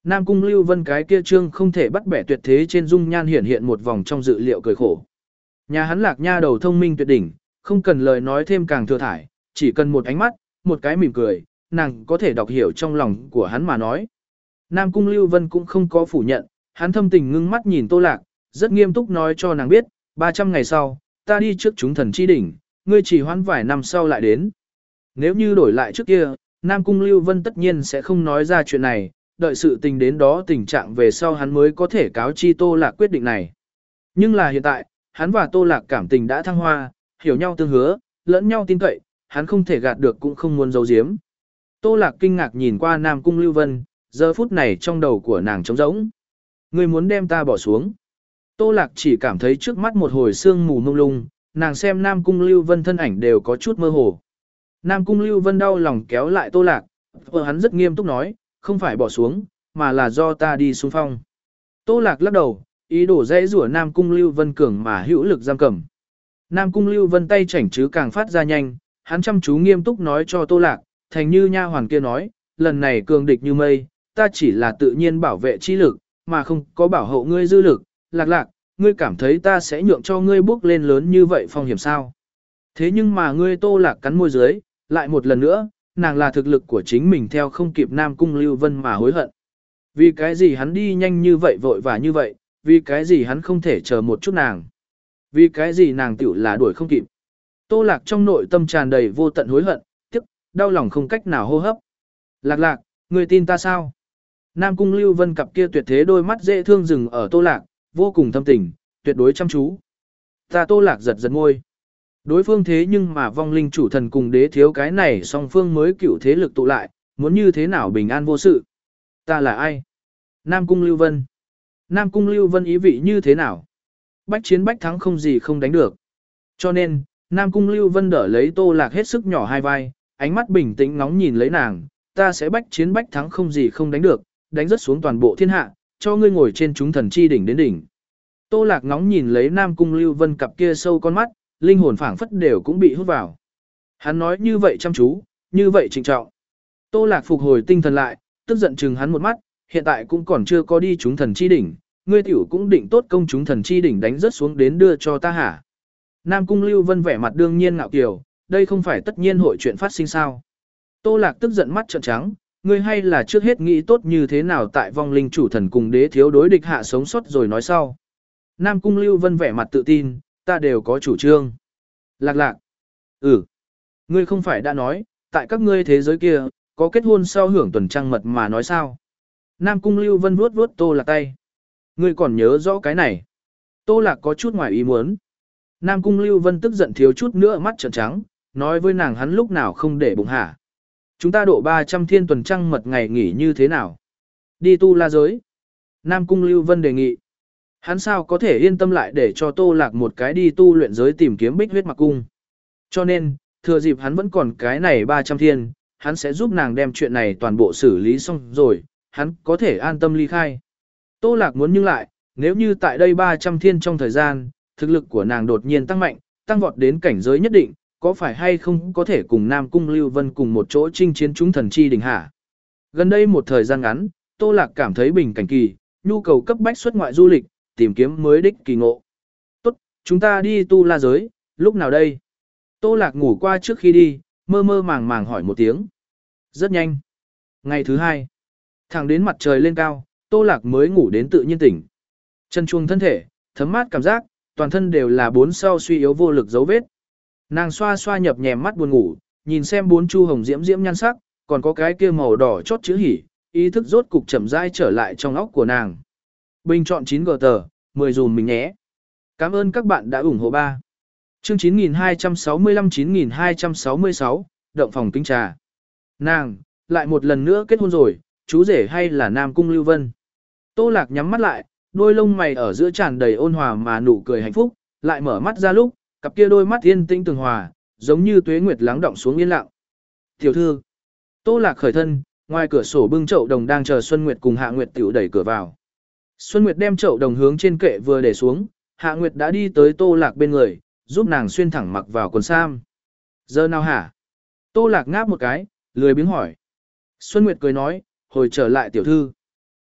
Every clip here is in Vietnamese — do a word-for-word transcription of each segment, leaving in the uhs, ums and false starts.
Nam Cung Lưu Vân cái kia trương không thể bắt bẻ tuyệt thế trên dung nhan hiện hiện một vòng trong dự liệu cười khổ. Nhà hắn Lạc Nha đầu thông minh tuyệt đỉnh, không cần lời nói thêm càng thừa thải, chỉ cần một ánh mắt, một cái mỉm cười, nàng có thể đọc hiểu trong lòng của hắn mà nói. Nam Cung Lưu Vân cũng không có phủ nhận, hắn thâm tình ngưng mắt nhìn Tô Lạc, rất nghiêm túc nói cho nàng biết, ba trăm ngày sau, ta đi trước chúng thần chi đỉnh, ngươi chỉ hoãn vài năm sau lại đến. Nếu như đổi lại trước kia, Nam Cung Lưu Vân tất nhiên sẽ không nói ra chuyện này, đợi sự tình đến đó tình trạng về sau hắn mới có thể cáo chi Tô Lạc quyết định này. Nhưng là hiện tại, hắn và Tô Lạc cảm tình đã thăng hoa, hiểu nhau tương hứa, lẫn nhau tin cậy, hắn không thể gạt được cũng không muốn giấu giếm. Tô Lạc kinh ngạc nhìn qua Nam Cung Lưu Vân, giờ phút này trong đầu của nàng trống rỗng. Ngươi muốn đem ta bỏ xuống. Tô Lạc chỉ cảm thấy trước mắt một hồi sương mù mông lung, nàng xem Nam Cung Lưu Vân thân ảnh đều có chút mơ hồ. Nam Cung Lưu Vân đau lòng kéo lại Tô Lạc, vợ hắn rất nghiêm túc nói, không phải bỏ xuống, mà là do ta đi xung phong. Tô Lạc lắc đầu, ý đồ dễ rủa Nam Cung Lưu Vân cường mà hữu lực giam cầm. Nam Cung Lưu Vân tay chảnh chứ càng phát ra nhanh, hắn chăm chú nghiêm túc nói cho Tô Lạc, thành như nha hoàn kia nói, lần này cường địch như mây, ta chỉ là tự nhiên bảo vệ chi lực, mà không có bảo hộ ngươi dư lực. Lạc Lạc, ngươi cảm thấy ta sẽ nhượng cho ngươi bước lên lớn như vậy phong hiểm sao? Thế nhưng mà ngươi Tô Lạc cắn môi dưới, lại một lần nữa, nàng là thực lực của chính mình theo không kịp Nam Cung Lưu Vân mà hối hận. Vì cái gì hắn đi nhanh như vậy vội và như vậy, vì cái gì hắn không thể chờ một chút nàng. Vì cái gì nàng tiểu là đuổi không kịp. Tô Lạc trong nội tâm tràn đầy vô tận hối hận, tiếc, đau lòng không cách nào hô hấp. Lạc Lạc, ngươi tin ta sao? Nam Cung Lưu Vân cặp kia tuyệt thế đôi mắt dễ thương dừng ở Tô Lạc, vô cùng thâm tình, tuyệt đối chăm chú. Ta Tô Lạc giật giật môi. Đối phương thế nhưng mà vong linh chủ thần cùng đế thiếu cái này song phương mới cựu thế lực tụ lại, muốn như thế nào bình an vô sự. Ta là ai? Nam Cung Lưu Vân. Nam Cung Lưu Vân ý vị như thế nào? Bách chiến bách thắng không gì không đánh được. Cho nên, Nam Cung Lưu Vân đỡ lấy Tô Lạc hết sức nhỏ hai vai, ánh mắt bình tĩnh ngóng nhìn lấy nàng, ta sẽ bách chiến bách thắng không gì không đánh được, đánh rất xuống toàn bộ thiên hạ, cho ngươi ngồi trên chúng thần chi đỉnh đến đỉnh. Tô Lạc ngóng nhìn lấy Nam Cung Lưu Vân cặp kia sâu con mắt, linh hồn phảng phất đều cũng bị hút vào. Hắn nói như vậy chăm chú, như vậy trịnh trọng. Tô Lạc phục hồi tinh thần lại, tức giận chừng hắn một mắt, hiện tại cũng còn chưa có đi chúng thần chi đỉnh, ngươi tiểu cũng định tốt công chúng thần chi đỉnh đánh rất xuống đến đưa cho ta hả? Nam Cung Lưu Vân vẻ mặt đương nhiên ngạo kiều, đây không phải tất nhiên hội chuyện phát sinh sao? Tô Lạc tức giận mắt trợn trắng, ngươi hay là trước hết nghĩ tốt như thế nào tại vong linh chủ thần cùng đế thiếu đối địch hạ sống sót rồi nói sau. Nam Cung Lưu Vân vẻ mặt tự tin, ta đều có chủ trương. Lạc Lạc. Ừ. Ngươi không phải đã nói, tại các ngươi thế giới kia, có kết hôn sau hưởng tuần trăng mật mà nói sao? Nam Cung Lưu Vân vuốt vuốt Tô Lạc tay. Ngươi còn nhớ rõ cái này. Tô Lạc có chút ngoài ý muốn. Nam Cung Lưu Vân tức giận thiếu chút nữa mắt trợn trắng, nói với nàng hắn lúc nào không để bụng hả. Chúng ta độ ba trăm thiên tuần trăng mật ngày nghỉ như thế nào? Đi tu la giới. Nam Cung Lưu Vân đề nghị. Hắn sao có thể yên tâm lại để cho Tô Lạc một cái đi tu luyện giới tìm kiếm bích huyết mặc cung. Cho nên, thừa dịp hắn vẫn còn cái này ba trăm thiên, hắn sẽ giúp nàng đem chuyện này toàn bộ xử lý xong rồi, hắn có thể an tâm ly khai. Tô Lạc muốn nhưng lại, nếu như tại đây ba trăm thiên trong thời gian, thực lực của nàng đột nhiên tăng mạnh, tăng vọt đến cảnh giới nhất định, có phải hay không có thể cùng Nam Cung Lưu Vân cùng một chỗ chinh chiến chúng thần chi đỉnh hả? Gần đây một thời gian ngắn, Tô Lạc cảm thấy bình cảnh kỳ, nhu cầu cấp bách xuất ngoại du lịch, tìm kiếm mới đích kỳ ngộ. Tốt, chúng ta đi tu la giới, lúc nào đây? Tô Lạc ngủ qua trước khi đi, mơ mơ màng màng hỏi một tiếng. Rất nhanh. Ngày thứ hai, thẳng đến mặt trời lên cao, Tô Lạc mới ngủ đến tự nhiên tỉnh. Chân chuông thân thể, thấm mát cảm giác, toàn thân đều là bốn sau suy yếu vô lực dấu vết. Nàng xoa xoa nhập nhèm mắt buồn ngủ, nhìn xem bốn chu hồng diễm diễm nhan sắc, còn có cái kia màu đỏ chót chữ hỉ, ý thức rốt cục chậm rãi trở lại trong óc của nàng. Bình chọn chín gờ tờ, mười dùm mình nhé. Cảm ơn các bạn đã ủng hộ ba. Chương chín nghìn hai trăm sáu mươi lăm chín nghìn hai trăm sáu mươi sáu, động phòng kính trà. Nàng, lại một lần nữa kết hôn rồi, chú rể hay là Nam Cung Lưu Vân. Tô Lạc nhắm mắt lại, đôi lông mày ở giữa tràn đầy ôn hòa mà nụ cười hạnh phúc, lại mở mắt ra lúc, cặp kia đôi mắt yên tĩnh tường hòa, giống như tuế nguyệt lắng động xuống yên lặng. Tiểu thư. Tô Lạc khởi thân, ngoài cửa sổ bưng chậu đồng đang chờ Xuân Nguyệt cùng Hạ Nguyệt tiểu đẩy cửa vào. Xuân Nguyệt đem chậu đồng hướng trên kệ vừa để xuống, Hạ Nguyệt đã đi tới Tô Lạc bên người, giúp nàng xuyên thẳng mặc vào quần sam. Giờ nào hả? Tô Lạc ngáp một cái, lười biếng hỏi. Xuân Nguyệt cười nói, hồi trở lại tiểu thư.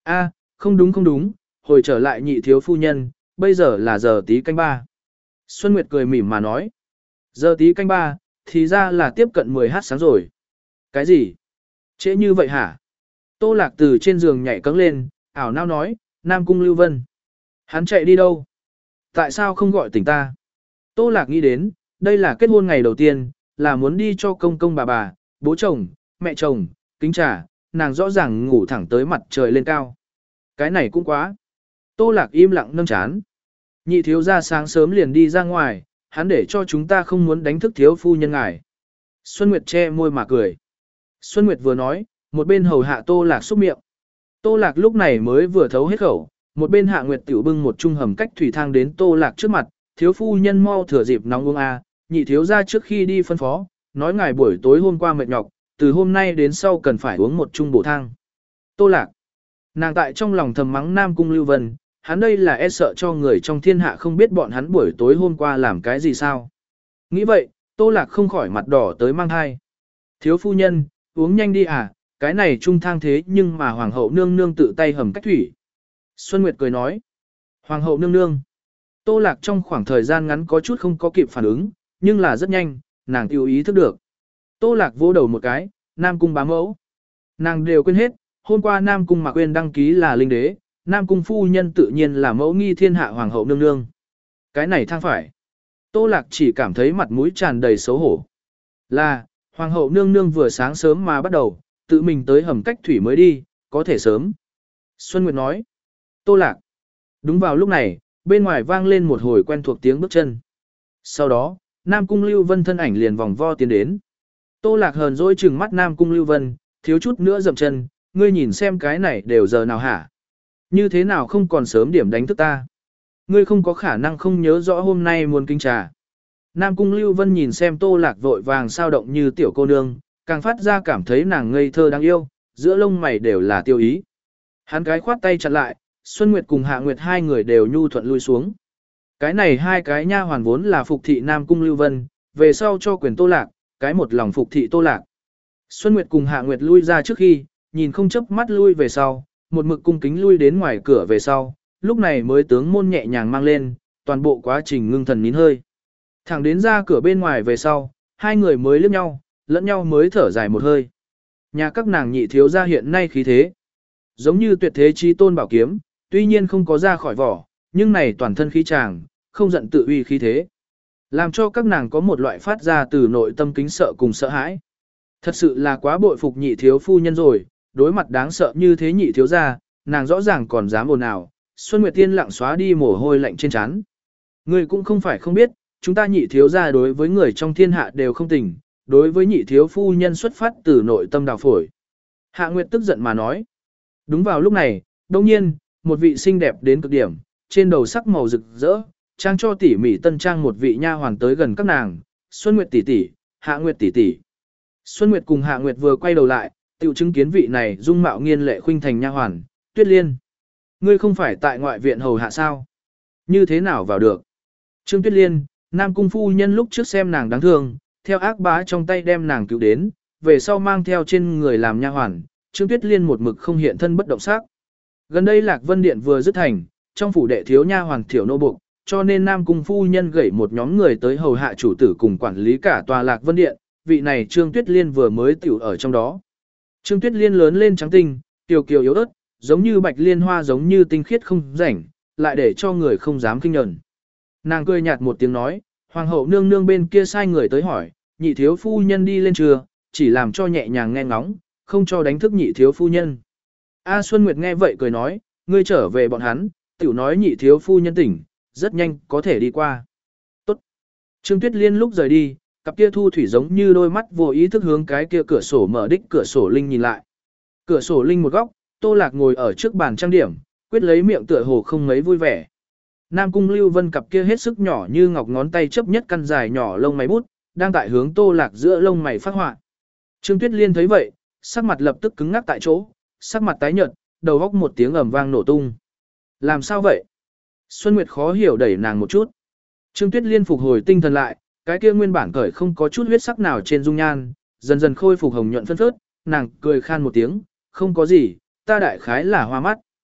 A, không đúng không đúng, hồi trở lại nhị thiếu phu nhân, bây giờ là giờ tí canh ba. Xuân Nguyệt cười mỉm mà nói. Giờ tí canh ba, thì ra là tiếp cận mười h sáng rồi. Cái gì? Trễ như vậy hả? Tô Lạc từ trên giường nhảy cẫng lên, ảo nao nói, Nam Cung Lưu Vân. Hắn chạy đi đâu? Tại sao không gọi tỉnh ta? Tô Lạc nghĩ đến, đây là kết hôn ngày đầu tiên, là muốn đi cho công công bà bà, bố chồng, mẹ chồng, kính trà, nàng rõ ràng ngủ thẳng tới mặt trời lên cao. Cái này cũng quá. Tô Lạc im lặng nâng chán. Nhị thiếu gia sáng sớm liền đi ra ngoài, hắn để cho chúng ta không muốn đánh thức thiếu phu nhân ngài. Xuân Nguyệt che môi mà cười. Xuân Nguyệt vừa nói, một bên hầu hạ Tô Lạc xúc miệng. Tô Lạc lúc này mới vừa thấu hết khẩu, một bên Hạ Nguyệt tiểu bưng một chung hầm cách thủy thang đến Tô Lạc trước mặt, thiếu phu nhân mau thừa dịp nóng uống a, nhị thiếu gia trước khi đi phân phó, nói ngài buổi tối hôm qua mệt nhọc, từ hôm nay đến sau cần phải uống một chung bổ thang. Tô Lạc, nàng tại trong lòng thầm mắng Nam Cung Lưu Vân, hắn đây là e sợ cho người trong thiên hạ không biết bọn hắn buổi tối hôm qua làm cái gì sao. Nghĩ vậy, Tô Lạc không khỏi mặt đỏ tới mang hai. Thiếu phu nhân, uống nhanh đi à, cái này trung thang thế nhưng mà hoàng hậu nương nương tự tay hầm cách thủy. Xuân Nguyệt cười nói, hoàng hậu nương nương. Tô Lạc trong khoảng thời gian ngắn có chút không có kịp phản ứng, nhưng là rất nhanh, nàng tiêu ý thức được. Tô Lạc vỗ đầu một cái, Nam Cung bá mẫu. Nàng đều quên hết, hôm qua Nam Cung Mạc Uyên đăng ký là linh đế, Nam Cung phu nhân tự nhiên là mẫu nghi thiên hạ hoàng hậu nương nương. Cái này thang phải. Tô Lạc chỉ cảm thấy mặt mũi tràn đầy xấu hổ. Là, hoàng hậu nương nương vừa sáng sớm mà bắt đầu, tự mình tới hầm cách thủy mới đi, có thể sớm. Xuân Nguyệt nói. Tô Lạc. Đúng vào lúc này, bên ngoài vang lên một hồi quen thuộc tiếng bước chân. Sau đó, Nam Cung Lưu Vân thân ảnh liền vòng vo tiến đến. Tô Lạc hờn dỗi trừng mắt Nam Cung Lưu Vân, thiếu chút nữa dậm chân, ngươi nhìn xem cái này đều giờ nào hả? Như thế nào không còn sớm điểm đánh thức ta? Ngươi không có khả năng không nhớ rõ hôm nay muốn kinh trà. Nam Cung Lưu Vân nhìn xem Tô Lạc vội vàng sao động như tiểu cô nương, càng phát ra cảm thấy nàng ngây thơ đáng yêu, giữa lông mày đều là tiêu ý. Hắn cái khoát tay chặn lại, Xuân Nguyệt cùng Hạ Nguyệt hai người đều nhu thuận lui xuống. Cái này hai cái nha hoàn vốn là phục thị Nam Cung Lưu Vân, về sau cho quyền Tô Lạc, cái một lòng phục thị Tô Lạc. Xuân Nguyệt cùng Hạ Nguyệt lui ra trước khi, nhìn không chớp mắt lui về sau, một mực cung kính lui đến ngoài cửa về sau, lúc này mới tướng môn nhẹ nhàng mang lên, toàn bộ quá trình ngưng thần nín hơi. Thẳng đến ra cửa bên ngoài về sau, hai người mới liếc nhau, lẫn nhau mới thở dài một hơi. Nhà các nàng nhị thiếu gia hiện nay khí thế, giống như tuyệt thế chi tôn bảo kiếm, tuy nhiên không có ra khỏi vỏ, nhưng này toàn thân khí tràng, không giận tự uy khí thế. Làm cho các nàng có một loại phát ra từ nội tâm kính sợ cùng sợ hãi. Thật sự là quá bội phục nhị thiếu phu nhân rồi, đối mặt đáng sợ như thế nhị thiếu gia, nàng rõ ràng còn dám ồn ào. Xuân Nguyệt Tiên lặng xóa đi mồ hôi lạnh trên trán. Ngươi cũng không phải không biết, chúng ta nhị thiếu gia đối với người trong thiên hạ đều không tình, đối với nhị thiếu phu nhân xuất phát từ nội tâm đào phổi. Hạ Nguyệt tức giận mà nói. Đúng vào lúc này, đông nhiên, một vị xinh đẹp đến cực điểm, trên đầu sắc màu rực rỡ, trang cho tỉ mỉ tân trang một vị nha hoàn tới gần các nàng, Xuân Nguyệt tỷ tỷ, Hạ Nguyệt tỷ tỷ. Xuân Nguyệt cùng Hạ Nguyệt vừa quay đầu lại, tiểu chứng kiến vị này dung mạo nghiên lệ khuynh thành nha hoàn, Tuyết Liên. Ngươi không phải tại ngoại viện hầu hạ sao? Như thế nào vào được? Trương Tuyết Liên, Nam Cung phu nhân lúc trước xem nàng đáng thương, theo ác bá trong tay đem nàng cứu đến, về sau mang theo trên người làm nha hoàn, Trương Tuyết Liên một mực không hiện thân bất động sắc. Gần đây Lạc Vân Điện vừa dứt thành, trong phủ đệ thiếu nha hoàn thiểu nô buộc, cho nên Nam Cung phu nhân gửi một nhóm người tới hầu hạ chủ tử cùng quản lý cả tòa Lạc Vân Điện, vị này Trương Tuyết Liên vừa mới tiểu ở trong đó. Trương Tuyết Liên lớn lên trắng tinh, kiều kiều yếu ớt, giống như bạch liên hoa giống như tinh khiết không rảnh, lại để cho người không dám kinh nhẫn. Nàng cười nhạt một tiếng nói, hoàng hậu nương nương bên kia sai người tới hỏi, nhị thiếu phu nhân đi lên chưa, chỉ làm cho nhẹ nhàng nghe ngóng, không cho đánh thức nhị thiếu phu nhân. A Xuân Nguyệt nghe vậy cười nói, ngươi trở về bọn hắn, tiểu nói nhị thiếu phu nhân tỉnh, rất nhanh có thể đi qua. Tốt. Trương Tuyết Liên lúc rời đi, cặp kia thu thủy giống như đôi mắt vô ý thức hướng cái kia cửa sổ mở đích cửa sổ linh nhìn lại. Cửa sổ linh một góc, Tô Lạc ngồi ở trước bàn trang điểm, quyết lấy miệng tựa hồ không mấy vui vẻ. Nam Cung Lưu Vân cặp kia hết sức nhỏ như ngọc ngón tay chấp nhất căn dài nhỏ lông mày bút, đang tại hướng Tô Lạc giữa lông mày phát họa. Trương Tuyết Liên thấy vậy, sắc mặt lập tức cứng ngắc tại chỗ, sắc mặt tái nhợt, đầu góc một tiếng ầm vang nổ tung. Làm sao vậy? Xuân Nguyệt khó hiểu đẩy nàng một chút. Trương Tuyết Liên phục hồi tinh thần lại, cái kia nguyên bản cởi không có chút huyết sắc nào trên dung nhan, dần dần khôi phục hồng nhuận phân phớt, nàng cười khan một tiếng, không có gì, ta đại khái là hoa mắt.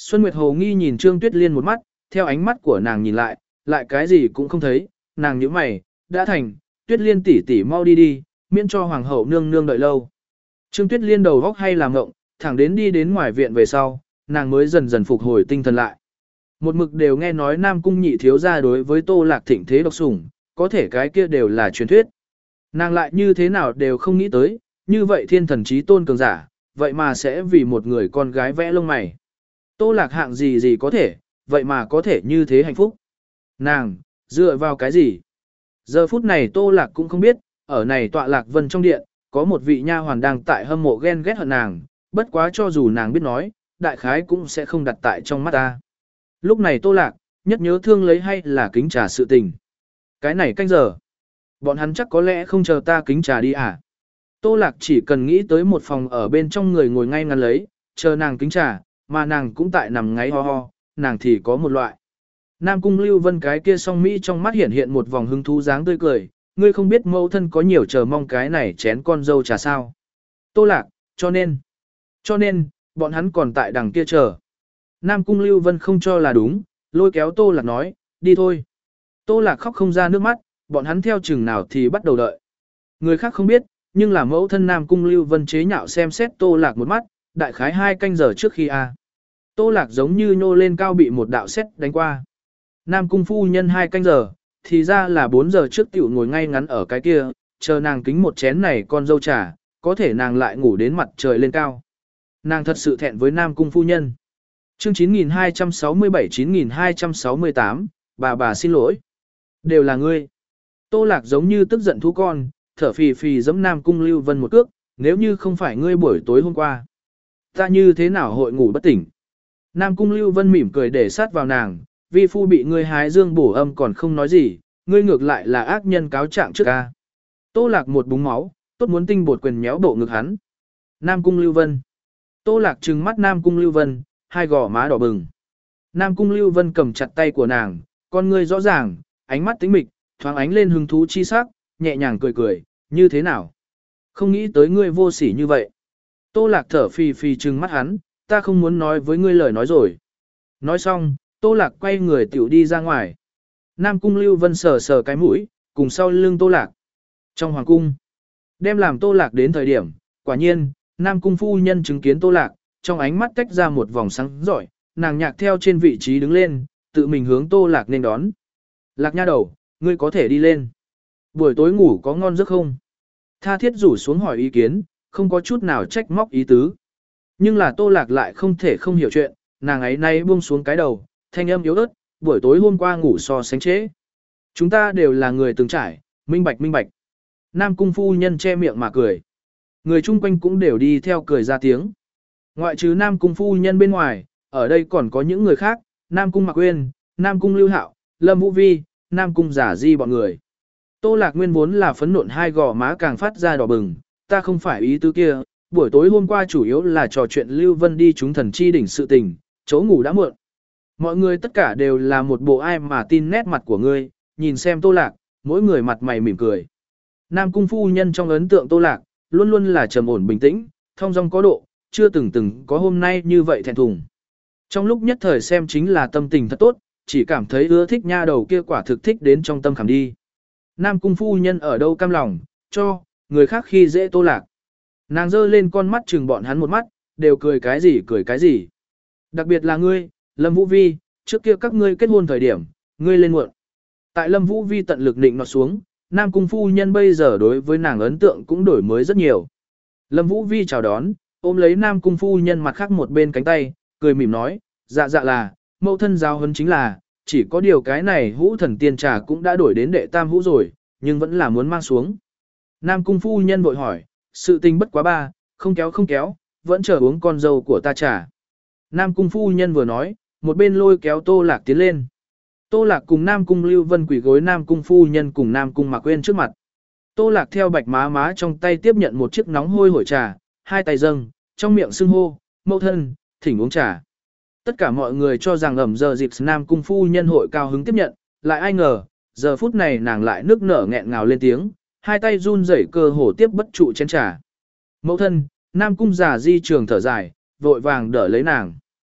Xuân Nguyệt Hồ nghi nhìn Trương Tuyết Liên một mắt, theo ánh mắt của nàng nhìn lại, lại cái gì cũng không thấy, nàng nhíu mày, đã thành, Tuyết Liên tỷ tỷ mau đi đi, miễn cho hoàng hậu nương nương đợi lâu. Trương Tuyết Liên đầu góc hay làm ngộng, thẳng đến đi đến ngoài viện về sau, nàng mới dần dần phục hồi tinh thần lại. Một mực đều nghe nói Nam Cung nhị thiếu gia đối với Tô Lạc thịnh thế độc sủng, có thể cái kia đều là truyền thuyết. Nàng lại như thế nào đều không nghĩ tới, như vậy thiên thần trí tôn cường giả, vậy mà sẽ vì một người con gái vẽ lông mày. Tô Lạc hạng gì gì có thể, vậy mà có thể như thế hạnh phúc. Nàng, dựa vào cái gì? Giờ phút này Tô Lạc cũng không biết, ở này tọa Lạc Vân trong điện, có một vị nha hoàn đang tại hâm mộ ghen ghét hận nàng, bất quá cho dù nàng biết nói, đại khái cũng sẽ không đặt tại trong mắt ta. Lúc này Tô Lạc, nhất nhớ thương lấy hay là kính trà sự tình. Cái này canh giờ, bọn hắn chắc có lẽ không chờ ta kính trà đi à. Tô Lạc chỉ cần nghĩ tới một phòng ở bên trong người ngồi ngay ngắn lấy, chờ nàng kính trà, mà nàng cũng tại nằm ngáy ho ho, nàng thì có một loại. Nam Cung Lưu Vân cái kia song Mỹ trong mắt hiện hiện một vòng hứng thú dáng tươi cười, ngươi không biết mẫu thân có nhiều chờ mong cái này chén con dâu trà sao. Tô Lạc, cho nên, cho nên, bọn hắn còn tại đằng kia chờ. Nam Cung Lưu Vân không cho là đúng, lôi kéo Tô Lạc nói, đi thôi. Tô Lạc khóc không ra nước mắt, bọn hắn theo chừng nào thì bắt đầu đợi. Người khác không biết, nhưng là mẫu thân Nam Cung Lưu Vân chế nhạo xem xét Tô Lạc một mắt, đại khái hai canh giờ trước khi a. Tô Lạc giống như nhô lên cao bị một đạo sét đánh qua. Nam Cung phu nhân hai canh giờ, thì ra là bốn giờ trước tiểu ngồi ngay ngắn ở cái kia, chờ nàng kính một chén này con dâu trà, có thể nàng lại ngủ đến mặt trời lên cao. Nàng thật sự thẹn với Nam Cung phu nhân. Chương chín nghìn hai trăm sáu mươi bảy chín nghìn hai trăm sáu mươi tám, bà bà xin lỗi. Đều là ngươi. Tô Lạc giống như tức giận thú con, thở phì phì giẫm Nam Cung Lưu Vân một cước, nếu như không phải ngươi buổi tối hôm qua, ta như thế nào hội ngủ bất tỉnh. Nam Cung Lưu Vân mỉm cười để sát vào nàng, vi phu bị ngươi hái dương bổ âm còn không nói gì, ngươi ngược lại là ác nhân cáo trạng trước ca. Tô Lạc một búng máu, tốt muốn tinh bột quyền méo bộ ngực hắn. Nam Cung Lưu Vân. Tô Lạc trừng mắt Nam Cung Lưu Vân, hai gò má đỏ bừng. Nam Cung Lưu Vân cầm chặt tay của nàng, con ngươi rõ ràng, ánh mắt tĩnh mịch, thoáng ánh lên hứng thú chi sắc, nhẹ nhàng cười cười, như thế nào? Không nghĩ tới ngươi vô sỉ như vậy. Tô Lạc thở phì phì trừng mắt hắn, ta không muốn nói với ngươi lời nói rồi. Nói xong, Tô Lạc quay người tiểu đi ra ngoài. Nam Cung Lưu Vân sờ sờ cái mũi, cùng sau lưng Tô Lạc. Trong hoàng cung, đem làm Tô Lạc đến thời điểm, quả nhiên, Nam Cung phu nhân chứng kiến Tô Lạc, trong ánh mắt tách ra một vòng sáng giỏi, nàng nhạc theo trên vị trí đứng lên, tự mình hướng Tô Lạc nên đón. Lạc nha đầu, ngươi có thể đi lên. Buổi tối ngủ có ngon giấc không? Tha thiết rủ xuống hỏi ý kiến, không có chút nào trách móc ý tứ. Nhưng là Tô Lạc lại không thể không hiểu chuyện, nàng ấy nay buông xuống cái đầu, thanh âm yếu ớt, buổi tối hôm qua ngủ so sánh trễ. Chúng ta đều là người từng trải, minh bạch minh bạch. Nam Cung phu nhân che miệng mà cười. Người chung quanh cũng đều đi theo cười ra tiếng. Ngoại trừ Nam Cung phu nhân bên ngoài, ở đây còn có những người khác, Nam Cung Mạc Uyên, Nam Cung Lưu Hạo, Lâm Vũ Vi, Nam Cung Giả Di bọn người. Tô Lạc nguyên vốn là phấn nộn hai gò má càng phát ra đỏ bừng, ta không phải ý tứ kia, buổi tối hôm qua chủ yếu là trò chuyện Lưu Vân đi chúng thần chi đỉnh sự tình, chỗ ngủ đã muộn. Mọi người tất cả đều là một bộ ai mà tin nét mặt của ngươi, nhìn xem Tô Lạc, mỗi người mặt mày mỉm cười. Nam Cung phu nhân trong ấn tượng Tô Lạc, luôn luôn là trầm ổn bình tĩnh, thong dong có độ, chưa từng từng có hôm nay như vậy thẹn thùng. Trong lúc nhất thời xem chính là tâm tình thật tốt, chỉ cảm thấy ưa thích nha đầu kia quả thực thích đến trong tâm khảm đi. Nam Cung phu nhân ở đâu cam lòng, cho, người khác khi dễ Tô Lạc. Nàng giơ lên con mắt chừng bọn hắn một mắt, đều cười cái gì cười cái gì. Đặc biệt là ngươi, Lâm Vũ Vi, trước kia các ngươi kết hôn thời điểm, ngươi lên muộn. Tại Lâm Vũ Vi tận lực định nọt xuống, Nam Cung phu nhân bây giờ đối với nàng ấn tượng cũng đổi mới rất nhiều. Lâm Vũ Vi chào đón, ôm lấy Nam Cung phu nhân mặt khác một bên cánh tay, cười mỉm nói, dạ dạ là, mẫu thân giáo huấn chính là, chỉ có điều cái này hũ thần tiên trà cũng đã đổi đến đệ tam hũ rồi, nhưng vẫn là muốn mang xuống. Nam Cung phu nhân vội hỏi, sự tình bất quá ba, không kéo không kéo, vẫn chờ uống con dâu của ta trà. Nam Cung phu nhân vừa nói, một bên lôi kéo Tô Lạc tiến lên. Tô Lạc cùng Nam Cung Lưu Vân quỳ gối Nam Cung phu nhân cùng Nam Cung Mạc Uyên trước mặt. Tô Lạc theo bạch má má trong tay tiếp nhận một chiếc nóng hôi hổi trà, hai tay dâng, trong miệng xưng hô, mẫu thân, thỉnh uống trà. Tất cả mọi người cho rằng ẩm giờ dịp Nam Cung phu nhân hội cao hứng tiếp nhận, lại ai ngờ, giờ phút này nàng lại nước nở nghẹn ngào lên tiếng, hai tay run rẩy cơ hồ tiếp bất trụ chén trà. Mẫu thân, Nam Cung Giả Di trường thở dài, vội vàng đỡ lấy nàng.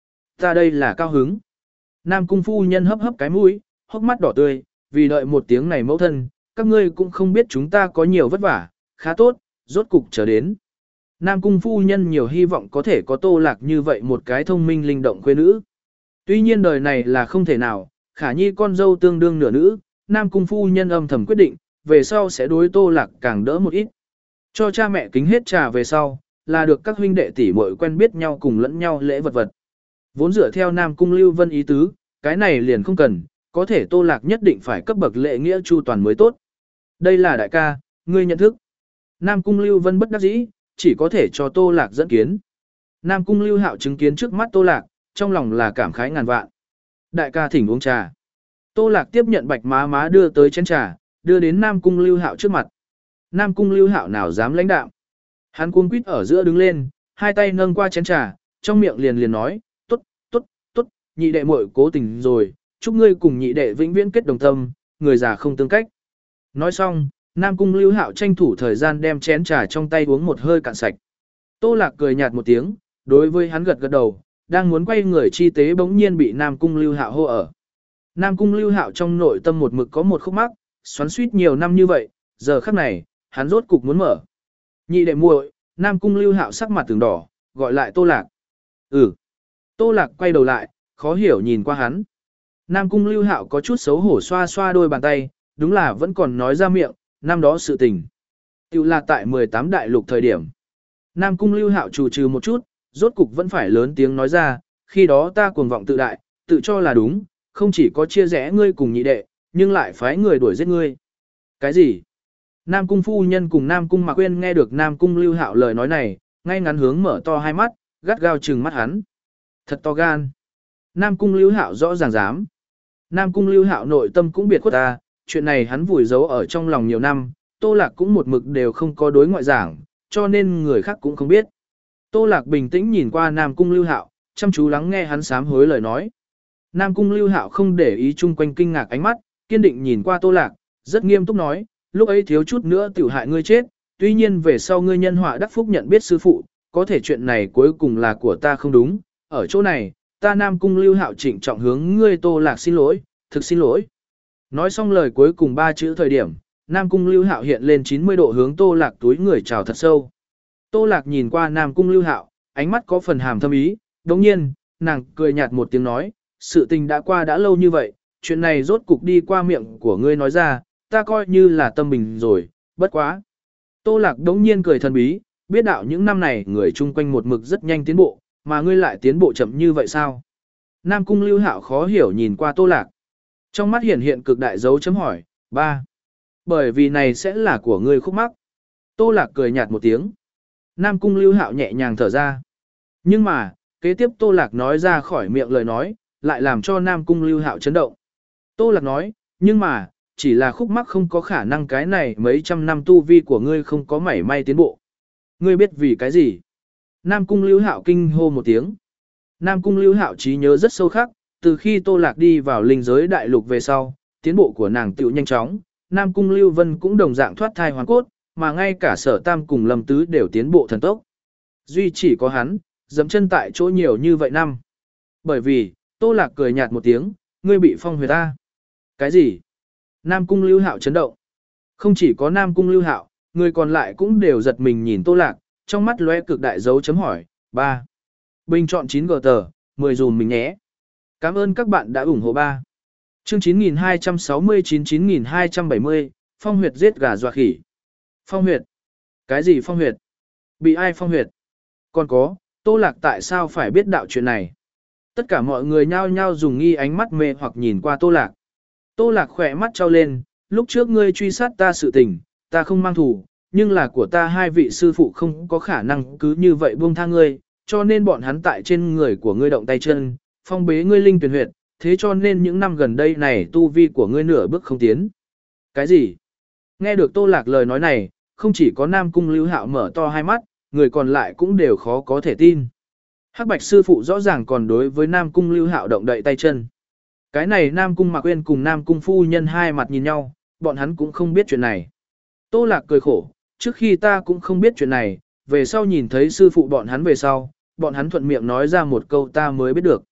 Ta đây là cao hứng. Nam cung phu nhân hấp hấp cái mũi, hốc mắt đỏ tươi, vì đợi một tiếng này mẫu thân, các ngươi cũng không biết chúng ta có nhiều vất vả, khá tốt, rốt cục trở đến. Nam cung phu nhân nhiều hy vọng có thể có Tô Lạc như vậy một cái thông minh linh động khuê nữ. Tuy nhiên đời này là không thể nào, Khả Nhi con dâu tương đương nửa nữ, Nam cung phu nhân âm thầm quyết định, về sau sẽ đối Tô Lạc càng đỡ một ít. Cho cha mẹ kính hết trà về sau, là được các huynh đệ tỷ muội quen biết nhau cùng lẫn nhau lễ vật vật. Vốn dựa theo Nam cung Lưu Vân ý tứ, cái này liền không cần, có thể Tô Lạc nhất định phải cấp bậc lễ nghĩa chu toàn mới tốt. Đây là đại ca, ngươi nhận thức. Nam cung Lưu Vân bất đắc dĩ, chỉ có thể cho Tô Lạc dẫn kiến. Nam cung Lưu Hạo chứng kiến trước mắt Tô Lạc, trong lòng là cảm khái ngàn vạn. Đại ca thỉnh uống trà. Tô Lạc tiếp nhận bạch má má đưa tới chén trà, đưa đến Nam cung Lưu Hạo trước mặt. Nam cung Lưu Hạo nào dám lãnh đạm. Hắn cuống quýt ở giữa đứng lên, hai tay nâng qua chén trà, trong miệng liền liền nói, tốt, tốt, tốt, nhị đệ muội cố tình rồi, chúc ngươi cùng nhị đệ vĩnh viễn kết đồng tâm, người già không tương cách. Nói xong, Nam cung Lưu Hạo tranh thủ thời gian đem chén trà trong tay uống một hơi cạn sạch. Tô Lạc cười nhạt một tiếng, đối với hắn gật gật đầu, đang muốn quay người chi tế bỗng nhiên bị Nam cung Lưu Hạo hô ở. Nam cung Lưu Hạo trong nội tâm một mực có một khúc mắc, xoắn xuýt nhiều năm như vậy, giờ khắc này, hắn rốt cục muốn mở. Nhị đệ muội, Nam cung Lưu Hạo sắc mặt từng đỏ, gọi lại Tô Lạc. Ừ. Tô Lạc quay đầu lại, khó hiểu nhìn qua hắn. Nam cung Lưu Hạo có chút xấu hổ xoa xoa đôi bàn tay, đúng là vẫn còn nói ra miệng, năm đó sự tình. Tiểu là tại mười tám đại lục thời điểm. Nam cung Lưu Hạo trù trừ một chút, rốt cục vẫn phải lớn tiếng nói ra, khi đó ta cuồng vọng tự đại, tự cho là đúng, không chỉ có chia rẽ ngươi cùng nhị đệ, nhưng lại phái người đuổi giết ngươi. Cái gì? Nam cung phu nhân cùng Nam cung Mạc Quyên nghe được Nam cung Lưu Hạo lời nói này, ngay ngắn hướng mở to hai mắt, gắt gao trừng mắt hắn. Thật to gan. Nam cung Lưu Hạo rõ ràng dám. Nam cung Lưu Hạo nội tâm cũng biệt khuất ta, chuyện này hắn vùi giấu ở trong lòng nhiều năm, Tô Lạc cũng một mực đều không có đối ngoại giảng, cho nên người khác cũng không biết. Tô Lạc bình tĩnh nhìn qua Nam cung Lưu Hạo, chăm chú lắng nghe hắn sám hối lời nói. Nam cung Lưu Hạo không để ý chung quanh kinh ngạc ánh mắt, kiên định nhìn qua Tô Lạc, rất nghiêm túc nói, lúc ấy thiếu chút nữa tiểu hại ngươi chết, tuy nhiên về sau ngươi nhân họa đắc phúc nhận biết sư phụ, có thể chuyện này cuối cùng là của ta không đúng, ở chỗ này, ta Nam cung Lưu Hạo trịnh trọng hướng ngươi Tô Lạc xin lỗi, thực xin lỗi. Nói xong lời cuối cùng ba chữ thời điểm, Nam cung Lưu Hạo hiện lên chín mươi độ hướng Tô Lạc túi người chào thật sâu. Tô Lạc nhìn qua Nam cung Lưu Hạo, ánh mắt có phần hàm thâm ý, đồng nhiên, nàng cười nhạt một tiếng nói, sự tình đã qua đã lâu như vậy, chuyện này rốt cục đi qua miệng của ngươi nói ra, ta coi như là tâm bình rồi, bất quá. Tô Lạc đống nhiên cười thần bí, biết đạo những năm này người chung quanh một mực rất nhanh tiến bộ, mà ngươi lại tiến bộ chậm như vậy sao? Nam cung Lưu Hạo khó hiểu nhìn qua Tô Lạc. Trong mắt hiện hiện cực đại dấu chấm hỏi, ba. Bởi vì này sẽ là của ngươi khúc mắc. Tô Lạc cười nhạt một tiếng. Nam cung Lưu Hạo nhẹ nhàng thở ra. Nhưng mà, kế tiếp Tô Lạc nói ra khỏi miệng lời nói, lại làm cho Nam cung Lưu Hạo chấn động. Tô Lạc nói, nhưng mà, chỉ là khúc mắc không có khả năng cái này mấy trăm năm tu vi của ngươi không có mảy may tiến bộ. Ngươi biết vì cái gì? Nam cung Lưu Hạo kinh hô một tiếng. Nam cung Lưu Hạo trí nhớ rất sâu khắc, từ khi Tô Lạc đi vào linh giới đại lục về sau, tiến bộ của nàng tựu nhanh chóng, Nam cung Lưu Vân cũng đồng dạng thoát thai hoàn cốt, mà ngay cả Sở Tam cùng Lâm Tứ đều tiến bộ thần tốc. Duy chỉ có hắn, dẫm chân tại chỗ nhiều như vậy năm. Bởi vì, Tô Lạc cười nhạt một tiếng, ngươi bị phong huyệt ta. Cái gì? Nam cung Lưu Hạo chấn động. Không chỉ có Nam cung Lưu Hạo, người còn lại cũng đều giật mình nhìn Tô Lạc, trong mắt lóe cực đại dấu chấm hỏi, ba. Bình chọn chín gờ tờ, mười dùm mình nhé. Cảm ơn các bạn đã ủng hộ ba. Chương chín nghìn hai trăm sáu mươi chín chín nghìn hai trăm bảy mươi, phong huyệt giết gà dọa khỉ. Phong huyệt? Cái gì phong huyệt? Bị ai phong huyệt? Còn có, Tô Lạc tại sao phải biết đạo chuyện này? Tất cả mọi người nhao nhao dùng nghi ánh mắt mê hoặc nhìn qua Tô Lạc. Tô Lạc khỏe mắt trao lên, lúc trước ngươi truy sát ta sự tình, ta không mang thù, nhưng là của ta hai vị sư phụ không có khả năng cứ như vậy buông tha ngươi, cho nên bọn hắn tại trên người của ngươi động tay chân, phong bế ngươi linh tuyển huyệt, thế cho nên những năm gần đây này tu vi của ngươi nửa bước không tiến. Cái gì? Nghe được Tô Lạc lời nói này, không chỉ có Nam cung Lưu Hạo mở to hai mắt, người còn lại cũng đều khó có thể tin. Hắc Bạch sư phụ rõ ràng còn đối với Nam cung Lưu Hạo động đậy tay chân. Cái này Nam cung Mạc Quyên cùng Nam cung phu nhân hai mặt nhìn nhau, bọn hắn cũng không biết chuyện này. Tô Lạc cười khổ, trước khi ta cũng không biết chuyện này, về sau nhìn thấy sư phụ bọn hắn về sau, bọn hắn thuận miệng nói ra một câu ta mới biết được.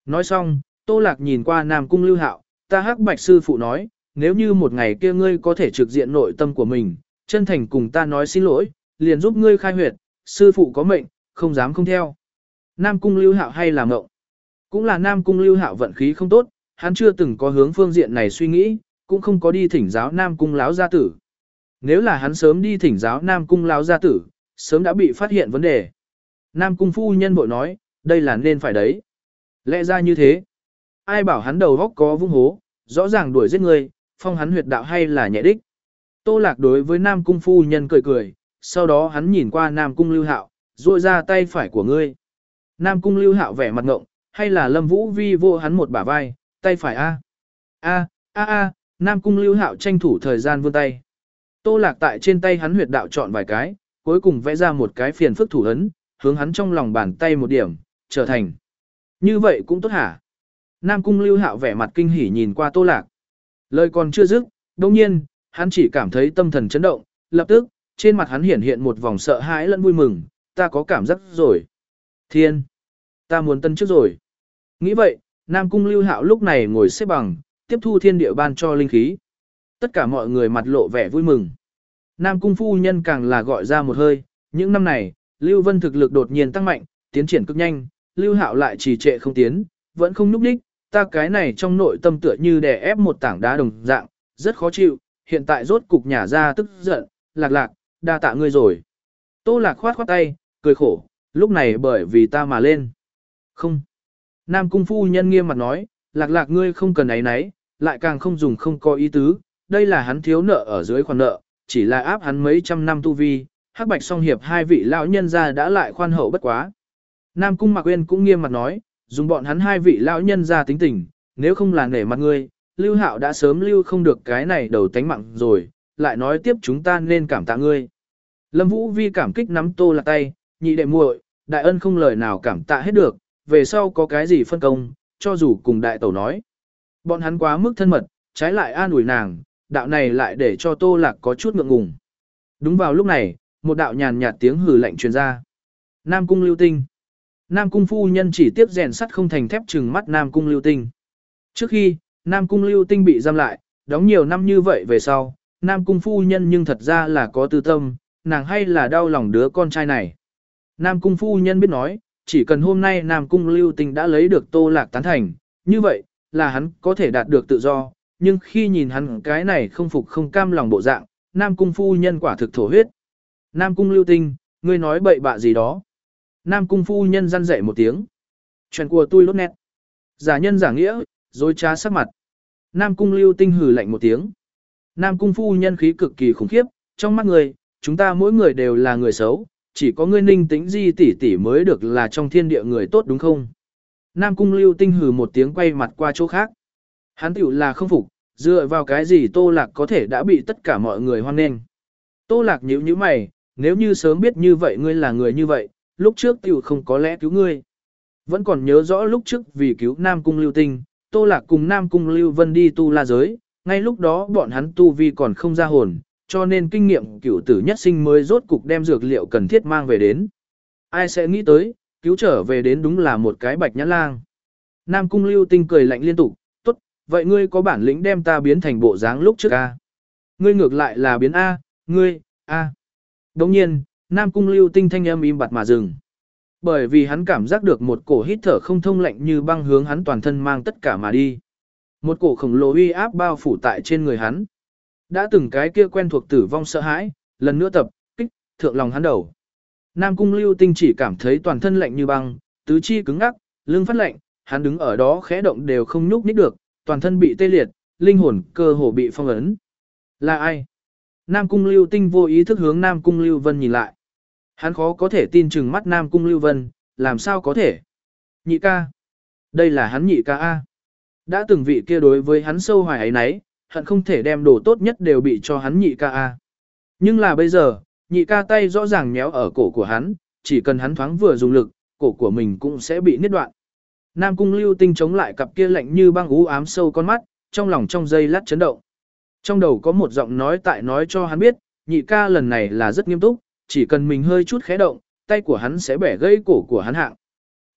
Nói xong, Tô Lạc nhìn qua Nam Cung Lưu Hạo, ta Hắc Bạch sư phụ nói, nếu như một ngày kia ngươi có thể trực diện nội tâm của mình, chân thành cùng ta nói xin lỗi, liền giúp ngươi khai huyệt, sư phụ có mệnh, không dám không theo. Nam Cung Lưu Hạo hay là ngộng? Cũng là Nam Cung Lưu Hạo vận khí không tốt, hắn chưa từng có hướng phương diện này suy nghĩ, cũng không có đi thỉnh giáo Nam Cung lão gia tử. Nếu là hắn sớm đi thỉnh giáo Nam Cung lão gia tử, sớm đã bị phát hiện vấn đề. Nam Cung phu nhân vội nói, đây là nên phải đấy. Lẽ ra như thế. Ai bảo hắn đầu góc có vung hố, rõ ràng đuổi giết người, phong hắn huyệt đạo hay là nhẹ đích. Tô Lạc đối với Nam Cung phu nhân cười cười, sau đó hắn nhìn qua Nam Cung Lưu Hạo, duỗi ra tay phải của ngươi. Nam Cung Lưu Hạo vẻ mặt ngộng, hay là Lâm Vũ Vi vô hắn một bả vai, tay phải a. A, a a, Nam Cung Lưu Hạo tranh thủ thời gian vươn tay. Tô Lạc tại trên tay hắn huyệt đạo chọn vài cái, cuối cùng vẽ ra một cái phiền phức thủ ấn, hướng hắn trong lòng bàn tay một điểm, trở thành. Như vậy cũng tốt hả? Nam Cung Lưu Hạo vẻ mặt kinh hỉ nhìn qua Tô Lạc. Lời còn chưa dứt, đồng nhiên, hắn chỉ cảm thấy tâm thần chấn động, lập tức, trên mặt hắn hiển hiện một vòng sợ hãi lẫn vui mừng, ta có cảm giác rồi. Thiên! Ta muốn tân trước rồi. Nghĩ vậy, Nam Cung Lưu Hạo lúc này ngồi xếp bằng, tiếp thu thiên địa ban cho linh khí. Tất cả mọi người mặt lộ vẻ vui mừng. Nam Cung phu nhân càng là gọi ra một hơi, những năm này, Lưu Vân thực lực đột nhiên tăng mạnh, tiến triển cực nhanh, Lưu Hạo lại trì trệ không tiến, vẫn không nhúc nhích, ta cái này trong nội tâm tựa như đè ép một tảng đá đồng dạng, rất khó chịu, hiện tại rốt cục nhả ra tức giận, Lạc Lạc, đa tạ ngươi rồi. Tô Lạc khoát khoát tay, cười khổ, lúc này bởi vì ta mà lên. Không. Nam Cung phu nhân nghiêm mặt nói, Lạc Lạc ngươi không cần ấy nấy, lại càng không dùng không có ý tứ, đây là hắn thiếu nợ ở dưới khoản nợ, chỉ là áp hắn mấy trăm năm tu vi, Hắc Bạch song hiệp hai vị lão nhân gia đã lại khoan hậu bất quá. Nam Cung Mạc Uyên cũng nghiêm mặt nói, dùng bọn hắn hai vị lão nhân gia tính tình, nếu không là nể mặt ngươi, Lưu Hạo đã sớm lưu không được cái này đầu tánh mạng rồi, lại nói tiếp chúng ta nên cảm tạ ngươi. Lâm Vũ Vi cảm kích nắm Tô Lạc tay, nhị đệ muội, đại ân không lời nào cảm tạ hết được, về sau có cái gì phân công, cho dù cùng đại tẩu nói. Bọn hắn quá mức thân mật, trái lại an ủi nàng, đạo này lại để cho Tô Lạc có chút ngượng ngùng. Đúng vào lúc này, một đạo nhàn nhạt tiếng hừ lạnh truyền ra. Nam Cung Lưu Tinh. Nam Cung phu nhân chỉ tiếp rèn sắt không thành thép trừng mắt Nam Cung Lưu Tinh. Trước khi, Nam Cung Lưu Tinh bị giam lại, đóng nhiều năm như vậy về sau, Nam Cung phu nhân nhưng thật ra là có tư tâm, nàng hay là đau lòng đứa con trai này. Nam Cung phu nhân biết nói, chỉ cần hôm nay Nam Cung Lưu Tinh đã lấy được Tô Lạc tán thành, như vậy, là hắn có thể đạt được tự do, nhưng khi nhìn hắn cái này không phục không cam lòng bộ dạng, Nam Cung phu nhân quả thực thổ huyết. Nam Cung Lưu Tinh, ngươi nói bậy bạ gì đó. Nam Cung phu nhân răn dậy một tiếng. Chuyện của tôi lốt nét. Giả nhân giả nghĩa, dối trá sắc mặt. Nam Cung Lưu Tinh hừ lạnh một tiếng. Nam Cung phu nhân khí cực kỳ khủng khiếp, trong mắt người, chúng ta mỗi người đều là người xấu, chỉ có ngươi Ninh Tĩnh Di tỷ tỷ mới được là trong thiên địa người tốt đúng không? Nam Cung Lưu Tinh hừ một tiếng quay mặt qua chỗ khác. Hắn tiểu là không phục, dựa vào cái gì Tô Lạc có thể đã bị tất cả mọi người hoan nghênh. Tô Lạc nhíu nhíu mày, nếu như sớm biết như vậy ngươi là người như vậy, lúc trước tiểu không có lẽ cứu ngươi. Vẫn còn nhớ rõ lúc trước vì cứu Nam Cung Lưu Tinh, Tô Lạc cùng Nam Cung Lưu Vân đi tu la giới, ngay lúc đó bọn hắn tu vi còn không ra hồn, cho nên kinh nghiệm cửu tử nhất sinh mới rốt cục đem dược liệu cần thiết mang về đến. Ai sẽ nghĩ tới, cứu trở về đến đúng là một cái bạch nhãn lang. Nam Cung Lưu Tinh cười lạnh liên tục, tốt, vậy ngươi có bản lĩnh đem ta biến thành bộ dáng lúc trước a? Ngươi ngược lại là biến A, ngươi, A. Đồng nhiên, Nam Cung Lưu Tinh thanh âm im bặt mà dừng. Bởi vì hắn cảm giác được một cổ hít thở không thông lạnh như băng hướng hắn toàn thân mang tất cả mà đi. Một cổ khổng lồ uy áp bao phủ tại trên người hắn. Đã từng cái kia quen thuộc tử vong sợ hãi, lần nữa tập, kích, thượng lòng hắn đầu. Nam Cung Lưu Tinh chỉ cảm thấy toàn thân lạnh như băng, tứ chi cứng ngắc, lưng phát lạnh, hắn đứng ở đó khẽ động đều không nhúc nhích được, toàn thân bị tê liệt, linh hồn cơ hồ bị phong ấn. Là ai? Nam Cung Lưu Tinh vô ý thức hướng Nam Cung Lưu Vân nhìn lại. Hắn khó có thể tin chừng mắt Nam Cung Lưu Vân, làm sao có thể? Nhị ca. Đây là hắn nhị ca A. Đã từng vị kia đối với hắn sâu hoài ấy nấy, hận không thể đem đồ tốt nhất đều bị cho hắn nhị ca A. Nhưng là bây giờ, nhị ca tay rõ ràng méo ở cổ của hắn, chỉ cần hắn thoáng vừa dùng lực, cổ của mình cũng sẽ bị niết đoạn. Nam Cung Lưu Tinh chống lại cặp kia lạnh như băng u ám sâu con mắt, trong lòng trong giây lát chấn động. Trong đầu có một giọng nói tại nói cho hắn biết, nhị ca lần này là rất nghiêm túc, chỉ cần mình hơi chút khẽ động, tay của hắn sẽ bẻ gãy cổ của hắn hạng.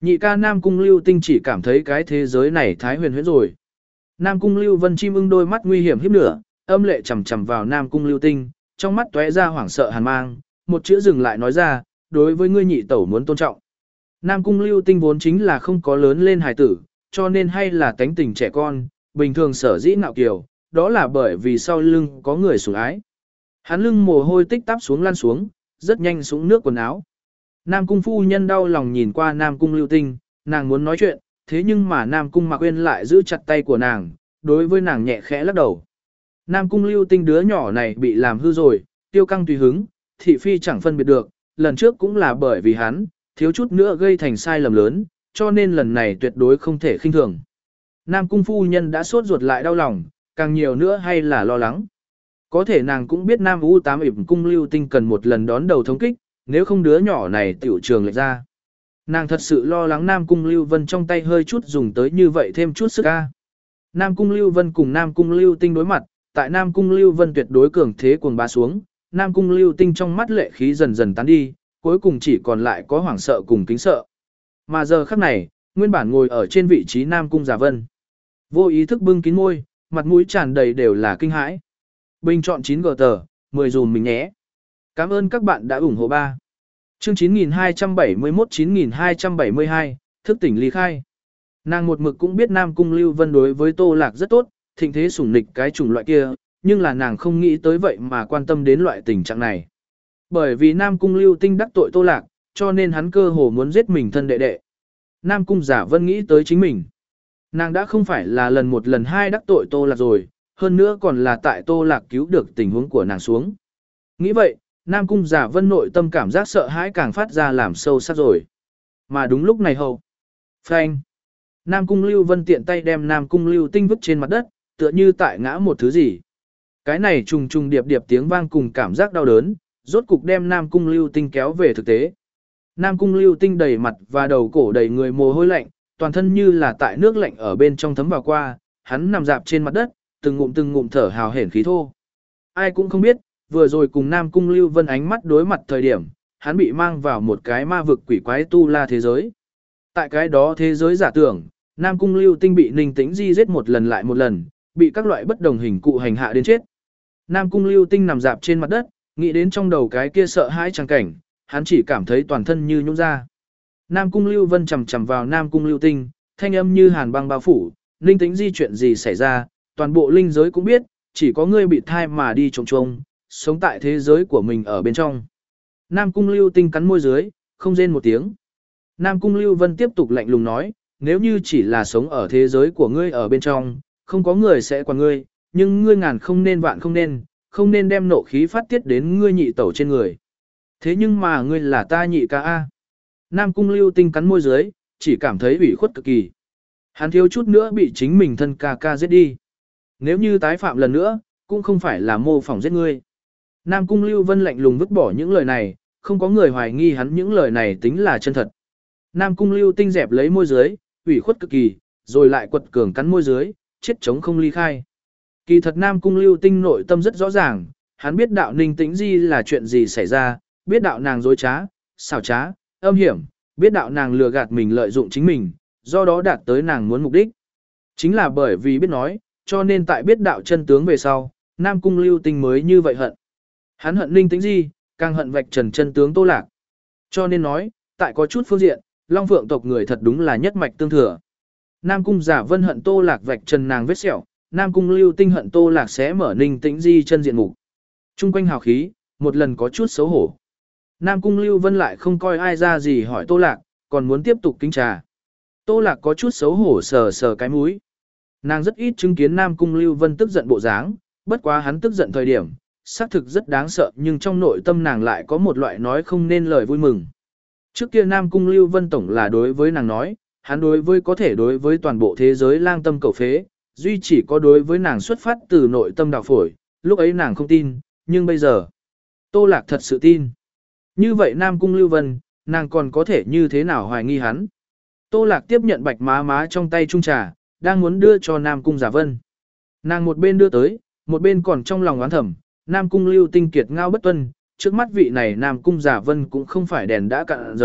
Nhị ca Nam Cung Lưu Tinh chỉ cảm thấy cái thế giới này thái huyền huyễn rồi. Nam Cung Lưu Vân chim ưng đôi mắt nguy hiểm híp nửa, âm lệ chằm chằm vào Nam Cung Lưu Tinh, trong mắt tóe ra hoảng sợ hàn mang, một chữ dừng lại nói ra, đối với ngươi nhị tẩu muốn tôn trọng. Nam Cung Lưu Tinh vốn chính là không có lớn lên hài tử, cho nên hay là tánh tình trẻ con, bình thường sở dĩ ngạo kiều, đó là bởi vì sau lưng có người sủng ái. Hắn lưng mồ hôi tích tắp xuống lăn xuống, rất nhanh xuống nước quần áo. Nam Cung phu nhân đau lòng nhìn qua Nam Cung Lưu Tinh, nàng muốn nói chuyện, thế nhưng mà Nam Cung Mạc Uyên lại giữ chặt tay của nàng, đối với nàng nhẹ khẽ lắc đầu. Nam Cung Lưu Tinh đứa nhỏ này bị làm hư rồi, tiêu căng tùy hứng, thị phi chẳng phân biệt được, lần trước cũng là bởi vì hắn, thiếu chút nữa gây thành sai lầm lớn, cho nên lần này tuyệt đối không thể khinh thường. Nam Cung phu nhân đã sốt ruột lại đau lòng, càng nhiều nữa hay là lo lắng. Có thể nàng cũng biết Nam U tám ỉm Cung Lưu Tinh cần một lần đón đầu thống kích, nếu không đứa nhỏ này tiểu trường lệch ra. Nàng thật sự lo lắng Nam Cung Lưu Vân trong tay hơi chút dùng tới như vậy thêm chút sức ca. Nam Cung Lưu Vân cùng Nam Cung Lưu Tinh đối mặt, tại Nam Cung Lưu Vân tuyệt đối cường thế cuồng bá xuống, Nam Cung Lưu Tinh trong mắt lệ khí dần dần tán đi, cuối cùng chỉ còn lại có hoảng sợ cùng kính sợ. Mà giờ khắc này, nguyên bản ngồi ở trên vị trí Nam Cung Giả Vân. Vô ý thức bưng kín môi, mặt mũi tràn đầy đều là kinh hãi. Bình chọn chín gờ tờ, mười dùm mình nhé. Cảm ơn các bạn đã ủng hộ ba. Chương chín nghìn hai trăm bảy mươi mốt chín nghìn hai trăm bảy mươi hai, thức tỉnh ly khai. Nàng một mực cũng biết Nam Cung Lưu Vân đối với Tô Lạc rất tốt, thịnh thế sủng nịch cái chủng loại kia, nhưng là nàng không nghĩ tới vậy mà quan tâm đến loại tình trạng này. Bởi vì Nam Cung Lưu Tinh đắc tội Tô Lạc, cho nên hắn cơ hồ muốn giết mình thân đệ đệ. Nam Cung Giả Vân nghĩ tới chính mình. Nàng đã không phải là lần một lần hai đắc tội Tô Lạc rồi, hơn nữa còn là tại Tô Lạc cứu được tình huống của nàng xuống. Nghĩ vậy, Nam Cung Giả Vân nội tâm cảm giác sợ hãi càng phát ra làm sâu sắc rồi. Mà đúng lúc này hầu. Phanh. Nam Cung Lưu Vân tiện tay đem Nam Cung Lưu Tinh vứt trên mặt đất, tựa như tại ngã một thứ gì. Cái này trùng trùng điệp điệp tiếng vang cùng cảm giác đau đớn, rốt cục đem Nam Cung Lưu Tinh kéo về thực tế. Nam Cung Lưu Tinh đầy mặt và đầu cổ đầy người mồ hôi lạnh, toàn thân như là tại nước lạnh ở bên trong thấm vào qua, hắn nằm dạp trên mặt đất, từng ngụm từng ngụm thở hào hển khí thô. Ai cũng không biết, vừa rồi cùng Nam Cung Lưu Vân ánh mắt đối mặt thời điểm, hắn bị mang vào một cái ma vực quỷ quái tu la thế giới. Tại cái đó thế giới giả tưởng, Nam Cung Lưu Tinh bị Ninh Tĩnh Di giết một lần lại một lần, bị các loại bất đồng hình cụ hành hạ đến chết. Nam Cung Lưu Tinh nằm dạp trên mặt đất, nghĩ đến trong đầu cái kia sợ hãi chẳng cảnh, hắn chỉ cảm thấy toàn thân như nhũn ra. Nam Cung Lưu Vân chầm chầm vào Nam Cung Lưu Tinh, thanh âm như hàn băng bao phủ, Ninh Tĩnh Di chuyện gì xảy ra, toàn bộ linh giới cũng biết, chỉ có ngươi bị thai mà đi trống trống, sống tại thế giới của mình ở bên trong. Nam Cung Lưu Tinh cắn môi dưới, không rên một tiếng. Nam Cung Lưu Vân tiếp tục lạnh lùng nói, nếu như chỉ là sống ở thế giới của ngươi ở bên trong, không có người sẽ quản ngươi, nhưng ngươi ngàn không nên vạn không nên, không nên đem nộ khí phát tiết đến ngươi nhị tẩu trên người. Thế nhưng mà ngươi là ta nhị ca A. Nam Cung Lưu Tinh cắn môi dưới, chỉ cảm thấy ủy khuất cực kỳ. Hắn thiếu chút nữa bị chính mình thân ca ca giết đi. Nếu như tái phạm lần nữa, cũng không phải là mô phỏng giết ngươi. Nam Cung Lưu Vân lạnh lùng vứt bỏ những lời này, không có người hoài nghi hắn những lời này tính là chân thật. Nam Cung Lưu Tinh dẹp lấy môi dưới, ủy khuất cực kỳ, rồi lại quật cường cắn môi dưới, chết chống không ly khai. Kỳ thật Nam Cung Lưu Tinh nội tâm rất rõ ràng, hắn biết đạo Ninh Tĩnh Di là chuyện gì xảy ra, biết đạo nàng dối trá, xảo trá, âm hiểm, biết đạo nàng lừa gạt mình lợi dụng chính mình, do đó đạt tới nàng muốn mục đích. Chính là bởi vì biết nói, cho nên tại biết đạo chân tướng về sau, Nam Cung Lưu Tinh mới như vậy hận. Hắn hận Ninh Tĩnh Di, càng hận vạch trần chân tướng Tô Lạc. Cho nên nói, tại có chút phương diện, Long Phượng tộc người thật đúng là nhất mạch tương thừa. Nam Cung Giả Vân hận Tô Lạc vạch trần nàng vết sẹo, Nam Cung Lưu Tinh hận Tô Lạc sẽ mở Ninh Tĩnh Di chân diện mục. Trung quanh hào khí, một lần có chút xấu hổ. Nam Cung Lưu Vân lại không coi ai ra gì hỏi Tô Lạc, còn muốn tiếp tục kính trà. Tô Lạc có chút xấu hổ sờ sờ cái mũi. Nàng rất ít chứng kiến Nam Cung Lưu Vân tức giận bộ dáng, bất quá hắn tức giận thời điểm, xác thực rất đáng sợ nhưng trong nội tâm nàng lại có một loại nói không nên lời vui mừng. Trước kia Nam Cung Lưu Vân tổng là đối với nàng nói, hắn đối với có thể đối với toàn bộ thế giới lang tâm cầu phế, duy chỉ có đối với nàng xuất phát từ nội tâm đạo phổi, lúc ấy nàng không tin, nhưng bây giờ, Tô Lạc thật sự tin. Như vậy Nam Cung Lưu Vân, nàng còn có thể như thế nào hoài nghi hắn. Tô Lạc tiếp nhận bạch má má trong tay chung trà, đang muốn đưa cho Nam Cung Giả Vân. Nàng một bên đưa tới, một bên còn trong lòng oán thầm, Nam Cung Lưu Tinh kiệt ngao bất tuân, trước mắt vị này Nam Cung Giả Vân cũng không phải đèn đã cạn dầu,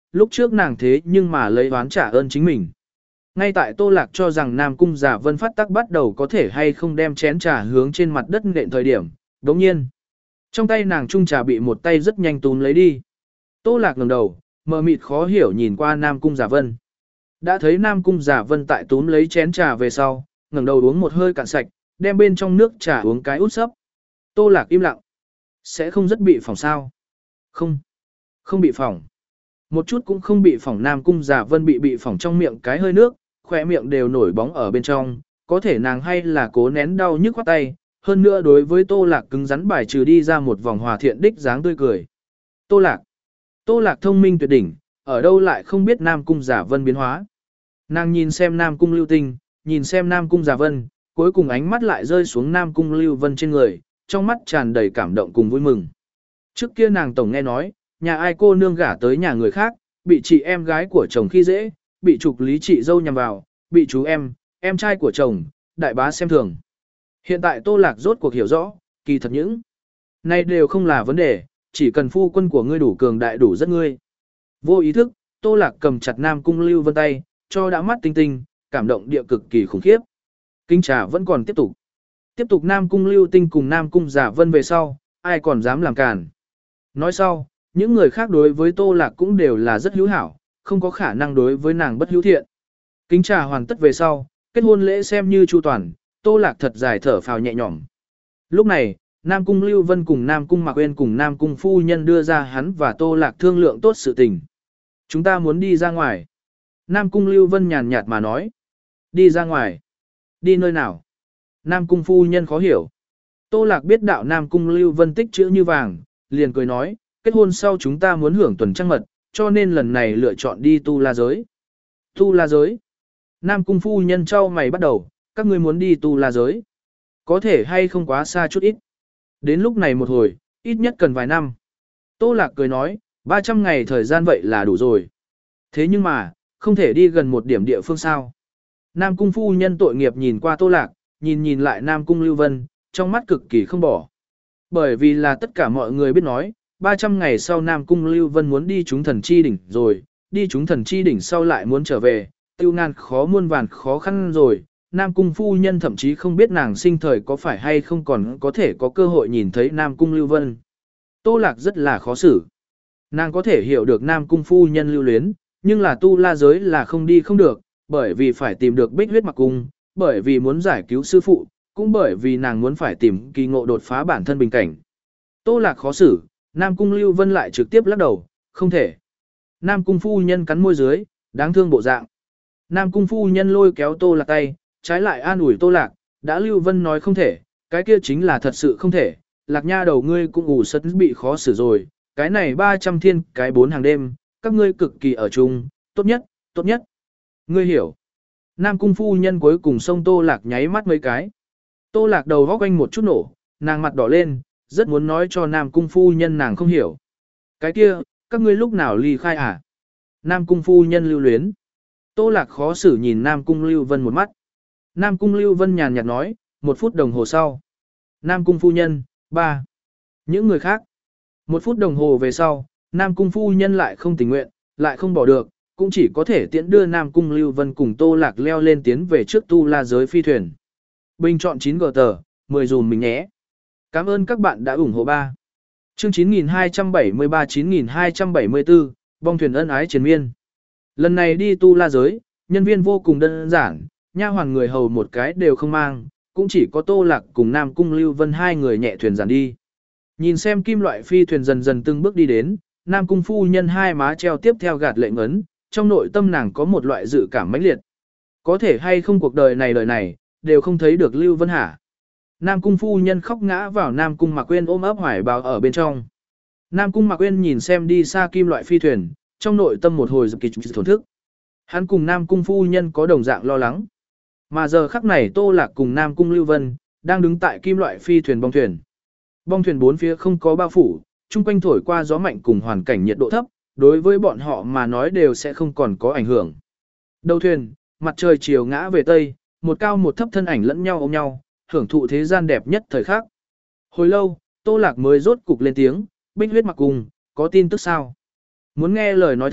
lúc trước nàng thế nhưng mà lấy oán trả ơn chính mình. Ngay tại Tô Lạc cho rằng Nam Cung Giả Vân phát tắc bắt đầu có thể hay không đem chén trà hướng trên mặt đất nện thời điểm, đồng nhiên. Trong tay nàng chung trà bị một tay rất nhanh túm lấy đi. Tô Lạc ngẩng đầu, mờ mịt khó hiểu nhìn qua Nam Cung Giả Vân. Đã thấy Nam Cung Giả Vân tại túm lấy chén trà về sau, ngẩng đầu uống một hơi cạn sạch, đem bên trong nước trà uống cái út sấp. Tô Lạc im lặng. Sẽ không rất bị phỏng sao? Không. Không bị phỏng. Một chút cũng không bị phỏng. Nam Cung Giả Vân bị bị phỏng trong miệng cái hơi nước, khỏe miệng đều nổi bóng ở bên trong, có thể nàng hay là cố nén đau nhức khoát tay, hơn nữa đối với Tô Lạc cứng rắn bài trừ đi ra một vòng hòa thiện đích dáng tươi cười. Tô Lạc. Tô Lạc thông minh tuyệt đỉnh, ở đâu lại không biết Nam Cung Giả Vân biến hóa. Nàng nhìn xem Nam Cung Lưu Tinh, nhìn xem Nam Cung Giả Vân, cuối cùng ánh mắt lại rơi xuống Nam Cung Lưu Vân trên người, trong mắt tràn đầy cảm động cùng vui mừng. Trước kia nàng tổng nghe nói, nhà ai cô nương gả tới nhà người khác, bị chị em gái của chồng khi dễ, bị trục lý chị dâu nhằm vào, bị chú em, em trai của chồng, đại bá xem thường. Hiện tại Tô Lạc rốt cuộc hiểu rõ, kỳ thật những này đều không là vấn đề, chỉ cần phu quân của ngươi đủ cường đại đủ rất ngươi. Vô ý thức, Tô Lạc cầm chặt Nam Cung Lưu Vân tay, cho đã mắt tinh tinh, cảm động địa cực kỳ khủng khiếp. Kinh trà vẫn còn tiếp tục. Tiếp tục Nam Cung Lưu Tinh cùng Nam Cung Giả Vân về sau, ai còn dám làm cản. Nói sau, những người khác đối với Tô Lạc cũng đều là rất hữu hảo, không có khả năng đối với nàng bất hữu thiện. Kính trà hoàn tất về sau, kết hôn lễ xem như chu toàn, Tô Lạc thật dài thở phào nhẹ nhõm. Lúc này, Nam Cung Lưu Vân cùng Nam Cung Mạc Uyên cùng Nam Cung phu nhân đưa ra hắn và Tô Lạc thương lượng tốt sự tình. Chúng ta muốn đi ra ngoài. Nam Cung Lưu Vân nhàn nhạt mà nói. Đi ra ngoài. Đi nơi nào? Nam Cung phu nhân khó hiểu. Tô Lạc biết đạo Nam Cung Lưu Vân tích chữ như vàng, liền cười nói, kết hôn sau chúng ta muốn hưởng tuần trăng mật, cho nên lần này lựa chọn đi tu la giới. Tu la giới. Nam Cung phu nhân trao mày bắt đầu, các ngươi muốn đi tu la giới. Có thể hay không quá xa chút ít. Đến lúc này một hồi, ít nhất cần vài năm. Tô Lạc cười nói, ba trăm ngày thời gian vậy là đủ rồi. Thế nhưng mà, không thể đi gần một điểm địa phương sao. Nam Cung phu nhân tội nghiệp nhìn qua Tô Lạc, nhìn nhìn lại Nam Cung Lưu Vân, trong mắt cực kỳ không bỏ. Bởi vì là tất cả mọi người biết nói, ba trăm ngày sau Nam Cung Lưu Vân muốn đi chúng thần chi đỉnh rồi, đi chúng thần chi đỉnh sau lại muốn trở về, tiêu ngàn khó muôn vàn khó khăn rồi. Nam Cung phu nhân thậm chí không biết nàng sinh thời có phải hay không còn có thể có cơ hội nhìn thấy Nam Cung Lưu Vân. Tô Lạc rất là khó xử. Nàng có thể hiểu được Nam Cung phu nhân lưu luyến, nhưng là tu la giới là không đi không được, bởi vì phải tìm được Bích Huyết Mặc Cung, bởi vì muốn giải cứu sư phụ, cũng bởi vì nàng muốn phải tìm kỳ ngộ đột phá bản thân bình cảnh. Tô Lạc khó xử, Nam Cung Lưu Vân lại trực tiếp lắc đầu, không thể. Nam Cung phu nhân cắn môi dưới, đáng thương bộ dạng. Nam Cung phu nhân lôi kéo Tô Lạc tay, trái lại an ủi Tô Lạc, đã Lưu Vân nói không thể, cái kia chính là thật sự không thể. Lạc nha đầu ngươi cũng ủ sất bị khó xử rồi, cái này ba trăm thiên, cái bốn hàng đêm, các ngươi cực kỳ ở chung, tốt nhất, tốt nhất. Ngươi hiểu. Nam Cung phu nhân cuối cùng xông Tô Lạc nháy mắt mấy cái. Tô Lạc đầu góc quanh một chút nổ, nàng mặt đỏ lên, rất muốn nói cho Nam Cung phu nhân nàng không hiểu. Cái kia, các ngươi lúc nào ly khai à? Nam Cung phu nhân lưu luyến. Tô Lạc khó xử nhìn Nam Cung Lưu Vân một mắt. Nam Cung Lưu Vân nhàn nhạt nói, một phút đồng hồ sau. Nam Cung phu nhân, ba. Những người khác. Một phút đồng hồ về sau, Nam Cung phu nhân lại không tình nguyện, lại không bỏ được, cũng chỉ có thể tiễn đưa Nam Cung Lưu Vân cùng Tô Lạc leo lên tiến về trước tu la giới phi thuyền. Bình chọn chín g tờ, mười dùm mình nhé. Cảm ơn các bạn đã ủng hộ ba. Chương chín nghìn hai trăm bảy mươi ba chín nghìn hai trăm bảy mươi tư, bong thuyền ân ái triền miên. Lần này đi tu la giới, nhân viên vô cùng đơn giản, nha hoàn người hầu một cái đều không mang, cũng chỉ có Tô Lạc cùng Nam Cung Lưu Vân hai người nhẹ thuyền giản đi. Nhìn xem kim loại phi thuyền dần dần từng bước đi đến, Nam Cung phu nhân hai má treo tiếp theo gạt lệ ngấn, trong nội tâm nàng có một loại dự cảm mãnh liệt. Có thể hay không cuộc đời này đời này, đều không thấy được Lưu Vân hả. Nam Cung phu nhân khóc ngã vào Nam Cung Mạc Uyên ôm ấp hoài bào ở bên trong. Nam Cung Mạc Uyên nhìn xem đi xa kim loại phi thuyền, trong nội tâm một hồi dập kịch thổn thức. Hắn cùng Nam Cung phu nhân có đồng dạng lo lắng. Mà giờ khắc này Tô Lạc cùng Nam Cung Lưu Vân đang đứng tại kim loại phi thuyền bong thuyền. Bong thuyền bốn phía không có bao phủ, chung quanh thổi qua gió mạnh cùng hoàn cảnh nhiệt độ thấp, đối với bọn họ mà nói đều sẽ không còn có ảnh hưởng. Đầu thuyền, mặt trời chiều ngã về tây, một cao một thấp thân ảnh lẫn nhau ôm nhau, hưởng thụ thế gian đẹp nhất thời khắc. Hồi lâu, Tô Lạc mới rốt cục lên tiếng, Bích Huyết Mặc Cung, có tin tức sao? Muốn nghe lời nói thật,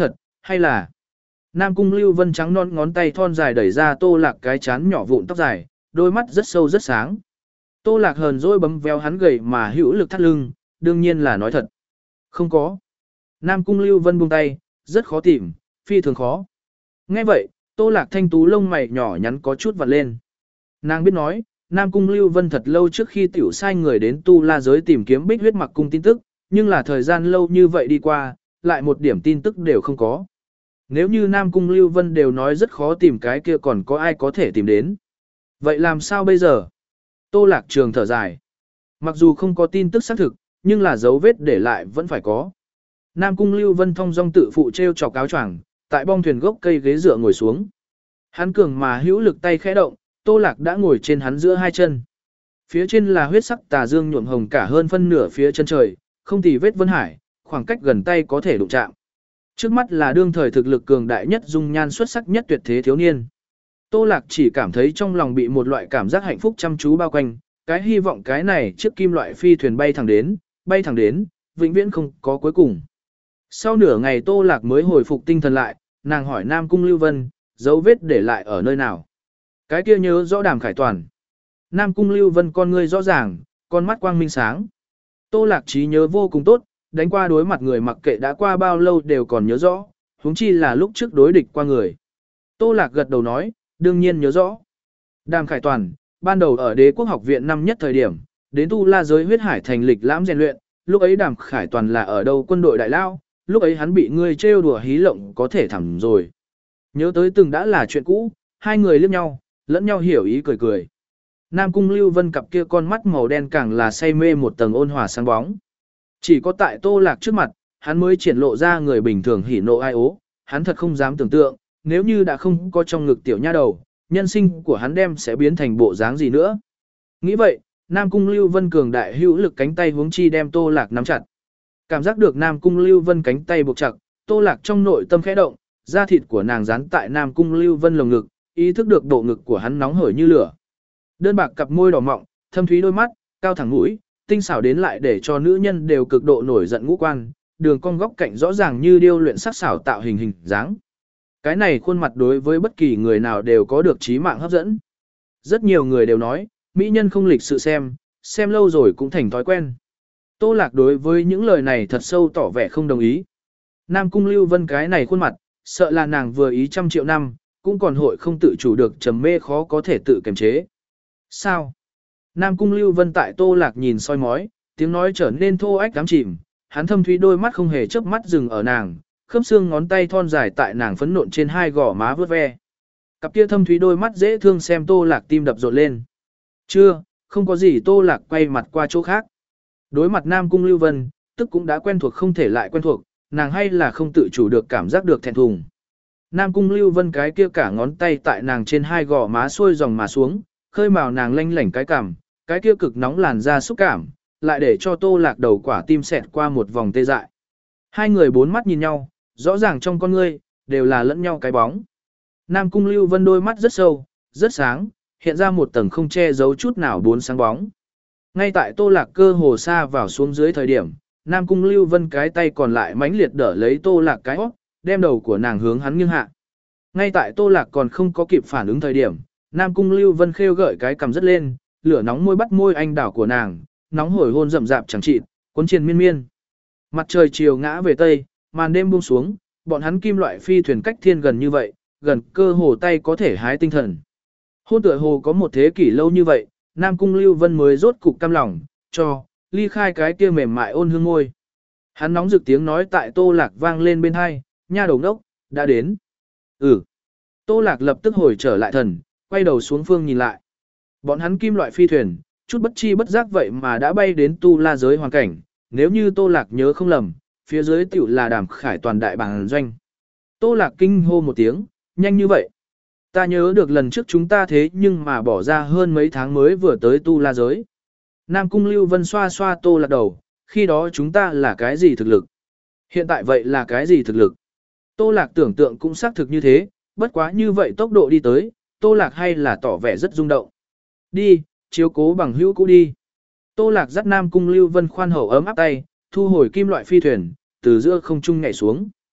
Hay là Nam Cung Lưu Vân trắng non ngón tay thon dài đẩy ra Tô Lạc cái chán nhỏ vụn tóc dài, đôi mắt rất sâu rất sáng. Tô Lạc hờn dỗi bấm véo hắn gầy mà hữu lực thắt lưng, đương nhiên là nói thật. Không có. Nam Cung Lưu Vân buông tay, rất khó tìm, phi thường khó. Nghe vậy, Tô Lạc thanh tú lông mày nhỏ nhắn có chút vặn lên. Nàng biết nói, Nam Cung Lưu Vân thật lâu trước khi tiểu sai người đến Tu La giới tìm kiếm Bích Huyết Mặc cung tin tức, nhưng là thời gian lâu như vậy đi qua, lại một điểm tin tức đều không có. Nếu như Nam Cung Lưu Vân đều nói rất khó tìm cái kia còn có ai có thể tìm đến. Vậy làm sao bây giờ? Tô Lạc Trường thở dài. Mặc dù không có tin tức xác thực, nhưng là dấu vết để lại vẫn phải có. Nam Cung Lưu Vân thong dong tự phụ treo chọc áo choàng, tại bong thuyền gốc cây ghế dựa ngồi xuống. Hắn cường mà hữu lực tay khẽ động, Tô Lạc đã ngồi trên hắn giữa hai chân. Phía trên là huyết sắc tà dương nhuộm hồng cả hơn phân nửa phía chân trời, không tì vết vân hải, khoảng cách gần tay có thể đụng chạm. Trước mắt là đương thời thực lực cường đại nhất dung nhan xuất sắc nhất tuyệt thế thiếu niên. Tô Lạc chỉ cảm thấy trong lòng bị một loại cảm giác hạnh phúc chăm chú bao quanh, cái hy vọng cái này chiếc kim loại phi thuyền bay thẳng đến, bay thẳng đến, vĩnh viễn không có cuối cùng. Sau nửa ngày Tô Lạc mới hồi phục tinh thần lại, nàng hỏi Nam Cung Lưu Vân, dấu vết để lại ở nơi nào. Cái kia nhớ rõ Đàm Khải Toàn. Nam Cung Lưu Vân con ngươi rõ ràng, con mắt quang minh sáng. Tô Lạc trí nhớ vô cùng tốt, đánh qua đối mặt người mặc kệ đã qua bao lâu đều còn nhớ rõ, huống chi là lúc trước đối địch qua người. Tô Lạc gật đầu nói, đương nhiên nhớ rõ. Đàm Khải Toàn, ban đầu ở Đế Quốc học viện năm nhất thời điểm, đến Tu La giới huyết hải thành lịch lãm rèn luyện, lúc ấy Đàm Khải Toàn là ở đâu quân đội đại lao, lúc ấy hắn bị ngươi trêu đùa hí lộng có thể thẳng rồi. Nhớ tới từng đã là chuyện cũ, hai người liếc nhau, lẫn nhau hiểu ý cười cười. Nam Cung Lưu Vân cặp kia con mắt màu đen càng là say mê một tầng ôn hòa sáng bóng. Chỉ có tại Tô Lạc trước mặt, hắn mới triển lộ ra người bình thường hỉ nộ ai ố, hắn thật không dám tưởng tượng, nếu như đã không có trong ngực tiểu nha đầu, nhân sinh của hắn đem sẽ biến thành bộ dáng gì nữa. Nghĩ vậy, Nam Cung Lưu Vân cường đại hữu lực cánh tay huống chi đem Tô Lạc nắm chặt. Cảm giác được Nam Cung Lưu Vân cánh tay buộc chặt, Tô Lạc trong nội tâm khẽ động, da thịt của nàng dán tại Nam Cung Lưu Vân lồng ngực, ý thức được độ ngực của hắn nóng hởi như lửa. Đơn bạc cặp môi đỏ mọng, thâm thúy đôi mắt, cao thẳng mũi, tinh xảo đến lại để cho nữ nhân đều cực độ nổi giận ngũ quan, đường cong góc cạnh rõ ràng như điêu luyện sắc xảo tạo hình hình dáng. Cái này khuôn mặt đối với bất kỳ người nào đều có được trí mạng hấp dẫn. Rất nhiều người đều nói, mỹ nhân không lịch sự xem, xem lâu rồi cũng thành thói quen. Tô Lạc đối với những lời này thật sâu tỏ vẻ không đồng ý. Nam Cung Lưu Vân cái này khuôn mặt, sợ là nàng vừa ý trăm triệu năm, cũng còn hội không tự chủ được trầm mê khó có thể tự kiềm chế. Sao? Nam Cung Lưu Vân tại Tô Lạc nhìn soi mói, tiếng nói trở nên thô ách đám chìm, hắn thâm thúy đôi mắt không hề chớp mắt dừng ở nàng, khớp xương ngón tay thon dài tại nàng phấn nộn trên hai gò má vướt ve. Cặp kia thâm thúy đôi mắt dễ thương xem Tô Lạc tim đập rộn lên. Chưa, không có gì. Tô Lạc quay mặt qua chỗ khác. Đối mặt Nam Cung Lưu Vân, tức cũng đã quen thuộc không thể lại quen thuộc, nàng hay là không tự chủ được cảm giác được thẹn thùng. Nam Cung Lưu Vân cái kia cả ngón tay tại nàng trên hai gò má xuôi dòng mà xuống, khơi màu nàng lanh lảnh cái cằm, cái kia cực nóng làn da xúc cảm, lại để cho Tô Lạc đầu quả tim xẹt qua một vòng tê dại. Hai người bốn mắt nhìn nhau, rõ ràng trong con ngươi đều là lẫn nhau cái bóng. Nam Cung Lưu Vân đôi mắt rất sâu, rất sáng, hiện ra một tầng không che giấu chút nào bốn sáng bóng. Ngay tại Tô Lạc cơ hồ xa vào xuống dưới thời điểm, Nam Cung Lưu Vân cái tay còn lại mãnh liệt đỡ lấy Tô Lạc cái óc, đem đầu của nàng hướng hắn nghiêng hạ. Ngay tại Tô Lạc còn không có kịp phản ứng thời điểm, Nam Cung Lưu Vân khêu gợi cái cầm rất lên, lửa nóng môi bắt môi anh đảo của nàng, nóng hổi hôn rậm rạp chẳng chịt, cuốn triền miên miên. Mặt trời chiều ngã về tây, màn đêm buông xuống, bọn hắn kim loại phi thuyền cách thiên gần như vậy, gần cơ hồ tay có thể hái tinh thần. Hôn tựa hồ có một thế kỷ lâu như vậy, Nam Cung Lưu Vân mới rốt cục cam lòng, cho, ly khai cái kia mềm mại ôn hương ngôi. Hắn nóng rực tiếng nói tại Tô Lạc vang lên bên hai, nha đầu ngốc, đã đến. Ừ. Tô Lạc lập tức hồi trở lại thần, quay đầu xuống phương nhìn lại. Bọn hắn kim loại phi thuyền, chút bất chi bất giác vậy mà đã bay đến Tu La giới hoàn cảnh, nếu như Tô Lạc nhớ không lầm, phía dưới tiểu là Đàm Khải Toàn đại bản doanh. Tô Lạc kinh hô một tiếng, nhanh như vậy. Ta nhớ được lần trước chúng ta thế nhưng mà bỏ ra hơn mấy tháng mới vừa tới Tu La giới. Nam Cung Lưu Vân xoa xoa Tô Lạc đầu, khi đó chúng ta là cái gì thực lực? Hiện tại vậy là cái gì thực lực? Tô Lạc tưởng tượng cũng xác thực như thế, bất quá như vậy tốc độ đi tới, Tô Lạc hay là tỏ vẻ rất rung động. Đi, chiếu cố bằng hữu cũ đi. Tô Lạc dắt Nam Cung Lưu Vân khoan hậu ấm áp tay, thu hồi kim loại phi thuyền, từ giữa không trung nhảy xuống.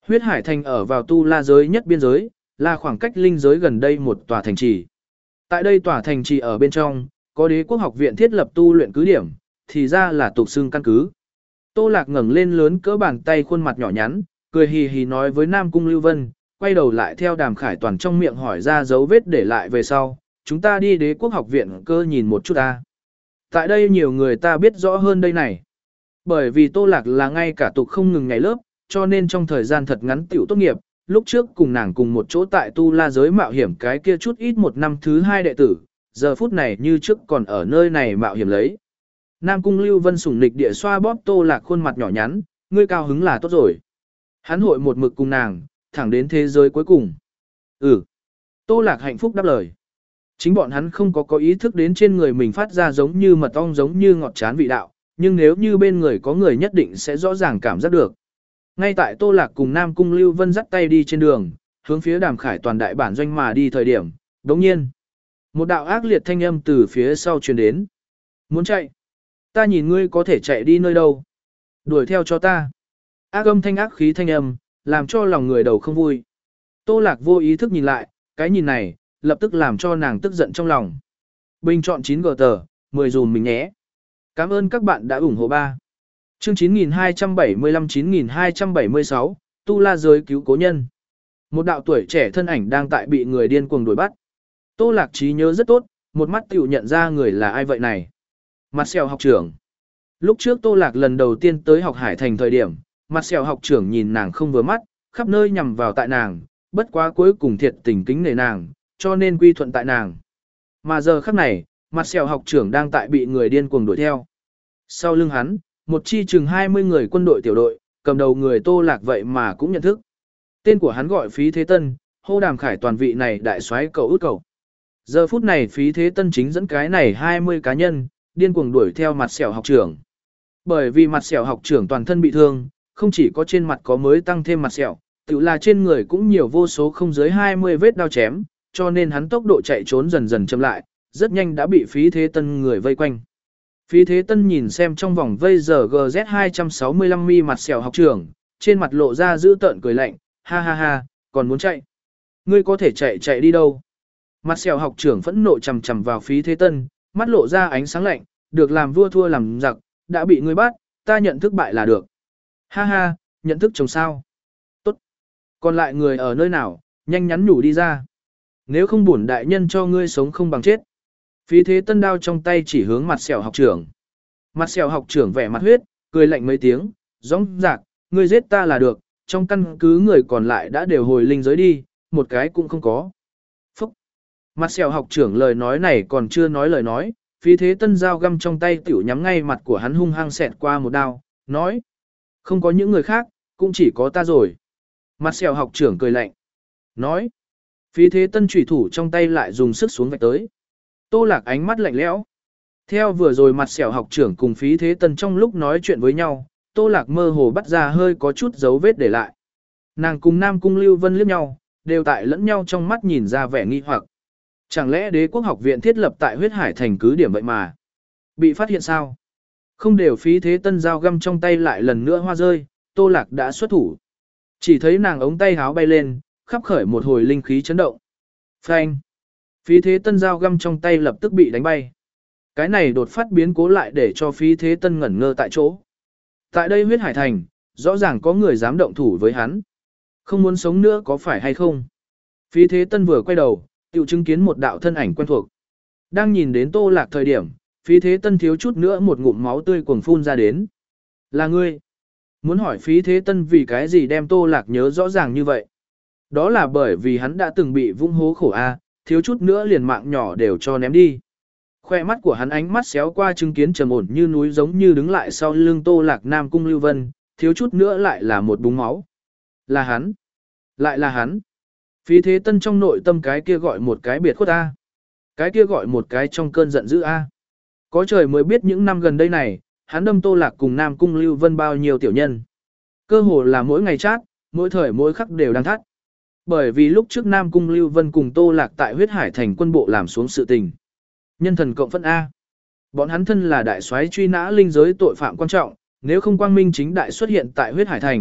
Huyết Hải Thành ở vào tu la giới nhất biên giới, là khoảng cách linh giới gần đây một tòa thành trì. Tại đây tòa thành trì ở bên trong, có đế quốc học viện thiết lập tu luyện cứ điểm, thì ra là tục xưng căn cứ. Tô Lạc ngẩng lên lớn cỡ bàn tay khuôn mặt nhỏ nhắn, cười hì hì nói với Nam Cung Lưu Vân, quay đầu lại theo Đàm Khải Toàn trong miệng hỏi ra dấu vết để lại về sau, chúng ta đi đế quốc học viện cơ nhìn một chút ta. Tại đây nhiều người ta biết rõ hơn đây này. Bởi vì Tô Lạc là ngay cả tục không ngừng ngày lớp, cho nên trong thời gian thật ngắn tiểu tốt nghiệp, lúc trước cùng nàng cùng một chỗ tại tu la giới mạo hiểm cái kia chút ít một năm thứ hai đệ tử, giờ phút này như trước còn ở nơi này mạo hiểm lấy. Nam Cung Lưu Vân sủng nịch địa xoa bóp Tô Lạc khuôn mặt nhỏ nhắn, ngươi cao hứng là tốt rồi. Hắn hội một mực cùng nàng, thẳng đến thế giới cuối cùng. Ừ. Tô Lạc hạnh phúc đáp lời. Chính bọn hắn không có có ý thức đến trên người mình phát ra giống như mật ong giống như ngọt chán vị đạo, nhưng nếu như bên người có người nhất định sẽ rõ ràng cảm giác được. Ngay tại Tô Lạc cùng Nam Cung Lưu Vân dắt tay đi trên đường, hướng phía Đàm Khải Toàn đại bản doanh mà đi thời điểm, đồng nhiên. Một đạo ác liệt thanh âm từ phía sau truyền đến. Muốn chạy? Ta nhìn ngươi có thể chạy đi nơi đâu? Đuổi theo cho ta. Ác âm thanh ác khí thanh âm, làm cho lòng người đầu không vui. Tô Lạc vô ý thức nhìn lại, cái nhìn này, lập tức làm cho nàng tức giận trong lòng. Bình chọn chín gờ tờ, mười dùm mình nhé. Cảm ơn các bạn đã ủng hộ ba. Chương chín nghìn hai trăm bảy mươi lăm chín nghìn hai trăm bảy mươi sáu, Tu La giới cứu cố nhân. Một đạo tuổi trẻ thân ảnh đang tại bị người điên cuồng đuổi bắt. Tô Lạc trí nhớ rất tốt, một mắt tiểu nhận ra người là ai vậy này. Mặt xèo học trưởng. Lúc trước Tô Lạc lần đầu tiên tới học Hải Thành thời điểm, mặt xèo học trưởng nhìn nàng không vừa mắt, khắp nơi nhằm vào tại nàng, bất quá cuối cùng thiệt tình kính nể nàng, cho nên quy thuận tại nàng. Mà giờ khắc này, mặt xèo học trưởng đang tại bị người điên cuồng đuổi theo. Sau lưng hắn, một chi chừng hai mươi người quân đội tiểu đội, cầm đầu người Tô Lạc vậy mà cũng nhận thức. Tên của hắn gọi Phí Thế Tân, hô Đàm Khải Toàn vị này đại soái cầu út cầu. Giờ phút này Phí Thế Tân chính dẫn cái này hai mươi cá nhân, điên cuồng đuổi theo mặt xẻo học trưởng. Bởi vì mặt xẻo học trưởng toàn thân bị thương, không chỉ có trên mặt có mới tăng thêm mặt xẻo, tự là trên người cũng nhiều vô số không dưới hai mươi vết đao chém, cho nên hắn tốc độ chạy trốn dần dần chậm lại, rất nhanh đã bị Phí Thế Tân người vây quanh. Phí Thế Tân nhìn xem trong vòng vây giờ G Z hai sáu lăm mi mặt xẻo học trưởng, trên mặt lộ ra giữ tợn cười lạnh, ha ha ha, còn muốn chạy. Ngươi có thể chạy chạy đi đâu? Mặt xẻo học trưởng phẫn nộ chầm chầm vào Phí Thế Tân, mắt lộ ra ánh sáng lạnh, được làm vua thua làm giặc, đã bị ngươi bắt, ta nhận thức bại là được. Ha ha, nhận thức chồng sao? Tốt. Còn lại người ở nơi nào, nhanh nhắn nhủ đi ra. Nếu không bổn đại nhân cho ngươi sống không bằng chết. Phí Thế Tân đao trong tay chỉ hướng mặt xẻo học trưởng. Mặt xẻo học trưởng vẻ mặt huyết, cười lạnh mấy tiếng, rõng rạc, ngươi giết ta là được, trong căn cứ người còn lại đã đều hồi linh giới đi, một cái cũng không có. Phúc! Mặt xẻo học trưởng lời nói này còn chưa nói lời nói, Phí Thế Tân dao găm trong tay tiểu nhắm ngay mặt của hắn hung hăng xẹt qua một đao, nói. Không có những người khác, cũng chỉ có ta rồi. Mặt xẻo học trưởng cười lạnh. Nói. Phí Thế Tân chủy thủ trong tay lại dùng sức xuống vạch tới. Tô Lạc ánh mắt lạnh lẽo. Theo vừa rồi mặt xẻo học trưởng cùng Phí Thế Tân trong lúc nói chuyện với nhau, Tô Lạc mơ hồ bắt ra hơi có chút dấu vết để lại. Nàng cùng Nam Cung Lưu Vân liếc nhau, đều tại lẫn nhau trong mắt nhìn ra vẻ nghi hoặc. Chẳng lẽ đế quốc học viện thiết lập tại huyết hải thành cứ điểm vậy mà? Bị phát hiện sao? Không đều Phí Thế Tân dao găm trong tay lại lần nữa hoa rơi, Tô Lạc đã xuất thủ. Chỉ thấy nàng ống tay háo bay lên, khắp khởi một hồi linh khí chấn động. Phanh! Phí Thế Tân dao găm trong tay lập tức bị đánh bay. Cái này đột phát biến cố lại để cho Phí Thế Tân ngẩn ngơ tại chỗ. Tại đây huyết hải thành, rõ ràng có người dám động thủ với hắn. Không muốn sống nữa có phải hay không? Phí Thế Tân vừa quay đầu, tiểu chứng kiến một đạo thân ảnh quen thuộc. Đang nhìn đến Tô Lạc thời điểm, Phí Thế Tân thiếu chút nữa một ngụm máu tươi cuồng phun ra đến. Là ngươi. Muốn hỏi Phí Thế Tân vì cái gì đem Tô Lạc nhớ rõ ràng như vậy? Đó là bởi vì hắn đã từng bị vung hố khổ a, thiếu chút nữa liền mạng nhỏ đều cho ném đi. Khoe mắt của hắn ánh mắt xéo qua chứng kiến trầm ổn như núi giống như đứng lại sau lưng Tô Lạc Nam Cung Lưu Vân, thiếu chút nữa lại là một búng máu. Là hắn. Lại là hắn. Phí Thế Tân trong nội tâm cái kia gọi một cái biệt khuất a. Cái kia gọi một cái trong cơn giận dữ a. Có trời mới biết những năm gần đây này, hắn đâm Tô Lạc cùng Nam Cung Lưu Vân bao nhiêu tiểu nhân. Cơ hồ là mỗi ngày chát, mỗi thời mỗi khắc đều đang thắt. Bởi vì lúc trước Nam Cung Lưu Vân cùng Tô Lạc tại huyết hải thành quân bộ làm xuống sự tình. Nhân thần cộng phân A. Bọn hắn thân là đại soái truy nã linh giới tội phạm quan trọng, nếu không quang minh chính đại xuất hiện tại huyết hải thành,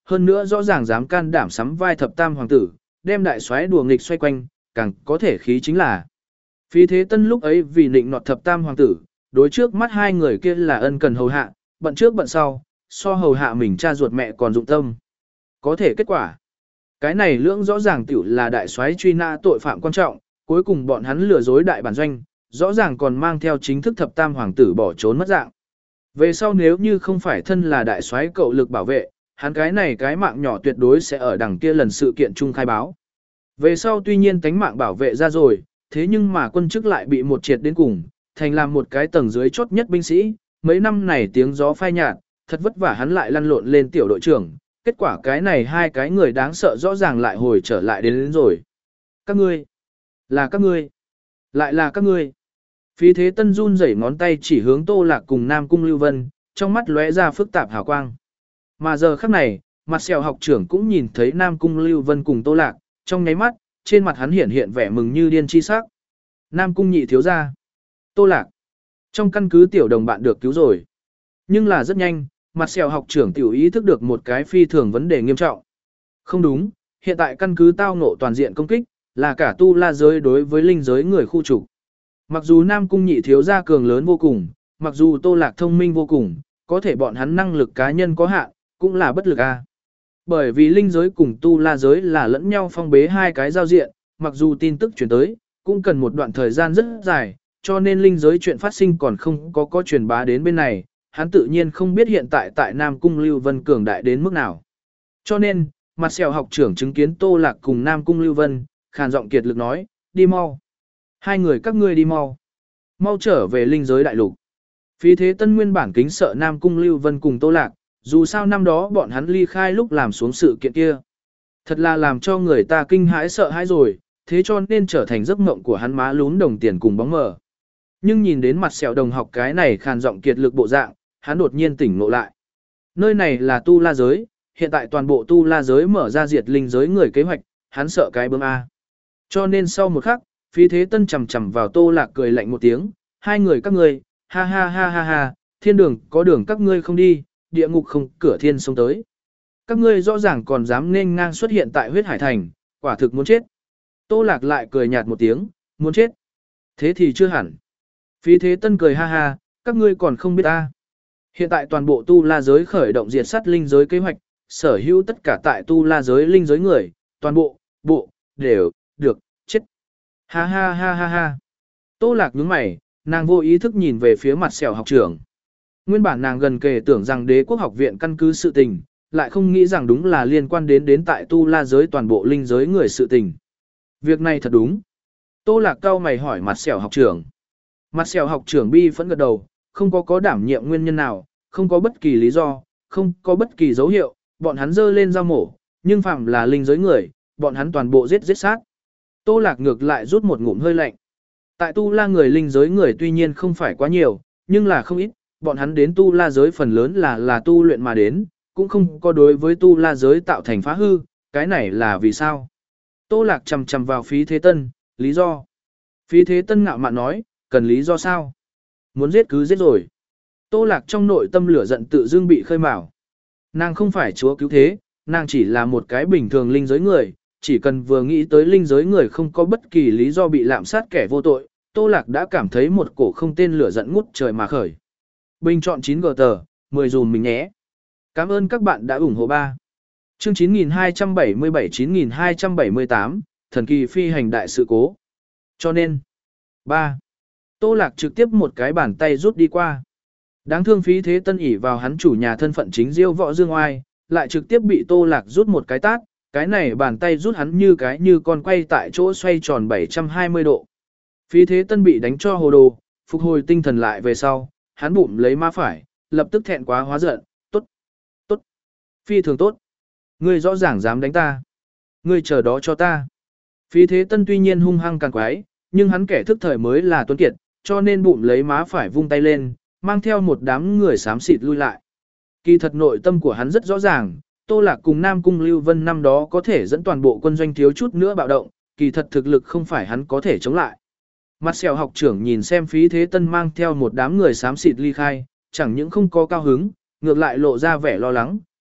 hơn nữa rõ ràng dám can đảm sắm vai thập tam hoàng tử, đem đại soái đùa nghịch xoay quanh, càng có thể khí chính là. Phí Thế Tân lúc ấy vì nịnh nọt thập tam hoàng tử, đối trước mắt hai người kia là ân cần hầu hạ, bận trước bận sau, so hầu hạ mình cha ruột mẹ còn dụng tâm. Có thể kết quả. Cái này lưỡng rõ ràng tiểu là đại soái truy nã tội phạm quan trọng, cuối cùng bọn hắn lừa dối đại bản doanh, rõ ràng còn mang theo chính thức thập tam hoàng tử bỏ trốn mất dạng. Về sau nếu như không phải thân là đại soái cậu lực bảo vệ, hắn cái này cái mạng nhỏ tuyệt đối sẽ ở đằng kia lần sự kiện chung khai báo. Về sau tuy nhiên tánh mạng bảo vệ ra rồi, thế nhưng mà quân chức lại bị một triệt đến cùng, thành làm một cái tầng dưới chốt nhất binh sĩ, mấy năm này tiếng gió phai nhạt, thật vất vả hắn lại lăn lộn lên tiểu đội trưởng, kết quả cái này hai cái người đáng sợ rõ ràng lại hồi trở lại đến, đến rồi. Các ngươi, là các ngươi, lại là các ngươi. Phí Thế Tân run rẩy ngón tay chỉ hướng Tô Lạc cùng Nam Cung Lưu Vân, trong mắt lóe ra phức tạp hào quang. Mà giờ khắc này, mặt sẹo học trưởng cũng nhìn thấy Nam Cung Lưu Vân cùng Tô Lạc, trong nháy mắt, trên mặt hắn hiện hiện vẻ mừng như điên chi sắc. Nam Cung nhị thiếu gia, Tô Lạc, trong căn cứ tiểu đồng bạn được cứu rồi. Nhưng là rất nhanh, mặt sẹo học trưởng tiểu ý thức được một cái phi thường vấn đề nghiêm trọng. Không đúng, hiện tại căn cứ tao ngộ toàn diện công kích, là cả tu la giới đối với linh giới người khu trục. Mặc dù Nam Cung nhị thiếu gia cường lớn vô cùng, mặc dù Tô Lạc thông minh vô cùng, có thể bọn hắn năng lực cá nhân có hạn, cũng là bất lực a. Bởi vì linh giới cùng tu la giới là lẫn nhau phong bế hai cái giao diện, mặc dù tin tức chuyển tới, cũng cần một đoạn thời gian rất dài, cho nên linh giới chuyện phát sinh còn không có có truyền bá đến bên này, hắn tự nhiên không biết hiện tại tại Nam Cung Lưu Vân cường đại đến mức nào. Cho nên, mặt sẹo học trưởng chứng kiến Tô Lạc cùng Nam Cung Lưu Vân, khàn giọng kiệt lực nói, đi mau. Hai người các ngươi đi mau. Mau trở về linh giới đại lục. Phí Thế Tân nguyên bản kính sợ Nam Cung Lưu Vân cùng Tô Lạc, dù sao năm đó bọn hắn ly khai lúc làm xuống sự kiện kia. Thật là làm cho người ta kinh hãi sợ hãi rồi, thế cho nên trở thành giấc mộng của hắn má lún đồng tiền cùng bóng mờ. Nhưng nhìn đến mặt sẹo đồng học cái này khàn giọng kiệt lực bộ dạng, hắn đột nhiên tỉnh ngộ lại. Nơi này là tu la giới, hiện tại toàn bộ tu la giới mở ra diệt linh giới người kế hoạch, hắn sợ cái bướm A. Cho nên sau một khắc, Phí Thế Tân chầm chầm vào Tô Lạc cười lạnh một tiếng, hai người các ngươi, ha ha ha ha ha, thiên đường có đường các ngươi không đi, địa ngục không cửa thiên sông tới. Các ngươi rõ ràng còn dám nên ngang xuất hiện tại huyết hải thành, quả thực muốn chết. Tô Lạc lại cười nhạt một tiếng, muốn chết. Thế thì chưa hẳn. Phí Thế Tân cười ha ha, các ngươi còn không biết ta. Hiện tại toàn bộ tu la giới khởi động diệt sát linh giới kế hoạch, sở hữu tất cả tại tu la giới linh giới người, toàn bộ, bộ, đều, được, chết. Ha ha ha ha ha. Tô Lạc nhướng mày, nàng vô ý thức nhìn về phía mặt sẹo học trưởng. Nguyên bản nàng gần kề tưởng rằng đế quốc học viện căn cứ sự tình, lại không nghĩ rằng đúng là liên quan đến đến tại tu la giới toàn bộ linh giới người sự tình. Việc này thật đúng. Tô Lạc cau mày hỏi mặt sẹo học trưởng. Mặt sẹo học trưởng bi phẫn gật đầu, không có có đảm nhiệm nguyên nhân nào, không có bất kỳ lý do, không có bất kỳ dấu hiệu, bọn hắn dơ lên dao mổ, nhưng phạm là linh giới người, bọn hắn toàn bộ giết giết sát. Tô Lạc ngược lại rút một ngụm hơi lạnh. Tại tu la người linh giới người tuy nhiên không phải quá nhiều, nhưng là không ít, bọn hắn đến tu la giới phần lớn là là tu luyện mà đến, cũng không có đối với tu la giới tạo thành phá hư, cái này là vì sao? Tô Lạc chầm chầm vào Phí Thế Tân, lý do. Phí Thế Tân ngạo mạn nói, cần lý do sao? Muốn giết cứ giết rồi. Tô Lạc trong nội tâm lửa giận tự dưng bị khơi mào. Nàng không phải chúa cứu thế, nàng chỉ là một cái bình thường linh giới người, chỉ cần vừa nghĩ tới linh giới người không có bất kỳ lý do bị lạm sát kẻ vô tội, Tô Lạc đã cảm thấy một cổ không tên lửa giận ngút trời mà khởi. Bình chọn chín gờ tờ, mười dùm mình nhé. Cảm ơn các bạn đã ủng hộ ba. Chương chín nghìn hai trăm bảy mươi bảy chín nghìn hai trăm bảy mươi tám, thần kỳ phi hành đại sự cố. Cho nên, ba. Tô Lạc trực tiếp một cái bàn tay rút đi qua. Đáng thương Phí Thế Tân ỉ vào hắn chủ nhà thân phận chính diêu võ dương oai, lại trực tiếp bị Tô Lạc rút một cái tát, cái này bàn tay rút hắn như cái như con quay tại chỗ xoay tròn bảy trăm hai mươi độ. Phí Thế Tân bị đánh cho hồ đồ, phục hồi tinh thần lại về sau, hắn bụng lấy má phải, lập tức thẹn quá hóa giận, tốt, tốt, phi thường tốt. Ngươi rõ ràng dám đánh ta. Ngươi chờ đó cho ta. Phí Thế Tân tuy nhiên hung hăng càng quái, nhưng hắn kẻ thức thời mới là tuấn kiệt, cho nên bụng lấy má phải vung tay lên, mang theo một đám người xám xịt lui lại. Kỳ thật nội tâm của hắn rất rõ ràng, Tô Lạc cùng Nam Cung Lưu Vân năm đó có thể dẫn toàn bộ quân doanh thiếu chút nữa bạo động, kỳ thật thực lực không phải hắn có thể chống lại. Mặt sẹo học trưởng nhìn xem Phí Thế Tân mang theo một đám người xám xịt ly khai, chẳng những không có cao hứng, ngược lại lộ ra vẻ lo lắng,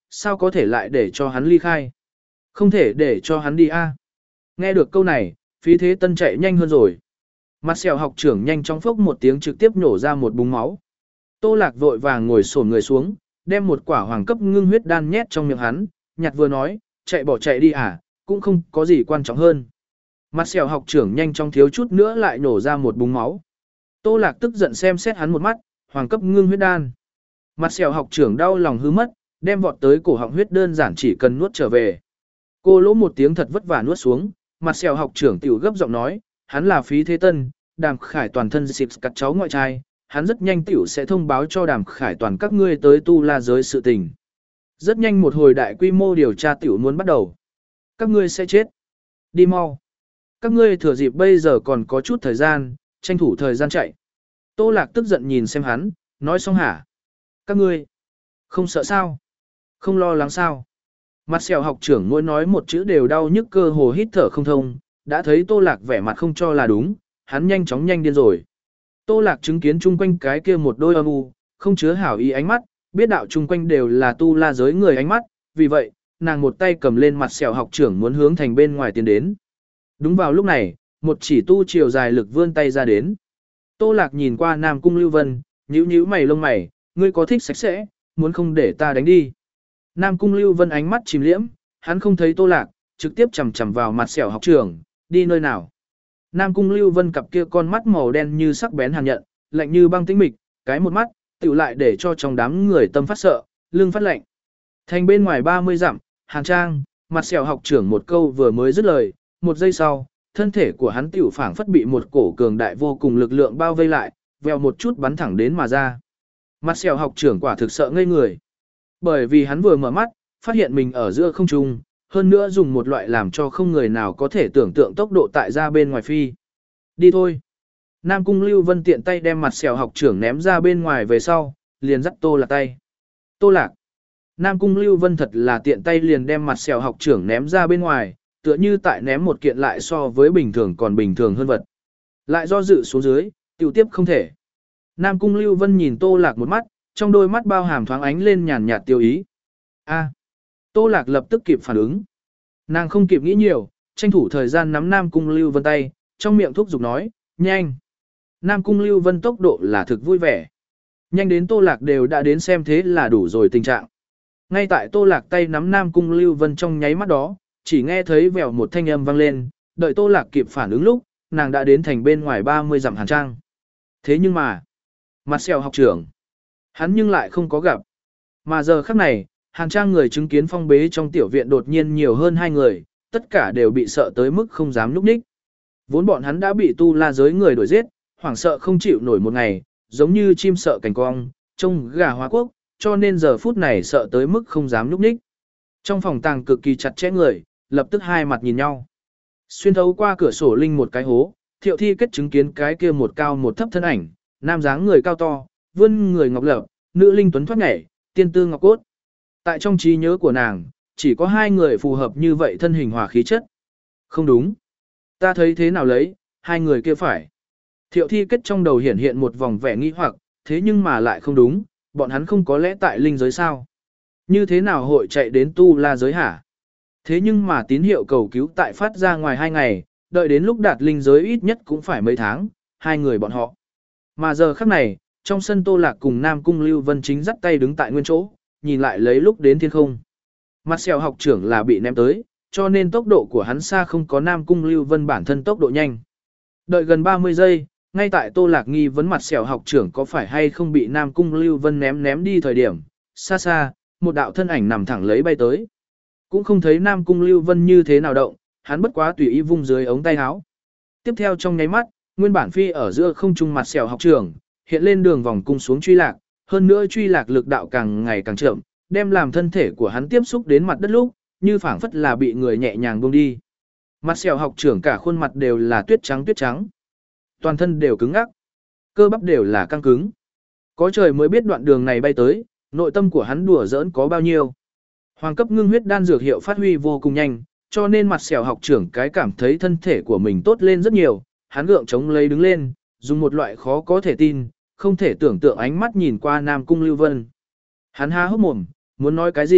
sao có thể lại để cho hắn ly khai? Không thể để cho hắn đi a. Nghe được câu này, Phí Thế Tân chạy nhanh hơn rồi. Mặt sẹo học trưởng nhanh chóng phốc một tiếng trực tiếp nhổ ra một búng máu. Tô Lạc vội vàng ngồi xổm người xuống, đem một quả hoàng cấp ngưng huyết đan nhét trong miệng hắn, nhặt vừa nói, chạy bỏ chạy đi à, cũng không có gì quan trọng hơn. Mặt sẹo học trưởng nhanh chóng thiếu chút nữa lại nổ ra một búng máu. Tô Lạc tức giận xem xét hắn một mắt, hoàng cấp ngưng huyết đan. Mặt sẹo học trưởng đau lòng hư mất, đem vọt tới cổ họng huyết đơn giản chỉ cần nuốt trở về. Cô lỗ một tiếng thật vất vả nuốt xuống, mặt sẹo học trưởng tiểu gấp giọng nói, hắn là Phí Thế Tân, Đàm Khải Toàn thân xịp cắt cháu ngoại trai, hắn rất nhanh tiểu sẽ thông báo cho Đàm Khải Toàn các ngươi tới tu la giới sự tình. Rất nhanh một hồi đại quy mô điều tra tiểu muốn bắt đầu. Các ngươi sẽ chết. Đi mau. Các ngươi thừa dịp bây giờ còn có chút thời gian, tranh thủ thời gian chạy. Tô Lạc tức giận nhìn xem hắn, nói xong hả? Các ngươi không sợ sao? Không lo lắng sao? Mặt sẹo học trưởng mỗi nói một chữ đều đau nhức cơ hồ hít thở không thông, đã thấy Tô Lạc vẻ mặt không cho là đúng, hắn nhanh chóng nhanh điên rồi. Tô Lạc chứng kiến chung quanh cái kia một đôi âm u, không chứa hảo ý ánh mắt, biết đạo chung quanh đều là tu la giới người ánh mắt, vì vậy, nàng một tay cầm lên mặt sẹo học trưởng muốn hướng thành bên ngoài tiến đến. Đúng vào lúc này, một chỉ tu chiều dài lực vươn tay ra đến. Tô Lạc nhìn qua Nam Cung Lưu Vân, nhíu nhíu mày lông mày, ngươi có thích sạch sẽ, muốn không để ta đánh đi. Nam Cung Lưu Vân ánh mắt chìm liễm, hắn không thấy Tô Lạc, trực tiếp chầm chầm vào mặt sẹo học trưởng, đi nơi nào. Nam Cung Lưu Vân cặp kia con mắt màu đen như sắc bén hàn nhận, lạnh như băng tĩnh mịch, cái một mắt, tiểu lại để cho trong đám người tâm phát sợ, lưng phát lạnh. Thành bên ngoài ba mươi dặm, Hàn Trang, mặt sẹo học trưởng một câu vừa mới dứt lời, một giây sau, thân thể của hắn tiểu phảng phất bị một cổ cường đại vô cùng lực lượng bao vây lại, vèo một chút bắn thẳng đến mà ra. Mặt sẹo học trưởng quả thực sợ ngây người. Bởi vì hắn vừa mở mắt, phát hiện mình ở giữa không trung, hơn nữa dùng một loại làm cho không người nào có thể tưởng tượng tốc độ tại ra bên ngoài phi. Đi thôi. Nam Cung Lưu Vân tiện tay đem mặt sẹo học trưởng ném ra bên ngoài về sau, liền dắt Tô Lạc tay. Tô Lạc. Nam Cung Lưu Vân thật là tiện tay liền đem mặt sẹo học trưởng ném ra bên ngoài, tựa như tại ném một kiện lại so với bình thường còn bình thường hơn vật. Lại do dự xuống dưới, tiểu tiếp không thể. Nam Cung Lưu Vân nhìn Tô Lạc một mắt, trong đôi mắt bao hàm thoáng ánh lên nhàn nhạt tiêu ý. A. Tô Lạc lập tức kịp phản ứng. Nàng không kịp nghĩ nhiều, tranh thủ thời gian nắm Nam Cung Lưu Vân tay, trong miệng thúc giục nói, nhanh. Nam Cung Lưu Vân tốc độ là thực vui vẻ. Nhanh đến Tô Lạc đều đã đến xem thế là đủ rồi tình trạng. Ngay tại Tô Lạc tay nắm Nam Cung Lưu Vân trong nháy mắt đó, chỉ nghe thấy vèo một thanh âm vang lên, đợi Tô Lạc kịp phản ứng lúc, nàng đã đến thành bên ngoài ba mươi dặm Hàn Trang. Thế nhưng mà, mặt sẹo học trưởng, hắn nhưng lại không có gặp. Mà giờ khắc này, Hàn Trang người chứng kiến phong bế trong tiểu viện đột nhiên nhiều hơn hai người, tất cả đều bị sợ tới mức không dám nhúc nhích. Vốn bọn hắn đã bị tu la giới người đuổi giết, hoảng sợ không chịu nổi một ngày, giống như chim sợ cảnh cong, trông gà hóa quốc, cho nên giờ phút này sợ tới mức không dám nhúc nhích. Trong phòng tàng cực kỳ chặt chẽ người, lập tức hai mặt nhìn nhau. Xuyên thấu qua cửa sổ linh một cái hố, Thiệu Thi Kết chứng kiến cái kia một cao một thấp thân ảnh, nam dáng người cao to, vươn người ngọc lập, nữ linh tuấn thoát nhảy, tiên tư ngọc cốt. Tại trong trí nhớ của nàng, chỉ có hai người phù hợp như vậy thân hình hòa khí chất. Không đúng. Ta thấy thế nào lấy, hai người kia phải. Thiệu Thi Kết trong đầu hiện hiện một vòng vẻ nghi hoặc, thế nhưng mà lại không đúng, bọn hắn không có lẽ tại linh giới sao. Như thế nào hội chạy đến tu la giới hả? Thế nhưng mà tín hiệu cầu cứu tại phát ra ngoài hai ngày, đợi đến lúc đạt linh giới ít nhất cũng phải mấy tháng, hai người bọn họ. Mà giờ khắc này, trong sân Tô Lạc cùng Nam Cung Lưu Vân chính dắt tay đứng tại nguyên chỗ, nhìn lại lấy lúc đến thiên không. Mặt sẹo học trưởng là bị ném tới, cho nên tốc độ của hắn xa không có Nam Cung Lưu Vân bản thân tốc độ nhanh. Đợi gần ba mươi giây, ngay tại Tô Lạc nghi vấn mặt sẹo học trưởng có phải hay không bị Nam Cung Lưu Vân ném ném đi thời điểm, xa xa, một đạo thân ảnh nằm thẳng lấy bay tới. Cũng không thấy Nam Cung Lưu Vân như thế nào động, hắn bất quá tùy ý vung dưới ống tay áo. Tiếp theo trong nháy mắt, nguyên bản phi ở giữa không trung mặt sẹo học trưởng, hiện lên đường vòng cung xuống truy lạc, hơn nữa truy lạc lực đạo càng ngày càng chậm, đem làm thân thể của hắn tiếp xúc đến mặt đất lúc, như phảng phất là bị người nhẹ nhàng buông đi. Mặt sẹo học trưởng cả khuôn mặt đều là tuyết trắng tuyết trắng, toàn thân đều cứng ngắc, cơ bắp đều là căng cứng. Có trời mới biết đoạn đường này bay tới, nội tâm của hắn đùa giỡn có bao nhiêu. Hoàng cấp ngưng huyết đan dược hiệu phát huy vô cùng nhanh, cho nên mặt sẹo học trưởng cái cảm thấy thân thể của mình tốt lên rất nhiều, hắn gượng chống lấy đứng lên, dùng một loại khó có thể tin, không thể tưởng tượng ánh mắt nhìn qua Nam Cung Lưu Vân. Hắn há hốc mồm, muốn nói cái gì,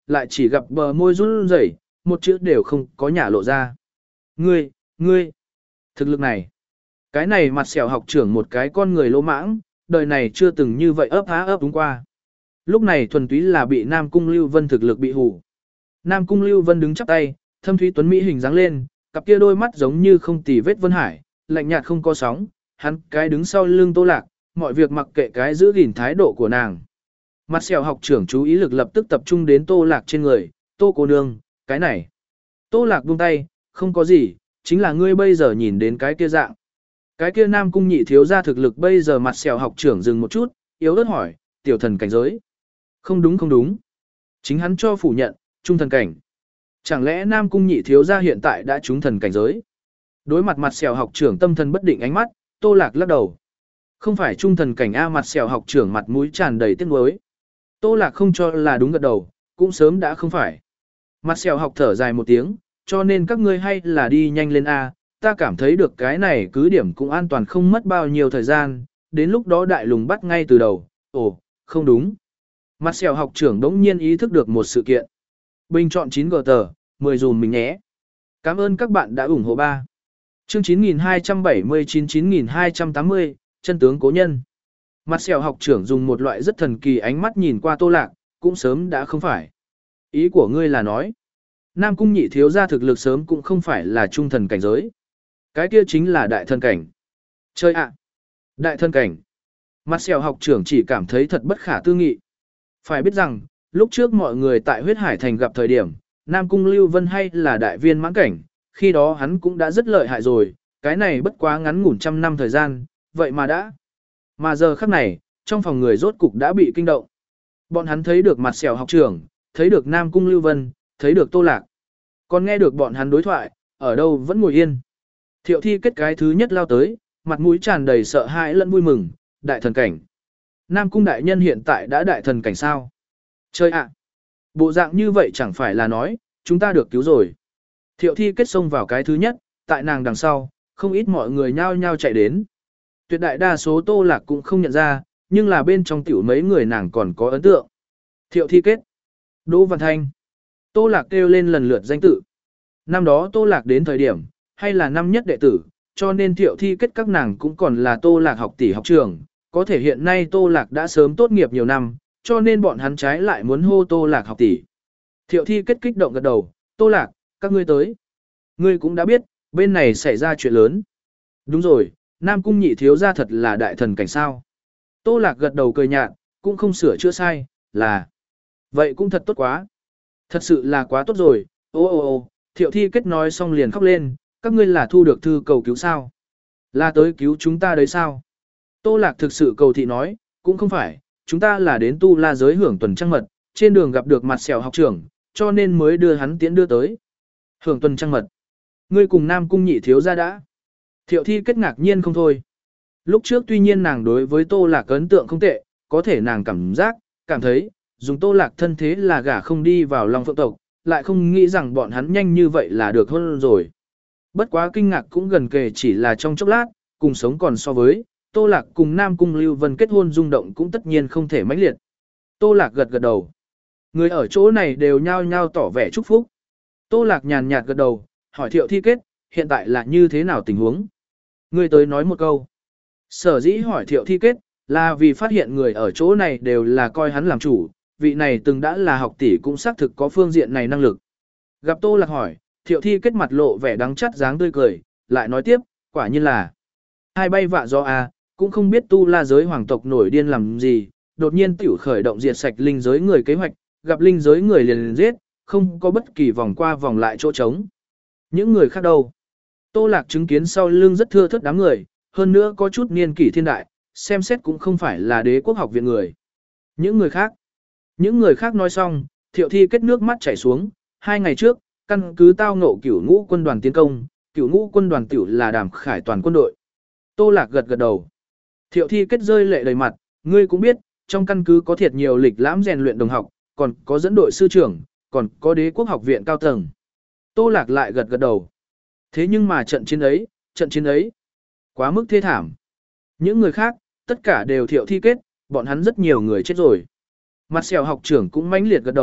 lại chỉ gặp bờ môi run rẩy, một chữ đều không có nhả lộ ra. Ngươi, ngươi, thực lực này. Cái này mặt sẹo học trưởng một cái con người lỗ mãng, đời này chưa từng như vậy ấp há ấp đúng qua. Lúc này thuần túy là bị Nam Cung Lưu Vân thực lực bị hù. Nam Cung Lưu Vân đứng chắp tay, thâm thúy tuấn mỹ hình dáng lên, cặp kia đôi mắt giống như không tì vết vân hải, lạnh nhạt không có sóng, hắn cái đứng sau lưng Tô Lạc, mọi việc mặc kệ cái giữ gìn thái độ của nàng. Mặt sẹo học trưởng chú ý lực lập tức tập trung đến Tô Lạc trên người, Tô cô nương, cái này. Tô Lạc buông tay, không có gì, chính là ngươi bây giờ nhìn đến cái kia dạng. Cái kia Nam Cung nhị thiếu ra thực lực bây giờ mặt sẹo học trưởng dừng một chút, yếu ớt hỏi, tiểu thần cảnh giới. Không đúng không đúng. Chính hắn cho phủ nhận, trung thần cảnh. Chẳng lẽ Nam Cung nhị thiếu ra hiện tại đã trúng thần cảnh giới? Đối mặt mặt sẹo học trưởng tâm thần bất định ánh mắt, Tô Lạc lắc đầu. Không phải trung thần cảnh A, mặt sẹo học trưởng mặt mũi tràn đầy tiếc nuối. Tô Lạc không cho là đúng gật đầu, cũng sớm đã không phải. Mặt sẹo học thở dài một tiếng, cho nên các ngươi hay là đi nhanh lên A, ta cảm thấy được cái này cứ điểm cũng an toàn không mất bao nhiêu thời gian, đến lúc đó đại lùng bắt ngay từ đầu. Ồ, không đúng. Mặt sẹo học trưởng đống nhiên ý thức được một sự kiện. Bình chọn chín gờ tờ, mười dùm mình nhé. Cảm ơn các bạn đã ủng hộ ba. Chương chín nghìn hai trăm bảy mươi chín chín nghìn hai trăm tám mươi, chân tướng cố nhân. Mặt sẹo học trưởng dùng một loại rất thần kỳ ánh mắt nhìn qua Tô Lạc, cũng sớm đã không phải. Ý của ngươi là nói, Nam Cung nhị thiếu gia thực lực sớm cũng không phải là trung thần cảnh giới. Cái kia chính là đại thần cảnh. Chơi ạ! Đại thần cảnh. Mặt sẹo học trưởng chỉ cảm thấy thật bất khả tư nghị. Phải biết rằng, lúc trước mọi người tại huyết hải thành gặp thời điểm, Nam Cung Lưu Vân hay là đại viên mãn cảnh, khi đó hắn cũng đã rất lợi hại rồi, cái này bất quá ngắn ngủn trăm năm thời gian, vậy mà đã. Mà giờ khắc này, trong phòng người rốt cục đã bị kinh động. Bọn hắn thấy được mặt sẹo học trưởng, thấy được Nam Cung Lưu Vân, thấy được Tô Lạc. Còn nghe được bọn hắn đối thoại, ở đâu vẫn ngồi yên. Thiệu Thi kết cái thứ nhất lao tới, mặt mũi tràn đầy sợ hãi lẫn vui mừng, đại thần cảnh. Nam Cung đại nhân hiện tại đã đại thần cảnh sao? Chơi ạ! Bộ dạng như vậy chẳng phải là nói, chúng ta được cứu rồi. Thiệu Thi kết xông vào cái thứ nhất, tại nàng đằng sau, không ít mọi người nhao nhao chạy đến. Tuyệt đại đa số Tô Lạc cũng không nhận ra, nhưng là bên trong tiểu mấy người nàng còn có ấn tượng. Thiệu Thi kết, Đỗ Văn Thanh, Tô Lạc kêu lên lần lượt danh tự. Năm đó Tô Lạc đến thời điểm, hay là năm nhất đệ tử, cho nên Thiệu Thi kết các nàng cũng còn là Tô Lạc học tỷ học trường, có thể hiện nay Tô Lạc đã sớm tốt nghiệp nhiều năm, cho nên bọn hắn trái lại muốn hô Tô Lạc học tỷ. Thiệu Thi kết kích động gật đầu, Tô Lạc, các ngươi tới. Ngươi cũng đã biết, bên này xảy ra chuyện lớn. Đúng rồi, Nam Cung nhị thiếu gia thật là đại thần cảnh sao. Tô Lạc gật đầu cười nhạt, cũng không sửa chữa sai, là. Vậy cũng thật tốt quá. Thật sự là quá tốt rồi, ô ô ô, Thiệu Thi kết nói xong liền khóc lên, các ngươi là thu được thư cầu cứu sao? Là tới cứu chúng ta đấy sao? Tô Lạc thực sự cầu thị nói, cũng không phải, chúng ta là đến Tu La giới hưởng tuần trăng mật, trên đường gặp được mặt sẹo học trưởng, cho nên mới đưa hắn tiễn đưa tới. Hưởng tuần trăng mật. Ngươi cùng Nam Cung nhị thiếu gia đã. Thiệu Thi kết ngạc nhiên không thôi. Lúc trước tuy nhiên nàng đối với Tô Lạc ấn tượng không tệ, có thể nàng cảm giác, cảm thấy, dùng Tô Lạc thân thế là gả không đi vào Long Phượng tộc, lại không nghĩ rằng bọn hắn nhanh như vậy là được hơn rồi. Bất quá kinh ngạc cũng gần kề chỉ là trong chốc lát, cùng sống còn so với, Tô Lạc cùng Nam Cung Lưu Vân kết hôn rung động cũng tất nhiên không thể mãnh liệt. Tô Lạc gật gật đầu. Người ở chỗ này đều nhao nhao tỏ vẻ chúc phúc. Tô Lạc nhàn nhạt gật đầu, hỏi Thiệu Thi kết, hiện tại là như thế nào tình huống? Người tới nói một câu. Sở dĩ hỏi Thiệu Thi kết, là vì phát hiện người ở chỗ này đều là coi hắn làm chủ, vị này từng đã là học tỷ cũng xác thực có phương diện này năng lực. Gặp Tô Lạc hỏi, Thiệu Thi kết mặt lộ vẻ đắng chắt dáng tươi cười, lại nói tiếp, quả nhiên là hai bay vạ do a, cũng không biết Tu La giới hoàng tộc nổi điên làm gì, đột nhiên tiểu khởi động diệt sạch linh giới người kế hoạch, gặp linh giới người liền liền giết, không có bất kỳ vòng qua vòng lại chỗ trống. Những người khác đâu? Tô Lạc chứng kiến sau lưng rất thưa thớt đám người, hơn nữa có chút niên kỷ thiên đại, xem xét cũng không phải là đế quốc học viện người. Những người khác? Những người khác nói xong, Thiệu Thi kết nước mắt chảy xuống, hai ngày trước, căn cứ tao ngộ cửu ngũ quân đoàn tiến công, cửu ngũ quân đoàn tiểu là Đàm Khải toàn quân đội. Tô Lạc gật gật đầu. Thiệu Thi kết rơi lệ đầy mặt, ngươi cũng biết, trong căn cứ có thiệt nhiều lịch lãm rèn luyện đồng học, còn có dẫn đội sư trưởng, còn có đế quốc học viện cao tầng. Tô Lạc lại gật gật đầu. Thế nhưng mà trận chiến ấy, trận chiến ấy, quá mức thê thảm. Những người khác, tất cả đều Thiệu Thi kết, bọn hắn rất nhiều người chết rồi. Mặt sẹo học trưởng cũng mãnh liệt gật đầu,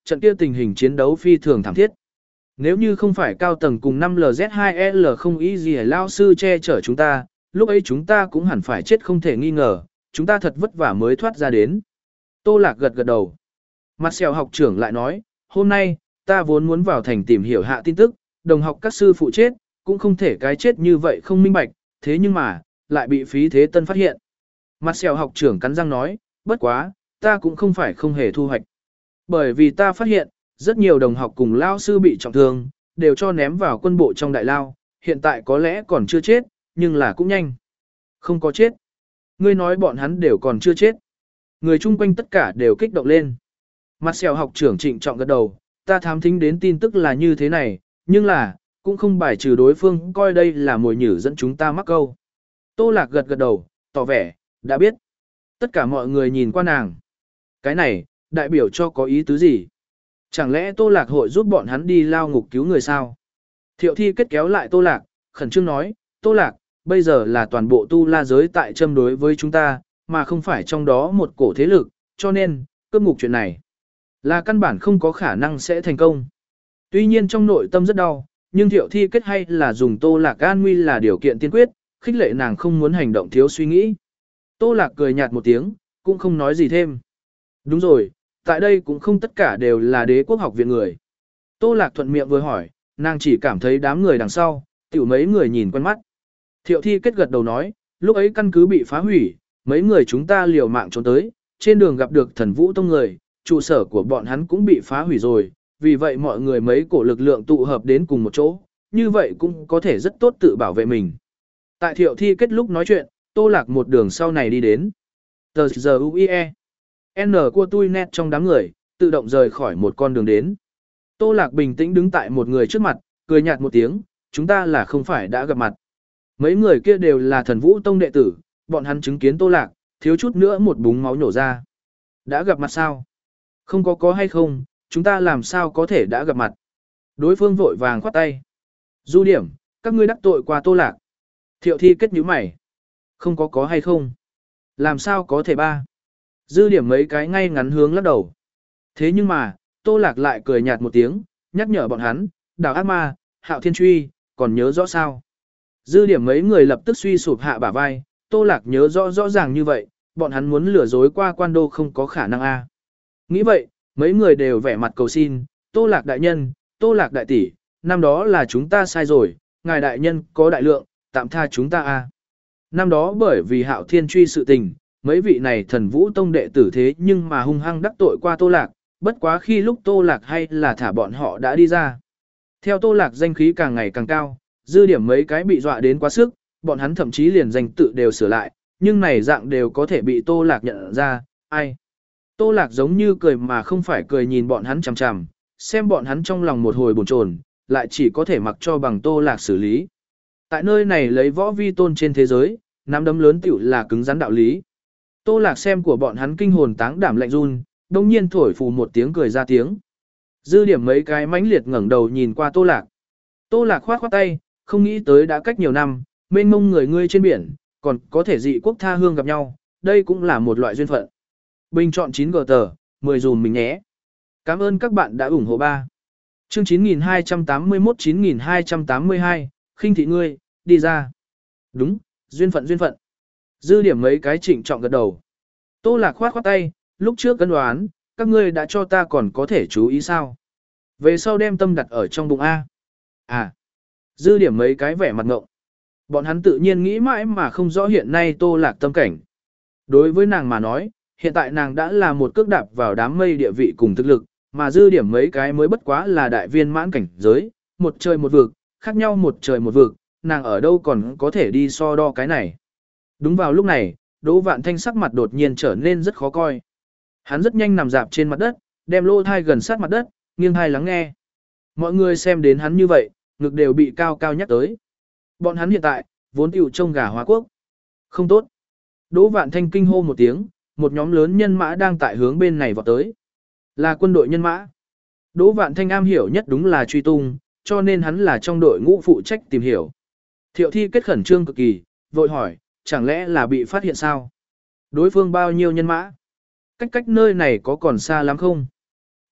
trận kia tình hình chiến đấu phi thường thảm thiết. Nếu như không phải cao tầng cùng năm L Z hai L không ý gì lao sư che chở chúng ta, lúc ấy chúng ta cũng hẳn phải chết không thể nghi ngờ, chúng ta thật vất vả mới thoát ra đến. Tô Lạc gật gật đầu. Mặt sẹo học trưởng lại nói, hôm nay, ta vốn muốn vào thành tìm hiểu hạ tin tức, đồng học các sư phụ chết, cũng không thể cái chết như vậy không minh bạch, thế nhưng mà, lại bị phí thế tân phát hiện. Mặt sẹo học trưởng cắn răng nói, bất quá, ta cũng không phải không hề thu hoạch. Bởi vì ta phát hiện, rất nhiều đồng học cùng lao sư bị trọng thương, đều cho ném vào quân bộ trong đại lao, hiện tại có lẽ còn chưa chết, nhưng là cũng nhanh. Không có chết. Ngươi nói bọn hắn đều còn chưa chết. Người chung quanh tất cả đều kích động lên. Mặt sẹo học trưởng trịnh trọng gật đầu, ta thám thính đến tin tức là như thế này, nhưng là, cũng không bài trừ đối phương coi đây là mồi nhử dẫn chúng ta mắc câu. Tô Lạc gật gật đầu, tỏ vẻ, đã biết. Tất cả mọi người nhìn qua nàng. Cái này, đại biểu cho có ý tứ gì? Chẳng lẽ Tô Lạc hội giúp bọn hắn đi lao ngục cứu người sao? Thiệu Thi kết kéo lại Tô Lạc, khẩn trương nói, Tô Lạc, bây giờ là toàn bộ tu la giới tại châm đối với chúng ta, mà không phải trong đó một cổ thế lực, cho nên, cướp ngục chuyện này là căn bản không có khả năng sẽ thành công. Tuy nhiên trong nội tâm rất đau, nhưng Thiệu Thi kết hay là dùng Tô Lạc an nguy là điều kiện tiên quyết, khích lệ nàng không muốn hành động thiếu suy nghĩ. Tô Lạc cười nhạt một tiếng, cũng không nói gì thêm. Đúng rồi, tại đây cũng không tất cả đều là đế quốc học viện người. Tô Lạc thuận miệng vừa hỏi, nàng chỉ cảm thấy đám người đằng sau, tiểu mấy người nhìn quen mắt. Thiệu Thi kết gật đầu nói, lúc ấy căn cứ bị phá hủy, mấy người chúng ta liều mạng trốn tới, trên đường gặp được thần vũ tông người, trụ sở của bọn hắn cũng bị phá hủy rồi, vì vậy mọi người mấy cổ lực lượng tụ hợp đến cùng một chỗ, như vậy cũng có thể rất tốt tự bảo vệ mình. Tại Thiệu Thi kết lúc nói chuyện, Tô Lạc một đường sau này đi đến. Tờ giờ u i e. N của tôi net trong đám người, tự động rời khỏi một con đường đến. Tô Lạc bình tĩnh đứng tại một người trước mặt, cười nhạt một tiếng, chúng ta là không phải đã gặp mặt. Mấy người kia đều là thần vũ tông đệ tử, bọn hắn chứng kiến Tô Lạc, thiếu chút nữa một búng máu nổ ra. Đã gặp mặt sao? Không có có hay không, chúng ta làm sao có thể đã gặp mặt? Đối phương vội vàng khoát tay. Du điểm, các ngươi đắc tội qua Tô Lạc. Thiệu Thi kết nhíu mày. Không có có hay không? Làm sao có thể ba? Dư điểm mấy cái ngay ngắn hướng lắc đầu. Thế nhưng mà, Tô Lạc lại cười nhạt một tiếng, nhắc nhở bọn hắn, Đào Ác Ma, Hạo Thiên Truy, còn nhớ rõ sao? Dư điểm mấy người lập tức suy sụp hạ bả vai, Tô Lạc nhớ rõ rõ ràng như vậy, bọn hắn muốn lừa dối qua quan đô không có khả năng a. Nghĩ vậy, mấy người đều vẻ mặt cầu xin, Tô Lạc đại nhân, Tô Lạc đại tỷ, năm đó là chúng ta sai rồi, ngài đại nhân có đại lượng, tạm tha chúng ta a. Năm đó bởi vì Hạo Thiên Truy sự tình, mấy vị này thần vũ tông đệ tử thế nhưng mà hung hăng đắc tội qua Tô Lạc, bất quá khi lúc Tô Lạc hay là thả bọn họ đã đi ra. Theo Tô Lạc danh khí càng ngày càng cao, dư điểm mấy cái bị dọa đến quá sức, bọn hắn thậm chí liền danh tự đều sửa lại, nhưng này dạng đều có thể bị Tô Lạc nhận ra, ai. Tô Lạc giống như cười mà không phải cười nhìn bọn hắn chằm chằm, xem bọn hắn trong lòng một hồi bồn chồn, lại chỉ có thể mặc cho bằng Tô Lạc xử lý. Tại nơi này lấy võ vi tôn trên thế giới, nắm đấm lớn tiểu là cứng rắn đạo lý. Tô Lạc xem của bọn hắn kinh hồn táng đảm lạnh run, đông nhiên thổi phù một tiếng cười ra tiếng. Dư điểm mấy cái mãnh liệt ngẩng đầu nhìn qua Tô Lạc. Tô Lạc khoát khoát tay, không nghĩ tới đã cách nhiều năm, mênh mông người ngươi trên biển, còn có thể dị quốc tha hương gặp nhau, đây cũng là một loại duyên phận. Bình chọn chín G tờ, mười dùm mình nhé. Cảm ơn các bạn đã ủng hộ ba. Chương chín nghìn hai trăm tám mươi mốt chín nghìn hai trăm tám mươi hai, khinh thị ngươi, đi ra. Đúng, duyên phận duyên phận. Dư điểm mấy cái trịnh trọng gật đầu. Tô Lạc khoát khoát tay, lúc trước cân đoán, các ngươi đã cho ta còn có thể chú ý sao. Về sau đem tâm đặt ở trong bụng A. À, dư điểm mấy cái vẻ mặt ngộng. Bọn hắn tự nhiên nghĩ mãi mà không rõ hiện nay Tô Lạc tâm cảnh. Đối với nàng mà nói, hiện tại nàng đã là một cước đạp vào đám mây địa vị cùng thực lực, mà dư điểm mấy cái mới bất quá là đại viên mãn cảnh giới, một trời một vực, khác nhau một trời một vực, nàng ở đâu còn có thể đi so đo cái này. Đúng vào lúc này, Đỗ Vạn Thanh sắc mặt đột nhiên trở nên rất khó coi. Hắn rất nhanh nằm dạp trên mặt đất, đem lô thai gần sát mặt đất, nghiêng hai lắng nghe. Mọi người xem đến hắn như vậy, ngực đều bị cao cao nhắc tới. Bọn hắn hiện tại, vốn tiểu trông gà hóa quốc. Không tốt. Đỗ Vạn Thanh kinh hô một tiếng, một nhóm lớn nhân mã đang tại hướng bên này vọt tới. Là quân đội nhân mã. Đỗ Vạn Thanh am hiểu nhất đúng là truy tung, cho nên hắn là trong đội ngũ phụ trách tìm hiểu. Thiệu Thi kết khẩn trương cực kỳ, vội hỏi, chẳng lẽ là bị phát hiện sao? Đối phương bao nhiêu nhân mã? Cách cách nơi này có còn xa lắm không?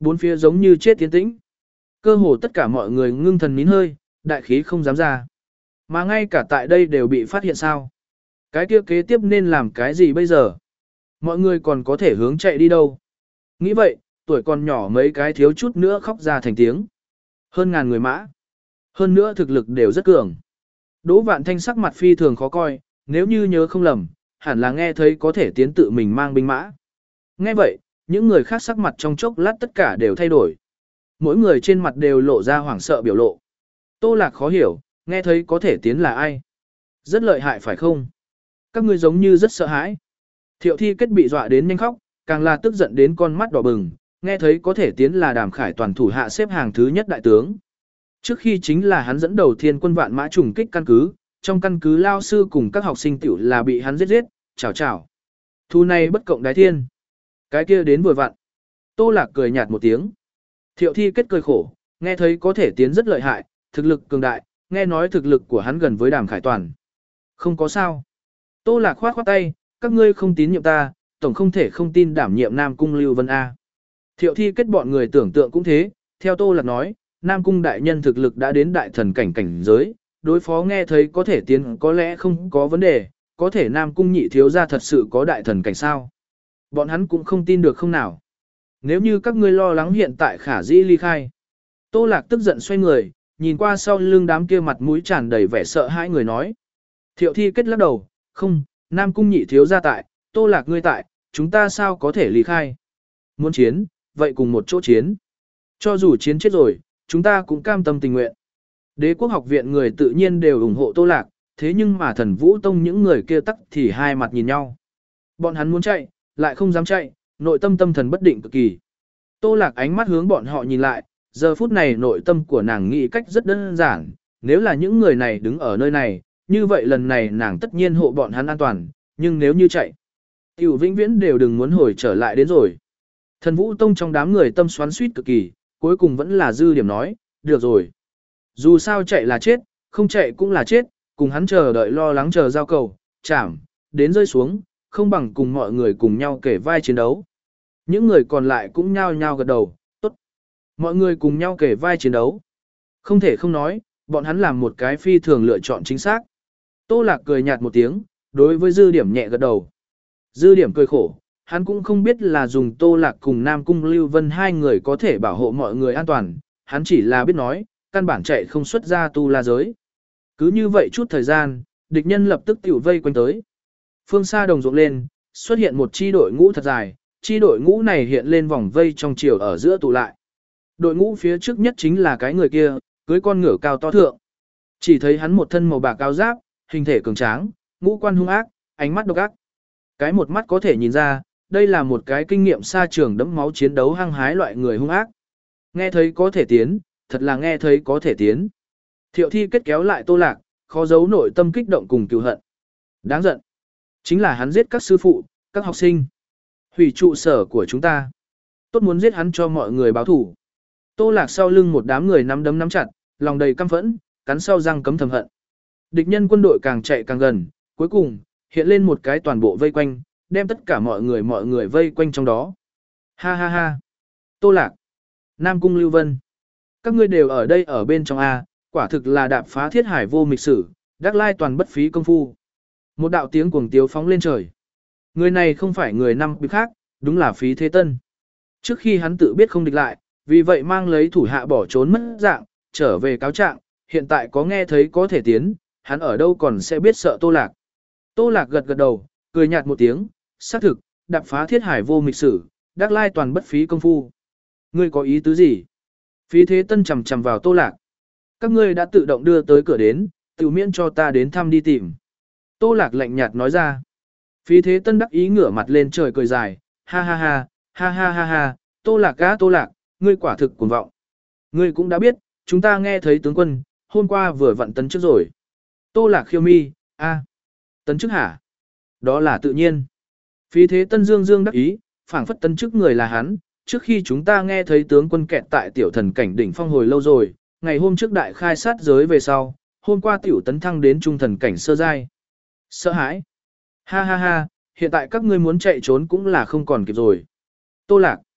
Bốn phía giống như chết tiến tĩnh. Cơ hồ tất cả mọi người ngưng thần nín hơi, đại khí không dám ra. Mà ngay cả tại đây đều bị phát hiện sao. Cái kia kế tiếp nên làm cái gì bây giờ? Mọi người còn có thể hướng chạy đi đâu? Nghĩ vậy, tuổi còn nhỏ mấy cái thiếu chút nữa khóc ra thành tiếng. Hơn ngàn người mã. Hơn nữa thực lực đều rất cường. Đỗ Vạn Thanh sắc mặt phi thường khó coi, nếu như nhớ không lầm, hẳn là nghe thấy có thể tiến tự mình mang binh mã. Nghe vậy, những người khác sắc mặt trong chốc lát tất cả đều thay đổi. Mỗi người trên mặt đều lộ ra hoảng sợ biểu lộ. Tô Lạc khó hiểu, nghe thấy có thể tiến là ai? Rất lợi hại phải không? Các ngươi giống như rất sợ hãi. Thiệu Thi Kết bị dọa đến nhanh khóc, càng là tức giận đến con mắt đỏ bừng, nghe thấy có thể tiến là Đàm Khải toàn thủ hạ xếp hàng thứ nhất đại tướng. Trước khi chính là hắn dẫn đầu thiên quân vạn mã trùng kích căn cứ, trong căn cứ lao sư cùng các học sinh tiểu là bị hắn giết giết, chào chào. Thu này bất cộng đái thiên. Cái kia đến vừa vặn. Tô Lạc cười nhạt một tiếng. Thiệu Thi Kết cười khổ, nghe thấy có thể tiến rất lợi hại, thực lực cường đại, nghe nói thực lực của hắn gần với Đàm Khải toàn. Không có sao. Tô Lạc khoát khoát tay, các ngươi không tín nhiệm ta, tổng không thể không tin đảm nhiệm Nam Cung Lưu Vân A. Thiệu Thi Kết bọn người tưởng tượng cũng thế, theo Tô Lạc nói, Nam Cung đại nhân thực lực đã đến đại thần cảnh cảnh giới, đối phó nghe thấy có thể tiến có lẽ không có vấn đề, có thể Nam Cung nhị thiếu gia thật sự có đại thần cảnh sao. Bọn hắn cũng không tin được không nào. Nếu như các ngươi lo lắng hiện tại khả dĩ ly khai. Tô Lạc tức giận xoay người, nhìn qua sau lưng đám kia mặt mũi tràn đầy vẻ sợ hãi người nói. Thiệu Thi Kết lắc đầu, không, Nam Cung nhị thiếu gia tại, Tô Lạc ngươi tại, chúng ta sao có thể ly khai. Muốn chiến, vậy cùng một chỗ chiến. Cho dù chiến chết rồi, chúng ta cũng cam tâm tình nguyện. Đế quốc học viện người tự nhiên đều ủng hộ Tô Lạc, thế nhưng mà Thần Vũ Tông những người kia tắc thì hai mặt nhìn nhau. Bọn hắn muốn chạy, lại không dám chạy, nội tâm tâm thần bất định cực kỳ. Tô Lạc ánh mắt hướng bọn họ nhìn lại, giờ phút này nội tâm của nàng nghĩ cách rất đơn giản, nếu là những người này đứng ở nơi này, như vậy lần này nàng tất nhiên hộ bọn hắn an toàn, nhưng nếu như chạy, tiểu vĩnh viễn đều đừng muốn hồi trở lại đến rồi. Thần Vũ Tông trong đám người tâm xoắn suýt cực kỳ, cuối cùng vẫn là dư điểm nói, được rồi. Dù sao chạy là chết, không chạy cũng là chết, cùng hắn chờ đợi lo lắng chờ giao cầu, chảm, đến rơi xuống, không bằng cùng mọi người cùng nhau kể vai chiến đấu. Những người còn lại cũng nhao nhao gật đầu, tốt. Mọi người cùng nhau kể vai chiến đấu. Không thể không nói, bọn hắn làm một cái phi thường lựa chọn chính xác. Tô Lạc cười nhạt một tiếng, đối với dư điểm nhẹ gật đầu. Dư điểm cười khổ, hắn cũng không biết là dùng Tô Lạc cùng Nam Cung Lưu Vân hai người có thể bảo hộ mọi người an toàn, hắn chỉ là biết nói, căn bản chạy không xuất ra tu la giới. Cứ như vậy chút thời gian, địch nhân lập tức tiểu vây quanh tới. Phương xa đồng ruộng lên, xuất hiện một chi đội ngũ thật dài, chi đội ngũ này hiện lên vòng vây trong chiều ở giữa tụ lại. Đội ngũ phía trước nhất chính là cái người kia, cưới con ngựa cao to thượng. Chỉ thấy hắn một thân màu bạc cao giáp, hình thể cường tráng, ngũ quan hung ác, ánh mắt độc ác. Cái một mắt có thể nhìn ra, đây là một cái kinh nghiệm xa trường đẫm máu chiến đấu hăng hái loại người hung ác. Nghe thấy có thể tiến, thật là nghe thấy có thể tiến. Thiệu Thi Kết kéo lại Tô Lạc, khó giấu nội tâm kích động cùng cừu hận. Đáng giận. Chính là hắn giết các sư phụ, các học sinh. Hủy trụ sở của chúng ta. Tốt muốn giết hắn cho mọi người báo thủ. Tô Lạc sau lưng một đám người nắm đấm nắm chặt, lòng đầy căm phẫn, cắn sau răng cấm thầm hận. Địch nhân quân đội càng chạy càng gần, cuối cùng, hiện lên một cái toàn bộ vây quanh, đem tất cả mọi người mọi người vây quanh trong đó. Ha ha ha. Tô Lạc. Nam Cung Lưu Vân. Các ngươi đều ở đây ở bên trong A, quả thực là đạp phá thiết hải vô mịch sử, đắc lai toàn bất phí công phu. Một đạo tiếng cuồng tiếu phóng lên trời. Người này không phải người năm bị khác, đúng là Phí Thế Tân. Trước khi hắn tự biết không địch lại, vì vậy mang lấy thủ hạ bỏ trốn mất dạng, trở về cáo trạng, hiện tại có nghe thấy có thể tiến, hắn ở đâu còn sẽ biết sợ Tô Lạc. Tô Lạc gật gật đầu, cười nhạt một tiếng, xác thực, đạp phá thiết hải vô mịch sử, đắc lai toàn bất phí công phu. Ngươi có ý tứ gì? Phí Thế Tân chầm chầm vào Tô Lạc. Các ngươi đã tự động đưa tới cửa đến, tự miễn cho ta đến thăm đi tìm. Tô Lạc lạnh nhạt nói ra. Phí Thế Tân đắc ý ngửa mặt lên trời cười dài, ha ha ha, ha ha ha ha, Tô Lạc á Tô Lạc, ngươi quả thực cuồng vọng. Ngươi cũng đã biết, chúng ta nghe thấy tướng quân, hôm qua vừa vặn tấn trước rồi. Tô Lạc khiêu mi, a, tấn chức hả? Đó là tự nhiên. Phí Thế Tân dương dương đắc ý, phảng phất tấn chức người là hắn, trước khi chúng ta nghe thấy tướng quân kẹt tại tiểu thần cảnh đỉnh phong hồi lâu rồi, ngày hôm trước đại khai sát giới về sau, hôm qua tiểu tấn thăng đến trung thần cảnh sơ giai. Sợ hãi. Ha ha ha, hiện tại các ngươi muốn chạy trốn cũng là không còn kịp rồi. Tô Lạc.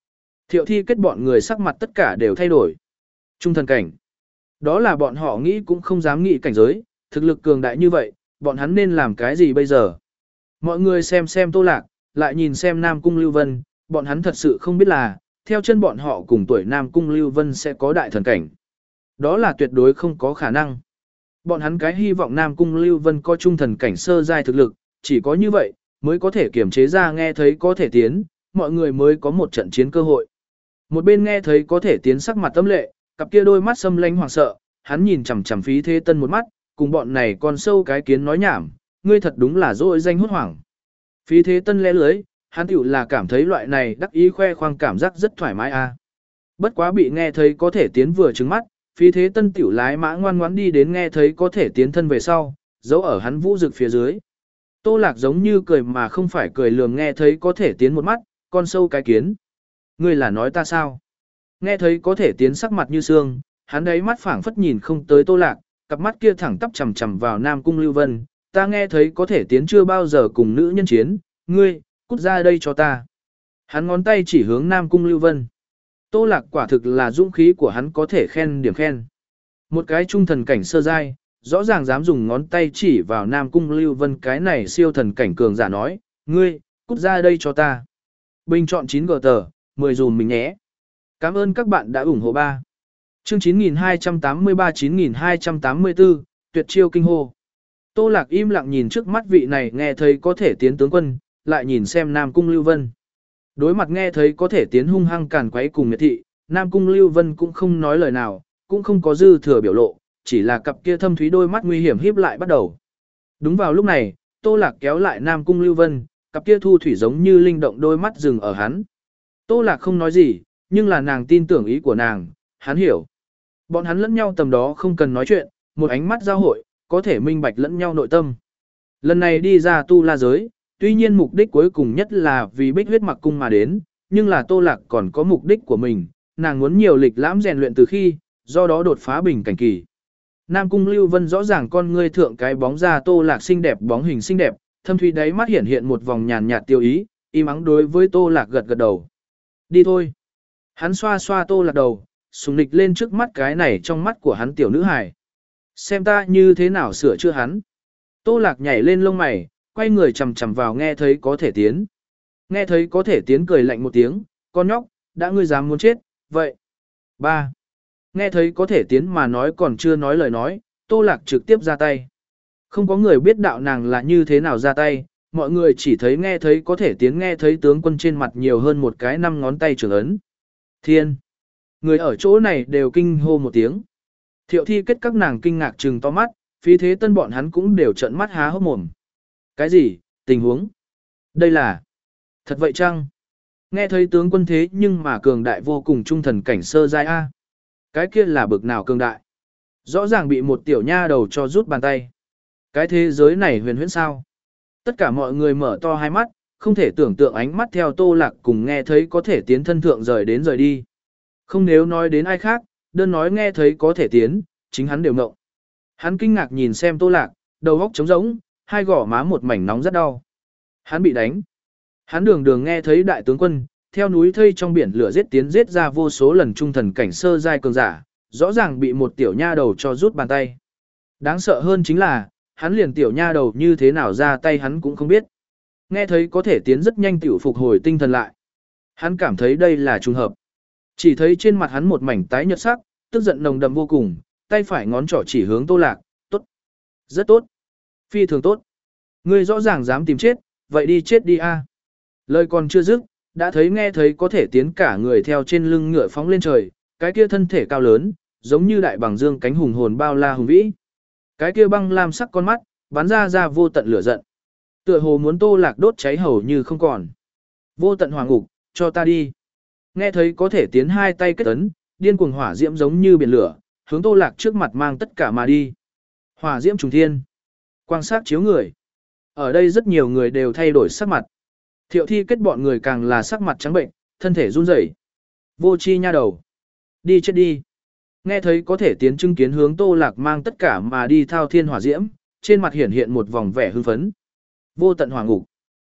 Thiệu thi kết bọn người sắc mặt tất cả đều thay đổi. Trung thần cảnh. Đó là bọn họ nghĩ cũng không dám nghĩ cảnh giới, thực lực cường đại như vậy, bọn hắn nên làm cái gì bây giờ? Mọi người xem xem Tô Lạc, lại nhìn xem Nam Cung Lưu Vân, bọn hắn thật sự không biết là, theo chân bọn họ cùng tuổi Nam Cung Lưu Vân sẽ có đại thần cảnh. Đó là tuyệt đối không có khả năng. Bọn hắn cái hy vọng Nam Cung Lưu Vân có trung thần cảnh sơ giai thực lực, chỉ có như vậy, mới có thể kiểm chế ra nghe thấy có thể tiến, mọi người mới có một trận chiến cơ hội. Một bên nghe thấy có thể tiến sắc mặt tâm lệ, cặp kia đôi mắt xâm lánh hoảng sợ, hắn nhìn chằm chằm Phí Thế Tân một mắt, cùng bọn này con sâu cái kiến nói nhảm, ngươi thật đúng là dỗi danh hốt hoảng. Phí Thế Tân lẽ lưới, hắn tiểu là cảm thấy loại này đắc ý khoe khoang cảm giác rất thoải mái a. Bất quá bị nghe thấy có thể tiến vừa trứng mắt, Phí Thế Tân tiểu lái mã ngoan ngoãn đi đến nghe thấy có thể tiến thân về sau, giấu ở hắn vũ rực phía dưới. Tô Lạc giống như cười mà không phải cười lườm nghe thấy có thể tiến một mắt, con sâu cái kiến. Ngươi là nói ta sao? Nghe thấy có thể tiến sắc mặt như xương, hắn đấy mắt phảng phất nhìn không tới Tô Lạc, cặp mắt kia thẳng tắp chằm chằm vào Nam Cung Lưu Vân, ta nghe thấy có thể tiến chưa bao giờ cùng nữ nhân chiến, ngươi, cút ra đây cho ta. Hắn ngón tay chỉ hướng Nam Cung Lưu Vân. Tô Lạc quả thực là dũng khí của hắn có thể khen điểm khen. Một cái trung thần cảnh sơ giai, rõ ràng dám dùng ngón tay chỉ vào Nam Cung Lưu Vân cái này siêu thần cảnh cường giả nói, ngươi, cút ra đây cho ta. Bình chọn chín gờ tờ, mười dùm mình nhé. Cảm ơn các bạn đã ủng hộ ba. Chương chín nghìn hai trăm tám mươi ba chín nghìn hai trăm tám mươi tư, tuyệt chiêu kinh hô. Tô Lạc im lặng nhìn trước mắt vị này nghe thấy có thể tiến tướng quân, lại nhìn xem Nam Cung Lưu Vân. Đối mặt nghe thấy có thể tiến hung hăng càn quấy cùng miệt thị, Nam Cung Lưu Vân cũng không nói lời nào, cũng không có dư thừa biểu lộ, chỉ là cặp kia thâm thúy đôi mắt nguy hiểm híp lại bắt đầu. Đúng vào lúc này, Tô Lạc kéo lại Nam Cung Lưu Vân, cặp kia thu thủy giống như linh động đôi mắt dừng ở hắn. Tô Lạc không nói gì, nhưng là nàng tin tưởng ý của nàng, hắn hiểu. Bọn hắn lẫn nhau tầm đó không cần nói chuyện, một ánh mắt giao hội, có thể minh bạch lẫn nhau nội tâm. Lần này đi ra tu la giới, tuy nhiên mục đích cuối cùng nhất là vì Bích Huyết Mặc Cung mà đến, nhưng là Tô Lạc còn có mục đích của mình, nàng muốn nhiều lịch lãm rèn luyện từ khi, do đó đột phá bình cảnh kỳ. Nam Cung Lưu Vân rõ ràng con ngươi thượng cái bóng ra Tô Lạc xinh đẹp bóng hình xinh đẹp, thâm thúy đáy mắt hiện hiện một vòng nhàn nhạt tiêu ý, im ắng đối với Tô Lạc gật gật đầu. Đi thôi. Hắn xoa xoa Tô Lạc đầu, sùng nịch lên trước mắt cái này trong mắt của hắn tiểu nữ hài. Xem ta như thế nào sửa chữa hắn. Tô Lạc nhảy lên lông mày, quay người chầm chầm vào nghe thấy có thể tiến. Nghe thấy có thể tiến cười lạnh một tiếng, con nhóc, đã ngươi dám muốn chết, vậy. Ba. Nghe thấy có thể tiến mà nói còn chưa nói lời nói, Tô Lạc trực tiếp ra tay. Không có người biết đạo nàng là như thế nào ra tay, mọi người chỉ thấy nghe thấy có thể tiến nghe thấy tướng quân trên mặt nhiều hơn một cái năm ngón tay trưởng ấn. Thiên! Người ở chỗ này đều kinh hô một tiếng. Thiệu thi kết các nàng kinh ngạc trừng to mắt, Phí Thế Tân bọn hắn cũng đều trợn mắt há hốc mồm. Cái gì? Tình huống? Đây là... Thật vậy chăng? Nghe thấy tướng quân thế nhưng mà cường đại vô cùng trung thần cảnh sơ giai A. Cái kia là bực nào cường đại? Rõ ràng bị một tiểu nha đầu cho rút bàn tay. Cái thế giới này huyền huyễn sao? Tất cả mọi người mở to hai mắt, không thể tưởng tượng ánh mắt theo Tô Lạc cùng nghe thấy có thể tiến thân thượng rời đến rời đi. Không nếu nói đến ai khác, đơn nói nghe thấy có thể tiến, chính hắn đều ngộng. Hắn kinh ngạc nhìn xem Tô Lạc, đầu óc trống rỗng, hai gò má một mảnh nóng rất đau. Hắn bị đánh. Hắn đường đường nghe thấy đại tướng quân, theo núi thây trong biển lửa giết tiến giết ra vô số lần trung thần cảnh sơ giai cường giả, rõ ràng bị một tiểu nha đầu cho rút bàn tay. Đáng sợ hơn chính là, hắn liền tiểu nha đầu như thế nào ra tay hắn cũng không biết. Nghe thấy có thể tiến rất nhanh tiểu phục hồi tinh thần lại. Hắn cảm thấy đây là trùng hợp. Chỉ thấy trên mặt hắn một mảnh tái nhợt sắc, tức giận nồng đậm vô cùng, tay phải ngón trỏ chỉ hướng Tô Lạc, tốt, rất tốt, phi thường tốt. Ngươi rõ ràng dám tìm chết, vậy đi chết đi a. Lời còn chưa dứt, đã thấy nghe thấy có thể tiến cả người theo trên lưng ngựa phóng lên trời, cái kia thân thể cao lớn, giống như đại bàng dương cánh hùng hồn bao la hùng vĩ. Cái kia băng lam sắc con mắt, bắn ra ra vô tận lửa giận. Tựa hồ muốn Tô Lạc đốt cháy hầu như không còn. Vô tận hỏa ngục, cho ta đi. Nghe thấy có thể tiến hai tay kết ấn, điên cuồng hỏa diễm giống như biển lửa, hướng Tô Lạc trước mặt mang tất cả mà đi. Hỏa diễm trùng thiên, quang sát chiếu người. Ở đây rất nhiều người đều thay đổi sắc mặt. Thiệu thi kết bọn người càng là sắc mặt trắng bệnh, thân thể run rẩy. Vô chi nha đầu. Đi chết đi. Nghe thấy có thể tiến chứng kiến hướng Tô Lạc mang tất cả mà đi thao thiên hỏa diễm, trên mặt hiển hiện một vòng vẻ hưng phấn. Vô tận hỏa ngục.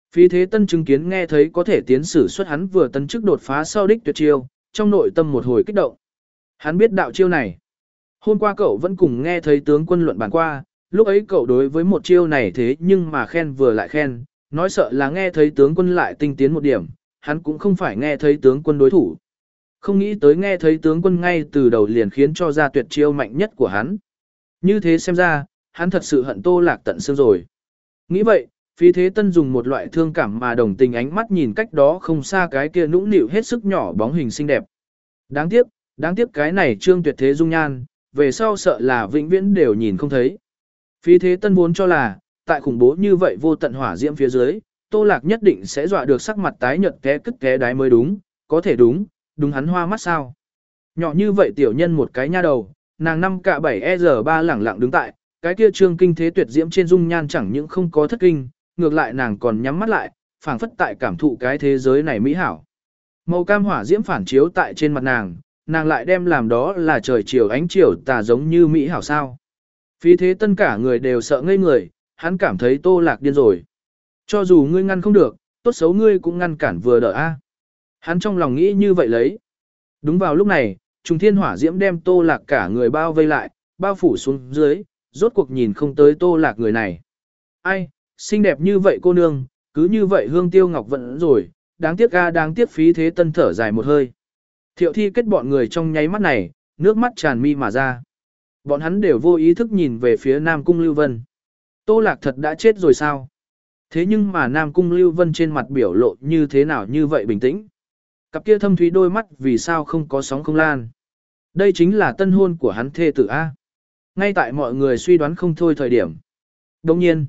Phí Thế Tân chứng kiến nghe thấy có thể tiến sử xuất hắn vừa tấn chức đột phá sau đích tuyệt chiêu, trong nội tâm một hồi kích động. Hắn biết đạo chiêu này. Hôm qua cậu vẫn cùng nghe thấy tướng quân luận bàn qua, lúc ấy cậu đối với một chiêu này thế nhưng mà khen vừa lại khen, nói sợ là nghe thấy tướng quân lại tinh tiến một điểm, hắn cũng không phải nghe thấy tướng quân đối thủ. Không nghĩ tới nghe thấy tướng quân ngay từ đầu liền khiến cho ra tuyệt chiêu mạnh nhất của hắn. Như thế xem ra, hắn thật sự hận Tô Lạc tận xương rồi. Nghĩ vậy, Phí Thế Tân dùng một loại thương cảm mà đồng tình ánh mắt nhìn cách đó không xa cái kia nũng nịu hết sức nhỏ bóng hình xinh đẹp. Đáng tiếc, đáng tiếc cái này trương tuyệt thế dung nhan, về sau sợ là vĩnh viễn đều nhìn không thấy. Phí Thế Tân vốn cho là, tại khủng bố như vậy vô tận hỏa diễm phía dưới, Tô Lạc nhất định sẽ dọa được sắc mặt tái nhợt té cứt té đái mới đúng, có thể đúng, đúng hắn hoa mắt sao. Nhỏ như vậy tiểu nhân một cái nha đầu, nàng năm cạ bảy e giờ ba lẳng lặng đứng tại, cái kia trương kinh thế tuyệt diễm trên dung nhan chẳng những không có thất kinh, ngược lại nàng còn nhắm mắt lại, phảng phất tại cảm thụ cái thế giới này mỹ hảo. Màu cam hỏa diễm phản chiếu tại trên mặt nàng, nàng lại đem làm đó là trời chiều ánh chiều tà giống như mỹ hảo sao. Phí Thế Tân cả người đều sợ ngây người, hắn cảm thấy Tô Lạc điên rồi. Cho dù ngươi ngăn không được, tốt xấu ngươi cũng ngăn cản vừa đợi a. Hắn trong lòng nghĩ như vậy lấy. Đúng vào lúc này, trùng thiên hỏa diễm đem Tô Lạc cả người bao vây lại, bao phủ xuống dưới, rốt cuộc nhìn không tới Tô Lạc người này. Ai, xinh đẹp như vậy cô nương, cứ như vậy hương tiêu ngọc vận rồi, đáng tiếc a, đáng tiếc. Phí Thế Tân thở dài một hơi. Thiệu Thi kết bọn người trong nháy mắt này, nước mắt tràn mi mà ra. Bọn hắn đều vô ý thức nhìn về phía Nam Cung Lưu Vân. Tô Lạc thật đã chết rồi sao? Thế nhưng mà Nam Cung Lưu Vân trên mặt biểu lộ như thế nào như vậy bình tĩnh? Cặp kia thâm thúy đôi mắt vì sao không có sóng không lan? Đây chính là tân hôn của hắn thê tử A. Ngay tại mọi người suy đoán không thôi thời điểm. Đồng nhiên.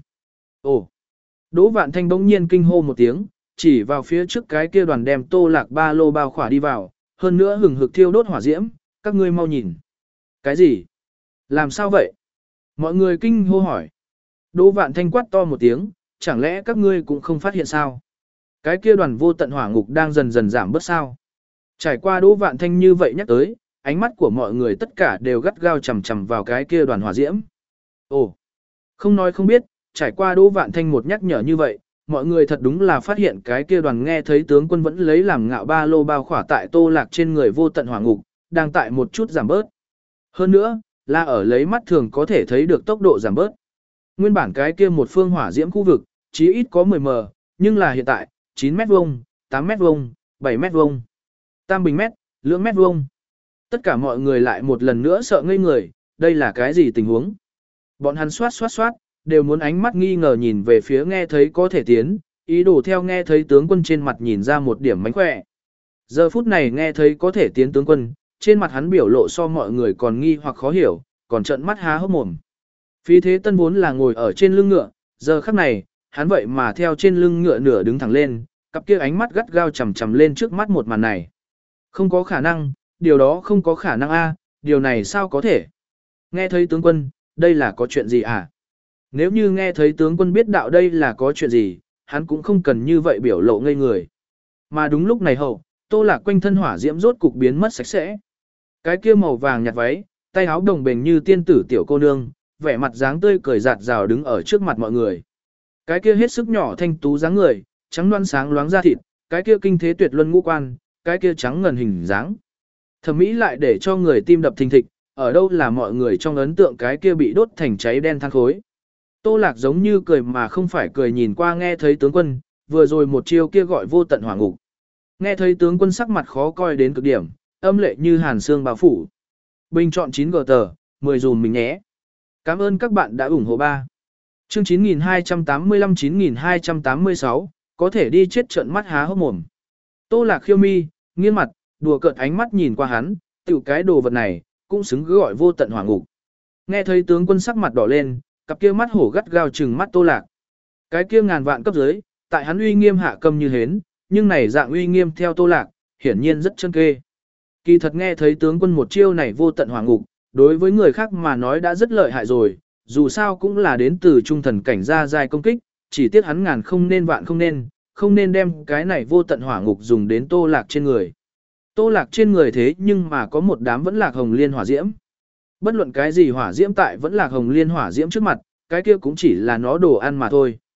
Ồ. Đỗ Vạn Thanh bỗng nhiên kinh hô một tiếng, chỉ vào phía trước cái kia đoàn đem Tô Lạc ba lô bao khỏa đi vào, hơn nữa hừng hực thiêu đốt hỏa diễm, các ngươi mau nhìn. Cái gì? Làm sao vậy? Mọi người kinh hô hỏi. Đỗ Vạn Thanh quát to một tiếng, chẳng lẽ các ngươi cũng không phát hiện sao? Cái kia đoàn vô tận hỏa ngục đang dần dần giảm bớt sao? Trải qua Đỗ Vạn Thanh như vậy nhắc tới, ánh mắt của mọi người tất cả đều gắt gao chằm chằm vào cái kia đoàn hỏa diễm. Ồ, không nói không biết, trải qua Đỗ Vạn Thanh một nhắc nhở như vậy, mọi người thật đúng là phát hiện cái kia đoàn nghe thấy tướng quân vẫn lấy làm ngạo ba lô bao khỏa tại Tô Lạc trên người vô tận hỏa ngục, đang tại một chút giảm bớt. Hơn nữa, là ở lấy mắt thường có thể thấy được tốc độ giảm bớt. Nguyên bản cái kia một phương hỏa diễm khu vực, chí ít có mười mét, nhưng là hiện tại, chín mét vuông, tám mét vuông, bảy mét vuông, tam bình mét, lưỡng mét vuông. Tất cả mọi người lại một lần nữa sợ ngây người, đây là cái gì tình huống? Bọn hắn xoát xoát xoát, đều muốn ánh mắt nghi ngờ nhìn về phía nghe thấy có thể tiến, ý đồ theo nghe thấy tướng quân trên mặt nhìn ra một điểm mánh khỏe. Giờ phút này nghe thấy có thể tiến tướng quân, trên mặt hắn biểu lộ so mọi người còn nghi hoặc khó hiểu, còn trợn mắt há hốc mồm. Phí Thế Tân vốn là ngồi ở trên lưng ngựa, giờ khắc này, hắn vậy mà theo trên lưng ngựa nửa đứng thẳng lên, cặp kia ánh mắt gắt gao chằm chằm lên trước mắt một màn này. Không có khả năng, điều đó không có khả năng a, điều này sao có thể? Nghe thấy tướng quân, đây là có chuyện gì à? Nếu như nghe thấy tướng quân biết đạo đây là có chuyện gì, hắn cũng không cần như vậy biểu lộ ngây người. Mà đúng lúc này hậu, Tô Lạc quanh thân hỏa diễm rốt cục biến mất sạch sẽ. Cái kia màu vàng nhạt váy, tay áo đồng bền như tiên tử tiểu cô nương, vẻ mặt dáng tươi cười rạt rào đứng ở trước mặt mọi người. Cái kia hết sức nhỏ thanh tú dáng người, trắng loáng sáng loáng da thịt, cái kia kinh thế tuyệt luân ngũ quan, cái kia trắng ngần hình dáng. Thẩm mỹ lại để cho người tim đập thình thịch, ở đâu là mọi người trong ấn tượng cái kia bị đốt thành cháy đen than khối. Tô Lạc giống như cười mà không phải cười nhìn qua nghe thấy tướng quân, vừa rồi một chiêu kia gọi vô tận hỏa ngục. Nghe thấy tướng quân sắc mặt khó coi đến cực điểm, âm lệ như hàn xương bao phủ. Bình chọn chín gờ tờ, mười dùm mình nhé. Cảm ơn các bạn đã ủng hộ ba. Chương chín nghìn hai trăm tám mươi lăm chín nghìn hai trăm tám mươi sáu, có thể đi chết trợn mắt há hốc mồm. Tô Lạc khiêu mi, nghiêng mặt, đùa cợt ánh mắt nhìn qua hắn, tiểu cái đồ vật này, cũng xứng gọi vô tận hỏa ngục. Nghe thấy tướng quân sắc mặt đỏ lên, cặp kia mắt hổ gắt gao trừng mắt Tô Lạc. Cái kia ngàn vạn cấp dưới, tại hắn uy nghiêm hạ câm như hến, nhưng này dạng uy nghiêm theo Tô Lạc, hiển nhiên rất chân kê. Kỳ thật nghe thấy tướng quân một chiêu này vô tận hỏa ngục, đối với người khác mà nói đã rất lợi hại rồi, dù sao cũng là đến từ trung thần cảnh ra dài công kích, chỉ tiếc hắn ngàn không nên vạn không nên, không nên đem cái này vô tận hỏa ngục dùng đến Tô Lạc trên người. Tô Lạc trên người thế nhưng mà có một đám vẫn lạc hồng liên hỏa diễm. Bất luận cái gì hỏa diễm tại vẫn lạc hồng liên hỏa diễm trước mặt, cái kia cũng chỉ là nó đồ ăn mà thôi.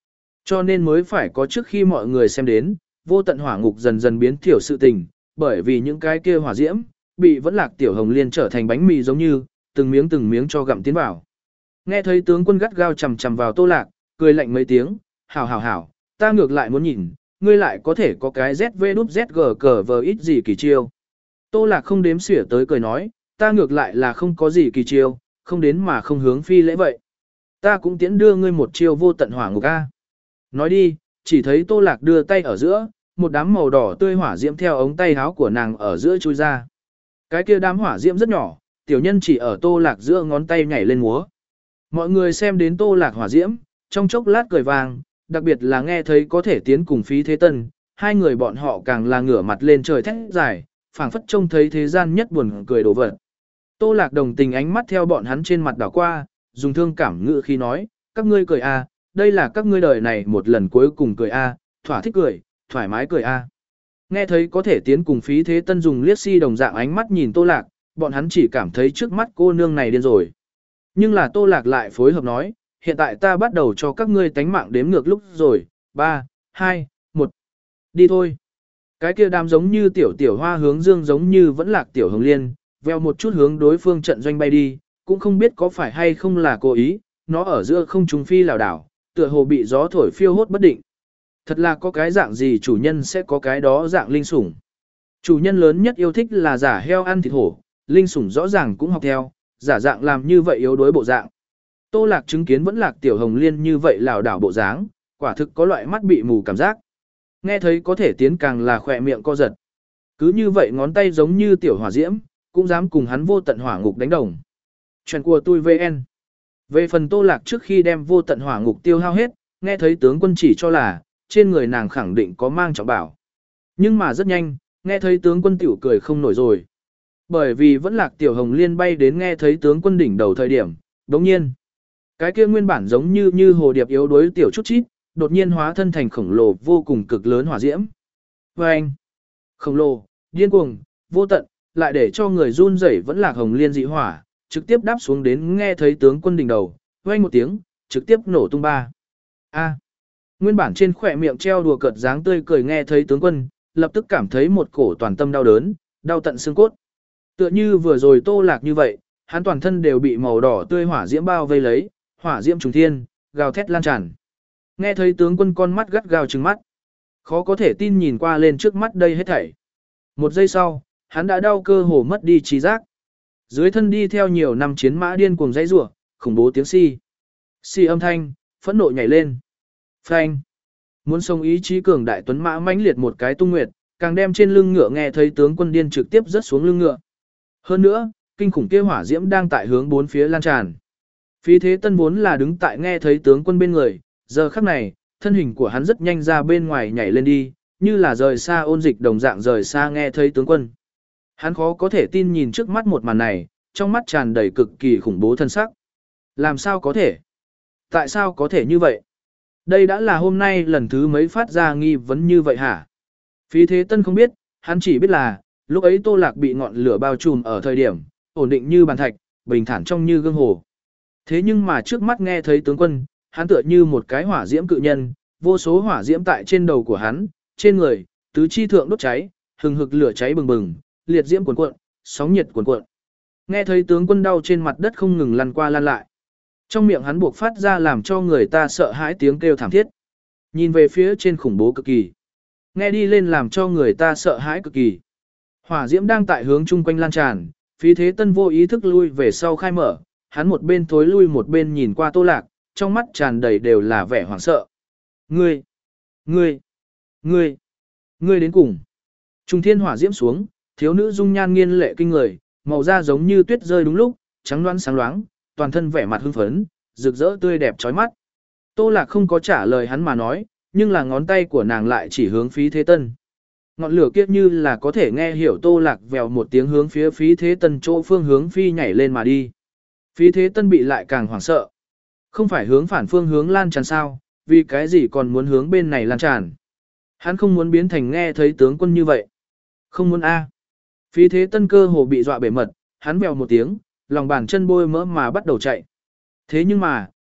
Cho nên mới phải có trước khi mọi người xem đến, vô tận hỏa ngục dần dần biến thiểu sự tình, bởi vì những cái kia hỏa diễm, bị vẫn lạc tiểu hồng liên trở thành bánh mì giống như, từng miếng từng miếng cho gặm tiến vào. Nghe thấy tướng quân gắt gao chầm chầm vào Tô Lạc, cười lạnh mấy tiếng, hảo hảo hảo, ta ngược lại muốn nhìn, ngươi lại có thể có cái zét vê đúp zét gờ cờ vờ ít gì kỳ chiêu. Tô Lạc không đếm xỉa tới cười nói, ta ngược lại là không có gì kỳ chiêu, không đến mà không hướng phi lễ vậy. Ta cũng tiễn đưa ngươi một chiêu vô tận hỏa ngục a. Nói đi, chỉ thấy Tô Lạc đưa tay ở giữa, một đám màu đỏ tươi hỏa diễm theo ống tay áo của nàng ở giữa chui ra. Cái kia đám hỏa diễm rất nhỏ, tiểu nhân chỉ ở Tô Lạc giữa ngón tay nhảy lên múa. Mọi người xem đến Tô Lạc hỏa diễm, trong chốc lát cười vang, đặc biệt là nghe thấy có thể tiến cùng Phí Thế Tân, hai người bọn họ càng là ngửa mặt lên trời thét dài, phảng phất trông thấy thế gian nhất buồn cười đổ vật. Tô Lạc đồng tình ánh mắt theo bọn hắn trên mặt đảo qua, dùng thương cảm ngữ khi nói, các ngươi cười a, đây là các ngươi đời này một lần cuối cùng cười a, thỏa thích cười, thoải mái cười a. Nghe thấy có thể tiến cùng Phí Thế Tân dùng liếc si đồng dạng ánh mắt nhìn Tô Lạc, bọn hắn chỉ cảm thấy trước mắt cô nương này điên rồi. Nhưng là Tô Lạc lại phối hợp nói, hiện tại ta bắt đầu cho các ngươi tánh mạng đếm ngược lúc rồi, ba, hai, một, đi thôi. Cái kia đám giống như tiểu tiểu hoa hướng dương giống như vẫn lạc tiểu hồng liên, veo một chút hướng đối phương trận doanh bay đi, cũng không biết có phải hay không là cố ý, nó ở giữa không trung phi lảo đảo, tựa hồ bị gió thổi phiêu hốt bất định. Thật là có cái dạng gì chủ nhân sẽ có cái đó dạng linh sủng. Chủ nhân lớn nhất yêu thích là giả heo ăn thịt hổ, linh sủng rõ ràng cũng học theo, giả dạng làm như vậy yếu đuối bộ dạng. Tô Lạc chứng kiến vẫn lạc tiểu hồng liên như vậy lảo đảo bộ dáng, quả thực có loại mắt bị mù cảm giác. Nghe thấy có thể tiến càng là khỏe miệng co giật. Cứ như vậy ngón tay giống như tiểu hỏa diễm, cũng dám cùng hắn vô tận hỏa ngục đánh đồng. Chuyện của tôi vê en. Về phần Tô Lạc trước khi đem vô tận hỏa ngục tiêu hao hết, nghe thấy tướng quân chỉ cho là, trên người nàng khẳng định có mang trọng bảo. Nhưng mà rất nhanh, nghe thấy tướng quân tiểu cười không nổi rồi. Bởi vì vẫn lạc tiểu hồng liên bay đến nghe thấy tướng quân đỉnh đầu thời điểm, đồng nhiên. Cái kia nguyên bản giống như như hồ điệp yếu đuối tiểu chút chít, đột nhiên hóa thân thành khổng lồ vô cùng cực lớn hỏa diễm. Và anh, khổng lồ, điên cuồng, vô tận, lại để cho người run rẩy vẫn lạc hồng liên dị hỏa, trực tiếp đáp xuống đến nghe thấy tướng quân đỉnh đầu, vang một tiếng, trực tiếp nổ tung ba. A. Nguyên bản trên khỏe miệng treo đùa cợt dáng tươi cười nghe thấy tướng quân, lập tức cảm thấy một cổ toàn tâm đau đớn, đau tận xương cốt. Tựa như vừa rồi Tô Lạc như vậy, hắn toàn thân đều bị màu đỏ tươi hỏa diễm bao vây lấy, hỏa diễm trùng thiên, gào thét lan tràn. Nghe thấy tướng quân con mắt gắt gao trừng mắt, khó có thể tin nhìn qua lên trước mắt đây hết thảy. Một giây sau, hắn đã đau cơ hồ mất đi trí giác. Dưới thân đi theo nhiều năm chiến mã điên cuồng dãy rủa, khủng bố tiếng xi. Xi âm thanh, phẫn nộ nhảy lên. Phanh. Muốn sống ý chí cường đại tuấn mã mãnh liệt một cái tung nguyệt, càng đem trên lưng ngựa nghe thấy tướng quân điên trực tiếp rớt xuống lưng ngựa. Hơn nữa, kinh khủng kia hỏa diễm đang tại hướng bốn phía lan tràn. Phí Thế Tân vốn là đứng tại nghe thấy tướng quân bên người, giờ khắc này, thân hình của hắn rất nhanh ra bên ngoài nhảy lên đi, như là rời xa ôn dịch đồng dạng rời xa nghe thấy tướng quân. Hắn khó có thể tin nhìn trước mắt một màn này, trong mắt tràn đầy cực kỳ khủng bố thân sắc. Làm sao có thể? Tại sao có thể như vậy? Đây đã là hôm nay lần thứ mấy phát ra nghi vấn như vậy hả? Phí Thế Tân không biết, hắn chỉ biết là, lúc ấy Tô Lạc bị ngọn lửa bao trùm ở thời điểm, ổn định như bàn thạch, bình thản trong như gương hồ. Thế nhưng mà trước mắt nghe thấy tướng quân, hắn tựa như một cái hỏa diễm cự nhân, vô số hỏa diễm tại trên đầu của hắn, trên người, tứ chi thượng đốt cháy, hừng hực lửa cháy bừng bừng, liệt diễm cuồn cuộn, sóng nhiệt cuồn cuộn. Nghe thấy tướng quân đau trên mặt đất không ngừng lăn qua lăn lại. Trong miệng hắn buộc phát ra làm cho người ta sợ hãi tiếng kêu thảm thiết. Nhìn về phía trên khủng bố cực kỳ. Nghe đi lên làm cho người ta sợ hãi cực kỳ. Hỏa diễm đang tại hướng chung quanh lan tràn, Phí Thế Tân vô ý thức lui về sau khai mở, hắn một bên thối lui một bên nhìn qua Tô Lạc, trong mắt tràn đầy đều là vẻ hoảng sợ. Ngươi, ngươi, ngươi, ngươi đến cùng. Trung thiên hỏa diễm xuống, thiếu nữ dung nhan nghiên lệ kinh người, màu da giống như tuyết rơi đúng lúc, trắng loáng sáng loáng, toàn thân vẻ mặt hưng phấn, rực rỡ tươi đẹp chói mắt. Tô Lạc không có trả lời hắn mà nói, nhưng là ngón tay của nàng lại chỉ hướng Phí Thế Tân. Ngọn lửa kiếp như là có thể nghe hiểu Tô Lạc vèo một tiếng hướng phía Phí Thế Tân chỗ phương hướng phi nhảy lên mà đi. Phí Thế Tân bị lại càng hoảng sợ. Không phải hướng phản phương hướng lan tràn sao, vì cái gì còn muốn hướng bên này lan tràn. Hắn không muốn biến thành nghe thấy tướng quân như vậy. Không muốn a. Phí Thế Tân cơ hồ bị dọa bể mật, hắn vèo một tiếng, lòng bàn chân bôi mỡ mà bắt đầu chạy. Thế nhưng mà,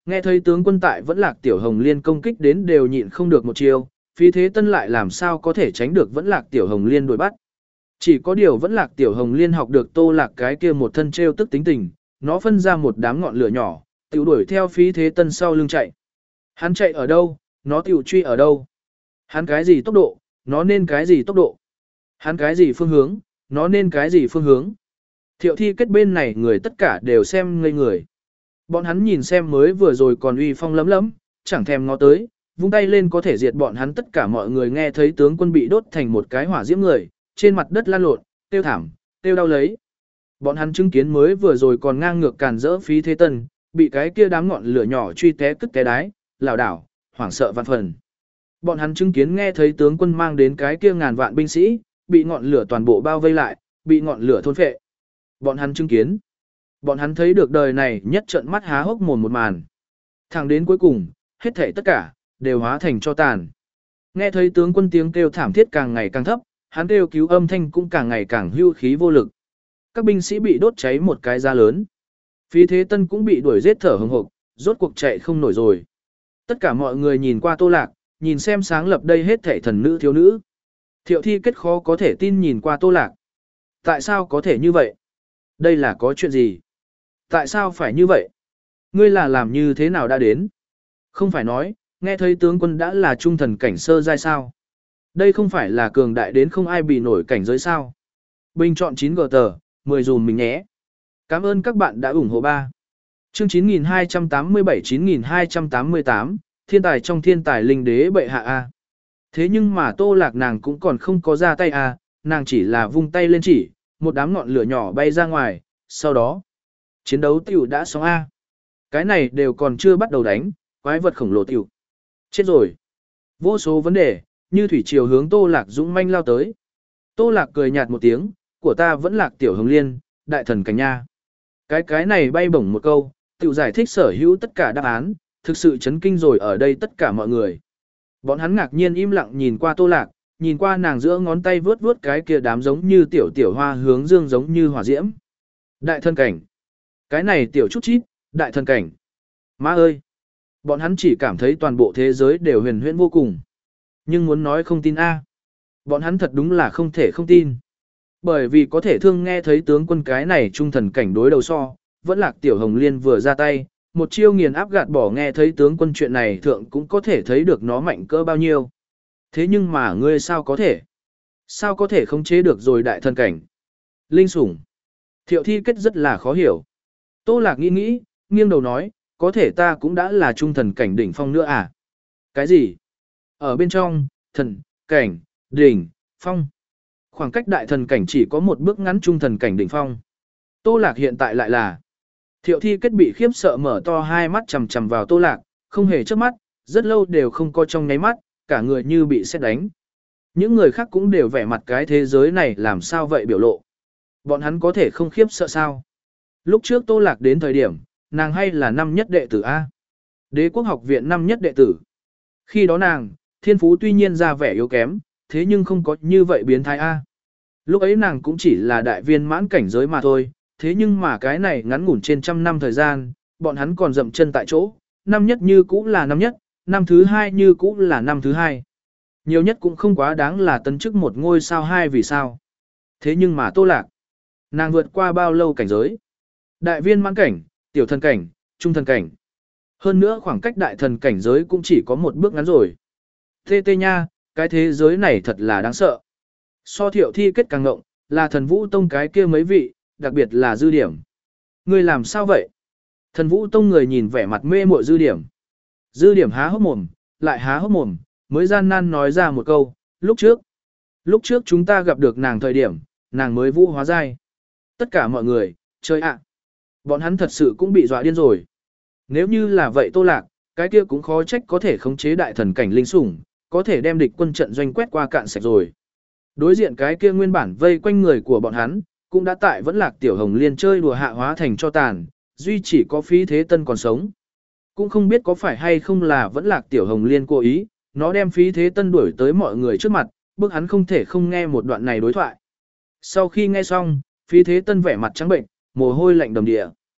Nghe thấy tướng quân tại vẫn lạc tiểu hồng liên công kích đến đều nhịn không được một chiêu, phí thế tân lại làm sao có thể tránh được vẫn lạc tiểu hồng liên đuổi bắt. Chỉ có điều vẫn lạc tiểu hồng liên học được tô lạc cái kia một thân treo tức tính tình, nó phân ra một đám ngọn lửa nhỏ, tiểu đuổi theo phí thế tân sau lưng chạy. Hắn chạy ở đâu, nó tiểu truy ở đâu. Hắn cái gì tốc độ, nó nên cái gì tốc độ. Hắn cái gì phương hướng, nó nên cái gì phương hướng. Thiệu thi kết bên này người tất cả đều xem ngây người. Bọn hắn nhìn xem mới vừa rồi còn uy phong lấm lấm, chẳng thèm ngó tới, vung tay lên có thể diệt bọn hắn tất cả mọi người nghe thấy tướng quân bị đốt thành một cái hỏa diễm người, trên mặt đất lan lộn, tiêu thảm, tiêu đau lấy. Bọn hắn chứng kiến mới vừa rồi còn ngang ngược càn rỡ phí thế tân, bị cái kia đám ngọn lửa nhỏ truy té cất té đái, lảo đảo, hoảng sợ vạn phần. Bọn hắn chứng kiến nghe thấy tướng quân mang đến cái kia ngàn vạn binh sĩ, bị ngọn lửa toàn bộ bao vây lại, bị ngọn lửa thôn phệ. Bọn hắn chứng kiến. Bọn hắn thấy được đời này nhất trận mắt há hốc mồm một màn. Thẳng đến cuối cùng, hết thảy tất cả, đều hóa thành cho tàn. Nghe thấy tướng quân tiếng kêu thảm thiết càng ngày càng thấp, hắn kêu cứu âm thanh cũng càng ngày càng hưu khí vô lực. Các binh sĩ bị đốt cháy một cái giá lớn. Phí thế tân cũng bị đuổi giết thở hừng hực, rốt cuộc chạy không nổi rồi. Tất cả mọi người nhìn qua tô lạc, nhìn xem sáng lập đây hết thảy thần nữ thiếu nữ. Thiệu thi kết khó có thể tin nhìn qua tô lạc. Tại sao có thể như vậy? Đây là có chuyện gì? Tại sao phải như vậy? Ngươi là làm như thế nào đã đến? Không phải nói, nghe thấy tướng quân đã là trung thần cảnh sơ giai sao? Đây không phải là cường đại đến không ai bị nổi cảnh giới sao? Bình chọn chín gờ tờ, mười dùm mình nhé. Cảm ơn các bạn đã ủng hộ ba. Chương chín nghìn hai trăm tám mươi bảy chín nghìn hai trăm tám mươi tám, thiên tài trong thiên tài linh đế bệ hạ A. Thế nhưng mà tô lạc nàng cũng còn không có ra tay A, nàng chỉ là vung tay lên chỉ, một đám ngọn lửa nhỏ bay ra ngoài, sau đó, chiến đấu tiểu đã xong A. Cái này đều còn chưa bắt đầu đánh, quái vật khổng lồ tiểu. Chết rồi. Vô số vấn đề, như thủy triều hướng tô lạc dũng manh lao tới. Tô lạc cười nhạt một tiếng, của ta vẫn lạc tiểu hồng liên, đại thần cảnh nha. Cái cái này bay bổng một câu, tiểu giải thích sở hữu tất cả đáp án, thực sự chấn kinh rồi ở đây tất cả mọi người. Bọn hắn ngạc nhiên im lặng nhìn qua tô lạc, nhìn qua nàng giữa ngón tay vướt vướt cái kia đám giống như tiểu tiểu hoa hướng dương giống như hỏa diễm. Đại thần cảnh. Cái này tiểu chút chít, đại thần cảnh. Má ơi. Bọn hắn chỉ cảm thấy toàn bộ thế giới đều huyền huyễn vô cùng. Nhưng muốn nói không tin a, bọn hắn thật đúng là không thể không tin. Bởi vì có thể thương nghe thấy tướng quân cái này trung thần cảnh đối đầu so, vẫn lạc tiểu hồng liên vừa ra tay, một chiêu nghiền áp gạt bỏ nghe thấy tướng quân chuyện này thượng cũng có thể thấy được nó mạnh cỡ bao nhiêu. Thế nhưng mà ngươi sao có thể? Sao có thể khống chế được rồi đại thần cảnh? Linh sủng. Thiệu thi kết rất là khó hiểu. Tô lạc nghĩ nghĩ, nghiêng đầu nói, có thể ta cũng đã là trung thần cảnh đỉnh phong nữa à? Cái gì? Ở bên trong, thần, cảnh, đỉnh, phong. Khoảng cách đại thần cảnh chỉ có một bước ngắn trung thần cảnh đỉnh phong. Tô lạc hiện tại lại là. Thiệu thi kết bị khiếp sợ mở to hai mắt chằm chằm vào tô lạc, không hề chớp mắt, rất lâu đều không có trong nháy mắt, cả người như bị sét đánh. Những người khác cũng đều vẻ mặt cái thế giới này làm sao vậy biểu lộ. Bọn hắn có thể không khiếp sợ sao? Lúc trước tô lạc đến thời điểm, nàng hay là năm nhất đệ tử A. Đế quốc học viện năm nhất đệ tử. Khi đó nàng, thiên phú tuy nhiên ra vẻ yếu kém, thế nhưng không có như vậy biến thái A. Lúc ấy nàng cũng chỉ là đại viên mãn cảnh giới mà thôi, thế nhưng mà cái này ngắn ngủn trên trăm năm thời gian, bọn hắn còn dậm chân tại chỗ, năm nhất như cũ là năm nhất, năm thứ hai như cũ là năm thứ hai. Nhiều nhất cũng không quá đáng là tấn chức một ngôi sao hai vì sao. Thế nhưng mà tô lạc, nàng vượt qua bao lâu cảnh giới? Đại viên mãn cảnh, tiểu thần cảnh, trung thần cảnh. Hơn nữa khoảng cách đại thần cảnh giới cũng chỉ có một bước ngắn rồi. Tê tê nha, cái thế giới này thật là đáng sợ. So thiệu thi kết càng ngộng, là thần vũ tông cái kia mấy vị, đặc biệt là dư điểm. Người làm sao vậy? Thần vũ tông người nhìn vẻ mặt mê muội dư điểm. Dư điểm há hốc mồm, lại há hốc mồm, mới gian nan nói ra một câu, lúc trước. Lúc trước chúng ta gặp được nàng thời điểm, nàng mới vũ hóa giai. Tất cả mọi người, chơi ạ. Bọn hắn thật sự cũng bị dọa điên rồi. Nếu như là vậy tô lạc, cái kia cũng khó trách có thể khống chế đại thần cảnh linh sủng, có thể đem địch quân trận doanh quét qua cạn sạch rồi. Đối diện cái kia nguyên bản vây quanh người của bọn hắn, cũng đã tại vẫn lạc tiểu hồng liên chơi đùa hạ hóa thành cho tàn, duy chỉ có phí thế tân còn sống. Cũng không biết có phải hay không là vẫn lạc tiểu hồng liên cố ý, nó đem phí thế tân đuổi tới mọi người trước mặt, bức hắn không thể không nghe một đoạn này đối thoại. Sau khi nghe xong, phí thế tân vẻ mặt trắng bệnh, mồ hôi lạnh đầm địa.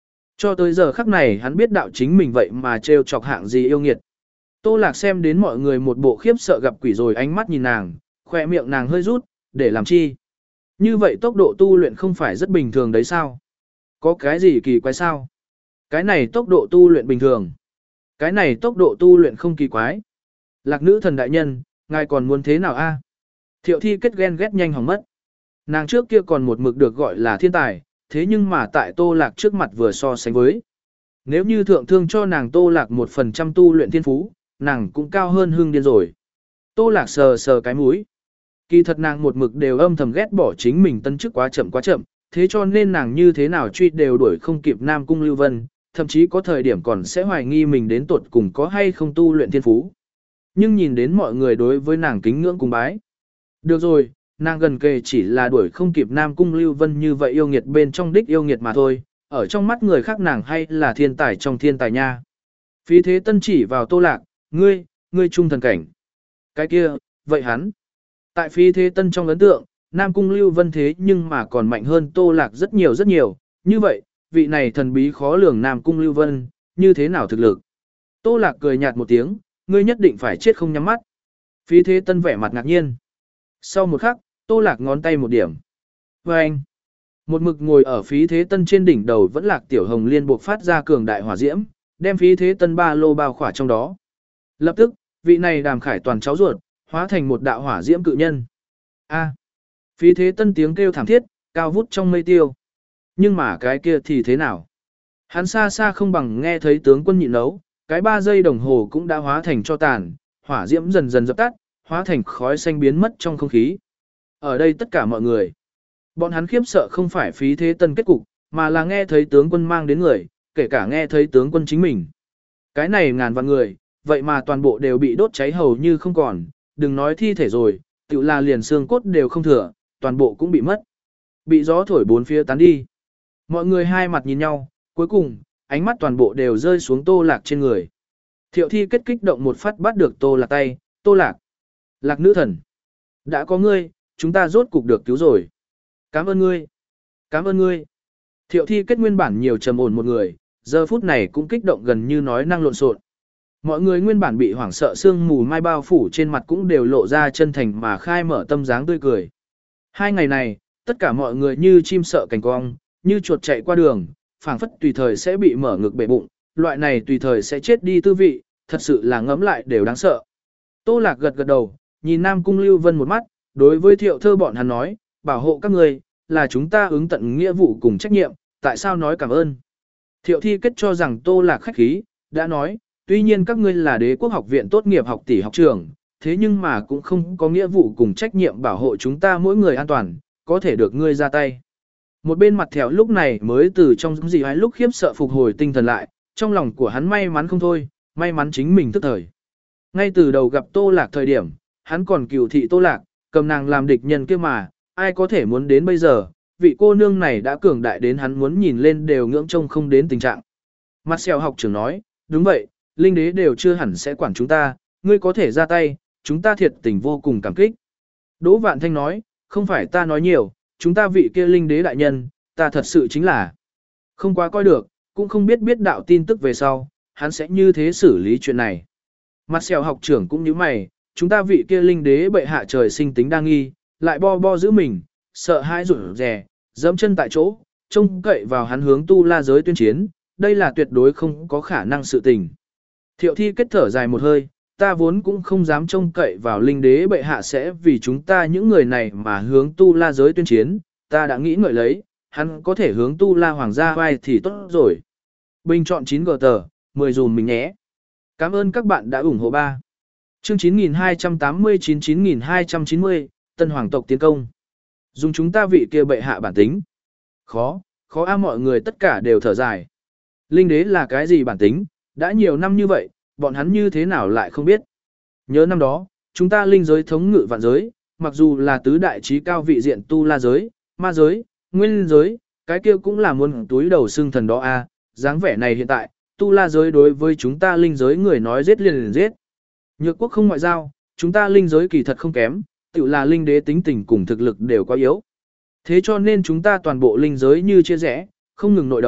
Cho tới giờ khắc này hắn biết đạo chính mình vậy mà trêu chọc hạng gì yêu nghiệt. Tô Lạc xem đến mọi người một bộ khiếp sợ gặp quỷ rồi ánh mắt nhìn nàng, khỏe miệng nàng hơi rút, để làm chi? Như vậy tốc độ tu luyện không phải rất bình thường đấy sao? Có cái gì kỳ quái sao? Cái này tốc độ tu luyện bình thường. Cái này tốc độ tu luyện không kỳ quái. Lạc nữ thần đại nhân, ngài còn muốn thế nào a? Thiệu thi kết ghen ghét nhanh hỏng mất. Nàng trước kia còn một mực được gọi là thiên tài, thế nhưng mà tại Tô Lạc trước mặt vừa so sánh với. Nếu như thượng thương cho nàng Tô Lạc một phần trăm tu luyện thiên phú, nàng cũng cao hơn hương điên rồi. Tô Lạc sờ sờ cái mũi. Kỳ thật nàng một mực đều âm thầm ghét bỏ chính mình tân chức quá chậm quá chậm, thế cho nên nàng như thế nào truy đều đuổi không kịp Nam Cung Lưu Vân, thậm chí có thời điểm còn sẽ hoài nghi mình đến tuột cùng có hay không tu luyện thiên phú. Nhưng nhìn đến mọi người đối với nàng kính ngưỡng cung bái. Được rồi, nàng gần kề chỉ là đuổi không kịp Nam Cung Lưu Vân như vậy yêu nghiệt bên trong đích yêu nghiệt mà thôi, ở trong mắt người khác nàng hay là thiên tài trong thiên tài nha. Phí Thế Tân chỉ vào Tô Lạc, ngươi, ngươi trung thần cảnh. Cái kia, vậy hắn. Tại Phí Thế Tân trong ấn tượng, Nam Cung Lưu Vân thế nhưng mà còn mạnh hơn Tô Lạc rất nhiều rất nhiều, như vậy, vị này thần bí khó lường Nam Cung Lưu Vân, như thế nào thực lực? Tô Lạc cười nhạt một tiếng, ngươi nhất định phải chết không nhắm mắt. Phí Thế Tân vẻ mặt ngạc nhiên. Sau một khắc, Tô Lạc ngón tay một điểm. Và anh, một mực ngồi ở Phí Thế Tân trên đỉnh đầu vẫn Lạc Tiểu Hồng liên buộc phát ra cường đại hỏa diễm, đem Phí Thế Tân ba lô bao khỏa trong đó. Lập tức, vị này Đàm Khải toàn cháu ruột, hóa thành một đạo hỏa diễm cự nhân. A. Phí Thế Tân tiếng kêu thảm thiết, cao vút trong mây tiêu. Nhưng mà cái kia thì thế nào? Hắn xa xa không bằng nghe thấy tướng quân nhịn nấu, cái ba giây đồng hồ cũng đã hóa thành cho tàn, hỏa diễm dần dần dập tắt, hóa thành khói xanh biến mất trong không khí. Ở đây tất cả mọi người, bọn hắn khiếp sợ không phải Phí Thế Tân kết cục, mà là nghe thấy tướng quân mang đến người, kể cả nghe thấy tướng quân chính mình. Cái này ngàn vạn người, vậy mà toàn bộ đều bị đốt cháy hầu như không còn, đừng nói thi thể rồi, tự là liền xương cốt đều không thừa, toàn bộ cũng bị mất. Bị gió thổi bốn phía tán đi. Mọi người hai mặt nhìn nhau, cuối cùng, ánh mắt toàn bộ đều rơi xuống Tô Lạc trên người. Thiệu thi kết kích động một phát bắt được Tô Lạc tay, Tô Lạc. Lạc nữ thần. Đã có ngươi, chúng ta rốt cục được cứu rồi. Cảm ơn ngươi. Cảm ơn ngươi. Thiệu thi kết nguyên bản nhiều trầm ổn một người, giờ phút này cũng kích động gần như nói năng lộn xộn. Mọi người nguyên bản bị hoảng sợ sương mù mai bao phủ trên mặt cũng đều lộ ra chân thành mà khai mở tâm dáng tươi cười. Hai ngày này, tất cả mọi người như chim sợ cành cong, như chuột chạy qua đường, phảng phất tùy thời sẽ bị mở ngực bể bụng, loại này tùy thời sẽ chết đi tư vị, thật sự là ngẫm lại đều đáng sợ. Tô Lạc gật gật đầu, nhìn Nam Cung Lưu Vân một mắt, đối với Thiệu Thơ bọn hắn nói, bảo hộ các người, là chúng ta ứng tận nghĩa vụ cùng trách nhiệm, tại sao nói cảm ơn. Thiệu Thi kết cho rằng Tô Lạc khách khí, đã nói, tuy nhiên các ngươi là Đế Quốc học viện tốt nghiệp học tỷ học trường, thế nhưng mà cũng không có nghĩa vụ cùng trách nhiệm bảo hộ chúng ta mỗi người an toàn, có thể được ngươi ra tay. Một bên mặt Thẹo lúc này mới từ trong gì hay lúc khiếp sợ phục hồi tinh thần lại, trong lòng của hắn may mắn không thôi, may mắn chính mình tức thời. Ngay từ đầu gặp Tô Lạc thời điểm, hắn còn cừu thị Tô Lạc, cầm nàng làm địch nhân kia mà, ai có thể muốn đến bây giờ, vị cô nương này đã cường đại đến hắn muốn nhìn lên đều ngưỡng trông không đến tình trạng. Mặt Sẹo học trưởng nói, đúng vậy, linh đế đều chưa hẳn sẽ quản chúng ta, ngươi có thể ra tay, chúng ta thiệt tình vô cùng cảm kích. Đỗ Vạn Thanh nói, không phải ta nói nhiều, chúng ta vị kia linh đế đại nhân, ta thật sự chính là không quá coi được, cũng không biết biết đạo tin tức về sau, hắn sẽ như thế xử lý chuyện này. Mặt Sẹo học trưởng cũng như mày, chúng ta vị kia linh đế bệ hạ trời sinh tính đa nghi, lại bo bo giữ mình, sợ hãi rủi rè, dẫm chân tại chỗ, trông cậy vào hắn hướng tu la giới tuyên chiến, đây là tuyệt đối không có khả năng sự tình. Thiệu Thi kết thở dài một hơi, ta vốn cũng không dám trông cậy vào linh đế bệ hạ sẽ vì chúng ta những người này mà hướng tu la giới tuyên chiến, ta đã nghĩ ngợi lấy, hắn có thể hướng tu la hoàng gia vai thì tốt rồi. Bình chọn chín gờ tờ, mười dùm mình nhé. Cảm ơn các bạn đã ủng hộ ba. Chương chín nghìn hai trăm tám mươi chín chín nghìn hai trăm chín mươi, Tân Hoàng tộc tiến công. Dùng chúng ta vị kia bệ hạ bản tính. Khó, khó a mọi người tất cả đều thở dài. Linh đế là cái gì bản tính, đã nhiều năm như vậy, bọn hắn như thế nào lại không biết. Nhớ năm đó, chúng ta linh giới thống ngự vạn giới, mặc dù là tứ đại trí cao vị diện tu la giới, ma giới, nguyên giới, cái kia cũng là muôn túi đầu xương thần đó a. Dáng vẻ này hiện tại, tu la giới đối với chúng ta linh giới người nói giết liền liền giết. Nhược quốc không ngoại giao, chúng ta linh giới kỳ thật không kém, tự là linh đế tính tình cùng thực lực đều quá yếu. Thế cho nên chúng ta toàn bộ linh giới như chia rẽ, không ngừng nội đấu,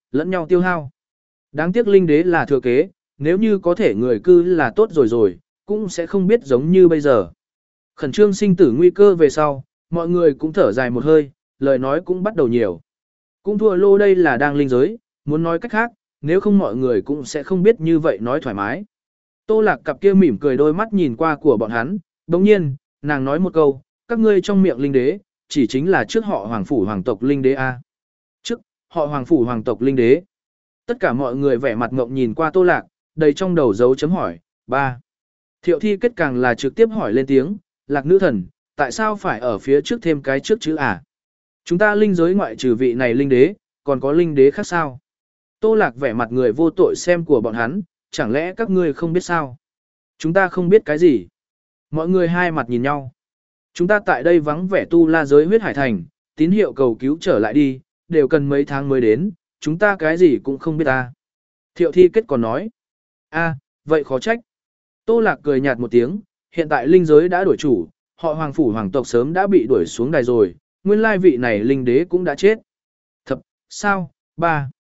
lẫn nhau tiêu hao. Đáng tiếc linh đế là thừa kế, nếu như có thể người cư là tốt rồi rồi, cũng sẽ không biết giống như bây giờ. Khẩn trương sinh tử nguy cơ về sau, mọi người cũng thở dài một hơi, lời nói cũng bắt đầu nhiều. Cũng thua lô đây là đang linh giới, muốn nói cách khác, nếu không mọi người cũng sẽ không biết như vậy nói thoải mái. Tô Lạc cặp kia mỉm cười đôi mắt nhìn qua của bọn hắn, đồng nhiên, nàng nói một câu, các ngươi trong miệng linh đế, chỉ chính là trước họ hoàng phủ hoàng tộc linh đế A. Trước, họ hoàng phủ hoàng tộc linh đế. Tất cả mọi người vẻ mặt ngộng nhìn qua Tô Lạc, đầy trong đầu dấu chấm hỏi, ba. Thiệu thi kết càng là trực tiếp hỏi lên tiếng, Lạc nữ thần, tại sao phải ở phía trước thêm cái trước chữ à? Chúng ta linh giới ngoại trừ vị này linh đế, còn có linh đế khác sao? Tô Lạc vẻ mặt người vô tội xem của bọn hắn, chẳng lẽ các ngươi không biết sao? Chúng ta không biết cái gì? Mọi người hai mặt nhìn nhau. Chúng ta tại đây vắng vẻ tu la giới huyết hải thành, tín hiệu cầu cứu trở lại đi, đều cần mấy tháng mới đến, chúng ta cái gì cũng không biết ta. Thiệu thi kết còn nói. A, vậy khó trách. Tô Lạc cười nhạt một tiếng, hiện tại linh giới đã đổi chủ, họ hoàng phủ hoàng tộc sớm đã bị đuổi xuống đài rồi, nguyên lai vị này linh đế cũng đã chết. Thập, sao, ba.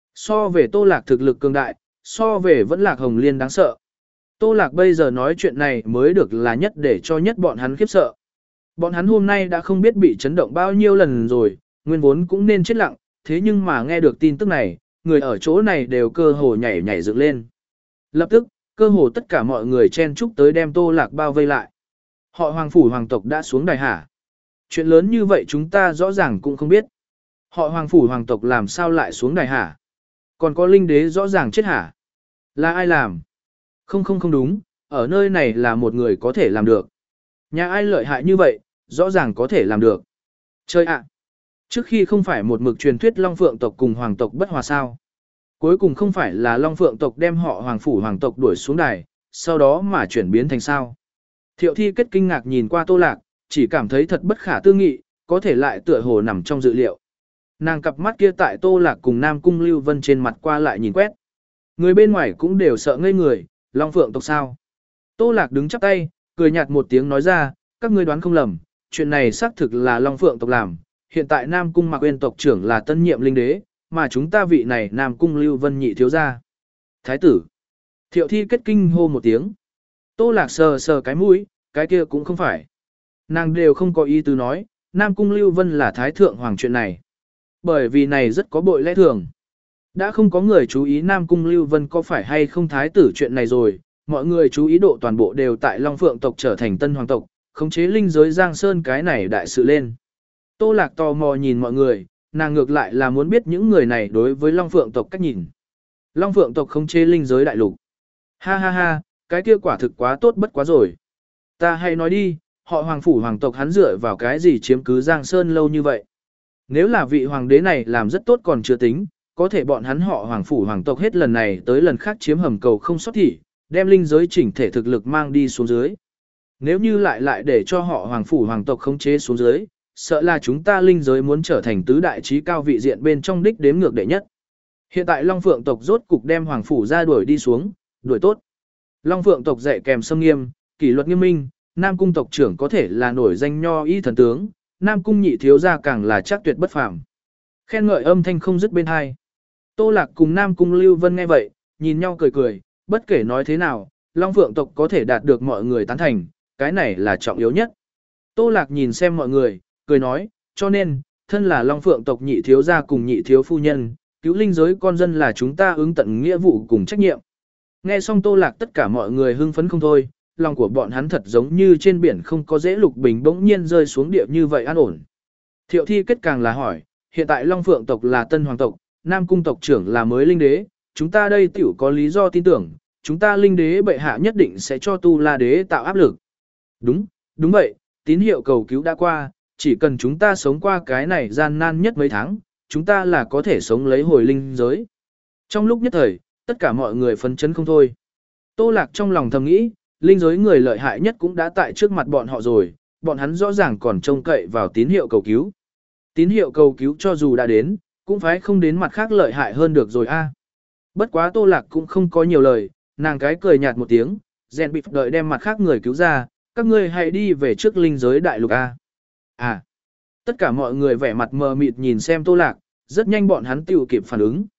So về Tô Lạc thực lực cường đại, so về vẫn Lạc Hồng Liên đáng sợ. Tô Lạc bây giờ nói chuyện này mới được là nhất để cho nhất bọn hắn khiếp sợ. Bọn hắn hôm nay đã không biết bị chấn động bao nhiêu lần rồi, nguyên vốn cũng nên chết lặng, thế nhưng mà nghe được tin tức này, người ở chỗ này đều cơ hồ nhảy nhảy dựng lên. Lập tức, cơ hồ tất cả mọi người chen chúc tới đem Tô Lạc bao vây lại. Họ hoàng phủ hoàng tộc đã xuống đài hả? Chuyện lớn như vậy chúng ta rõ ràng cũng không biết. Họ hoàng phủ hoàng tộc làm sao lại xuống đài hả? Còn có linh đế rõ ràng chết hả? Là ai làm? Không không không đúng, ở nơi này là một người có thể làm được. Nhà ai lợi hại như vậy, rõ ràng có thể làm được. Chơi ạ! Trước khi không phải một mực truyền thuyết Long Phượng tộc cùng hoàng tộc bất hòa sao? Cuối cùng không phải là Long Phượng tộc đem họ hoàng phủ hoàng tộc đuổi xuống đài, sau đó mà chuyển biến thành sao? Thiệu thi kết kinh ngạc nhìn qua Tô Lạc, chỉ cảm thấy thật bất khả tư nghị, có thể lại tựa hồ nằm trong dự liệu. Nàng cặp mắt kia tại Tô Lạc cùng Nam Cung Lưu Vân trên mặt qua lại nhìn quét. Người bên ngoài cũng đều sợ ngây người, Long Phượng tộc sao? Tô Lạc đứng chắp tay, cười nhạt một tiếng nói ra, các ngươi đoán không lầm, chuyện này xác thực là Long Phượng tộc làm. Hiện tại Nam Cung Mạc Uyên tộc trưởng là tân nhiệm linh đế, mà chúng ta vị này Nam Cung Lưu Vân nhị thiếu gia. Thái tử. Thiệu thi kết kinh hô một tiếng. Tô Lạc sờ sờ cái mũi, cái kia cũng không phải. Nàng đều không có ý tứ nói, Nam Cung Lưu Vân là thái thượng hoàng chuyện này. Bởi vì này rất có bội lẽ thường. Đã không có người chú ý Nam Cung Lưu Vân có phải hay không thái tử chuyện này rồi, mọi người chú ý độ toàn bộ đều tại Long Phượng tộc trở thành tân hoàng tộc, khống chế linh giới Giang Sơn cái này đại sự lên. Tô Lạc tò mò nhìn mọi người, nàng ngược lại là muốn biết những người này đối với Long Phượng tộc cách nhìn. Long Phượng tộc khống chế linh giới đại lục. Ha ha ha, cái kia quả thực quá tốt bất quá rồi. Ta hay nói đi, họ hoàng phủ hoàng tộc hắn dựa vào cái gì chiếm cứ Giang Sơn lâu như vậy. Nếu là vị hoàng đế này làm rất tốt còn chưa tính, có thể bọn hắn họ hoàng phủ hoàng tộc hết lần này tới lần khác chiếm hầm cầu không sót thị, đem linh giới chỉnh thể thực lực mang đi xuống dưới. Nếu như lại lại để cho họ hoàng phủ hoàng tộc khống chế xuống dưới, sợ là chúng ta linh giới muốn trở thành tứ đại trí cao vị diện bên trong đích đếm ngược đệ nhất. Hiện tại Long Phượng tộc rốt cục đem hoàng phủ ra đuổi đi xuống, đuổi tốt. Long Phượng tộc dạy kèm xâm nghiêm, kỷ luật nghiêm minh, Nam cung tộc trưởng có thể là nổi danh nho y thần tướng, Nam cung nhị thiếu gia càng là chắc tuyệt bất phàm. Khen ngợi âm thanh không dứt bên hai. Tô Lạc cùng Nam cung Lưu Vân nghe vậy, nhìn nhau cười cười, bất kể nói thế nào, Long Phượng tộc có thể đạt được mọi người tán thành, cái này là trọng yếu nhất. Tô Lạc nhìn xem mọi người, cười nói, cho nên, thân là Long Phượng tộc nhị thiếu gia cùng nhị thiếu phu nhân, cứu linh giới con dân là chúng ta ứng tận nghĩa vụ cùng trách nhiệm. Nghe xong Tô Lạc tất cả mọi người hưng phấn không thôi, lòng của bọn hắn thật giống như trên biển không có dễ lục bình bỗng nhiên rơi xuống địa như vậy an ổn. Thiệu thi kết càng là hỏi, hiện tại Long Phượng tộc là tân hoàng tộc, Nam cung tộc trưởng là mới linh đế, chúng ta đây tiểu có lý do tin tưởng, chúng ta linh đế bệ hạ nhất định sẽ cho tu la đế tạo áp lực. Đúng, đúng vậy, tín hiệu cầu cứu đã qua, chỉ cần chúng ta sống qua cái này gian nan nhất mấy tháng, chúng ta là có thể sống lấy hồi linh giới. Trong lúc nhất thời, tất cả mọi người phấn chấn không thôi. Tô Lạc trong lòng thầm nghĩ, linh giới người lợi hại nhất cũng đã tại trước mặt bọn họ rồi, bọn hắn rõ ràng còn trông cậy vào tín hiệu cầu cứu. Tín hiệu cầu cứu cho dù đã đến, cũng phải không đến mặt khác lợi hại hơn được rồi a. Bất quá Tô Lạc cũng không có nhiều lời, nàng cái cười nhạt một tiếng, rèn bị đợi đem mặt khác người cứu ra, các ngươi hãy đi về trước linh giới đại lục a. À, tất cả mọi người vẻ mặt mờ mịt nhìn xem Tô Lạc, rất nhanh bọn hắn tiểu kịp phản ứng.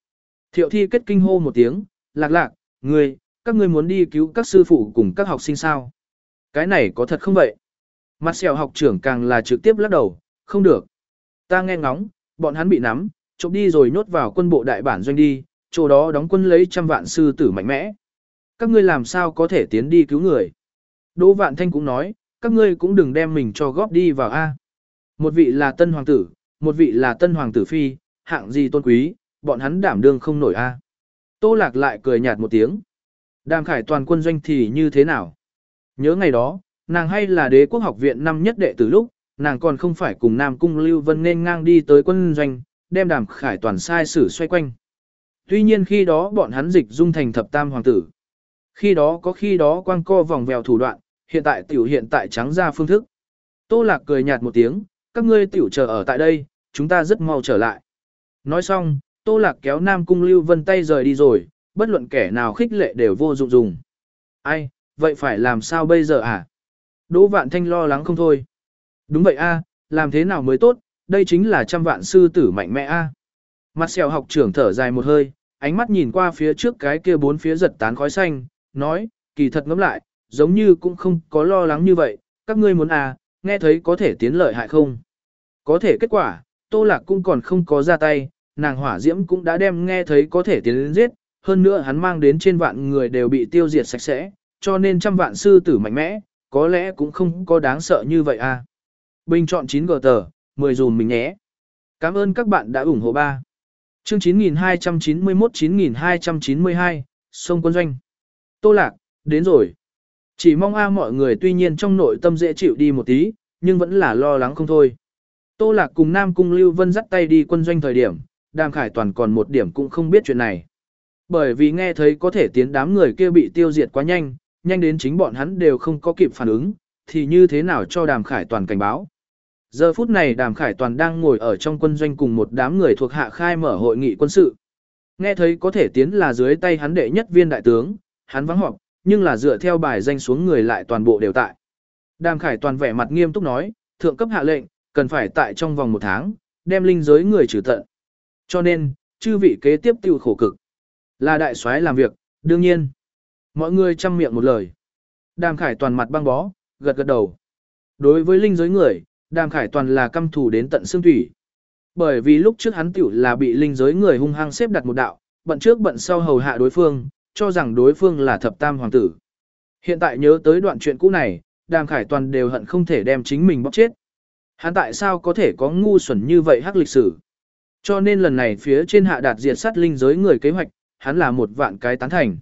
Thiệu thi kết kinh hô một tiếng, lạc lạc, ngươi, các ngươi muốn đi cứu các sư phụ cùng các học sinh sao? Cái này có thật không vậy? Mặt sẹo học trưởng càng là trực tiếp lắc đầu, không được. Ta nghe ngóng, bọn hắn bị nắm, trộm đi rồi nhốt vào quân bộ đại bản doanh đi, chỗ đó đóng quân lấy trăm vạn sư tử mạnh mẽ. Các ngươi làm sao có thể tiến đi cứu người? Đỗ Vạn Thanh cũng nói, các ngươi cũng đừng đem mình cho góp đi vào A. Một vị là tân hoàng tử, một vị là tân hoàng tử phi, hạng gì tôn quý, bọn hắn đảm đương không nổi A. Tô Lạc lại cười nhạt một tiếng. Đàm Khải toàn quân doanh thì như thế nào? Nhớ ngày đó, nàng hay là đế quốc học viện năm nhất đệ từ lúc, nàng còn không phải cùng Nam Cung Lưu Vân nên ngang đi tới quân doanh, đem Đàm Khải toàn sai sử xoay quanh. Tuy nhiên khi đó bọn hắn dịch dung thành thập tam hoàng tử. Khi đó có khi đó quang co vòng vèo thủ đoạn, hiện tại tiểu hiện tại trắng ra phương thức. Tô Lạc cười nhạt một tiếng, các ngươi tiểu chờ ở tại đây, chúng ta rất mau trở lại. Nói xong, Tô Lạc kéo Nam Cung Lưu Vân tay rời đi rồi, bất luận kẻ nào khích lệ đều vô dụng dùng. Ai, vậy phải làm sao bây giờ à? Đỗ Vạn Thanh lo lắng không thôi. Đúng vậy a, làm thế nào mới tốt, đây chính là trăm vạn sư tử mạnh mẽ a. Mặt sẹo học trưởng thở dài một hơi, ánh mắt nhìn qua phía trước cái kia bốn phía giật tán khói xanh, nói, kỳ thật ngẫm lại, giống như cũng không có lo lắng như vậy, các ngươi muốn à, nghe thấy có thể tiến lợi hại không? Có thể kết quả, Tô Lạc cũng còn không có ra tay, nàng hỏa diễm cũng đã đem nghe thấy có thể tiến đến giết, hơn nữa hắn mang đến trên vạn người đều bị tiêu diệt sạch sẽ, cho nên trăm vạn sư tử mạnh mẽ, có lẽ cũng không có đáng sợ như vậy à. Bình chọn chín G tờ, mười dùm mình nhé. Cảm ơn các bạn đã ủng hộ ba. Chương chín nghìn hai trăm chín mươi mốt chín nghìn hai trăm chín mươi hai, sông quân doanh. Tô Lạc, đến rồi. Chỉ mong a mọi người tuy nhiên trong nội tâm dễ chịu đi một tí, nhưng vẫn là lo lắng không thôi. Tô Lạc cùng Nam Cung Lưu Vân dắt tay đi quân doanh thời điểm, Đàm Khải toàn còn một điểm cũng không biết chuyện này. Bởi vì nghe thấy có thể tiến đám người kia bị tiêu diệt quá nhanh, nhanh đến chính bọn hắn đều không có kịp phản ứng, thì như thế nào cho Đàm Khải toàn cảnh báo. Giờ phút này Đàm Khải toàn đang ngồi ở trong quân doanh cùng một đám người thuộc hạ khai mở hội nghị quân sự. Nghe thấy có thể tiến là dưới tay hắn đệ nhất viên đại tướng, hắn vắng họp, nhưng là dựa theo bài danh xuống người lại toàn bộ đều tại. Đàm Khải toàn vẻ mặt nghiêm túc nói, thượng cấp hạ lệnh, cần phải tại trong vòng một tháng, đem linh giới người trừ tận. Cho nên, chư vị kế tiếp tiêu khổ cực. Là đại soái làm việc, đương nhiên. Mọi người chăm miệng một lời. Đàm Khải toàn mặt băng bó, gật gật đầu. Đối với linh giới người, Đàm Khải toàn là căm thù đến tận xương thủy. Bởi vì lúc trước hắn tiểu là bị linh giới người hung hăng xếp đặt một đạo, bận trước bận sau hầu hạ đối phương, cho rằng đối phương là thập tam hoàng tử. Hiện tại nhớ tới đoạn chuyện cũ này, Đàm Khải toàn đều hận không thể đem chính mình bóc chết. Hắn tại sao có thể có ngu xuẩn như vậy hắc lịch sử? Cho nên lần này phía trên hạ đạt diệt sát linh giới người kế hoạch, hắn là một vạn cái tán thành.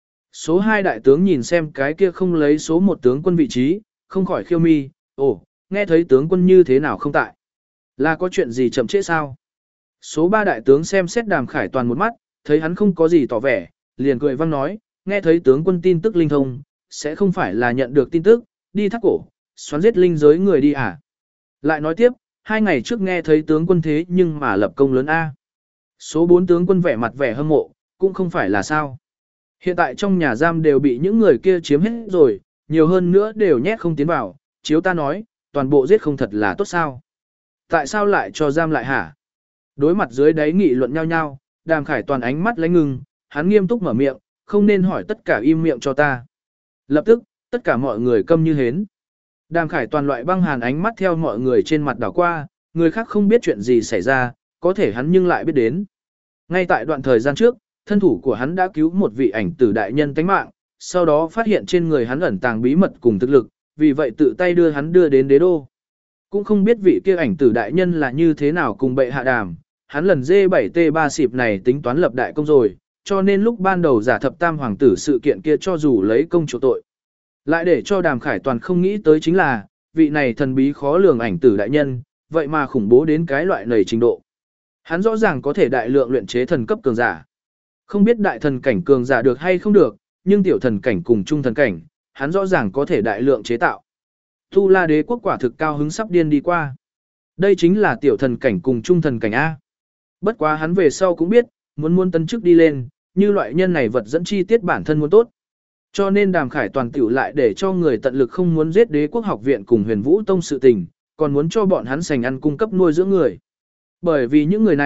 Số hai đại tướng nhìn xem cái kia không lấy số một tướng quân vị trí, không khỏi khiêu mi, ồ, nghe thấy tướng quân như thế nào không tại. Là có chuyện gì chậm trễ sao? Số ba đại tướng xem xét Đàm Khải toàn một mắt, thấy hắn không có gì tỏ vẻ, liền cười vang nói, nghe thấy tướng quân tin tức linh thông, sẽ không phải là nhận được tin tức, đi thắt cổ, xoắn giết linh giới người đi à? Lại nói tiếp, hai ngày trước nghe thấy tướng quân thế nhưng mà lập công lớn A. Số bốn tướng quân vẻ mặt vẻ hâm mộ, cũng không phải là sao. Hiện tại trong nhà giam đều bị những người kia chiếm hết rồi, nhiều hơn nữa đều nhét không tiến vào, chiếu ta nói, toàn bộ giết không thật là tốt sao. Tại sao lại cho giam lại hả? Đối mặt dưới đáy nghị luận nhau nhau, Đàm Khải toàn ánh mắt lánh ngừng, hắn nghiêm túc mở miệng, không nên hỏi tất cả im miệng cho ta. Lập tức, tất cả mọi người câm như hến. Đàm Khải toàn loại băng hàn ánh mắt theo mọi người trên mặt đảo qua, người khác không biết chuyện gì xảy ra, có thể hắn nhưng lại biết đến. Ngay tại đoạn thời gian trước, thân thủ của hắn đã cứu một vị ảnh tử đại nhân tánh mạng, sau đó phát hiện trên người hắn ẩn tàng bí mật cùng thực lực, vì vậy tự tay đưa hắn đưa đến đế đô. Cũng không biết vị kia ảnh tử đại nhân là như thế nào cùng bệ hạ đàm, hắn lần D bảy T ba xịp này tính toán lập đại công rồi, cho nên lúc ban đầu giả thập tam hoàng tử sự kiện kia cho dù lấy công chủ tội. Lại để cho Đàm Khải toàn không nghĩ tới chính là, vị này thần bí khó lường ảnh tử đại nhân, vậy mà khủng bố đến cái loại nầy trình độ. Hắn rõ ràng có thể đại lượng luyện chế thần cấp cường giả. Không biết đại thần cảnh cường giả được hay không được, nhưng tiểu thần cảnh cùng trung thần cảnh, hắn rõ ràng có thể đại lượng chế tạo. Tu La Đế quốc quả thực cao hứng sắp điên đi qua. Đây chính là tiểu thần cảnh cùng trung thần cảnh A. Bất quá hắn về sau cũng biết, muốn muốn tấn chức đi lên, như loại nhân này vật dẫn chi tiết bản thân muốn tốt. Cho nên Đàm Khải toàn tiểu lại để cho người tận lực không muốn giết Đế quốc học viện cùng Huyền Vũ tông sự tình, còn muốn cho bọn hắn sành ăn cung cấp nuôi dưỡng người. Bởi vì những người này,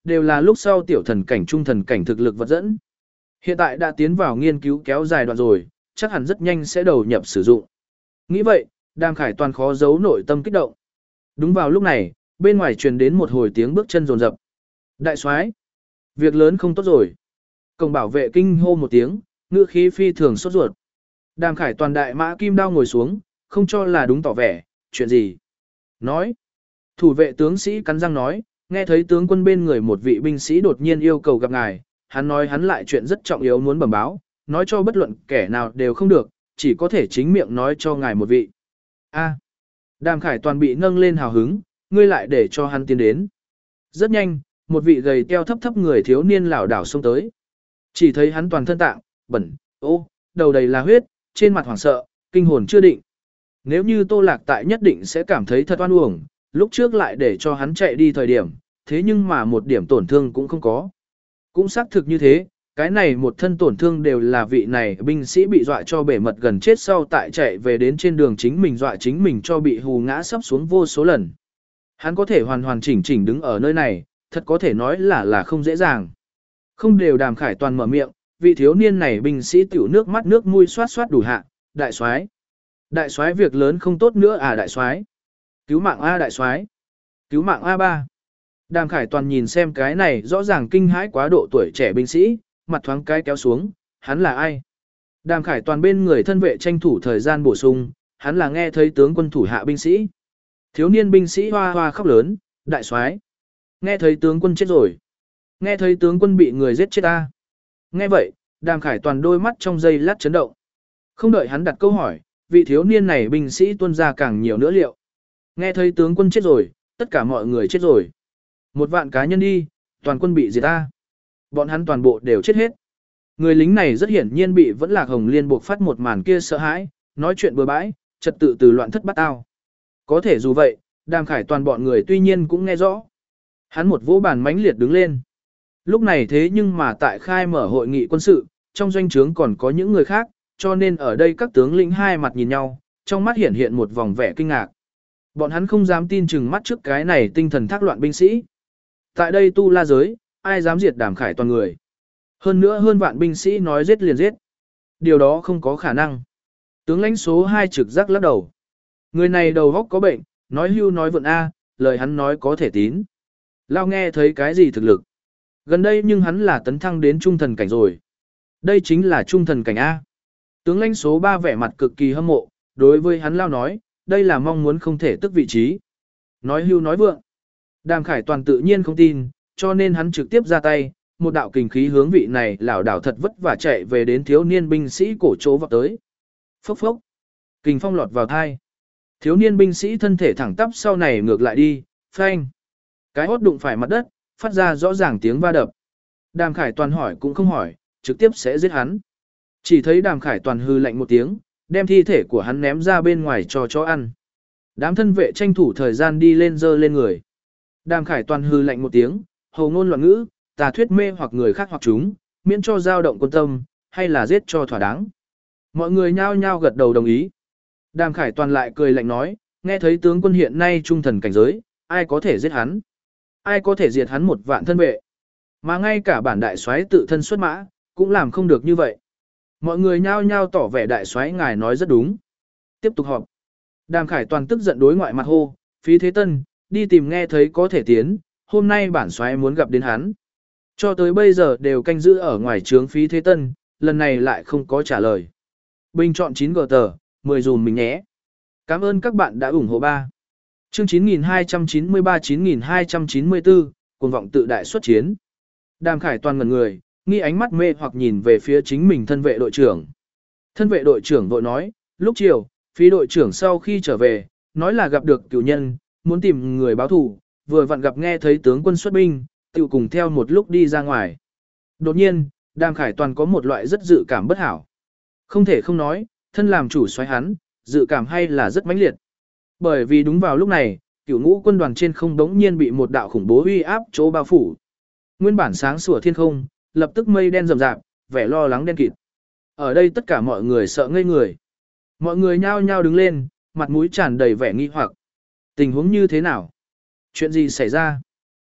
đều là lúc sau tiểu thần cảnh trung thần cảnh thực lực vật dẫn. Hiện tại đã tiến vào nghiên cứu kéo dài đoạn rồi, chắc hẳn rất nhanh sẽ đầu nhập sử dụng. Nghĩ vậy, Đàm Khải Toàn khó giấu nội tâm kích động. Đúng vào lúc này, bên ngoài truyền đến một hồi tiếng bước chân rồn rập. Đại soái, việc lớn không tốt rồi. Cổng bảo vệ kinh hô một tiếng, ngữ khí phi thường sốt ruột. Đàm Khải Toàn đại mã kim đao ngồi xuống, không cho là đúng tỏ vẻ, chuyện gì? Nói. Thủ vệ tướng sĩ cắn răng nói, nghe thấy tướng quân bên người một vị binh sĩ đột nhiên yêu cầu gặp ngài, hắn nói hắn lại chuyện rất trọng yếu muốn bẩm báo, nói cho bất luận kẻ nào đều không được, chỉ có thể chính miệng nói cho ngài một vị. A. Đàm Khải Toàn bị nâng lên hào hứng, ngươi lại để cho hắn tiến đến. Rất nhanh, một vị gầy teo thấp thấp người thiếu niên lảo đảo xông tới. Chỉ thấy hắn toàn thân tạng, bẩn, ô, đầu đầy là huyết, trên mặt hoảng sợ, kinh hồn chưa định. Nếu như Tô Lạc Tại nhất định sẽ cảm thấy thật oan uổng, lúc trước lại để cho hắn chạy đi thời điểm, thế nhưng mà một điểm tổn thương cũng không có. Cũng xác thực như thế, cái này một thân tổn thương đều là vị này binh sĩ bị dọa cho bể mật gần chết sau tại chạy về đến trên đường chính mình dọa chính mình cho bị hù ngã sắp xuống vô số lần. Hắn có thể hoàn hoàn chỉnh chỉnh đứng ở nơi này, thật có thể nói là là không dễ dàng. Không đều Đàm Khải Toàn mở miệng, vị thiếu niên này binh sĩ tiểu nước mắt nước mũi xoát xoát đủ hạ, đại soái, đại soái việc lớn không tốt nữa à đại soái, cứu mạng a đại soái, cứu mạng a ba. Đàm Khải Toàn nhìn xem cái này rõ ràng kinh hãi quá độ tuổi trẻ binh sĩ, mặt thoáng cái kéo xuống, hắn là ai? Đàm Khải Toàn bên người thân vệ tranh thủ thời gian bổ sung, hắn là nghe thấy tướng quân thủ hạ binh sĩ. Thiếu niên binh sĩ hoa hoa khóc lớn, đại soái, nghe thấy tướng quân chết rồi. Nghe thấy tướng quân bị người giết chết ta. Nghe vậy, Đàm Khải Toàn đôi mắt trong giây lát chấn động. Không đợi hắn đặt câu hỏi, vị thiếu niên này binh sĩ tuôn ra càng nhiều nữa liệu. Nghe thấy tướng quân chết rồi, tất cả mọi người chết rồi. Một vạn cá nhân đi, toàn quân bị diệt ta. Bọn hắn toàn bộ đều chết hết. Người lính này rất hiển nhiên bị vẫn lạc hồng liên buộc phát một màn kia sợ hãi, nói chuyện bừa bãi, trật tự từ loạn thất bát ao. Có thể dù vậy, Đàm Khải Toàn bọn người tuy nhiên cũng nghe rõ. Hắn một vỗ bàn mãnh liệt đứng lên. Lúc này thế nhưng mà tại khai mở hội nghị quân sự, trong doanh trướng còn có những người khác, cho nên ở đây các tướng lĩnh hai mặt nhìn nhau, trong mắt hiện hiện một vòng vẻ kinh ngạc. Bọn hắn không dám tin chừng mắt trước cái này tinh thần thác loạn binh sĩ. Tại đây tu la giới, ai dám diệt Đàm Khải Toàn người. Hơn nữa hơn vạn binh sĩ nói giết liền giết. Điều đó không có khả năng. Tướng lãnh số hai trực giác lắc đầu. Người này đầu óc có bệnh, nói hưu nói vượn A, lời hắn nói có thể tín. Lao nghe thấy cái gì thực lực. Gần đây nhưng hắn là tấn thăng đến trung thần cảnh rồi. Đây chính là trung thần cảnh A. Tướng lãnh số ba vẻ mặt cực kỳ hâm mộ, đối với hắn Lao nói, đây là mong muốn không thể tức vị trí. Nói hưu nói vượng. Đàm Khải Toàn tự nhiên không tin, cho nên hắn trực tiếp ra tay, một đạo kình khí hướng vị này lảo đảo thật vất vả chạy về đến thiếu niên binh sĩ cổ chỗ vọt tới. Phốc phốc. Kình phong lọt vào thai. Thiếu niên binh sĩ thân thể thẳng tắp sau này ngược lại đi, phanh. Cái hốt đụng phải mặt đất, phát ra rõ ràng tiếng va đập. Đàm Khải Toàn hỏi cũng không hỏi, trực tiếp sẽ giết hắn. Chỉ thấy Đàm Khải Toàn hư lạnh một tiếng, đem thi thể của hắn ném ra bên ngoài cho chó ăn. Đám thân vệ tranh thủ thời gian đi lên dơ lên người. Đàm Khải Toàn hư lạnh một tiếng, hầu ngôn loạn ngữ, tà thuyết mê hoặc người khác hoặc chúng, miễn cho dao động quân tâm, hay là giết cho thỏa đáng. Mọi người nhao nhao gật đầu đồng ý. Đàm Khải Toàn lại cười lạnh nói, nghe thấy tướng quân hiện nay trung thần cảnh giới, ai có thể giết hắn? Ai có thể diệt hắn một vạn thân vệ? Mà ngay cả bản đại soái tự thân xuất mã, cũng làm không được như vậy. Mọi người nhao nhao tỏ vẻ đại soái ngài nói rất đúng. Tiếp tục họp. Đàm Khải Toàn tức giận đối ngoại mặt hô, Phí Thế Tân, đi tìm nghe thấy có thể tiến, hôm nay bản soái muốn gặp đến hắn. Cho tới bây giờ đều canh giữ ở ngoài trướng Phí Thế Tân, lần này lại không có trả lời. Bình chọn chín gờ tờ, mười dùm mình nhé. Cảm ơn các bạn đã ủng hộ ba. Chương chín nghìn hai trăm chín mươi ba chín nghìn hai trăm chín mươi tư, cuồng vọng tự đại xuất chiến. Đàm Khải Toàn ngẩn người, nghi ánh mắt mê hoặc nhìn về phía chính mình thân vệ đội trưởng. Thân vệ đội trưởng vội nói, lúc chiều, Phí đội trưởng sau khi trở về, nói là gặp được cửu nhân, muốn tìm người báo thù, vừa vặn gặp nghe thấy tướng quân xuất binh, tự cùng theo một lúc đi ra ngoài. Đột nhiên, Đàm Khải Toàn có một loại rất dự cảm bất hảo. Không thể không nói, thân làm chủ soái hắn, dự cảm hay là rất mãnh liệt. Bởi vì đúng vào lúc này, cửu ngũ quân đoàn trên không đống nhiên bị một đạo khủng bố uy áp chỗ bao phủ. Nguyên bản sáng sủa thiên không, lập tức mây đen rậm rạp, vẻ lo lắng đen kịt. Ở đây tất cả mọi người sợ ngây người. Mọi người nhao nhao đứng lên, mặt mũi tràn đầy vẻ nghi hoặc. Tình huống như thế nào? Chuyện gì xảy ra?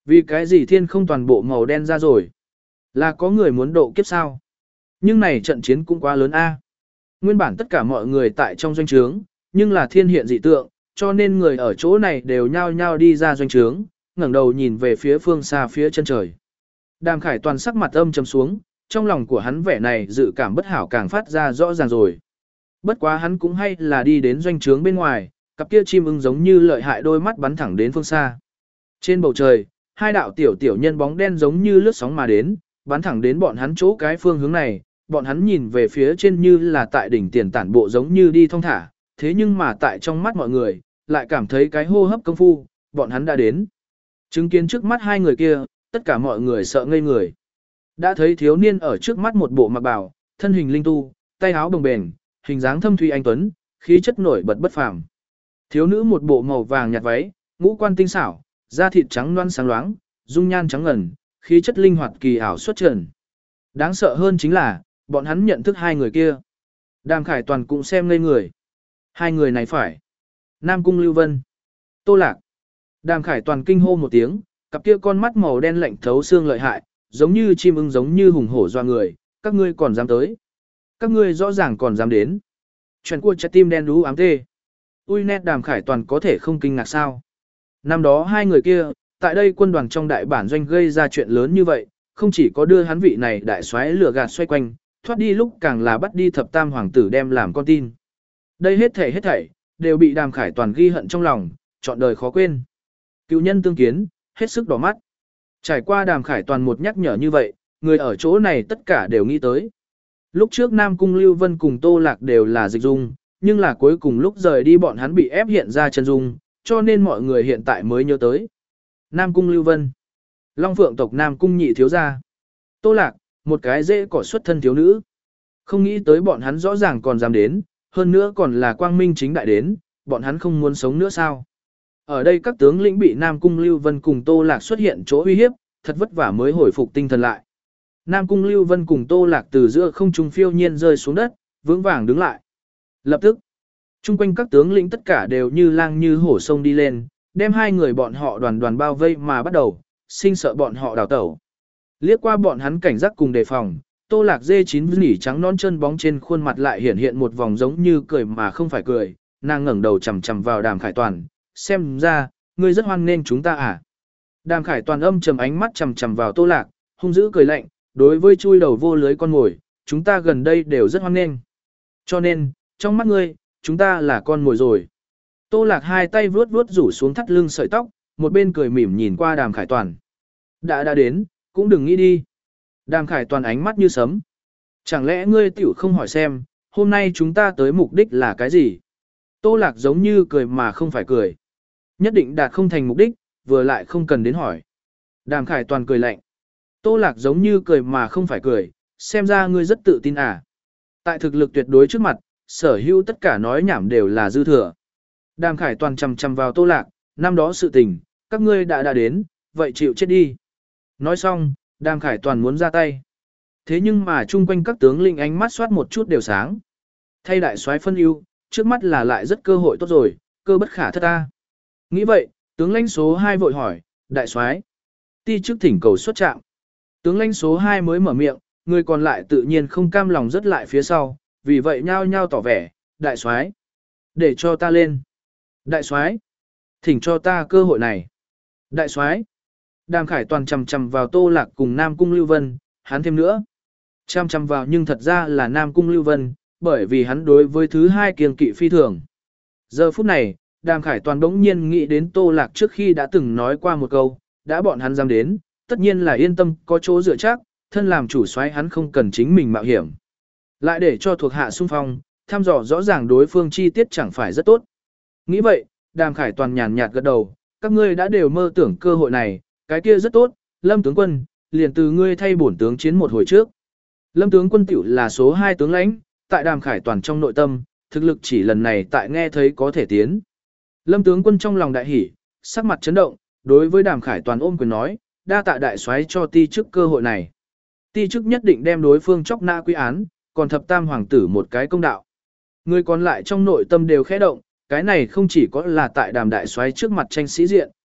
Vì cái gì thiên không toàn bộ màu đen ra rồi? Là có người muốn độ kiếp sao? Nhưng này trận chiến cũng quá lớn a. Nguyên bản tất cả mọi người tại trong doanh trướng, nhưng là thiên hiện dị tượng, cho nên người ở chỗ này đều nhao nhao đi ra doanh trướng, ngẩng đầu nhìn về phía phương xa phía chân trời. Đàm Khải Toàn sắc mặt âm trầm xuống, trong lòng của hắn vẻ này dự cảm bất hảo càng phát ra rõ ràng rồi. Bất quá hắn cũng hay là đi đến doanh trướng bên ngoài, cặp kia chim ưng giống như lợi hại đôi mắt bắn thẳng đến phương xa. Trên bầu trời, hai đạo tiểu tiểu nhân bóng đen giống như lướt sóng mà đến, bắn thẳng đến bọn hắn chỗ cái phương hướng này, bọn hắn nhìn về phía trên như là tại đỉnh tiền tản bộ giống như đi thong thả, thế nhưng mà tại trong mắt mọi người, lại cảm thấy cái hô hấp công phu, bọn hắn đã đến. Chứng kiến trước mắt hai người kia, tất cả mọi người sợ ngây người. Đã thấy thiếu niên ở trước mắt một bộ mặc bào, thân hình linh tu, tay áo bồng bềnh, hình dáng thâm thủy anh tuấn, khí chất nổi bật bất phàm. Thiếu nữ một bộ màu vàng nhạt váy, ngũ quan tinh xảo, da thịt trắng loăn sáng loáng, dung nhan trắng ngần, khí chất linh hoạt kỳ ảo xuất trần. Đáng sợ hơn chính là, bọn hắn nhận thức hai người kia. Đàm Khải Toàn cũng xem ngây người. Hai người này phải. Nam Cung Lưu Vân. Tô Lạc. Đàm Khải Toàn kinh hô một tiếng, cặp kia con mắt màu đen lạnh thấu xương lợi hại, giống như chim ưng giống như hùng hổ doa người, các ngươi còn dám tới. Các ngươi rõ ràng còn dám đến. Chuyện của trái tim đen đú ám tê. Ui nét Đàm Khải Toàn có thể không kinh ngạc sao. Năm đó hai người kia, tại đây quân đoàn trong đại bản doanh gây ra chuyện lớn như vậy, không chỉ có đưa hắn vị này đại soái lừa gạt xoay quanh, thoát đi lúc càng là bắt đi thập tam hoàng tử đem làm con tin. Đây hết thảy hết thảy, đều bị Đàm Khải Toàn ghi hận trong lòng, trọn đời khó quên. Cựu nhân tương kiến, hết sức đỏ mắt. Trải qua Đàm Khải Toàn một nhắc nhở như vậy, người ở chỗ này tất cả đều nghĩ tới. Lúc trước Nam Cung Lưu Vân cùng Tô Lạc đều là dịch dung, nhưng là cuối cùng lúc rời đi bọn hắn bị ép hiện ra chân dung, cho nên mọi người hiện tại mới nhớ tới. Nam Cung Lưu Vân, Long Phượng tộc Nam Cung nhị thiếu gia, Tô Lạc, một cái dễ cỏ xuất thân thiếu nữ. Không nghĩ tới bọn hắn rõ ràng còn dám đến, hơn nữa còn là quang minh chính đại đến, bọn hắn không muốn sống nữa sao. Ở đây các tướng lĩnh bị Nam Cung Lưu Vân cùng Tô Lạc xuất hiện chỗ uy hiếp, thật vất vả mới hồi phục tinh thần lại. Nam Cung Lưu Vân cùng Tô Lạc từ giữa không trung phiêu nhiên rơi xuống đất, vững vàng đứng lại. Lập tức, chung quanh các tướng lĩnh tất cả đều như lang như hổ sông đi lên, đem hai người bọn họ đoàn đoàn bao vây mà bắt đầu, sinh sợ bọn họ đào tẩu. Liếc qua bọn hắn cảnh giác cùng đề phòng, Tô Lạc dê chín nỉ trắng non chân bóng trên khuôn mặt lại hiện hiện một vòng giống như cười mà không phải cười, nàng ngẩng đầu chằm chằm vào Đàm Khải Toàn, xem ra, ngươi rất hoan nghênh chúng ta à. Đàm Khải Toàn âm trầm ánh mắt chằm chằm vào Tô Lạc, hung dữ cười lạnh, đối với chui đầu vô lưới con mồi, chúng ta gần đây đều rất hoan nghênh. Cho nên, trong mắt ngươi, chúng ta là con mồi rồi. Tô Lạc hai tay vuốt vuốt rủ xuống thắt lưng sợi tóc, một bên cười mỉm nhìn qua Đàm Khải Toàn. Đã đã đến, cũng đừng nghĩ đi. Đàm Khải Toàn ánh mắt như sấm. Chẳng lẽ ngươi tiểu không hỏi xem, hôm nay chúng ta tới mục đích là cái gì? Tô Lạc giống như cười mà không phải cười. Nhất định đạt không thành mục đích, vừa lại không cần đến hỏi. Đàm Khải Toàn cười lạnh. Tô Lạc giống như cười mà không phải cười, xem ra ngươi rất tự tin à. Tại thực lực tuyệt đối trước mặt, sở hữu tất cả nói nhảm đều là dư thừa. Đàm Khải Toàn chằm chằm vào Tô Lạc, năm đó sự tình, các ngươi đã đã đến, vậy chịu chết đi. Nói xong, Đàm Khải Toàn muốn ra tay. Thế nhưng mà chung quanh các tướng lĩnh ánh mắt soát một chút đều sáng. Thay đại soái phân ưu, trước mắt là lại rất cơ hội tốt rồi, cơ bất khả thất ta. Nghĩ vậy, tướng lãnh số hai vội hỏi, đại soái, ti chức thỉnh cầu xuất trạng. Tướng lãnh số hai mới mở miệng, người còn lại tự nhiên không cam lòng rất lại phía sau, vì vậy nhao nhao tỏ vẻ, đại soái, để cho ta lên. Đại soái, thỉnh cho ta cơ hội này. Đại soái. Đàm Khải Toàn chằm chằm vào Tô Lạc cùng Nam Cung Lưu Vân, hắn thêm nữa. Chằm chằm vào nhưng thật ra là Nam Cung Lưu Vân, bởi vì hắn đối với thứ hai kiêng kỵ phi thường. Giờ phút này, Đàm Khải Toàn bỗng nhiên nghĩ đến Tô Lạc trước khi đã từng nói qua một câu, đã bọn hắn dám đến, tất nhiên là yên tâm có chỗ dựa chắc, thân làm chủ soái hắn không cần chính mình mạo hiểm. Lại để cho thuộc hạ xung phong, thăm dò rõ ràng đối phương chi tiết chẳng phải rất tốt. Nghĩ vậy, Đàm Khải Toàn nhàn nhạt gật đầu, các ngươi đã đều mơ tưởng cơ hội này, cái kia rất tốt, Lâm tướng quân, liền từ ngươi thay bổn tướng chiến một hồi trước. Lâm tướng quân tiểu là số hai tướng lãnh, tại Đàm Khải Toàn trong nội tâm, thực lực chỉ lần này tại nghe thấy có thể tiến. Lâm tướng quân trong lòng đại hỉ, sắc mặt chấn động, đối với Đàm Khải Toàn ôm quyền nói, đa tạ đại soái cho ti chức cơ hội này. Ti chức nhất định đem đối phương chóc nã quy án, còn thập tam hoàng tử một cái công đạo. Người còn lại trong nội tâm đều khẽ động, cái này không chỉ có là tại Đàm đại soái trước mặt tranh sĩ diện,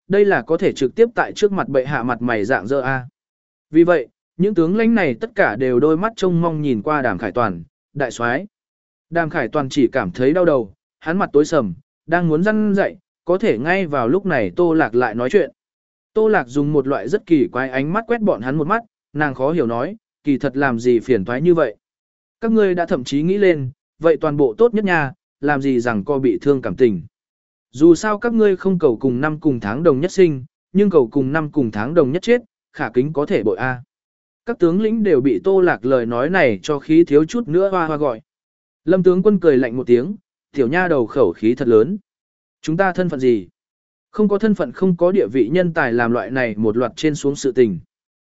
đây là có thể trực tiếp tại trước mặt bệ hạ mặt mày dạng dơ a. Vì vậy, những tướng lãnh này tất cả đều đôi mắt trông mong nhìn qua Đàm Khải Toàn, đại soái. Đàm Khải Toàn chỉ cảm thấy đau đầu, hắn mặt tối sầm, đang muốn răn dậy, có thể ngay vào lúc này Tô Lạc lại nói chuyện. Tô Lạc dùng một loại rất kỳ quái ánh mắt quét bọn hắn một mắt, nàng khó hiểu nói, kỳ thật làm gì phiền toái như vậy. Các ngươi đã thậm chí nghĩ lên, vậy toàn bộ tốt nhất nha, làm gì rằng co bị thương cảm tình. Dù sao các ngươi không cầu cùng năm cùng tháng đồng nhất sinh, nhưng cầu cùng năm cùng tháng đồng nhất chết, khả kính có thể bội A. Các tướng lĩnh đều bị Tô Lạc lời nói này cho khí thiếu chút nữa hoa hoa gọi. Lâm tướng quân cười lạnh một tiếng, tiểu nha đầu khẩu khí thật lớn. Chúng ta thân phận gì? Không có thân phận, không có địa vị, nhân tài làm loại này một loạt trên xuống sự tình.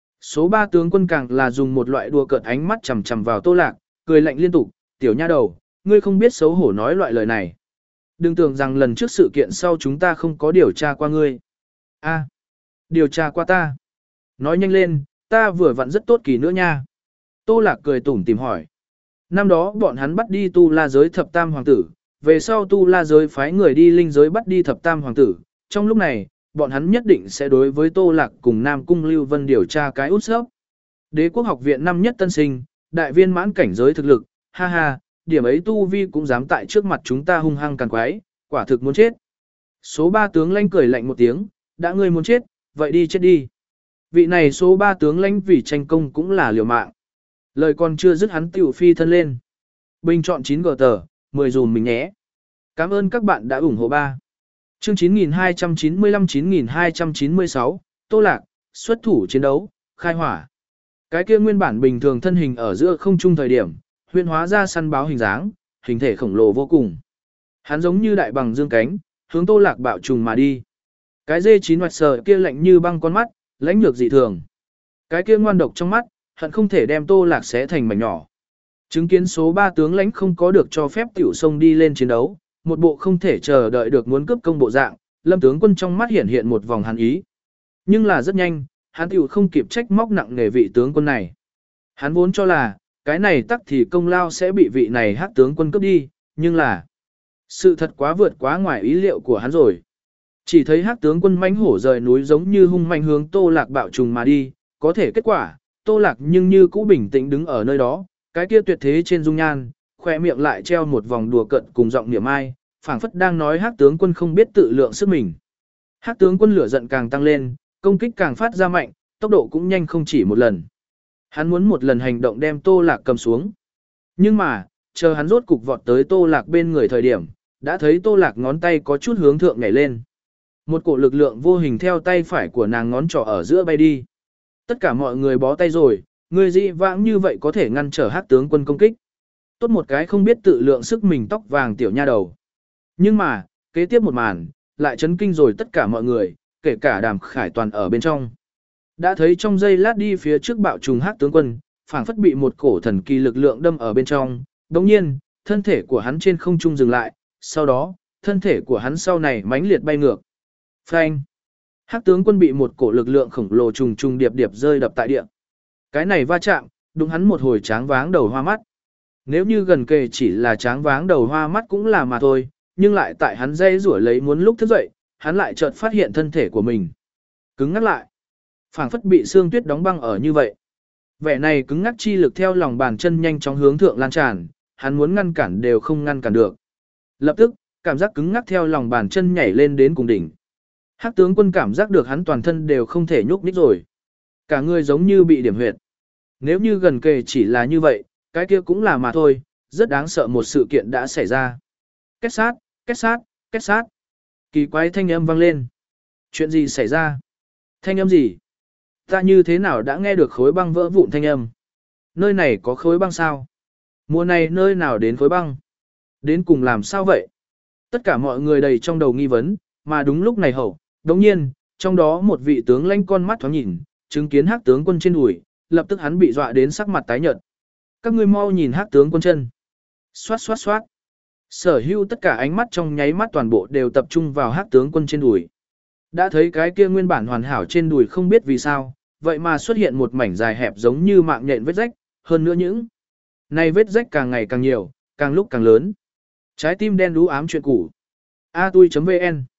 Số ba tướng quân càng là dùng một loại đùa cợt ánh mắt chằm chằm vào Tô Lạc, cười lạnh liên tục, tiểu nha đầu, ngươi không biết xấu hổ nói loại lời này. Đừng tưởng rằng lần trước sự kiện sau chúng ta không có điều tra qua ngươi. A, điều tra qua ta. Nói nhanh lên, ta vừa vặn rất tốt kỳ nữa nha. Tô Lạc cười tủm tìm hỏi. Năm đó bọn hắn bắt đi Tu La giới thập tam hoàng tử, về sau Tu La giới phái người đi linh giới bắt đi thập tam hoàng tử. Trong lúc này, bọn hắn nhất định sẽ đối với Tô Lạc cùng Nam Cung Lưu Vân điều tra cái út sấp. Đế quốc học viện năm nhất tân sinh, đại viên mãn cảnh giới thực lực, ha ha, điểm ấy tu vi cũng dám tại trước mặt chúng ta hung hăng càn quái, quả thực muốn chết. Số ba tướng lãnh cười lạnh một tiếng, đã ngươi muốn chết, vậy đi chết đi. Vị này số ba tướng lãnh vì tranh công cũng là liều mạng. Lời còn chưa dứt hắn tiểu phi thân lên. Bình chọn chín gờ tờ, mười dùm mình nhé. Cảm ơn các bạn đã ủng hộ ba. Chương chín nghìn hai trăm chín mươi lăm chín nghìn hai trăm chín mươi sáu, Tô Lạc, xuất thủ chiến đấu, khai hỏa. Cái kia nguyên bản bình thường thân hình ở giữa không trung thời điểm, huyễn hóa ra săn báo hình dáng, hình thể khổng lồ vô cùng. Hắn giống như đại bằng dương cánh, hướng Tô Lạc bạo trùng mà đi. Cái dê chín hoạch sờ kia lạnh như băng con mắt, lãnh nhược dị thường. Cái kia ngoan độc trong mắt, hận không thể đem Tô Lạc xé thành mảnh nhỏ. Chứng kiến số ba tướng lãnh không có được cho phép tiểu sông đi lên chiến đấu, một bộ không thể chờ đợi được muốn cướp công bộ dạng, Lâm tướng quân trong mắt hiện hiện một vòng hàn ý. Nhưng là rất nhanh, hắn tiểu không kịp trách móc nặng nề vị tướng quân này. Hắn vốn cho là, cái này tắc thì công lao sẽ bị vị này hắc tướng quân cướp đi, nhưng là sự thật quá vượt quá ngoài ý liệu của hắn rồi. Chỉ thấy hắc tướng quân mãnh hổ rời núi giống như hung manh hướng Tô Lạc bạo trùng mà đi, có thể kết quả, Tô Lạc nhưng như cũ bình tĩnh đứng ở nơi đó, cái kia tuyệt thế trên dung nhan, khoe miệng lại treo một vòng đùa cợt cùng giọng niệm ai, phảng phất đang nói hắc tướng quân không biết tự lượng sức mình. Hắc tướng quân lửa giận càng tăng lên, công kích càng phát ra mạnh, tốc độ cũng nhanh không chỉ một lần. Hắn muốn một lần hành động đem Tô Lạc cầm xuống. Nhưng mà, chờ hắn rốt cục vọt tới Tô Lạc bên người thời điểm, đã thấy Tô Lạc ngón tay có chút hướng thượng nhảy lên. Một cổ lực lượng vô hình theo tay phải của nàng ngón trỏ ở giữa bay đi. Tất cả mọi người bó tay rồi, người dị vãng như vậy có thể ngăn trở hắc tướng quân công kích. Tốt một cái không biết tự lượng sức mình tóc vàng tiểu nha đầu. Nhưng mà, kế tiếp một màn, lại chấn kinh rồi tất cả mọi người, kể cả Đàm Khải Toàn ở bên trong. Đã thấy trong giây lát đi phía trước bạo trùng hắc tướng quân, phảng phất bị một cổ thần kỳ lực lượng đâm ở bên trong. Đồng nhiên, thân thể của hắn trên không trung dừng lại, sau đó, thân thể của hắn sau này mãnh liệt bay ngược. Phanh! Hắc tướng quân bị một cổ lực lượng khổng lồ trùng trùng điệp điệp rơi đập tại địa. Cái này va chạm, đúng hắn một hồi tráng váng đầu hoa mắt. Nếu như gần kề chỉ là tráng váng đầu hoa mắt cũng là mà thôi, nhưng lại tại hắn dây rủa lấy muốn lúc thức dậy, hắn lại chợt phát hiện thân thể của mình cứng ngắc lại, phảng phất bị xương tuyết đóng băng ở như vậy. Vẻ này cứng ngắc chi lực theo lòng bàn chân nhanh chóng hướng thượng lan tràn, hắn muốn ngăn cản đều không ngăn cản được. Lập tức, cảm giác cứng ngắc theo lòng bàn chân nhảy lên đến cùng đỉnh. Hắc tướng quân cảm giác được hắn toàn thân đều không thể nhúc nhích rồi. Cả người giống như bị điểm huyệt. Nếu như gần kề chỉ là như vậy, cái kia cũng là mà thôi, rất đáng sợ một sự kiện đã xảy ra. Kết sát, kết sát, kết sát. Kỳ quái thanh âm vang lên. Chuyện gì xảy ra? Thanh âm gì? Ta như thế nào đã nghe được khối băng vỡ vụn thanh âm? Nơi này có khối băng sao? Mùa này nơi nào đến khối băng? Đến cùng làm sao vậy? Tất cả mọi người đầy trong đầu nghi vấn, mà đúng lúc này hậu, đồng nhiên, trong đó một vị tướng lãnh con mắt thoáng nhìn, chứng kiến hắc tướng quân trên đùi, lập tức hắn bị dọa đến sắc mặt tái nhợt. Các ngươi mau nhìn hắc tướng quân chân. Xoát xoát xoát. Sở hữu tất cả ánh mắt trong nháy mắt toàn bộ đều tập trung vào hắc tướng quân trên đùi. Đã thấy cái kia nguyên bản hoàn hảo trên đùi không biết vì sao, vậy mà xuất hiện một mảnh dài hẹp giống như mạng nhện vết rách, hơn nữa những này vết rách càng ngày càng nhiều, càng lúc càng lớn. Trái tim đen đú ám chuyện cũ. a tui chấm vn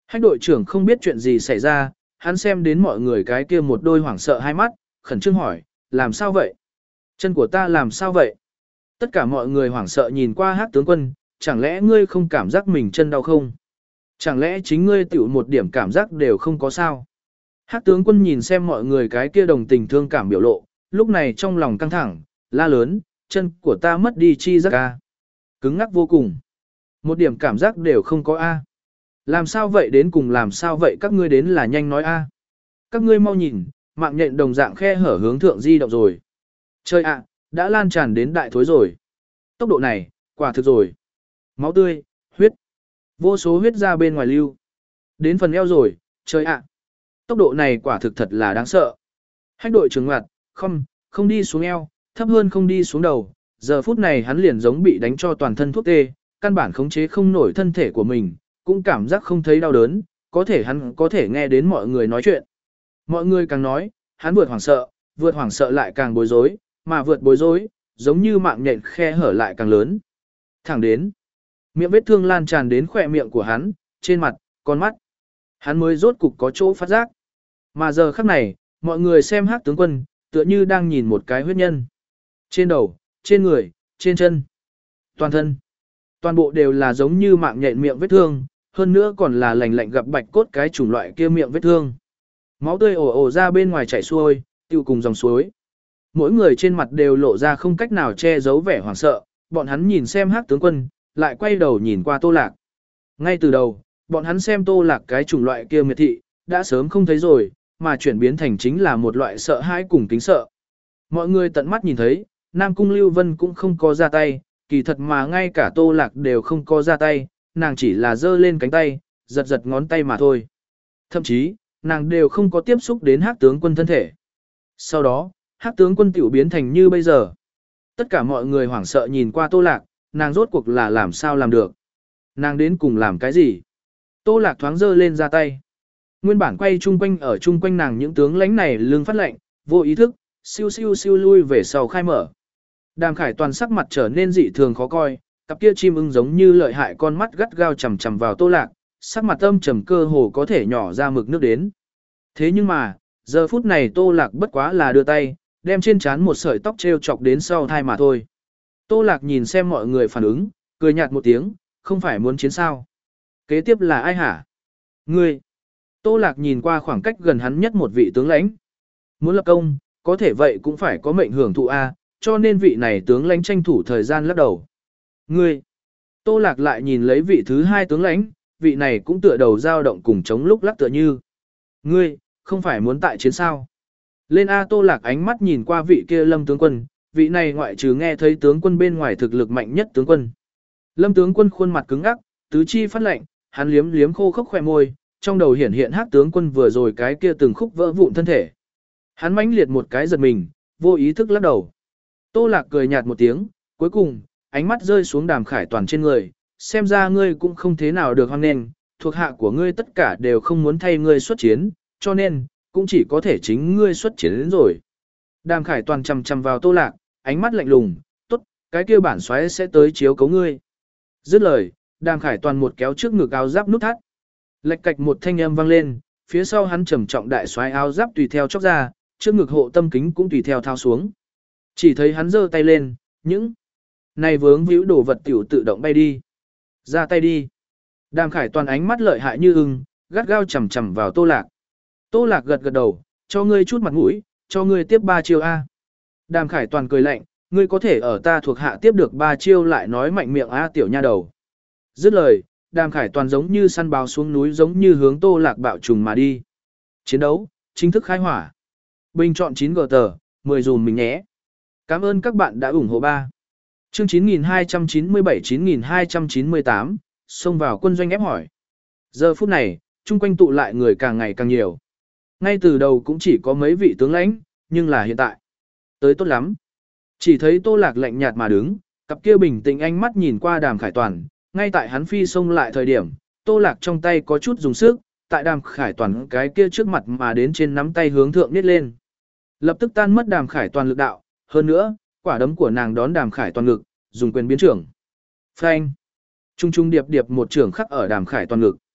Hách đội trưởng không biết chuyện gì xảy ra, hắn xem đến mọi người cái kia một đôi hoảng sợ hai mắt, khẩn trương hỏi, làm sao vậy? Chân của ta làm sao vậy? Tất cả mọi người hoảng sợ nhìn qua Hắc tướng quân, chẳng lẽ ngươi không cảm giác mình chân đau không? Chẳng lẽ chính ngươi tiểu một điểm cảm giác đều không có sao? Hắc tướng quân nhìn xem mọi người cái kia đồng tình thương cảm biểu lộ, lúc này trong lòng căng thẳng, la lớn, chân của ta mất đi chi giác a. Cứng ngắc vô cùng. Một điểm cảm giác đều không có a. Làm sao vậy đến cùng làm sao vậy các ngươi đến là nhanh nói a. Các ngươi mau nhìn, mạng nhện đồng dạng khe hở hướng thượng di động rồi. Trời ạ, đã lan tràn đến đại thối rồi. Tốc độ này, quả thực rồi. Máu tươi, huyết. Vô số huyết ra bên ngoài lưu. Đến phần eo rồi, trời ạ. Tốc độ này quả thực thật là đáng sợ. Hách đội trưởng ngoặt, không, không đi xuống eo, thấp hơn không đi xuống đầu. Giờ phút này hắn liền giống bị đánh cho toàn thân thuốc tê, căn bản khống chế không nổi thân thể của mình, cũng cảm giác không thấy đau đớn, có thể hắn có thể nghe đến mọi người nói chuyện. Mọi người càng nói, hắn vượt hoảng sợ, vượt hoảng sợ lại càng bối rối, mà vượt bối rối, giống như mạng nhện khe hở lại càng lớn. Thẳng đến, miệng vết thương lan tràn đến khỏe miệng của hắn, trên mặt, con mắt. Hắn mới rốt cục có chỗ phát giác. Mà giờ khắc này, mọi người xem Hắc tướng quân, tựa như đang nhìn một cái huyết nhân. Trên đầu, trên người, trên chân, toàn thân. Toàn bộ đều là giống như mạng nhện miệng vết thương, hơn nữa còn là lành lạnh gặp bạch cốt cái chủng loại kia miệng vết thương. Máu tươi ồ ồ ra bên ngoài chảy xuôi, tiêu cùng dòng suối. Mỗi người trên mặt đều lộ ra không cách nào che giấu vẻ hoảng sợ, bọn hắn nhìn xem Hắc tướng quân, lại quay đầu nhìn qua Tô Lạc. Ngay từ đầu, bọn hắn xem Tô Lạc cái chủng loại kia miệt thị, đã sớm không thấy rồi, mà chuyển biến thành chính là một loại sợ hãi cùng kính sợ. Mọi người tận mắt nhìn thấy, Nam Cung Lưu Vân cũng không có ra tay, kỳ thật mà ngay cả Tô Lạc đều không có ra tay, nàng chỉ là giơ lên cánh tay, giật giật ngón tay mà thôi. Thậm chí, nàng đều không có tiếp xúc đến Hắc tướng quân thân thể. Sau đó, Hắc tướng quân tiểu biến thành như bây giờ. Tất cả mọi người hoảng sợ nhìn qua Tô Lạc, nàng rốt cuộc là làm sao làm được. Nàng đến cùng làm cái gì? Tô Lạc thoáng giơ lên ra tay. Nguyên bản quay chung quanh ở chung quanh nàng những tướng lãnh này lưng phát lệnh, vô ý thức, siêu siêu siêu lui về sau khai mở. Đàm Khải toàn sắc mặt trở nên dị thường khó coi, cặp kia chim ưng giống như lợi hại con mắt gắt gao chằm chằm vào Tô Lạc, sắc mặt âm trầm cơ hồ có thể nhỏ ra mực nước đến. Thế nhưng mà, giờ phút này Tô Lạc bất quá là đưa tay, đem trên trán một sợi tóc treo chọc đến sau thai mà thôi. Tô Lạc nhìn xem mọi người phản ứng, cười nhạt một tiếng, không phải muốn chiến sao. Kế tiếp là ai hả? Ngươi. Tô Lạc nhìn qua khoảng cách gần hắn nhất một vị tướng lãnh. Muốn lập công, có thể vậy cũng phải có mệnh hưởng thụ A, cho nên vị này tướng lãnh tranh thủ thời gian lắc đầu. Ngươi. Tô Lạc lại nhìn lấy vị thứ hai tướng lãnh, vị này cũng tựa đầu dao động cùng chống lúc lắc tựa như. Ngươi, không phải muốn tại chiến sao? Lên A. Tô Lạc ánh mắt nhìn qua vị kia Lâm tướng quân, vị này ngoại trừ nghe thấy tướng quân bên ngoài thực lực mạnh nhất tướng quân. Lâm tướng quân khuôn mặt cứng ngắc, tứ chi phát lạnh, hắn liếm liếm khô khốc khỏe môi, trong đầu hiển hiện Hắc tướng quân vừa rồi cái kia từng khúc vỡ vụn thân thể. Hắn mãnh liệt một cái giật mình, vô ý thức lắc đầu. Tô Lạc cười nhạt một tiếng, cuối cùng, ánh mắt rơi xuống Đàm Khải toàn trên người, xem ra ngươi cũng không thế nào được hoan nghênh, thuộc hạ của ngươi tất cả đều không muốn thay ngươi xuất chiến, cho nên, cũng chỉ có thể chính ngươi xuất chiến đến rồi. Đàm Khải toàn chằm chằm vào Tô Lạc, ánh mắt lạnh lùng, tốt, cái kia bản xoáy sẽ tới chiếu cấu ngươi. Dứt lời, Đàm Khải toàn một kéo trước ngực áo giáp nút thắt. Lệch cạch một thanh âm vang lên, phía sau hắn trầm trọng đại xoáy áo giáp tùy theo chóc ra, trước ngực hộ tâm kính cũng tùy theo thao xuống. Chỉ thấy hắn giơ tay lên, những này vướng víu đồ vật tiểu tự động bay đi. Ra tay đi. Đàm Khải toàn ánh mắt lợi hại như ưng, gắt gao chằm chằm vào Tô Lạc. Tô Lạc gật gật đầu, cho ngươi chút mặt mũi, cho ngươi tiếp ba chiêu A. Đàm Khải toàn cười lạnh, ngươi có thể ở ta thuộc hạ tiếp được ba chiêu lại nói mạnh miệng A tiểu nha đầu. Dứt lời, Đàm Khải toàn giống như săn báo xuống núi giống như hướng Tô Lạc bạo trùng mà đi. Chiến đấu, chính thức khai hỏa. Bình chọn chín gờ tờ, mười dùm mình nhé. Cảm ơn các bạn đã ủng hộ ba. Chương chín nghìn hai trăm chín mươi bảy chín nghìn hai trăm chín mươi tám, xông vào quân doanh ép hỏi. Giờ phút này, chung quanh tụ lại người càng ngày càng nhiều. Ngay từ đầu cũng chỉ có mấy vị tướng lãnh, nhưng là hiện tại. Tới tốt lắm. Chỉ thấy Tô Lạc lạnh nhạt mà đứng, cặp kia bình tĩnh ánh mắt nhìn qua Đàm Khải toàn, ngay tại hắn phi xông lại thời điểm, Tô Lạc trong tay có chút dùng sức, tại Đàm Khải toàn cái kia trước mặt mà đến trên nắm tay hướng thượng nít lên. Lập tức tan mất Đàm Khải toàn lực đạo, hơn nữa, quả đấm của nàng đón Đàm Khải toàn ngực, dùng quyền biến trưởng. Phanh. Trung trung điệp điệp một trưởng khắc ở Đàm Khải toàn ngực.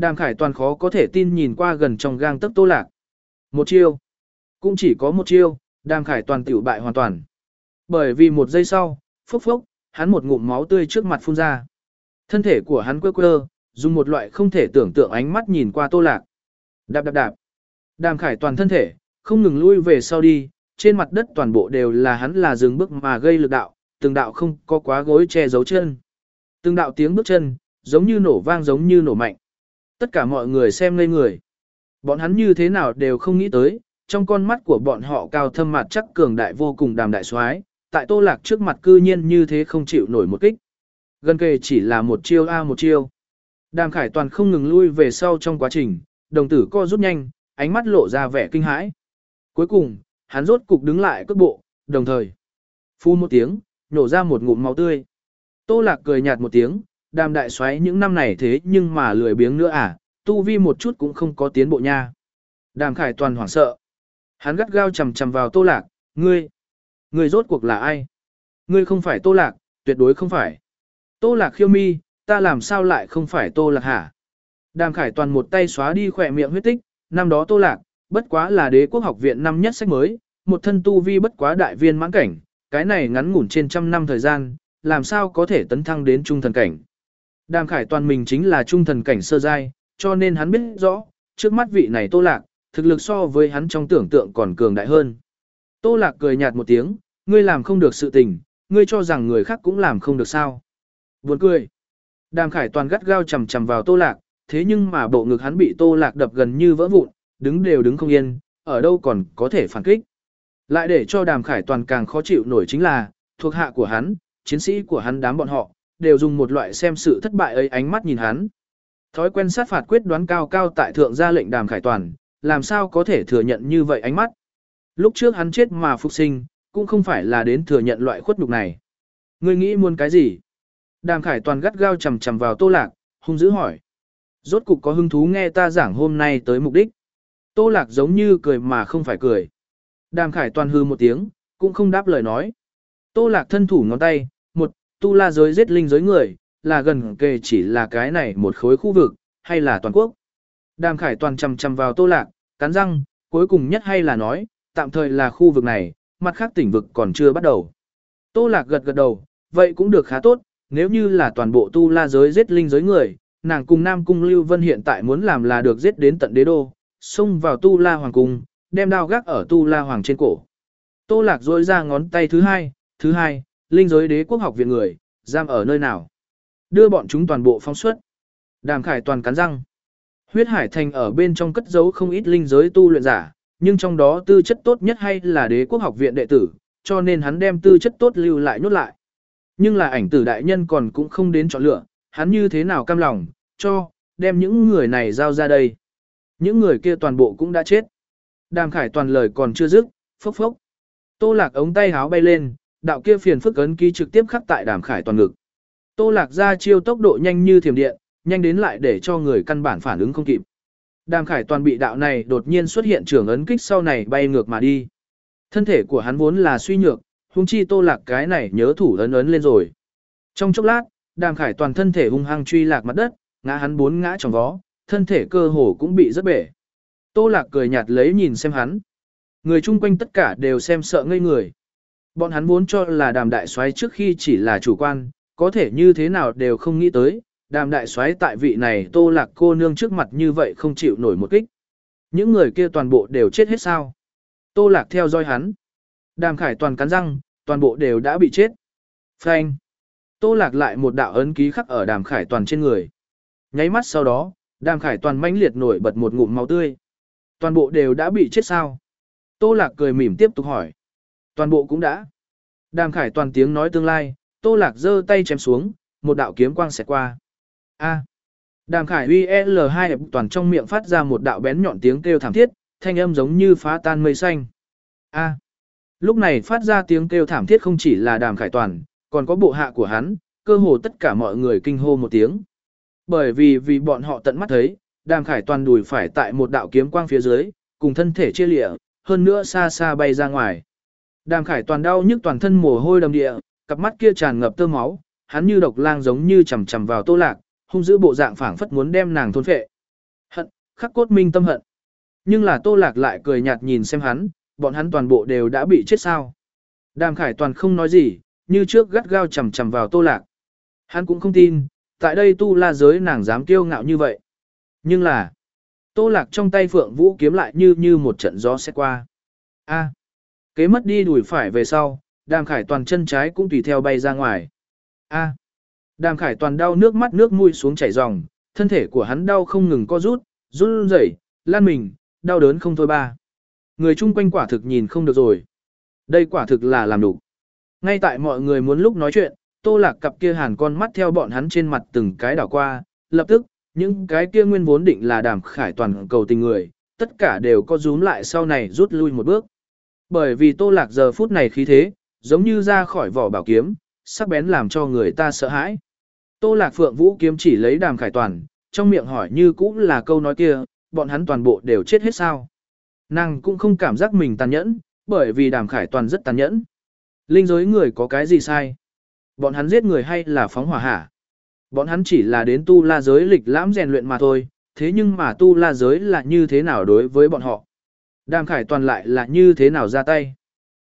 Đàm Khải Toàn khó có thể tin nhìn qua gần trong gang tấc Tô Lạc. Một chiêu. Cũng chỉ có một chiêu, Đàm Khải Toàn tiểu bại hoàn toàn. Bởi vì một giây sau, phốc phốc, hắn một ngụm máu tươi trước mặt phun ra. Thân thể của hắn quơ quơ, dùng một loại không thể tưởng tượng ánh mắt nhìn qua Tô Lạc. Đạp đạp đạp. Đàm Khải Toàn thân thể, không ngừng lui về sau đi, trên mặt đất toàn bộ đều là hắn là dừng bước mà gây lực đạo, từng đạo không có quá gối che giấu chân. Từng đạo tiếng bước chân, giống như nổ vang giống như nổ mạnh. Tất cả mọi người xem ngây người. Bọn hắn như thế nào đều không nghĩ tới, trong con mắt của bọn họ cao thâm mặt chắc cường đại vô cùng Đàm đại soái, tại Tô Lạc trước mặt cư nhiên như thế không chịu nổi một kích. Gần kề chỉ là một chiêu a một chiêu. Đàm Khải Toàn không ngừng lui về sau trong quá trình, đồng tử co rút nhanh, ánh mắt lộ ra vẻ kinh hãi. Cuối cùng, hắn rốt cục đứng lại cước bộ, đồng thời phun một tiếng, nhổ ra một ngụm máu tươi. Tô Lạc cười nhạt một tiếng, Đàm đại soái những năm này thế nhưng mà lười biếng nữa à, tu vi một chút cũng không có tiến bộ nha. Đàm Khải Toàn hoảng sợ. Hắn gắt gao chầm chầm vào Tô Lạc, ngươi, ngươi rốt cuộc là ai? Ngươi không phải Tô Lạc, tuyệt đối không phải. Tô Lạc khiêu mi, ta làm sao lại không phải Tô Lạc hả? Đàm Khải Toàn một tay xóa đi khỏe miệng huyết tích, năm đó Tô Lạc, bất quá là Đế Quốc Học viện năm nhất sách mới, một thân tu vi bất quá đại viên mãn cảnh, cái này ngắn ngủn trên trăm năm thời gian, làm sao có thể tấn thăng đến trung thần cảnh. Đàm Khải Toàn mình chính là trung thần cảnh sơ giai, cho nên hắn biết rõ, trước mắt vị này Tô Lạc, thực lực so với hắn trong tưởng tượng còn cường đại hơn. Tô Lạc cười nhạt một tiếng, ngươi làm không được sự tình, ngươi cho rằng người khác cũng làm không được sao. Buồn cười. Đàm Khải Toàn gắt gao chầm chầm vào Tô Lạc, thế nhưng mà bộ ngực hắn bị Tô Lạc đập gần như vỡ vụn, đứng đều đứng không yên, ở đâu còn có thể phản kích. Lại để cho Đàm Khải Toàn càng khó chịu nổi chính là, thuộc hạ của hắn, chiến sĩ của hắn đám bọn họ, đều dùng một loại xem sự thất bại ấy ánh mắt nhìn hắn. Thói quen sát phạt quyết đoán cao cao tại thượng ra lệnh Đàm Khải Toàn, làm sao có thể thừa nhận như vậy ánh mắt. Lúc trước hắn chết mà phục sinh, cũng không phải là đến thừa nhận loại khuất nhục này. Ngươi nghĩ muốn cái gì? Đàm Khải Toàn gắt gao chầm chầm vào Tô Lạc, hung dữ hỏi. Rốt cục có hứng thú nghe ta giảng hôm nay tới mục đích. Tô Lạc giống như cười mà không phải cười. Đàm Khải Toàn hư một tiếng, cũng không đáp lời nói. Tô Lạc thân thủ ngón tay, một, tu la giới giết linh giới người, là gần kề chỉ là cái này một khối khu vực, hay là toàn quốc. Đàm Khải Toàn chầm chầm vào Tô Lạc, cắn răng, cuối cùng nhất hay là nói, tạm thời là khu vực này, mặt khác tỉnh vực còn chưa bắt đầu. Tô Lạc gật gật đầu, vậy cũng được khá tốt, nếu như là toàn bộ tu la giới giết linh giới người, nàng cùng Nam Cung Lưu Vân hiện tại muốn làm là được giết đến tận đế đô, xông vào tu la hoàng cung, đem đao gác ở tu la hoàng trên cổ. Tô Lạc rỗi ra ngón tay thứ hai, thứ hai, linh giới Đế Quốc Học viện người, giam ở nơi nào? Đưa bọn chúng toàn bộ phóng xuất. Đàm Khải Toàn cắn răng. Huyết Hải Thành ở bên trong cất giấu không ít linh giới tu luyện giả, nhưng trong đó tư chất tốt nhất hay là Đế Quốc Học viện đệ tử, cho nên hắn đem tư chất tốt lưu lại nhốt lại. Nhưng là ảnh tử đại nhân còn cũng không đến chọn lựa, hắn như thế nào cam lòng, cho, đem những người này giao ra đây. Những người kia toàn bộ cũng đã chết. Đàm Khải Toàn lời còn chưa dứt, phốc phốc. Tô Lạc ống tay háo bay lên, đạo kia phiền phức ấn ký trực tiếp khắc tại Đàm Khải Toàn ngực. Tô Lạc ra chiêu tốc độ nhanh như thiểm điện, nhanh đến lại để cho người căn bản phản ứng không kịp. Đàm Khải Toàn bị đạo này đột nhiên xuất hiện trưởng ấn kích sau này bay ngược mà đi. Thân thể của hắn vốn là suy nhược, huống chi Tô Lạc cái này nhớ thủ ấn ấn lên rồi. Trong chốc lát, Đàm Khải Toàn thân thể hung hăng truy lạc mặt đất, ngã hắn bốn ngã tròng vó, thân thể cơ hồ cũng bị rất bể. Tô Lạc cười nhạt lấy nhìn xem hắn. Người chung quanh tất cả đều xem sợ ngây người. Bọn hắn vốn cho là Đàm đại soái trước khi chỉ là chủ quan, có thể như thế nào đều không nghĩ tới, Đàm đại soái tại vị này Tô Lạc cô nương trước mặt như vậy không chịu nổi một kích. Những người kia toàn bộ đều chết hết sao? Tô Lạc theo dõi hắn. Đàm Khải Toàn cắn răng, toàn bộ đều đã bị chết. Phanh. Tô Lạc lại một đạo ấn ký khắc ở Đàm Khải Toàn trên người. Nháy mắt sau đó, Đàm Khải Toàn mãnh liệt nổi bật một ngụm máu tươi. Toàn bộ đều đã bị chết sao? Tô Lạc cười mỉm tiếp tục hỏi. Toàn bộ cũng đã. Đàm Khải Toàn tiếng nói tương lai, Tô Lạc giơ tay chém xuống, một đạo kiếm quang xẹt qua. A. Đàm Khải uy L hai toàn trong miệng phát ra một đạo bén nhọn tiếng kêu thảm thiết, thanh âm giống như phá tan mây xanh. A. Lúc này phát ra tiếng kêu thảm thiết không chỉ là Đàm Khải Toàn, còn có bộ hạ của hắn, cơ hồ tất cả mọi người kinh hô một tiếng. Bởi vì vì bọn họ tận mắt thấy, Đàm Khải Toàn đùi phải tại một đạo kiếm quang phía dưới, cùng thân thể chia lịa, hơn nữa xa xa bay ra ngoài. Đàm Khải Toàn đau nhức toàn thân mồ hôi đầm địa, cặp mắt kia tràn ngập tơ máu, hắn như độc lang giống như chằm chằm vào Tô Lạc, hung dữ bộ dạng phảng phất muốn đem nàng thôn phệ. khắc cốt minh tâm hận. Nhưng là Tô Lạc lại cười nhạt nhìn xem hắn, bọn hắn toàn bộ đều đã bị chết sao. Đàm Khải Toàn không nói gì, như trước gắt gao chầm chầm vào Tô Lạc. Hắn cũng không tin, tại đây tu la giới nàng dám kiêu ngạo như vậy. Nhưng là, Tô Lạc trong tay Phượng Vũ kiếm lại như như một trận gió sẽ qua. A, kế mất đi đùi phải về sau, Đàm Khải Toàn chân trái cũng tùy theo bay ra ngoài. A, Đàm Khải Toàn đau nước mắt nước mũi xuống chảy ròng, thân thể của hắn đau không ngừng co rút, run rẩy, lan mình, đau đớn không thôi ba. Người chung quanh quả thực nhìn không được rồi. Đây quả thực là làm đủ. Ngay tại mọi người muốn lúc nói chuyện, Tô Lạc cặp kia hàn con mắt theo bọn hắn trên mặt từng cái đảo qua, lập tức, những cái kia nguyên vốn định là Đàm Khải Toàn cầu tình người, tất cả đều có rúm lại sau này rút lui một bước. Bởi vì Tô Lạc giờ phút này khí thế, giống như ra khỏi vỏ bảo kiếm, sắc bén làm cho người ta sợ hãi. Tô Lạc Phượng Vũ kiếm chỉ lấy Đàm Khải Toàn, trong miệng hỏi như cũng là câu nói kia, bọn hắn toàn bộ đều chết hết sao. Nàng cũng không cảm giác mình tàn nhẫn, bởi vì Đàm Khải Toàn rất tàn nhẫn. Linh giới người có cái gì sai? Bọn hắn giết người hay là phóng hỏa hả? Bọn hắn chỉ là đến tu la giới lịch lãm rèn luyện mà thôi, thế nhưng mà tu la giới là như thế nào đối với bọn họ? Đàm Khải Toàn lại là như thế nào ra tay?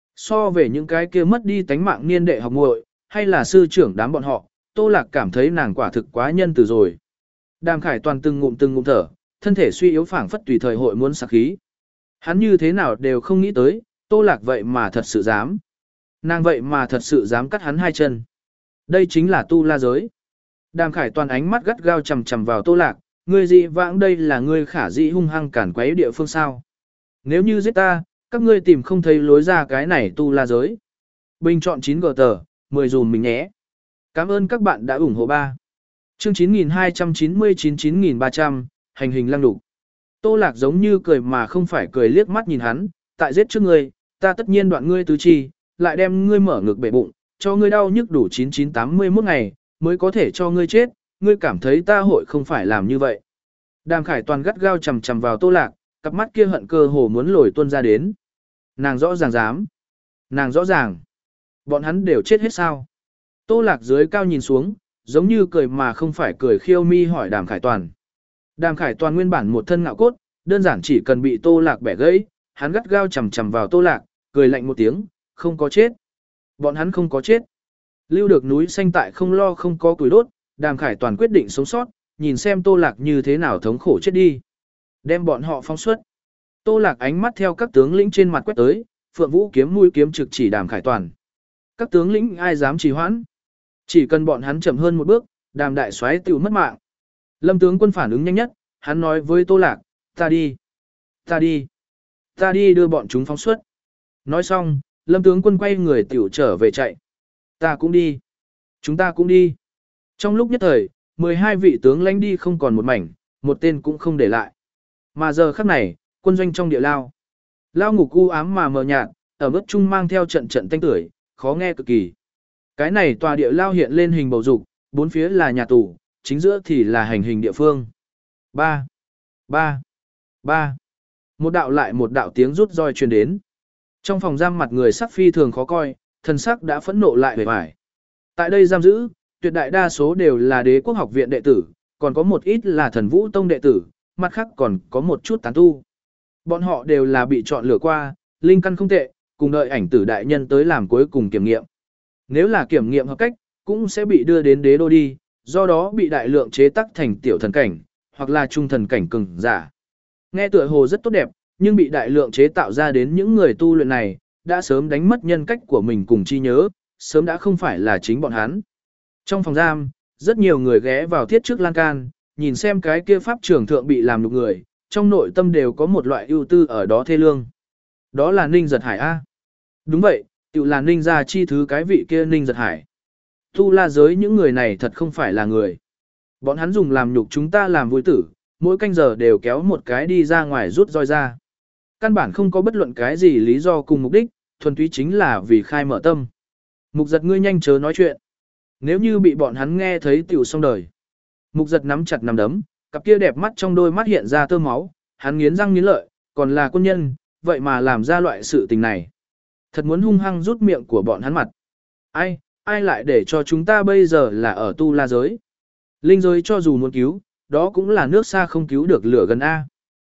So về những cái kia mất đi tánh mạng niên đệ học muội, hay là sư trưởng đám bọn họ, Tô Lạc cảm thấy nàng quả thực quá nhân từ rồi. Đàm Khải Toàn từng ngụm từng ngụm thở, thân thể suy yếu phảng phất tùy thời hội muốn sạc khí. Hắn như thế nào đều không nghĩ tới, Tô Lạc vậy mà thật sự dám. Nàng vậy mà thật sự dám cắt hắn hai chân. Đây chính là tu la giới. Đàm Khải Toàn ánh mắt gắt gao chằm chằm vào Tô Lạc, ngươi dị vãng đây là ngươi khả dĩ hung hăng cản quấy địa phương sao. Nếu như giết ta, các ngươi tìm không thấy lối ra cái này tu la giới. Bình chọn chín gờ tờ, mười dùm mình nhé. Cảm ơn các bạn đã ủng hộ ba. Chương chín nghìn hai trăm chín mươi chín chín nghìn ba trăm, hành hình lăng đục. Tô Lạc giống như cười mà không phải cười liếc mắt nhìn hắn, tại giết trước ngươi, ta tất nhiên đoạn ngươi tứ chi, lại đem ngươi mở ngực bể bụng, cho ngươi đau nhức đủ chín chín tám mươi mốt ngày, mới có thể cho ngươi chết, ngươi cảm thấy ta hội không phải làm như vậy. Đàm Khải Toàn gắt gao chầm chầm vào Tô Lạc, cặp mắt kia hận cơ hồ muốn lồi tuôn ra đến. Nàng rõ ràng dám. Nàng rõ ràng. Bọn hắn đều chết hết sao. Tô Lạc dưới cao nhìn xuống, giống như cười mà không phải cười khiêu mi hỏi Đàm Khải Toàn. Đàm Khải Toàn nguyên bản một thân ngạo cốt, đơn giản chỉ cần bị Tô Lạc bẻ gãy, hắn gắt gao chầm chầm vào Tô Lạc, cười lạnh một tiếng, không có chết. Bọn hắn không có chết. Lưu được núi xanh tại không lo không có củi đốt, Đàm Khải Toàn quyết định sống sót, nhìn xem Tô Lạc như thế nào thống khổ chết đi. Đem bọn họ phóng xuất. Tô Lạc ánh mắt theo các tướng lĩnh trên mặt quét tới, Phượng Vũ kiếm mũi kiếm trực chỉ Đàm Khải Toàn. Các tướng lĩnh ai dám trì hoãn? Chỉ cần bọn hắn chậm hơn một bước, Đàm đại soái tiểu mất mạng. Lâm tướng quân phản ứng nhanh nhất, hắn nói với Tô Lạc, ta đi, ta đi, ta đi đưa bọn chúng phóng xuất. Nói xong, Lâm tướng quân quay người tiểu trở về chạy. Ta cũng đi, chúng ta cũng đi. Trong lúc nhất thời, mười hai vị tướng lãnh đi không còn một mảnh, một tên cũng không để lại. Mà giờ khắc này, quân doanh trong địa lao. Lao ngục u ám mà mờ nhạt, ở mức trung mang theo trận trận tanh tưởi, khó nghe cực kỳ. Cái này tòa địa lao hiện lên hình bầu dục, bốn phía là nhà tù, chính giữa thì là hành hình địa phương. Ba, ba, ba. Một đạo lại một đạo tiếng rút roi truyền đến. Trong phòng giam mặt người sắc phi thường khó coi, thần sắc đã phẫn nộ lại bề bải. Tại đây giam giữ, tuyệt đại đa số đều là đế quốc học viện đệ tử, còn có một ít là thần vũ tông đệ tử, mặt khác còn có một chút tán tu. Bọn họ đều là bị chọn lựa qua, linh căn không tệ, cùng đợi ảnh tử đại nhân tới làm cuối cùng kiểm nghiệm. Nếu là kiểm nghiệm hợp cách, cũng sẽ bị đưa đến đế đô đi, do đó bị đại lượng chế tác thành tiểu thần cảnh, hoặc là trung thần cảnh cường giả. Nghe tựa hồ rất tốt đẹp, nhưng bị đại lượng chế tạo ra đến những người tu luyện này, đã sớm đánh mất nhân cách của mình cùng chi nhớ, sớm đã không phải là chính bọn hắn. Trong phòng giam, rất nhiều người ghé vào thiết trước lan can, nhìn xem cái kia pháp trưởng thượng bị làm nhục người, trong nội tâm đều có một loại ưu tư ở đó thê lương. Đó là Ninh Giật Hải A. Đúng vậy, tự là Ninh gia chi thứ cái vị kia Ninh Giật Hải. Tu la giới những người này thật không phải là người. Bọn hắn dùng làm nhục chúng ta làm vui tử, mỗi canh giờ đều kéo một cái đi ra ngoài rút roi ra. Căn bản không có bất luận cái gì lý do cùng mục đích, thuần túy chính là vì khai mở tâm. Mục Giật ngươi nhanh chớ nói chuyện. Nếu như bị bọn hắn nghe thấy tiểu xong đời. Mục Giật nắm chặt nắm đấm, cặp kia đẹp mắt trong đôi mắt hiện ra tơ máu, hắn nghiến răng nghiến lợi, còn là quân nhân, vậy mà làm ra loại sự tình này. Thật muốn hung hăng rút miệng của bọn hắn mặt. Ai, ai lại để cho chúng ta bây giờ là ở tu la giới. Linh giới cho dù muốn cứu, đó cũng là nước xa không cứu được lửa gần A.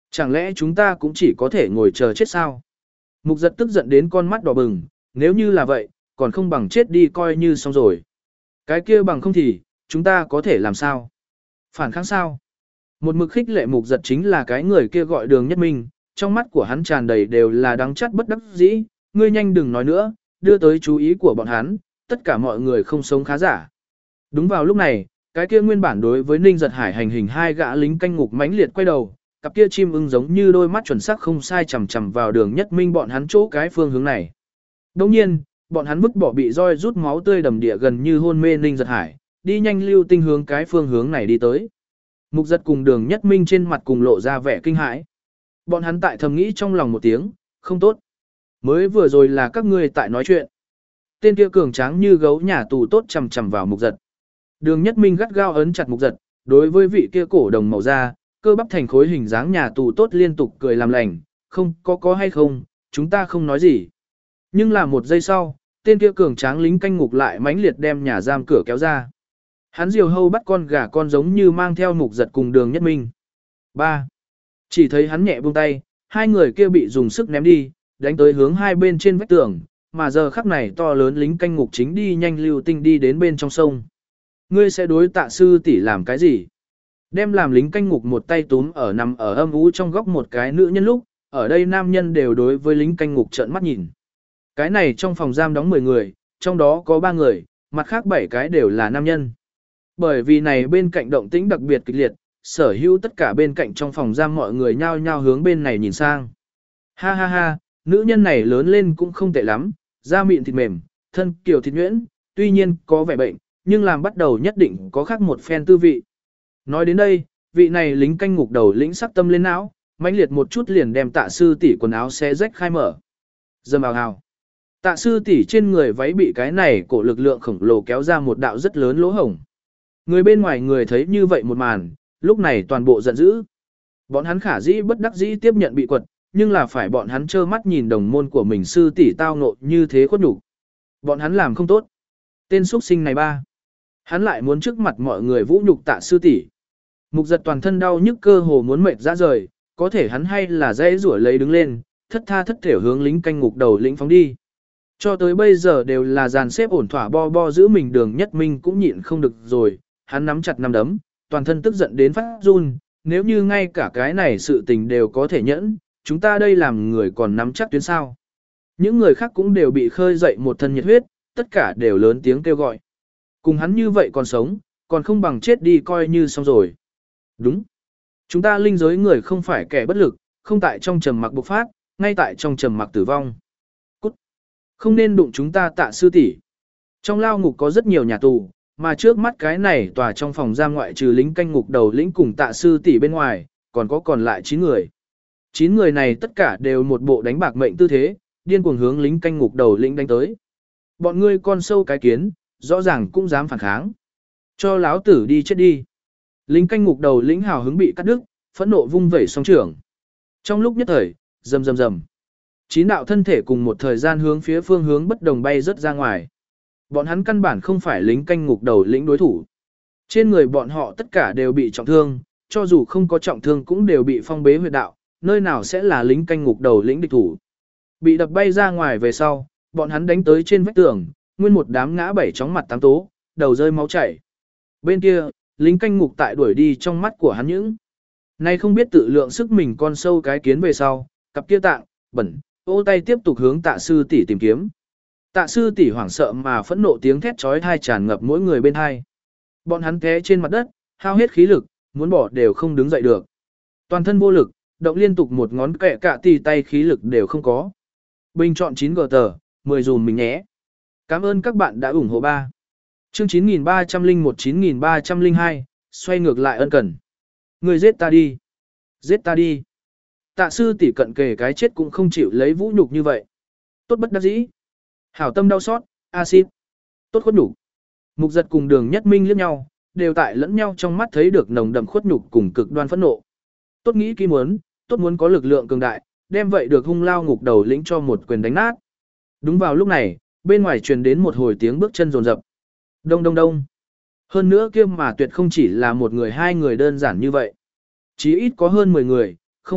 Chẳng lẽ chúng ta cũng chỉ có thể ngồi chờ chết sao? Mục giật tức giận đến con mắt đỏ bừng, nếu như là vậy, còn không bằng chết đi coi như xong rồi. Cái kia bằng không thì, chúng ta có thể làm sao? Phản kháng sao? Một mực khích lệ mục giật chính là cái người kia gọi Đường Nhất Minh, trong mắt của hắn tràn đầy đều là đắng chát bất đắc dĩ, ngươi nhanh đừng nói nữa, đưa tới chú ý của bọn hắn, tất cả mọi người không sống khá giả. Đúng vào lúc này, cái kia nguyên bản đối với Ninh Giật Hải hành hình hai gã lính canh ngục mãnh liệt quay đầu, cặp kia chim ưng giống như đôi mắt chuẩn xác không sai chằm chằm vào Đường Nhất Minh bọn hắn chỗ cái phương hướng này. Đồng nhiên, bọn hắn vứt bỏ bị roi rút máu tươi đầm địa gần như hôn mê Ninh Giật Hải, đi nhanh lưu tinh hướng cái phương hướng này đi tới. Mục Giật cùng Đường Nhất Minh trên mặt cùng lộ ra vẻ kinh hãi. Bọn hắn tại thầm nghĩ trong lòng một tiếng, không tốt. Mới vừa rồi là các ngươi tại nói chuyện. Tên kia cường tráng như gấu nhà tù tốt chằm chằm vào Mục Giật. Đường Nhất Minh gắt gao ấn chặt Mục Giật, đối với vị kia cổ đồng màu da, cơ bắp thành khối hình dáng nhà tù tốt liên tục cười làm lành, không có có hay không, chúng ta không nói gì. Nhưng là một giây sau, tên kia cường tráng lính canh ngục lại mãnh liệt đem nhà giam cửa kéo ra. Hắn diều hâu bắt con gà con giống như mang theo Mục Giật cùng Đường Nhất Minh. ba. Chỉ thấy hắn nhẹ buông tay, hai người kia bị dùng sức ném đi, đánh tới hướng hai bên trên vách tường, mà giờ khắc này to lớn lính canh ngục chính đi nhanh lưu tinh đi đến bên trong sông. Ngươi sẽ đối Tạ sư tỷ làm cái gì? Đem làm lính canh ngục một tay túm ở nằm ở âm u trong góc một cái nữ nhân lúc, ở đây nam nhân đều đối với lính canh ngục trợn mắt nhìn. Cái này trong phòng giam đóng mười người, trong đó có ba người, mặt khác bảy cái đều là nam nhân. Bởi vì này bên cạnh động tĩnh đặc biệt kịch liệt, sở hữu tất cả bên cạnh trong phòng giam mọi người nhao nhao hướng bên này nhìn sang. Ha ha ha, nữ nhân này lớn lên cũng không tệ lắm, da mịn thịt mềm, thân kiều thịt nhuyễn, tuy nhiên có vẻ bệnh, nhưng làm bắt đầu nhất định có khác một phen tư vị. Nói đến đây, vị này lính canh ngục đầu lĩnh sắc tâm lên não, mãnh liệt một chút liền đem Tạ sư tỷ quần áo xé rách khai mở. Dầm ào ào. Tạ sư tỷ trên người váy bị cái này cổ lực lượng khổng lồ kéo ra một đạo rất lớn lỗ hổng. Người bên ngoài người thấy như vậy một màn, lúc này toàn bộ giận dữ. Bọn hắn khả dĩ bất đắc dĩ tiếp nhận bị quật, nhưng là phải bọn hắn trơ mắt nhìn đồng môn của mình sư tỷ tao ngộ như thế khuất nhục. Bọn hắn làm không tốt. Tên xuất sinh này ba. Hắn lại muốn trước mặt mọi người vũ nhục Tạ sư tỷ. Mục Giật toàn thân đau nhức cơ hồ muốn mệt ra rời, có thể hắn hay là dễ rủa lấy đứng lên, thất tha thất thểu hướng lính canh ngục đầu lĩnh phóng đi. Cho tới bây giờ đều là dàn xếp ổn thỏa bo bo giữ mình Đường Nhất Minh cũng nhịn không được rồi, hắn nắm chặt nắm đấm, toàn thân tức giận đến phát run, nếu như ngay cả cái này sự tình đều có thể nhẫn, chúng ta đây làm người còn nắm chắc tuyến sao. Những người khác cũng đều bị khơi dậy một thân nhiệt huyết, tất cả đều lớn tiếng kêu gọi. Cùng hắn như vậy còn sống, còn không bằng chết đi coi như xong rồi. Đúng. Chúng ta linh giới người không phải kẻ bất lực, không tại trong trầm mặc bộc phát, ngay tại trong trầm mặc tử vong. Cút. Không nên đụng chúng ta Tạ sư tỷ. Trong lao ngục có rất nhiều nhà tù, mà trước mắt cái này tòa trong phòng giam ngoại trừ lính canh ngục đầu lĩnh cùng Tạ sư tỷ bên ngoài, còn có còn lại chín người. chín người này tất cả đều một bộ đánh bạc mệnh tư thế, điên cuồng hướng lính canh ngục đầu lĩnh đánh tới. Bọn ngươi con sâu cái kiến, rõ ràng cũng dám phản kháng. Cho láo tử đi chết đi. Lính canh ngục đầu lĩnh hào hứng bị cắt đứt, phẫn nộ vung vẩy song trưởng. Trong lúc nhất thời, rầm rầm rầm, chín đạo thân thể cùng một thời gian hướng phía phương hướng bất đồng bay rất ra ngoài. Bọn hắn căn bản không phải lính canh ngục đầu lĩnh đối thủ. Trên người bọn họ tất cả đều bị trọng thương, cho dù không có trọng thương cũng đều bị phong bế huyệt đạo, nơi nào sẽ là lính canh ngục đầu lĩnh địch thủ. Bị đập bay ra ngoài về sau, bọn hắn đánh tới trên vách tường, nguyên một đám ngã bảy chóng mặt tám tố, đầu rơi máu chảy. Bên kia, lính canh ngục tại đuổi đi trong mắt của hắn những. Nay không biết tự lượng sức mình con sâu cái kiến về sau, cặp kia tạng, bẩn, ô tay tiếp tục hướng Tạ sư tỷ tìm kiếm. Tạ sư tỷ hoảng sợ mà phẫn nộ tiếng thét chói tai tràn ngập mỗi người bên hai. Bọn hắn té trên mặt đất, hao hết khí lực, muốn bỏ đều không đứng dậy được. Toàn thân vô lực, động liên tục một ngón kẹ cạ tì tay khí lực đều không có. Bình chọn chín gờ tờ, mười dùm mình nhé. Cảm ơn các bạn đã ủng hộ ba. Chương chín nghìn ba trăm lẻ một chín nghìn ba trăm lẻ hai, xoay ngược lại ân cần. Người giết ta đi. Giết ta đi. Tạ sư tỷ cận kề cái chết cũng không chịu lấy vũ nhục như vậy. Tốt bất đắc dĩ. Hảo tâm đau xót, axit. Tốt khuất nhục. Mục Giật cùng Đường Nhất Minh liếc nhau, đều tại lẫn nhau trong mắt thấy được nồng đậm khuất nhục cùng cực đoan phẫn nộ. Tốt nghĩ kỹ muốn, tốt muốn có lực lượng cường đại, đem vậy được hung lao ngục đầu lĩnh cho một quyền đánh nát. Đúng vào lúc này, bên ngoài truyền đến một hồi tiếng bước chân rồn rập. Đông đông đông. Hơn nữa kia mà tuyệt không chỉ là một người hai người đơn giản như vậy. Chí ít có hơn mười người, không,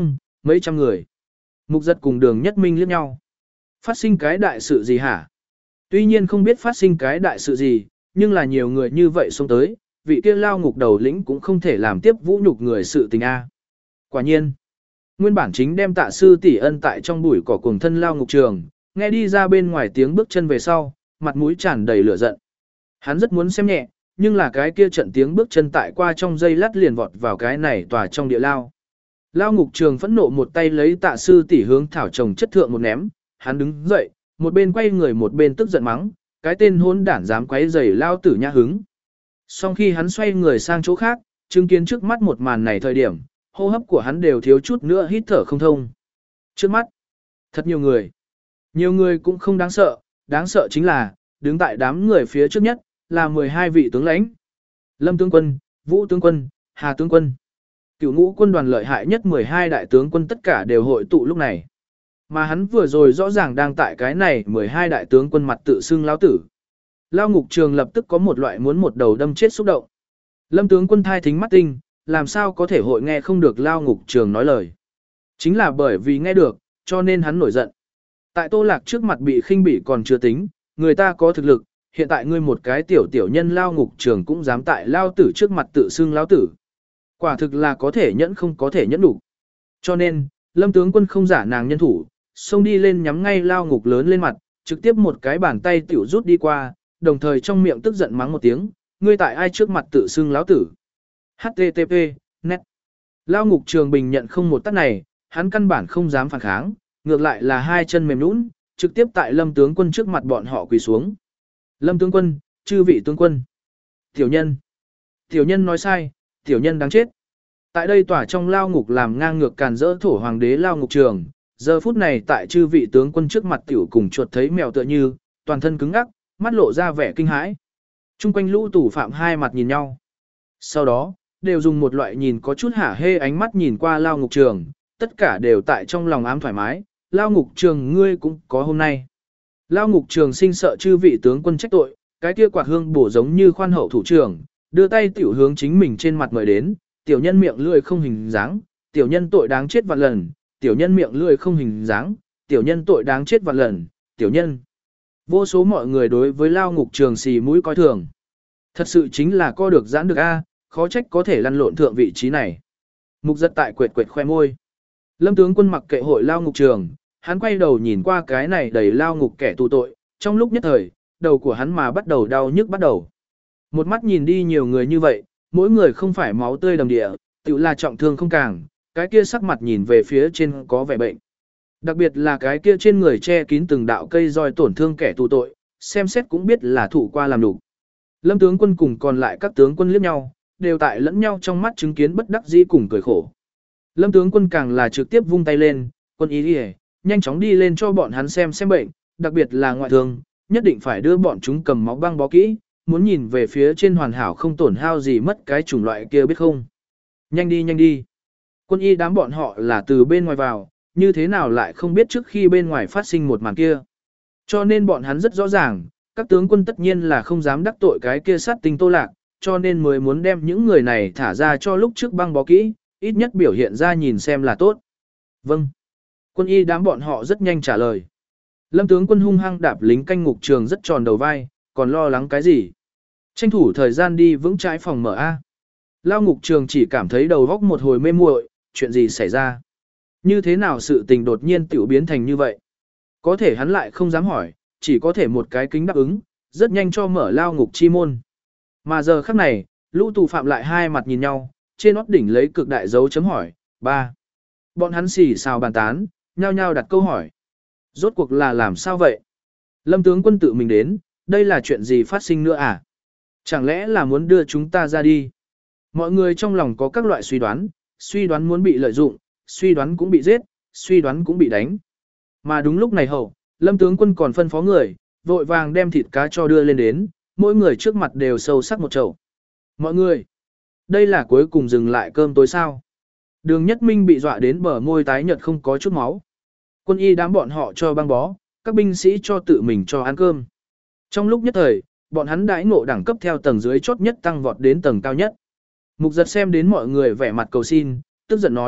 mấy trăm người. Mục giật cùng đường nhất minh liếc nhau. Phát sinh cái đại sự gì hả? Tuy nhiên không biết phát sinh cái đại sự gì, nhưng là nhiều người như vậy xông tới, vị kia lao ngục đầu lĩnh cũng không thể làm tiếp vũ nhục người sự tình A. Quả nhiên, nguyên bản chính đem tạ sư tỷ ân tại trong bụi cỏ cuồng thân lao ngục trường, nghe đi ra bên ngoài tiếng bước chân về sau, mặt mũi tràn đầy lửa giận. Hắn rất muốn xem nhẹ, nhưng là cái kia trận tiếng bước chân tại qua trong giây lát liền vọt vào cái này tòa trong địa lao. Lao ngục trường phẫn nộ một tay lấy tạ sư tỷ hướng thảo chồng chất thượng một ném, hắn đứng dậy, một bên quay người một bên tức giận mắng, cái tên hôn đản dám quấy rầy lao tử nhã hứng. Sau khi hắn xoay người sang chỗ khác, chứng kiến trước mắt một màn này thời điểm, hô hấp của hắn đều thiếu chút nữa hít thở không thông. Trước mắt, thật nhiều người. Nhiều người cũng không đáng sợ, đáng sợ chính là, đứng tại đám người phía trước nhất, là mười hai vị tướng lãnh. Lâm tướng quân, Vũ tướng quân, Hà tướng quân. Cửu ngũ quân đoàn lợi hại nhất mười hai đại tướng quân tất cả đều hội tụ lúc này. Mà hắn vừa rồi rõ ràng đang tại cái này mười hai đại tướng quân mặt tự xưng lao tử. Lao ngục trường lập tức có một loại muốn một đầu đâm chết xúc động. Lâm tướng quân thai thính mắt tinh, làm sao có thể hội nghe không được Lao ngục trường nói lời. Chính là bởi vì nghe được, cho nên hắn nổi giận. Tại Tô Lạc trước mặt bị khinh bỉ còn chưa tính, người ta có thực lực, hiện tại ngươi một cái tiểu tiểu nhân Lao ngục trường cũng dám tại Lao tử trước mặt tự xưng Lao tử. Quả thực là có thể nhẫn không có thể nhẫn đủ. Cho nên, Lâm tướng quân không giả nàng nhân thủ, xông đi lên nhắm ngay Lao ngục lớn lên mặt, trực tiếp một cái bàn tay tiểu rút đi qua, đồng thời trong miệng tức giận mắng một tiếng, ngươi tại ai trước mặt tự xưng lão tử. hát tê tê pê, net. Lao ngục trường bình nhận không một tát này, hắn căn bản không dám phản kháng, ngược lại là hai chân mềm nhũn, trực tiếp tại Lâm tướng quân trước mặt bọn họ quỳ xuống. Lâm tướng quân, chư vị tướng quân. Tiểu nhân. Tiểu nhân nói sai, tiểu nhân đáng chết. Tại đây tỏa trong lao ngục làm ngang ngược càn rỡ thổ hoàng đế lao ngục trường, giờ phút này tại chư vị tướng quân trước mặt tiểu cùng chuột thấy mèo tựa như, toàn thân cứng ngắc, mắt lộ ra vẻ kinh hãi. Trung quanh lũ tù phạm hai mặt nhìn nhau. Sau đó, đều dùng một loại nhìn có chút hả hê ánh mắt nhìn qua lao ngục trường, tất cả đều tại trong lòng ám thoải mái, lao ngục trường ngươi cũng có hôm nay. Lao ngục trường sinh sợ chư vị tướng quân trách tội, cái kia quạt hương bổ giống như khoan hậu thủ trưởng, đưa tay tiểu hướng chính mình trên mặt mời đến, tiểu nhân miệng lưỡi không hình dáng, tiểu nhân tội đáng chết vạn lần, tiểu nhân miệng lưỡi không hình dáng, tiểu nhân tội đáng chết vạn lần, tiểu nhân. Vô số mọi người đối với lao ngục trường xì mũi coi thường. Thật sự chính là co được giãn được a, khó trách có thể lăn lộn thượng vị trí này. Mục giật tại quệt quệt khoe môi. Lâm tướng quân mặc kệ hội lao ngục trường, hắn quay đầu nhìn qua cái này đầy lao ngục kẻ tù tội, trong lúc nhất thời, đầu của hắn mà bắt đầu đau nhức bắt đầu. Một mắt nhìn đi nhiều người như vậy, mỗi người không phải máu tươi đầm địa, tự là trọng thương không càng, cái kia sắc mặt nhìn về phía trên có vẻ bệnh. Đặc biệt là cái kia trên người che kín từng đạo cây roi tổn thương kẻ tù tội, xem xét cũng biết là thủ qua làm đủ. Lâm tướng quân cùng còn lại các tướng quân liếc nhau, đều tại lẫn nhau trong mắt chứng kiến bất đắc dĩ cùng cười khổ. Lâm tướng quân càng là trực tiếp vung tay lên, quân ý đi nhanh chóng đi lên cho bọn hắn xem xem bệnh, đặc biệt là ngoại thương, nhất định phải đưa bọn chúng cầm máu băng bó kỹ, muốn nhìn về phía trên hoàn hảo không tổn hao gì mất cái chủng loại kia biết không. Nhanh đi nhanh đi. Quân y đám bọn họ là từ bên ngoài vào, như thế nào lại không biết trước khi bên ngoài phát sinh một màn kia. Cho nên bọn hắn rất rõ ràng, các tướng quân tất nhiên là không dám đắc tội cái kia sát tinh Tô Lạc, cho nên mới muốn đem những người này thả ra cho lúc trước băng bó kỹ, ít nhất biểu hiện ra nhìn xem là tốt. Vâng. Quân y đám bọn họ rất nhanh trả lời. Lâm tướng quân hung hăng đạp lính canh ngục trường rất tròn đầu vai, còn lo lắng cái gì? Tranh thủ thời gian đi vững trái phòng mở A. Lao ngục trường chỉ cảm thấy đầu góc một hồi mê muội, chuyện gì xảy ra? Như thế nào sự tình đột nhiên tiểu biến thành như vậy? Có thể hắn lại không dám hỏi, chỉ có thể một cái kính đáp ứng, rất nhanh cho mở lao ngục chi môn. Mà giờ khắc này, lũ tù phạm lại hai mặt nhìn nhau, trên nót đỉnh lấy cực đại dấu chấm hỏi, ba. Bọn hắn xì xào bàn tán, nhao nhao đặt câu hỏi. Rốt cuộc là làm sao vậy? Lâm tướng quân tự mình đến, đây là chuyện gì phát sinh nữa à? Chẳng lẽ là muốn đưa chúng ta ra đi? Mọi người trong lòng có các loại suy đoán, suy đoán muốn bị lợi dụng, suy đoán cũng bị giết, suy đoán cũng bị đánh. Mà đúng lúc này hậu, Lâm tướng quân còn phân phó người, vội vàng đem thịt cá cho đưa lên đến, mỗi người trước mặt đều sâu sắc một chậu. Mọi người, đây là cuối cùng dừng lại cơm tối sao? Đường Nhất Minh bị dọa đến bờ môi tái nhợt không có chút máu. Quân y đám bọn họ cho băng bó, các binh sĩ cho tự mình cho ăn cơm. Trong lúc nhất thời, bọn hắn đãi ngộ đẳng cấp theo tầng dưới chốt nhất tăng vọt đến tầng cao nhất. Mục giật xem đến mọi người vẻ mặt cầu xin, tức giận nói,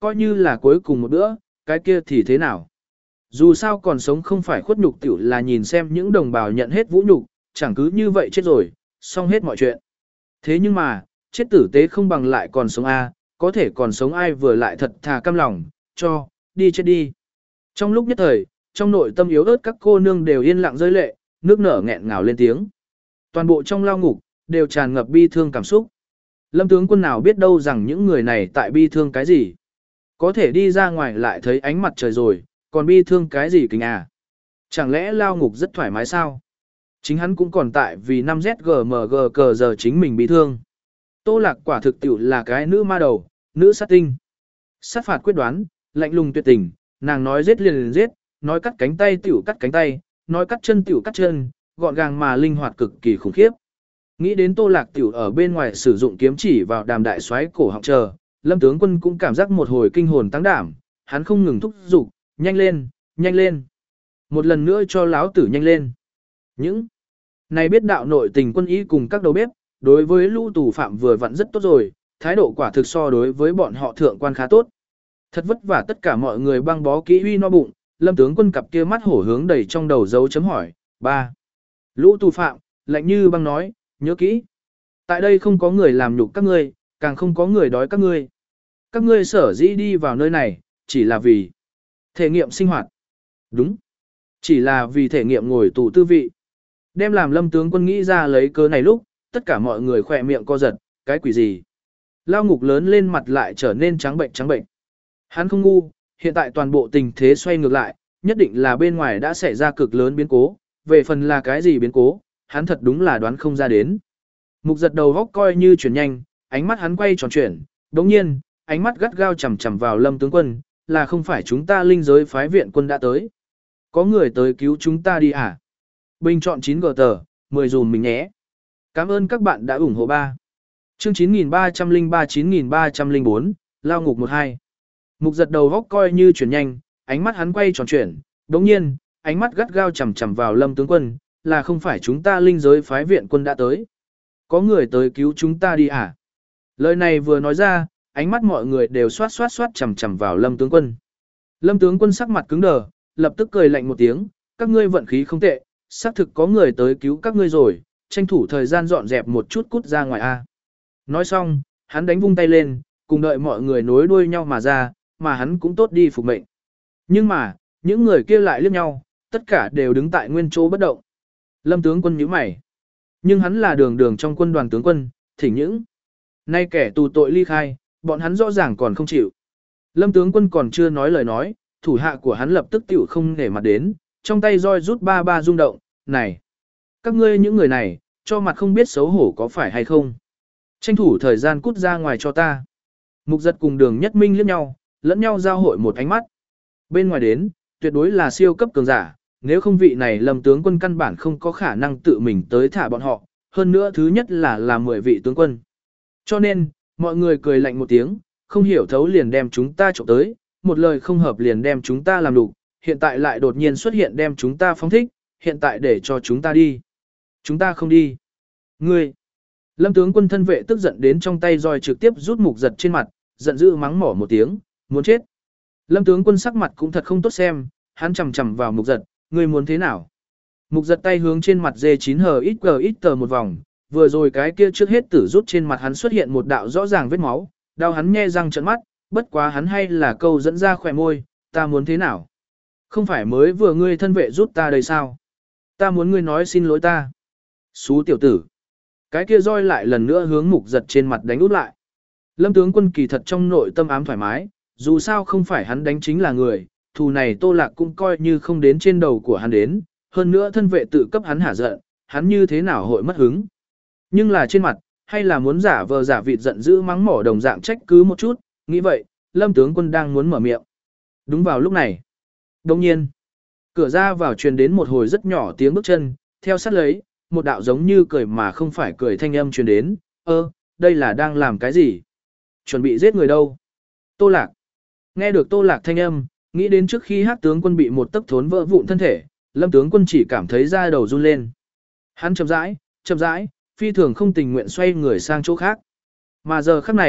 coi như là cuối cùng một bữa, cái kia thì thế nào? Dù sao còn sống không phải khuất nhục tiểu là nhìn xem những đồng bào nhận hết vũ nhục, chẳng cứ như vậy chết rồi, xong hết mọi chuyện. Thế nhưng mà, chết tử tế không bằng lại còn sống a, có thể còn sống ai vừa lại thật thà cam lòng, cho, đi chết đi. Trong lúc nhất thời, trong nội tâm yếu ớt các cô nương đều yên lặng rơi lệ, nước nở nghẹn ngào lên tiếng. Toàn bộ trong lao ngục, đều tràn ngập bi thương cảm xúc. Lâm tướng quân nào biết đâu rằng những người này tại bi thương cái gì. Có thể đi ra ngoài lại thấy ánh mặt trời rồi, còn bi thương cái gì kính à. Chẳng lẽ lao ngục rất thoải mái sao? Chính hắn cũng còn tại vì năm Z G M G cờ giờ chính mình bị thương. Tô Lạc quả thực tiểu là cái nữ ma đầu, nữ sát tinh. Sát phạt quyết đoán, lạnh lùng tuyệt tình, nàng nói giết liền liền giết, nói cắt cánh tay tiểu cắt cánh tay, nói cắt chân tiểu cắt chân, gọn gàng mà linh hoạt cực kỳ khủng khiếp. Nghĩ đến Tô Lạc tiểu ở bên ngoài sử dụng kiếm chỉ vào đàm đại soái cổ họng chờ, Lâm tướng quân cũng cảm giác một hồi kinh hồn tăng đảm, hắn không ngừng thúc giục, nhanh lên, nhanh lên. Một lần nữa cho láo tử nhanh lên. Những này biết đạo nội tình quân y cùng các đầu bếp, đối với lũ tù phạm vừa vặn rất tốt rồi, thái độ quả thực so đối với bọn họ thượng quan khá tốt. Thật vất vả tất cả mọi người băng bó kỹ huy no bụng, Lâm tướng quân cặp kia mắt hổ hướng đầy trong đầu dấu chấm hỏi. Ba. Lũ tù phạm, lạnh như băng nói, nhớ kỹ. Tại đây không có người làm nhục các ngươi, càng không có người đói các ngươi. Các ngươi sở dĩ đi vào nơi này, chỉ là vì thể nghiệm sinh hoạt. Đúng. Chỉ là vì thể nghiệm ngồi tù tư vị. Đem làm Lâm tướng quân nghĩ ra lấy cớ này lúc, tất cả mọi người khỏe miệng co giật, cái quỷ gì. Lao ngục lớn lên mặt lại trở nên trắng bệnh trắng bệnh. Hắn không ngu, hiện tại toàn bộ tình thế xoay ngược lại, nhất định là bên ngoài đã xảy ra cực lớn biến cố, về phần là cái gì biến cố, hắn thật đúng là đoán không ra đến. Mục giật đầu góc coi như chuyển nhanh, ánh mắt hắn quay tròn chuyển, đồng nhiên, ánh mắt gắt gao chằm chằm vào Lâm tướng quân, là không phải chúng ta linh giới phái viện quân đã tới. Có người tới cứu chúng ta đi à? Bình chọn chín gờ tờ, mười dùm mình nhé. Cảm ơn các bạn đã ủng hộ ba. Chương chín nghìn ba trăm lẻ ba chín nghìn ba trăm lẻ bốn, Lao ngục một hai. Mục giật đầu góc coi như chuyển nhanh, ánh mắt hắn quay tròn chuyển, đồng nhiên, ánh mắt gắt gao chằm chằm vào Lâm tướng quân, là không phải chúng ta linh giới phái viện quân đã tới. Có người tới cứu chúng ta đi à? Lời này vừa nói ra, ánh mắt mọi người đều xoát xoát xoát chằm chằm vào Lâm tướng quân. Lâm tướng quân sắc mặt cứng đờ, lập tức cười lạnh một tiếng, các ngươi vận khí không tệ, xác thực có người tới cứu các ngươi rồi, tranh thủ thời gian dọn dẹp một chút cút ra ngoài a. Nói xong, hắn đánh vung tay lên, cùng đợi mọi người nối đuôi nhau mà ra, mà hắn cũng tốt đi phục mệnh. Nhưng mà, những người kia lại liếc nhau, tất cả đều đứng tại nguyên chỗ bất động. Lâm tướng quân nhíu mày. Nhưng hắn là đường đường trong quân đoàn tướng quân, thỉnh những nay kẻ tù tội ly khai, bọn hắn rõ ràng còn không chịu. Lâm tướng quân còn chưa nói lời nói, thủ hạ của hắn lập tức tiểu không để mặt đến, trong tay roi rút ba ba rung động, này, các ngươi những người này, cho mặt không biết xấu hổ có phải hay không. Tranh thủ thời gian cút ra ngoài cho ta. Mục giật cùng đường nhất minh liếc nhau, lẫn nhau giao hội một ánh mắt. Bên ngoài đến, tuyệt đối là siêu cấp cường giả, nếu không vị này Lâm tướng quân căn bản không có khả năng tự mình tới thả bọn họ, hơn nữa thứ nhất là là mười vị tướng quân. Cho nên, mọi người cười lạnh một tiếng, không hiểu thấu liền đem chúng ta trộm tới, một lời không hợp liền đem chúng ta làm đục, hiện tại lại đột nhiên xuất hiện đem chúng ta phóng thích, hiện tại để cho chúng ta đi. Chúng ta không đi. Ngươi! Lâm tướng quân thân vệ tức giận đến trong tay roi trực tiếp rút mục giật trên mặt, giận dữ mắng mỏ một tiếng, muốn chết. Lâm tướng quân sắc mặt cũng thật không tốt xem, hắn chầm chầm vào mục giật, ngươi muốn thế nào? Mục giật tay hướng trên mặt dê chín hờ ít cờ ít tờ một vòng, vừa rồi cái kia trước hết tử rút trên mặt hắn xuất hiện một đạo rõ ràng vết máu, đau hắn nhe răng trợn mắt, bất quá hắn hay là câu dẫn ra khỏe môi, ta muốn thế nào? Không phải mới vừa ngươi thân vệ rút ta đây sao? Ta muốn ngươi nói xin lỗi ta. Xú tiểu tử. Cái kia roi lại lần nữa hướng mục giật trên mặt đánh út lại. Lâm tướng quân kỳ thật trong nội tâm ám thoải mái, dù sao không phải hắn đánh chính là người, thù này Tô Lạc cũng coi như không đến trên đầu của hắn đến, hơn nữa thân vệ tự cấp hắn hả giận, hắn như thế nào hội mất hứng. Nhưng là trên mặt, hay là muốn giả vờ giả vịt giận dữ mắng mỏ đồng dạng trách cứ một chút, nghĩ vậy, Lâm tướng quân đang muốn mở miệng. Đúng vào lúc này. Đồng nhiên, cửa ra vào truyền đến một hồi rất nhỏ tiếng bước chân, theo sát lấy, một đạo giống như cười mà không phải cười thanh âm truyền đến, ơ, đây là đang làm cái gì? Chuẩn bị giết người đâu? Tô Lạc. Nghe được Tô Lạc thanh âm, nghĩ đến trước khi Hắc tướng quân bị một tấc thốn vỡ vụn thân thể, Lâm tướng quân chỉ cảm thấy da đầu run lên. Hắn chậm rãi, chậm rãi, phi thường không tình nguyện xoay người sang chỗ khác. Mà giờ khắc này,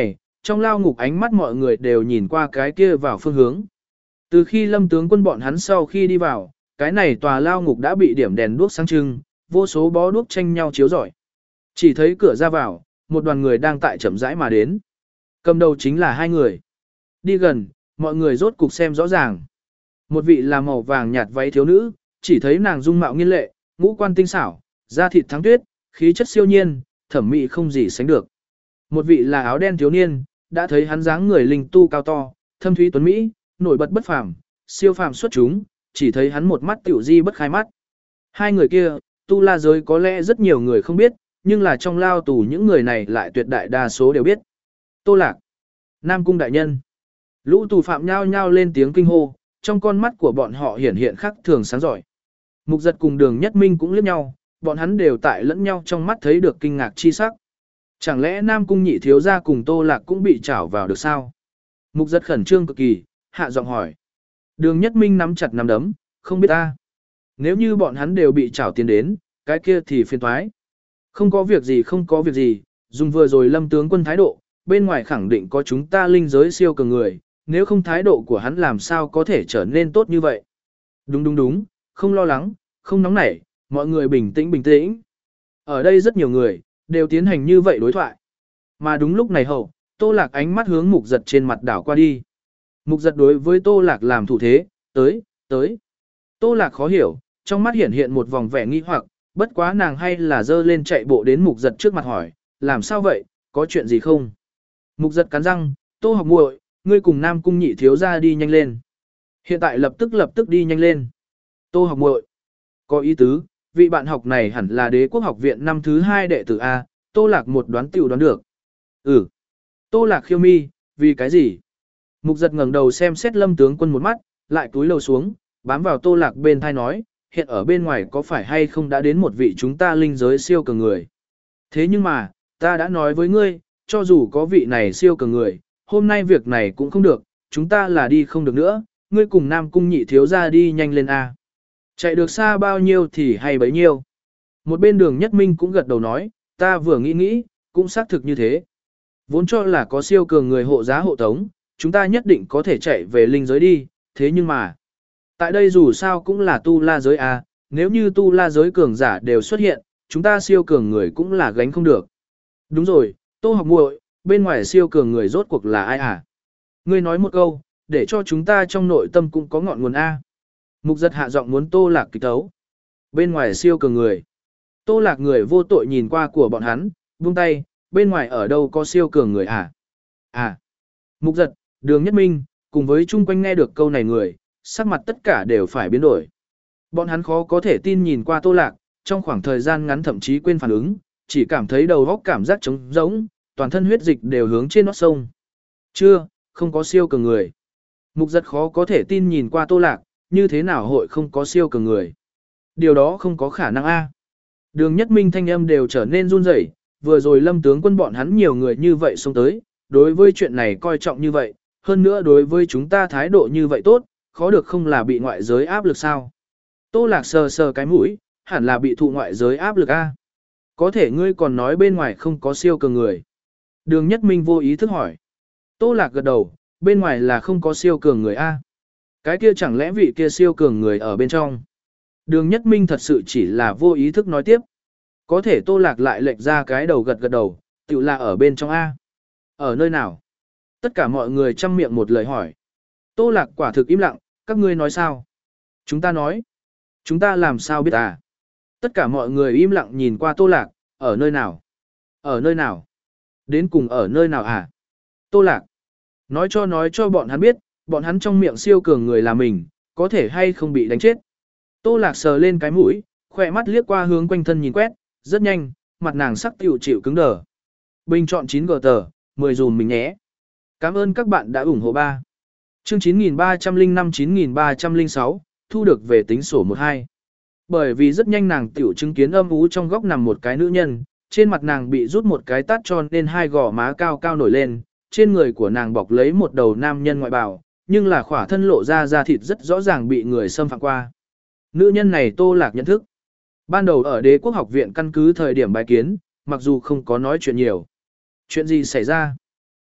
trong lao ngục ánh mắt mọi người đều nhìn qua cái kia vào phương hướng. Từ khi Lâm tướng quân bọn hắn sau khi đi vào, cái này tòa lao ngục đã bị điểm đèn đuốc sáng trưng, vô số bó đuốc tranh nhau chiếu rọi. Chỉ thấy cửa ra vào, một đoàn người đang tại chậm rãi mà đến. Cầm đầu chính là hai người. Đi gần, mọi người rốt cục xem rõ ràng. Một vị là màu vàng nhạt váy thiếu nữ, chỉ thấy nàng dung mạo nghiên lệ, ngũ quan tinh xảo, da thịt thắng tuyết, khí chất siêu nhiên, thẩm mỹ không gì sánh được. Một vị là áo đen thiếu niên, đã thấy hắn dáng người linh tu cao to, thâm thúy tuấn mỹ, nổi bật bất phàm, siêu phàm xuất chúng, chỉ thấy hắn một mắt tiểu di bất khai mắt. Hai người kia, tu la giới có lẽ rất nhiều người không biết, nhưng là trong lao tù những người này lại tuyệt đại đa số đều biết. Tô Lạc, Nam Cung đại nhân. Lũ tù phạm nhao nhao lên tiếng kinh hô, trong con mắt của bọn họ hiển hiện khắc thường sáng giỏi. Mục Giật cùng Đường Nhất Minh cũng liếc nhau, bọn hắn đều tại lẫn nhau trong mắt thấy được kinh ngạc chi sắc. Chẳng lẽ Nam Cung nhị thiếu gia cùng Tô Lạc cũng bị trảo vào được sao? Mục Giật khẩn trương cực kỳ, hạ giọng hỏi. Đường Nhất Minh nắm chặt nắm đấm, không biết ta. Nếu như bọn hắn đều bị trảo tiến đến, cái kia thì phiền toái. Không có việc gì không có việc gì, dùng vừa rồi Lâm tướng quân thái độ, bên ngoài khẳng định có chúng ta linh giới siêu cường người, nếu không thái độ của hắn làm sao có thể trở nên tốt như vậy. Đúng đúng đúng, không lo lắng, không nóng nảy, mọi người bình tĩnh bình tĩnh. Ở đây rất nhiều người, đều tiến hành như vậy đối thoại. Mà đúng lúc này hậu, Tô Lạc ánh mắt hướng Mục Giật trên mặt đảo qua đi. Mục Giật đối với Tô Lạc làm thủ thế, tới, tới. Tô Lạc khó hiểu, trong mắt hiện hiện một vòng vẻ nghi hoặc, bất quá nàng hay là dơ lên chạy bộ đến Mục Giật trước mặt hỏi, làm sao vậy, có chuyện gì không? Mục Giật cắn răng, Tô học muội, ngươi cùng Nam Cung nhị thiếu gia đi nhanh lên. Hiện tại lập tức lập tức đi nhanh lên. Tô học muội, có ý tứ, vị bạn học này hẳn là Đế Quốc học viện năm thứ hai đệ tử A, Tô Lạc một đoán tiểu đoán được. Ừ. Tô Lạc khiêu mi, vì cái gì? Mục Giật ngẩng đầu xem xét Lâm tướng quân một mắt, lại cúi đầu xuống, bám vào Tô Lạc bên thai nói, hiện ở bên ngoài có phải hay không đã đến một vị chúng ta linh giới siêu cường người. Thế nhưng mà, ta đã nói với ngươi, cho dù có vị này siêu cường người, hôm nay việc này cũng không được, chúng ta là đi không được nữa, ngươi cùng Nam Cung nhị thiếu gia đi nhanh lên A. Chạy được xa bao nhiêu thì hay bấy nhiêu. Một bên Đường Nhất Minh cũng gật đầu nói, ta vừa nghĩ nghĩ, cũng xác thực như thế. Vốn cho là có siêu cường người hộ giá hộ tống, chúng ta nhất định có thể chạy về linh giới đi, thế nhưng mà, tại đây dù sao cũng là tu la giới A, nếu như tu la giới cường giả đều xuất hiện, chúng ta siêu cường người cũng là gánh không được. Đúng rồi, Tô học muội, bên ngoài siêu cường người rốt cuộc là ai à? Ngươi nói một câu, để cho chúng ta trong nội tâm cũng có ngọn nguồn A. Mục Giật hạ giọng muốn Tô Lạc kịch tấu. Bên ngoài siêu cường người. Tô Lạc người vô tội nhìn qua của bọn hắn, buông tay, bên ngoài ở đâu có siêu cường người à? À. Mục Giật, Đường Nhất Minh, cùng với chung quanh nghe được câu này người, sắc mặt tất cả đều phải biến đổi. Bọn hắn khó có thể tin nhìn qua Tô Lạc, trong khoảng thời gian ngắn thậm chí quên phản ứng, chỉ cảm thấy đầu óc cảm giác trống rỗng, toàn thân huyết dịch đều hướng trên nót sông. Chưa, không có siêu cường người. Mục Giật khó có thể tin nhìn qua Tô Lạc, như thế nào hội không có siêu cường người. Điều đó không có khả năng a. Đường Nhất Minh thanh âm đều trở nên run rẩy, vừa rồi Lâm tướng quân bọn hắn nhiều người như vậy xông tới, đối với chuyện này coi trọng như vậy, hơn nữa đối với chúng ta thái độ như vậy tốt, khó được không là bị ngoại giới áp lực sao. Tô Lạc sờ sờ cái mũi, hẳn là bị thụ ngoại giới áp lực a. Có thể ngươi còn nói bên ngoài không có siêu cường người. Đường Nhất Minh vô ý thức hỏi. Tô Lạc gật đầu, bên ngoài là không có siêu cường người a. Cái kia chẳng lẽ vị kia siêu cường người ở bên trong. Đường Nhất Minh thật sự chỉ là vô ý thức nói tiếp. Có thể Tô Lạc lại lệch ra cái đầu gật gật đầu, tự là ở bên trong A. Ở nơi nào? Tất cả mọi người chăm miệng một lời hỏi. Tô Lạc quả thực im lặng, các ngươi nói sao? Chúng ta nói. Chúng ta làm sao biết à? Tất cả mọi người im lặng nhìn qua Tô Lạc, ở nơi nào? Ở nơi nào? Đến cùng ở nơi nào à? Tô Lạc. Nói cho nói cho bọn hắn biết, bọn hắn trong miệng siêu cường người là mình, có thể hay không bị đánh chết. Tô Lạc sờ lên cái mũi, khỏe mắt liếc qua hướng quanh thân nhìn quét, rất nhanh, mặt nàng sắc tiểu chịu cứng đờ. Bình chọn chín gờ tờ, mười dùm mình nhé. Cảm ơn các bạn đã ủng hộ ba. Chương chín nghìn ba trăm lẻ năm chín nghìn ba trăm lẻ sáu, thu được về tính sổ một hai. Bởi vì rất nhanh nàng tiểu chứng kiến âm ú trong góc nằm một cái nữ nhân, trên mặt nàng bị rút một cái tát tròn nên hai gò má cao cao nổi lên, trên người của nàng bọc lấy một đầu nam nhân ngoại bào, nhưng là khỏa thân lộ ra da thịt rất rõ ràng bị người xâm phạm qua. Nữ nhân này Tô Lạc nhận thức. Ban đầu ở Đế Quốc học viện căn cứ thời điểm bài kiến, mặc dù không có nói chuyện nhiều. Chuyện gì xảy ra?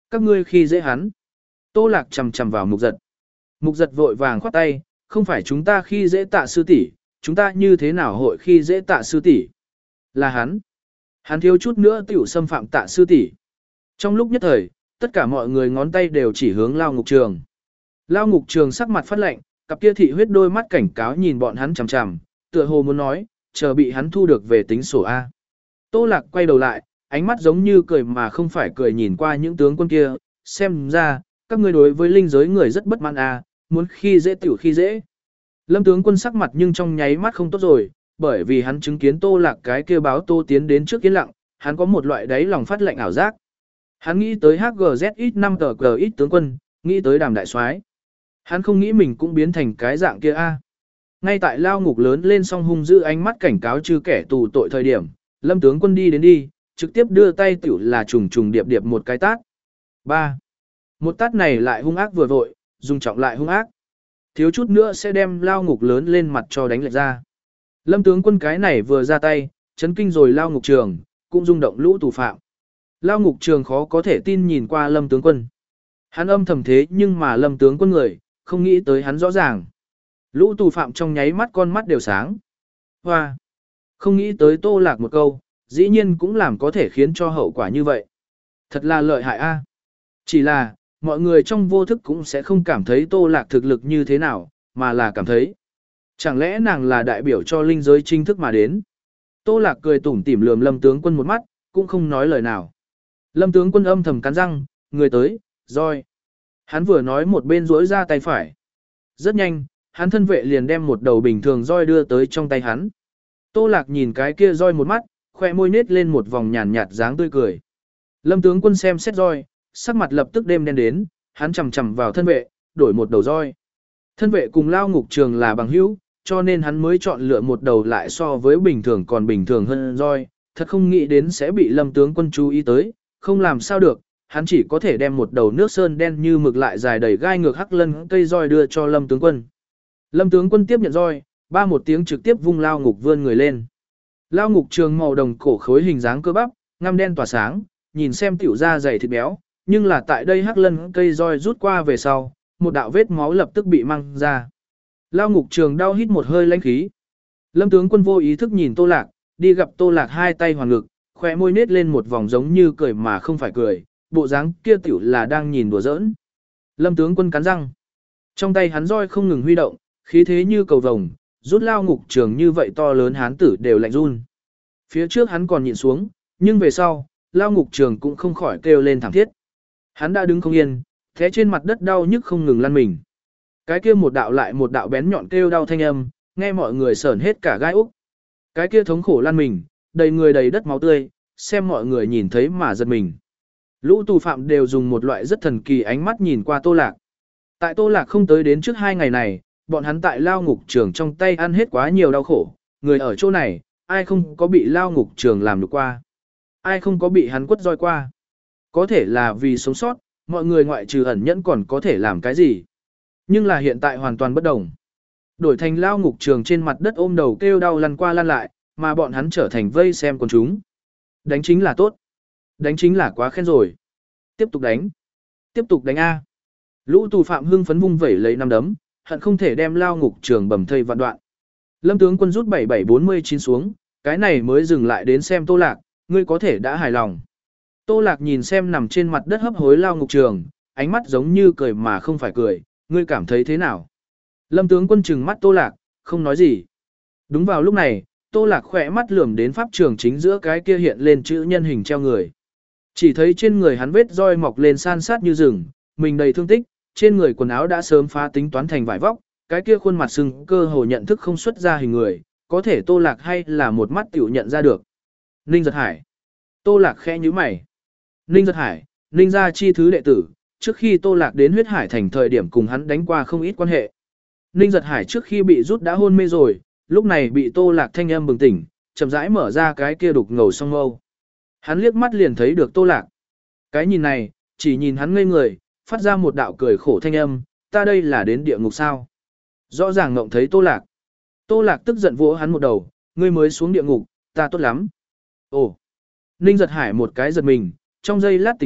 Các ngươi khi dễ hắn. Tô Lạc chầm chầm vào Mục Giật. Mục Giật vội vàng khoát tay, không phải chúng ta khi dễ Tạ sư tỷ, chúng ta như thế nào hội khi dễ Tạ sư tỷ? Là hắn. Hắn thiếu chút nữa tiểu xâm phạm Tạ sư tỷ. Trong lúc nhất thời, tất cả mọi người ngón tay đều chỉ hướng Lao Ngục Trường. Lao Ngục Trường sắc mặt phát lạnh, cặp kia thị huyết đôi mắt cảnh cáo nhìn bọn hắn chằm chằm, tựa hồ muốn nói, chờ bị hắn thu được về tính sổ A. Tô Lạc quay đầu lại, ánh mắt giống như cười mà không phải cười nhìn qua những tướng quân kia, xem ra, các ngươi đối với linh giới người rất bất mãn A, muốn khi dễ tiểu khi dễ. Lâm tướng quân sắc mặt nhưng trong nháy mắt không tốt rồi, bởi vì hắn chứng kiến Tô Lạc cái kia báo Tô tiến đến trước yên lặng, hắn có một loại đáy lòng phát lạnh ảo giác. Hắn nghĩ tới hát giê dét ít năm tờ cờ ít tướng quân, nghĩ tới Đàm đại soái. Hắn không nghĩ mình cũng biến thành cái dạng kia a. Ngay tại lao ngục lớn lên song hung dữ ánh mắt cảnh cáo trừ kẻ tù tội thời điểm, Lâm tướng quân đi đến đi, trực tiếp đưa tay tiểu là trùng trùng điệp điệp một cái tát. ba. Một tát này lại hung ác vừa vội, dùng trọng lại hung ác. Thiếu chút nữa sẽ đem lao ngục lớn lên mặt cho đánh lệch ra. Lâm tướng quân cái này vừa ra tay, chấn kinh rồi lao ngục trường, cũng rung động lũ tù phạm. Lao ngục trường khó có thể tin nhìn qua Lâm tướng quân. Hắn âm thầm thế nhưng mà Lâm tướng quân người, không nghĩ tới hắn rõ ràng. Lũ tù phạm trong nháy mắt con mắt đều sáng. Hoa! Không nghĩ tới Tô Lạc một câu, dĩ nhiên cũng làm có thể khiến cho hậu quả như vậy. Thật là lợi hại a. Chỉ là, mọi người trong vô thức cũng sẽ không cảm thấy Tô Lạc thực lực như thế nào, mà là cảm thấy. Chẳng lẽ nàng là đại biểu cho linh giới chính thức mà đến? Tô Lạc cười tủm tỉm lườm Lâm tướng quân một mắt, cũng không nói lời nào. Lâm tướng quân âm thầm cắn răng, người tới, roi. Hắn vừa nói một bên duỗi ra tay phải. Rất nhanh, hắn thân vệ liền đem một đầu bình thường roi đưa tới trong tay hắn. Tô Lạc nhìn cái kia roi một mắt, khoe môi nết lên một vòng nhàn nhạt dáng tươi cười. Lâm tướng quân xem xét roi, sắc mặt lập tức đêm đen đến, hắn chầm chầm vào thân vệ, đổi một đầu roi. Thân vệ cùng lao ngục trường là bằng hữu, cho nên hắn mới chọn lựa một đầu lại so với bình thường còn bình thường hơn roi, thật không nghĩ đến sẽ bị Lâm tướng quân chú ý tới, không làm sao được, hắn chỉ có thể đem một đầu nước sơn đen như mực lại dài đầy gai ngược hắc lân cây roi đưa cho Lâm tướng quân. Lâm tướng quân tiếp nhận roi, ba một tiếng trực tiếp vung lao ngục vươn người lên. Lao ngục trường màu đồng cổ khối hình dáng cơ bắp, ngăm đen tỏa sáng, nhìn xem tiểu da dày thịt béo, nhưng là tại đây hắc lân cây roi rút qua về sau, một đạo vết máu lập tức bị mang ra. Lao ngục trường đau hít một hơi lãnh khí. Lâm tướng quân vô ý thức nhìn Tô Lạc, đi gặp Tô Lạc hai tay hoàn ngực, khóe môi nết lên một vòng giống như cười mà không phải cười, bộ dáng kia tiểu là đang nhìn đùa giỡn. Lâm tướng quân cắn răng. Trong tay hắn roi không ngừng huy động, khí thế như cầu vồng, rút lao ngục trường như vậy to lớn hán tử đều lạnh run. Phía trước hắn còn nhịn xuống, nhưng về sau, lao ngục trường cũng không khỏi kêu lên thảm thiết. Hắn đã đứng không yên, thế trên mặt đất đau nhức không ngừng lăn mình. Cái kia một đạo lại một đạo bén nhọn kêu đau thanh âm, nghe mọi người sởn hết cả gai úc. Cái kia thống khổ lăn mình, đầy người đầy đất máu tươi, xem mọi người nhìn thấy mà giật mình. Lũ tù phạm đều dùng một loại rất thần kỳ ánh mắt nhìn qua Tô Lạc. Tại Tô Lạc không tới đến trước hai ngày này, bọn hắn tại lao ngục trường trong tay ăn hết quá nhiều đau khổ, người ở chỗ này, ai không có bị lao ngục trường làm được qua. Ai không có bị hắn quất roi qua. Có thể là vì sống sót, mọi người ngoại trừ ẩn nhẫn còn có thể làm cái gì. Nhưng là hiện tại hoàn toàn bất đồng. Đổi thành lao ngục trường trên mặt đất ôm đầu kêu đau lăn qua lăn lại, mà bọn hắn trở thành vây xem con chúng. Đánh chính là tốt. Đánh chính là quá khen rồi. Tiếp tục đánh. Tiếp tục đánh A. Lũ tù phạm hưng phấn vung vẩy lấy năm đấm, hận không thể đem lao ngục trường bầm thây vạn đoạn. Lâm tướng quân rút bảy bảy bốn mươi chín xuống, cái này mới dừng lại đến xem Tô Lạc, ngươi có thể đã hài lòng. Tô Lạc nhìn xem nằm trên mặt đất hấp hối lao ngục trường, ánh mắt giống như cười mà không phải cười, ngươi cảm thấy thế nào? Lâm tướng quân trừng mắt Tô Lạc, không nói gì. Đúng vào lúc này, Tô Lạc khỏe mắt lườm đến pháp trường chính giữa cái kia hiện lên chữ nhân hình treo người. Chỉ thấy trên người hắn vết roi mọc lên san sát như rừng, mình đầy thương tích, trên người quần áo đã sớm phá tính toán thành vải vóc, cái kia khuôn mặt sưng cơ hồ nhận thức không xuất ra hình người, có thể Tô Lạc hay là một mắt tiểu nhận ra được. Ninh Giật Hải. Tô Lạc khẽ nhíu mày. Ninh Giật Hải, Ninh gia chi thứ đệ tử, trước khi Tô Lạc đến huyết hải thành thời điểm cùng hắn đánh qua không ít quan hệ. Ninh Giật Hải trước khi bị rút đã hôn mê rồi, lúc này bị Tô Lạc thanh âm bừng tỉnh, chậm rãi mở ra cái kia đục ngầu song mâu. Hắn liếc mắt liền thấy được Tô Lạc. Cái nhìn này, chỉ nhìn hắn ngây người, phát ra một đạo cười khổ thanh âm, ta đây là đến địa ngục sao? Rõ ràng ngộng thấy Tô Lạc. Tô Lạc tức giận vỗ hắn một đầu, ngươi mới xuống địa ngục, ta tốt lắm. Ồ! Ninh Giật Hải một cái giật mình, trong giây lát tỉnh lại,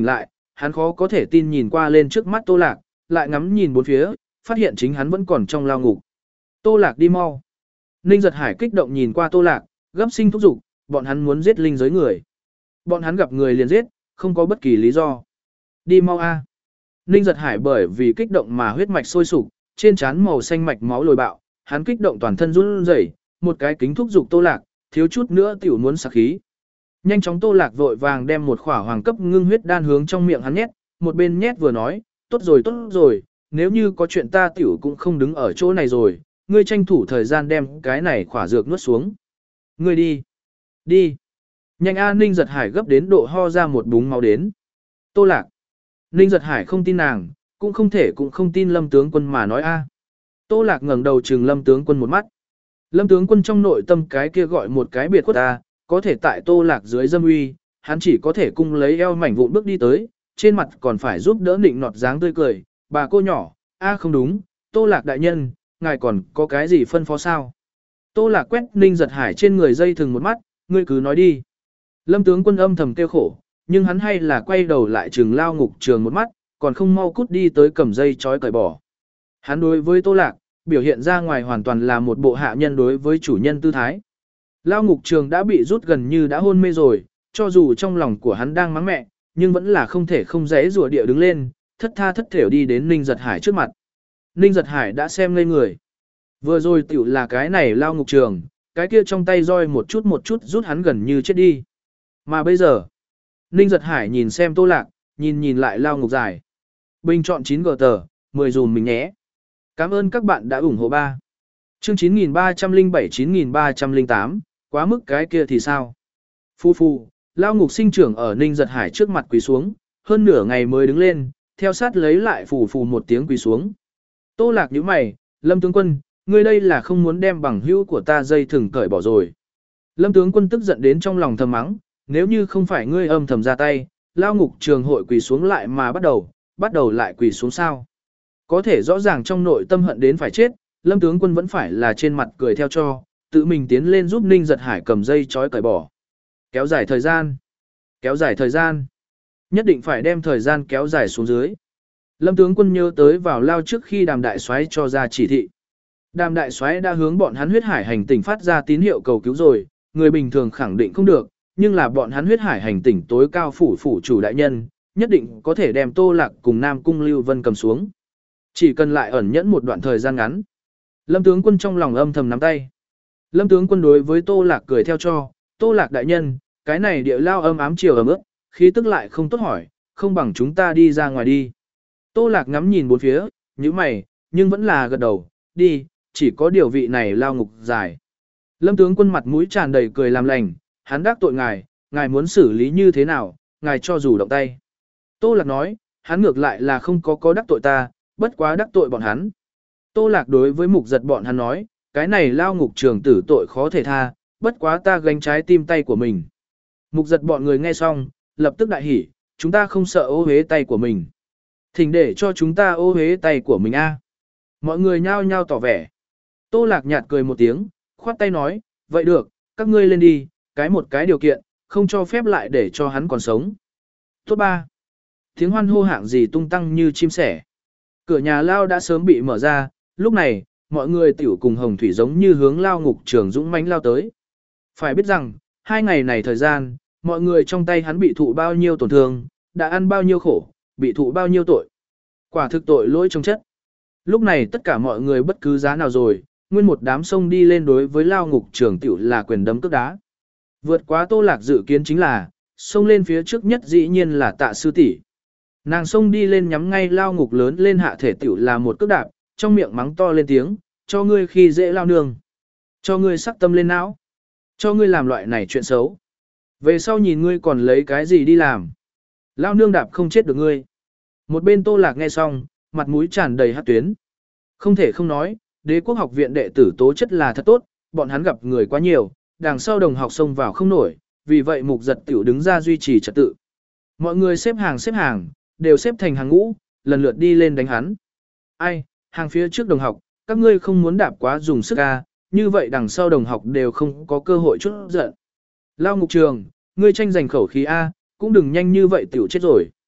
hắn khó có thể tin nhìn qua lên trước mắt Tô Lạc, lại ngắm nhìn bốn phía, phát hiện chính hắn vẫn còn trong lao ngục. Tô Lạc đi mau. Ninh Giật Hải kích động nhìn qua Tô Lạc, gấp sinh thúc giục, bọn hắn muốn giết linh giới người. Bọn hắn gặp người liền giết, không có bất kỳ lý do. Đi mau a. Ninh Giật Hải bởi vì kích động mà huyết mạch sôi sục, trên trán màu xanh mạch máu lồi bạo, hắn kích động toàn thân run rẩy, một cái kính thúc giục Tô Lạc, thiếu chút nữa tiểu muốn sặc khí. Nhanh chóng Tô Lạc vội vàng đem một khỏa hoàng cấp ngưng huyết đan hướng trong miệng hắn nhét, một bên nhét vừa nói, tốt rồi tốt rồi, nếu như có chuyện ta tiểu cũng không đứng ở chỗ này rồi, ngươi tranh thủ thời gian đem cái này khỏa dược nuốt xuống. Ngươi đi, đi. Nhanh a. Ninh Giật Hải gấp đến độ ho ra một búng máu đến. Tô Lạc. Ninh Giật Hải không tin nàng, cũng không thể cũng không tin Lâm tướng quân mà nói a. Tô Lạc ngẩng đầu trừng Lâm tướng quân một mắt. Lâm tướng quân trong nội tâm cái kia gọi một cái biệt khuất ta, có thể tại Tô Lạc dưới dâm uy, hắn chỉ có thể cung lấy eo mảnh vụn bước đi tới, trên mặt còn phải giúp đỡ nịnh nọt dáng tươi cười, bà cô nhỏ, a không đúng, Tô Lạc đại nhân, ngài còn có cái gì phân phó sao? Tô Lạc quét Ninh Giật Hải trên người dây thừng một mắt, ngươi cứ nói đi. Lâm tướng quân âm thầm kêu khổ, nhưng hắn hay là quay đầu lại trừng lao ngục trường một mắt, còn không mau cút đi tới cầm dây chói cởi bỏ. Hắn đối với Tô Lạc, biểu hiện ra ngoài hoàn toàn là một bộ hạ nhân đối với chủ nhân tư thái. Lao ngục trường đã bị rút gần như đã hôn mê rồi, cho dù trong lòng của hắn đang mắng mẹ, nhưng vẫn là không thể không dễ rùa địa đứng lên, thất tha thất thểu đi đến Ninh Giật Hải trước mặt. Ninh Giật Hải đã xem ngây người. Vừa rồi tiểu là cái này lao ngục trường, cái kia trong tay roi một chút một chút rút hắn gần như chết đi. Mà bây giờ, Ninh Giật Hải nhìn xem Tô Lạc, nhìn nhìn lại lao ngục dài. Bình chọn chín gờ tờ, mười dùm mình nhé. Cảm ơn các bạn đã ủng hộ ba. Chương chín nghìn ba trăm lẻ bảy chín nghìn ba trăm lẻ tám, quá mức cái kia thì sao? Phu phu, lao ngục sinh trưởng ở Ninh Giật Hải trước mặt quỳ xuống, hơn nửa ngày mới đứng lên, theo sát lấy lại phù phù một tiếng quỳ xuống. Tô Lạc nhíu mày, Lâm tướng quân, ngươi đây là không muốn đem bằng hữu của ta dây thừng cởi bỏ rồi. Lâm tướng quân tức giận đến trong lòng thầm mắng, nếu như không phải ngươi âm thầm ra tay, lao ngục trường hội quỳ xuống lại mà bắt đầu, bắt đầu lại quỳ xuống sao. Có thể rõ ràng trong nội tâm hận đến phải chết, Lâm tướng quân vẫn phải là trên mặt cười theo cho, tự mình tiến lên giúp Ninh Giật Hải cầm dây chói cởi bỏ. Kéo dài thời gian, kéo dài thời gian, nhất định phải đem thời gian kéo dài xuống dưới. Lâm tướng quân nhớ tới vào lao trước khi Đàm đại soái cho ra chỉ thị. Đàm đại soái đã hướng bọn hắn huyết hải hành tỉnh phát ra tín hiệu cầu cứu rồi, người bình thường khẳng định không được, nhưng là bọn hắn huyết hải hành tỉnh tối cao phủ phủ chủ đại nhân, nhất định có thể đem Tô Lạc cùng Nam Cung Lưu Vân cầm xuống. Chỉ cần lại ẩn nhẫn một đoạn thời gian ngắn. Lâm tướng quân trong lòng âm thầm nắm tay. Lâm tướng quân đối với Tô Lạc cười theo cho, Tô Lạc đại nhân, cái này địa lao âm ám chiều ấm ướt, khí tức lại không tốt hỏi, không bằng chúng ta đi ra ngoài đi. Tô Lạc ngắm nhìn bốn phía, như mày, nhưng vẫn là gật đầu, đi, chỉ có điều vị này lao ngục dài. Lâm tướng quân mặt mũi tràn đầy cười làm lành, hắn đắc tội ngài, ngài muốn xử lý như thế nào, ngài cho dù động tay. Tô Lạc nói, hắn ngược lại là không có có đắc tội ta, bất quá đắc tội bọn hắn. Tô Lạc đối với mục giật bọn hắn nói, cái này lao ngục trường tử tội khó thể tha, bất quá ta gánh trái tim tay của mình. Mục giật bọn người nghe xong, lập tức đại hỉ, chúng ta không sợ ô hế tay của mình. Thỉnh để cho chúng ta ô hế tay của mình a. Mọi người nhao nhao tỏ vẻ. Tô Lạc nhạt cười một tiếng, khoát tay nói, vậy được, các ngươi lên đi, cái một cái điều kiện, không cho phép lại để cho hắn còn sống. Tốt ba. Tiếng hoan hô hạng gì tung tăng như chim sẻ. Cửa nhà lao đã sớm bị mở ra, lúc này, mọi người tiểu cùng hồng thủy giống như hướng lao ngục trường dũng mãnh lao tới. Phải biết rằng, hai ngày này thời gian, mọi người trong tay hắn bị thụ bao nhiêu tổn thương, đã ăn bao nhiêu khổ, bị thụ bao nhiêu tội. Quả thực tội lỗi trong chất. Lúc này tất cả mọi người bất cứ giá nào rồi, nguyên một đám sông đi lên đối với lao ngục trường tiểu là quyền đấm cước đá. Vượt quá Tô Lạc dự kiến chính là, sông lên phía trước nhất dĩ nhiên là Tạ sư tỷ. Nàng sông đi lên nhắm ngay lao ngục lớn lên hạ thể tiểu là một cước đạp, trong miệng mắng to lên tiếng, cho ngươi khi dễ lao nương. Cho ngươi sắc tâm lên não. Cho ngươi làm loại này chuyện xấu. Về sau nhìn ngươi còn lấy cái gì đi làm. Lao nương đạp không chết được ngươi. Một bên Tô Lạc nghe xong, mặt mũi tràn đầy hát tuyến. Không thể không nói, Đế quốc học viện đệ tử tố chất là thật tốt, bọn hắn gặp người quá nhiều, đằng sau đồng học xông vào không nổi, vì vậy mục giật tiểu đứng ra duy trì trật tự. Mọi người xếp hàng xếp hàng, đều xếp thành hàng ngũ, lần lượt đi lên đánh hắn. Ai, hàng phía trước đồng học, các ngươi không muốn đạp quá dùng sức a, như vậy đằng sau đồng học đều không có cơ hội chút giận. Lao ngục trường, ngươi tranh giành khẩu khí a, cũng đừng nhanh như vậy tiểu chết rồi.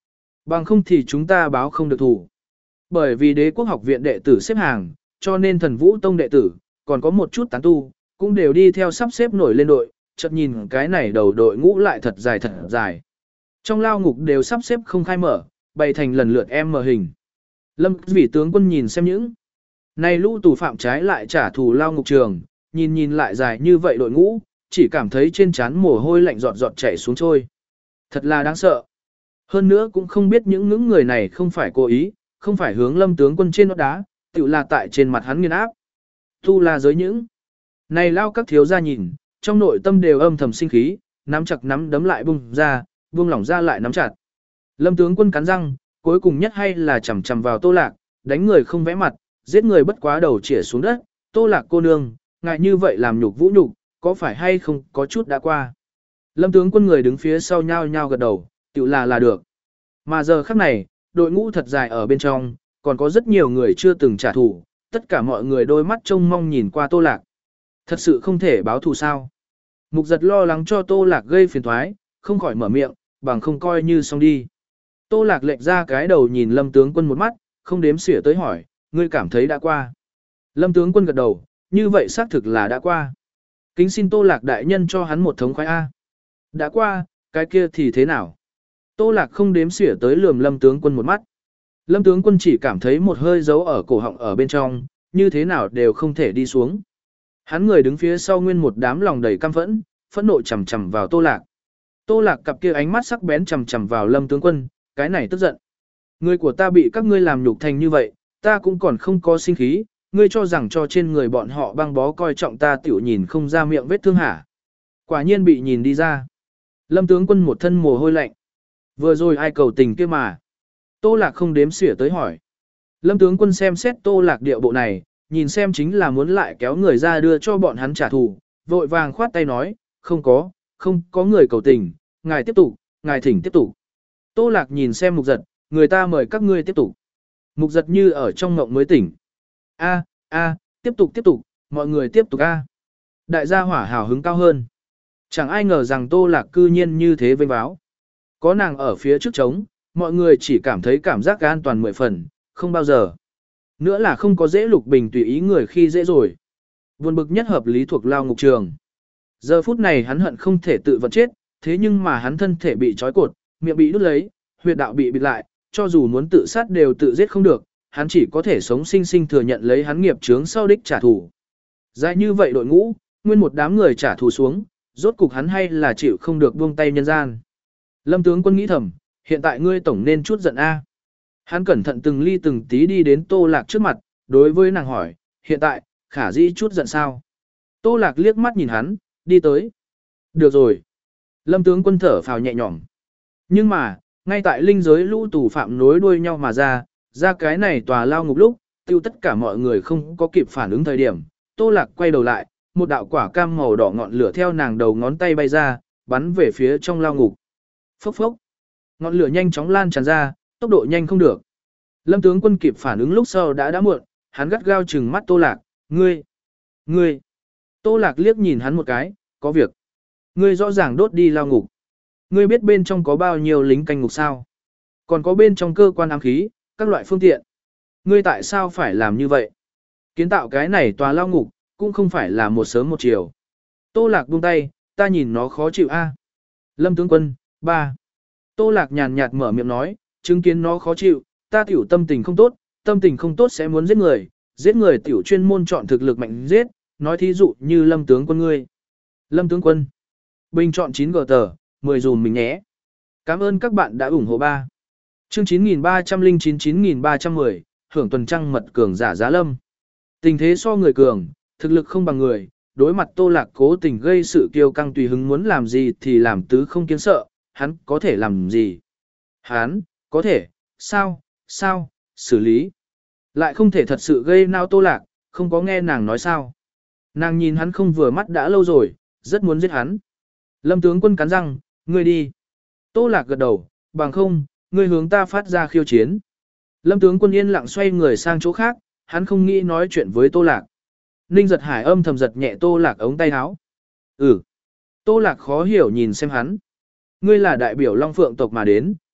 Bằng không thì chúng ta báo không được thủ. Bởi vì đế quốc học viện đệ tử xếp hàng, cho nên thần vũ tông đệ tử, còn có một chút tán tu, cũng đều đi theo sắp xếp nổi lên đội, chợt nhìn cái này đầu đội ngũ lại thật dài thật dài. Trong lao ngục đều sắp xếp không khai mở, bày thành lần lượt em mở hình. Lâm vị tướng quân nhìn xem những này lũ tù phạm trái lại trả thù lao ngục trường, nhìn nhìn lại dài như vậy đội ngũ, chỉ cảm thấy trên trán mồ hôi lạnh giọt giọt chảy xuống trôi. Thật là đáng sợ. Hơn nữa cũng không biết những những người này không phải cố ý, không phải hướng Lâm tướng quân trên nót đá, tự là tại trên mặt hắn nghiền áp. Tu là giới những này lao các thiếu gia nhìn, trong nội tâm đều âm thầm sinh khí, nắm chặt nắm đấm lại bung ra, buông lỏng ra lại nắm chặt. Lâm tướng quân cắn răng, cuối cùng nhất hay là chầm chầm vào Tô Lạc, đánh người không vẽ mặt, giết người bất quá đầu chĩa xuống đất. Tô Lạc cô nương, ngại như vậy làm nhục vũ nhục, có phải hay không có chút đã qua. Lâm tướng quân người đứng phía sau nhao nhao gật đầu, tự là là được. Mà giờ khắc này, đội ngũ thật dài ở bên trong, còn có rất nhiều người chưa từng trả thù, tất cả mọi người đôi mắt trông mong nhìn qua Tô Lạc. Thật sự không thể báo thù sao. Mục giật lo lắng cho Tô Lạc gây phiền thoái, không khỏi mở miệng, bằng không coi như xong đi. Tô Lạc lệch ra cái đầu nhìn Lâm tướng quân một mắt, không đếm xỉa tới hỏi, ngươi cảm thấy đã qua. Lâm tướng quân gật đầu, như vậy xác thực là đã qua. Kính xin Tô Lạc đại nhân cho hắn một thống khoái A. Đã qua, cái kia thì thế nào? Tô Lạc không đếm xỉa tới lườm Lâm tướng quân một mắt. Lâm tướng quân chỉ cảm thấy một hơi giấu ở cổ họng ở bên trong, như thế nào đều không thể đi xuống. Hắn người đứng phía sau nguyên một đám lòng đầy căm phẫn, phẫn nộ chầm chầm vào Tô Lạc. Tô Lạc cặp kia ánh mắt sắc bén chầm chầm vào Lâm tướng quân, cái này tức giận. Người của ta bị các ngươi làm nhục thành như vậy, ta cũng còn không có sinh khí, ngươi cho rằng cho trên người bọn họ băng bó coi trọng ta tiểu nhìn không ra miệng vết thương hả. Quả nhiên bị nhìn đi ra. Lâm tướng quân một thân mồ hôi lạnh. Vừa rồi ai cầu tình kia mà. Tô Lạc không đếm xỉa tới hỏi. Lâm tướng quân xem xét Tô Lạc điệu bộ này, nhìn xem chính là muốn lại kéo người ra đưa cho bọn hắn trả thù, vội vàng khoát tay nói, không có, không có người cầu tình, ngài tiếp tục, ngài thỉnh tiếp tục. Tô Lạc nhìn xem mục giật, người ta mời các ngươi tiếp tục. Mục giật như ở trong ngộng mới tỉnh. A, a, tiếp tục tiếp tục, mọi người tiếp tục a. Đại gia hỏa hào hứng cao hơn. Chẳng ai ngờ rằng Tô Lạc cư nhiên như thế vênh báo. Có nàng ở phía trước trống, mọi người chỉ cảm thấy cảm giác an toàn mười phần, không bao giờ. Nữa là không có dễ lục bình tùy ý người khi dễ rồi. Buồn bực nhất hợp lý thuộc lao ngục trường. Giờ phút này hắn hận không thể tự vận chết, thế nhưng mà hắn thân thể bị trói cột, miệng bị đứt lấy, huyệt đạo bị bịt lại, cho dù muốn tự sát đều tự giết không được, hắn chỉ có thể sống sinh sinh thừa nhận lấy hắn nghiệp chướng sau đích trả thù. Dài như vậy đội ngũ, nguyên một đám người trả thù xuống, rốt cục hắn hay là chịu không được buông tay nhân gian. Lâm tướng quân nghĩ thầm, hiện tại ngươi tổng nên chút giận a. Hắn cẩn thận từng ly từng tí đi đến Tô Lạc trước mặt, đối với nàng hỏi, hiện tại, khả dĩ chút giận sao? Tô Lạc liếc mắt nhìn hắn, đi tới. Được rồi. Lâm tướng quân thở phào nhẹ nhõm. Nhưng mà, ngay tại linh giới lũ tù phạm nối đuôi nhau mà ra, ra cái này tòa lao ngục lúc, tiêu tất cả mọi người không có kịp phản ứng thời điểm. Tô Lạc quay đầu lại, một đạo quả cam màu đỏ ngọn lửa theo nàng đầu ngón tay bay ra, bắn về phía trong lao ngục. Phốc phốc. Ngọn lửa nhanh chóng lan tràn ra, tốc độ nhanh không được. Lâm tướng quân kịp phản ứng lúc sau đã đã muộn, hắn gắt gao trừng mắt Tô Lạc, ngươi, ngươi. Tô Lạc liếc nhìn hắn một cái, có việc. Ngươi rõ ràng đốt đi lao ngục. Ngươi biết bên trong có bao nhiêu lính canh ngục sao? Còn có bên trong cơ quan ám khí, các loại phương tiện. Ngươi tại sao phải làm như vậy? Kiến tạo cái này tòa lao ngục, cũng không phải là một sớm một chiều. Tô Lạc buông tay, ta nhìn nó khó chịu a. Lâm tướng quân, ba. Tô Lạc nhàn nhạt mở miệng nói, chứng kiến nó khó chịu, ta tiểu tâm tình không tốt, tâm tình không tốt sẽ muốn giết người, giết người tiểu chuyên môn chọn thực lực mạnh giết, nói thí dụ như Lâm tướng quân ngươi. Lâm tướng quân, bình chọn chín gờ tờ, mười dùm mình nhé. Cảm ơn các bạn đã ủng hộ ba. Chương chín nghìn ba trăm lẻ chín chín nghìn ba trăm mười, hưởng tuần trăng mật cường giả giá lâm. Tình thế so người cường, thực lực không bằng người, đối mặt Tô Lạc cố tình gây sự kiêu căng tùy hứng muốn làm gì thì làm tứ không kiến sợ, hắn có thể làm gì? Hắn, có thể, sao, sao, xử lý. Lại không thể thật sự gây nao Tô Lạc, không có nghe nàng nói sao. Nàng nhìn hắn không vừa mắt đã lâu rồi, rất muốn giết hắn. Lâm tướng quân cắn răng, ngươi đi. Tô Lạc gật đầu, bằng không, ngươi hướng ta phát ra khiêu chiến. Lâm tướng quân yên lặng xoay người sang chỗ khác, hắn không nghĩ nói chuyện với Tô Lạc. Ninh giật hải âm thầm giật nhẹ Tô Lạc ống tay áo. Ừ. Tô Lạc khó hiểu nhìn xem hắn. Ngươi là đại biểu Long Phượng tộc mà đến,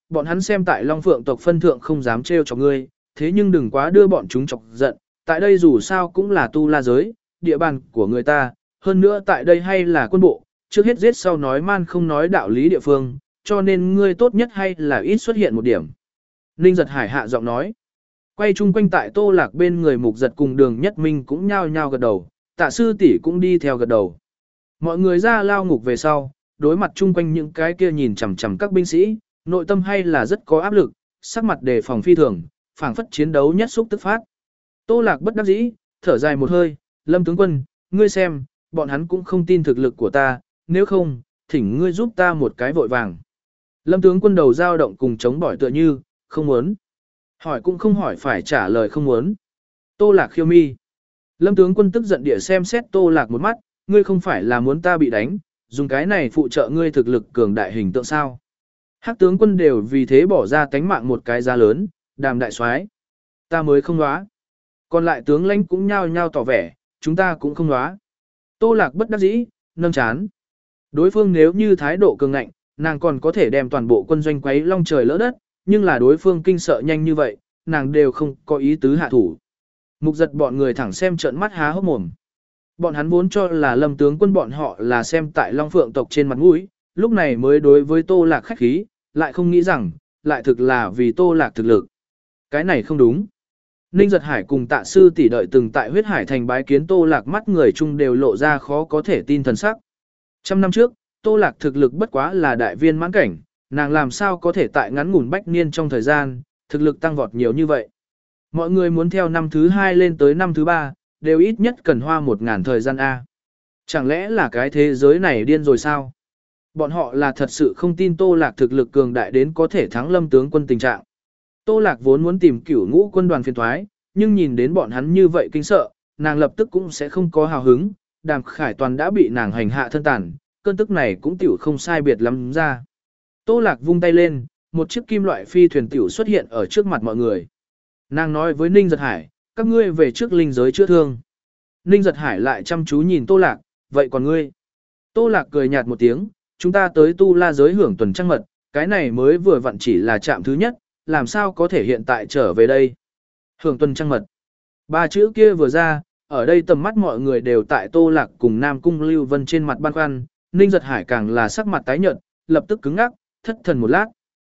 bọn hắn xem tại Long Phượng tộc phân thượng không dám trêu chọc ngươi, thế nhưng đừng quá đưa bọn chúng chọc giận, tại đây dù sao cũng là tu la giới, địa bàn của người ta, hơn nữa tại đây hay là quân bộ, trước hết giết sau nói man không nói đạo lý địa phương, cho nên ngươi tốt nhất hay là ít xuất hiện một điểm. Ninh Giật Hải hạ giọng nói. Quay chung quanh tại Tô Lạc bên người Mục Giật cùng Đường Nhất Minh cũng nhao nhao gật đầu, Tạ sư tỷ cũng đi theo gật đầu. Mọi người ra lao ngục về sau, đối mặt chung quanh những cái kia nhìn chằm chằm các binh sĩ, nội tâm hay là rất có áp lực, sắc mặt đề phòng phi thường, phảng phất chiến đấu nhất xúc tức phát. Tô Lạc bất đắc dĩ, thở dài một hơi, Lâm tướng quân, ngươi xem, bọn hắn cũng không tin thực lực của ta, nếu không, thỉnh ngươi giúp ta một cái vội vàng. Lâm tướng quân đầu dao động cùng chống bỏi tựa như, không muốn. Hỏi cũng không hỏi phải trả lời không muốn. Tô Lạc khiêu mi. Lâm tướng quân tức giận địa xem xét Tô Lạc một mắt, ngươi không phải là muốn ta bị đánh, dùng cái này phụ trợ ngươi thực lực cường đại hình tượng sao. Hắc tướng quân đều vì thế bỏ ra tánh mạng một cái giá lớn, đàm đại soái, ta mới không đoá. Còn lại tướng lãnh cũng nhao nhao tỏ vẻ, chúng ta cũng không đoá. Tô Lạc bất đắc dĩ, nâng chán. Đối phương nếu như thái độ cường ngạnh, nàng còn có thể đem toàn bộ quân doanh quấy long trời lỡ đất, nhưng là đối phương kinh sợ nhanh như vậy, nàng đều không có ý tứ hạ thủ. Mục Giật bọn người thẳng xem trợn mắt há hốc mồm. Bọn hắn vốn cho là Lâm tướng quân bọn họ là xem tại Long Phượng tộc trên mặt mũi, lúc này mới đối với Tô Lạc khách khí, lại không nghĩ rằng, lại thực là vì Tô Lạc thực lực. Cái này không đúng. Ninh Giật Hải cùng Tạ sư tỷ đợi từng tại Huyết Hải thành bái kiến Tô Lạc, mắt người chung đều lộ ra khó có thể tin thần sắc. Trăm năm trước, Tô Lạc thực lực bất quá là đại viên mãn cảnh, nàng làm sao có thể tại ngắn ngủn bách niên trong thời gian, thực lực tăng vọt nhiều như vậy. Mọi người muốn theo năm thứ hai lên tới năm thứ ba, đều ít nhất cần hoa một ngàn thời gian A. Chẳng lẽ là cái thế giới này điên rồi sao? Bọn họ là thật sự không tin Tô Lạc thực lực cường đại đến có thể thắng Lâm tướng quân tình trạng. Tô Lạc vốn muốn tìm cửu ngũ quân đoàn phiền thoái, nhưng nhìn đến bọn hắn như vậy kinh sợ, nàng lập tức cũng sẽ không có hào hứng, Đàm Khải Toàn đã bị nàng hành hạ thân tàn, cơn tức này cũng tiểu không sai biệt lắm ra. Tô Lạc vung tay lên, một chiếc kim loại phi thuyền tiểu xuất hiện ở trước mặt mọi người. Nàng nói với Ninh Giật Hải, các ngươi về trước linh giới chữa thương. Ninh Giật Hải lại chăm chú nhìn Tô Lạc, vậy còn ngươi? Tô Lạc cười nhạt một tiếng, chúng ta tới tu la giới hưởng tuần trăng mật, cái này mới vừa vặn chỉ là trạm thứ nhất, làm sao có thể hiện tại trở về đây? Hưởng tuần trăng mật. Ba chữ kia vừa ra, ở đây tầm mắt mọi người đều tại Tô Lạc cùng Nam Cung Lưu Vân trên mặt băn khoăn, Ninh Giật Hải càng là sắc mặt tái nhợt, lập tức cứng ngắc, thất thần một lát.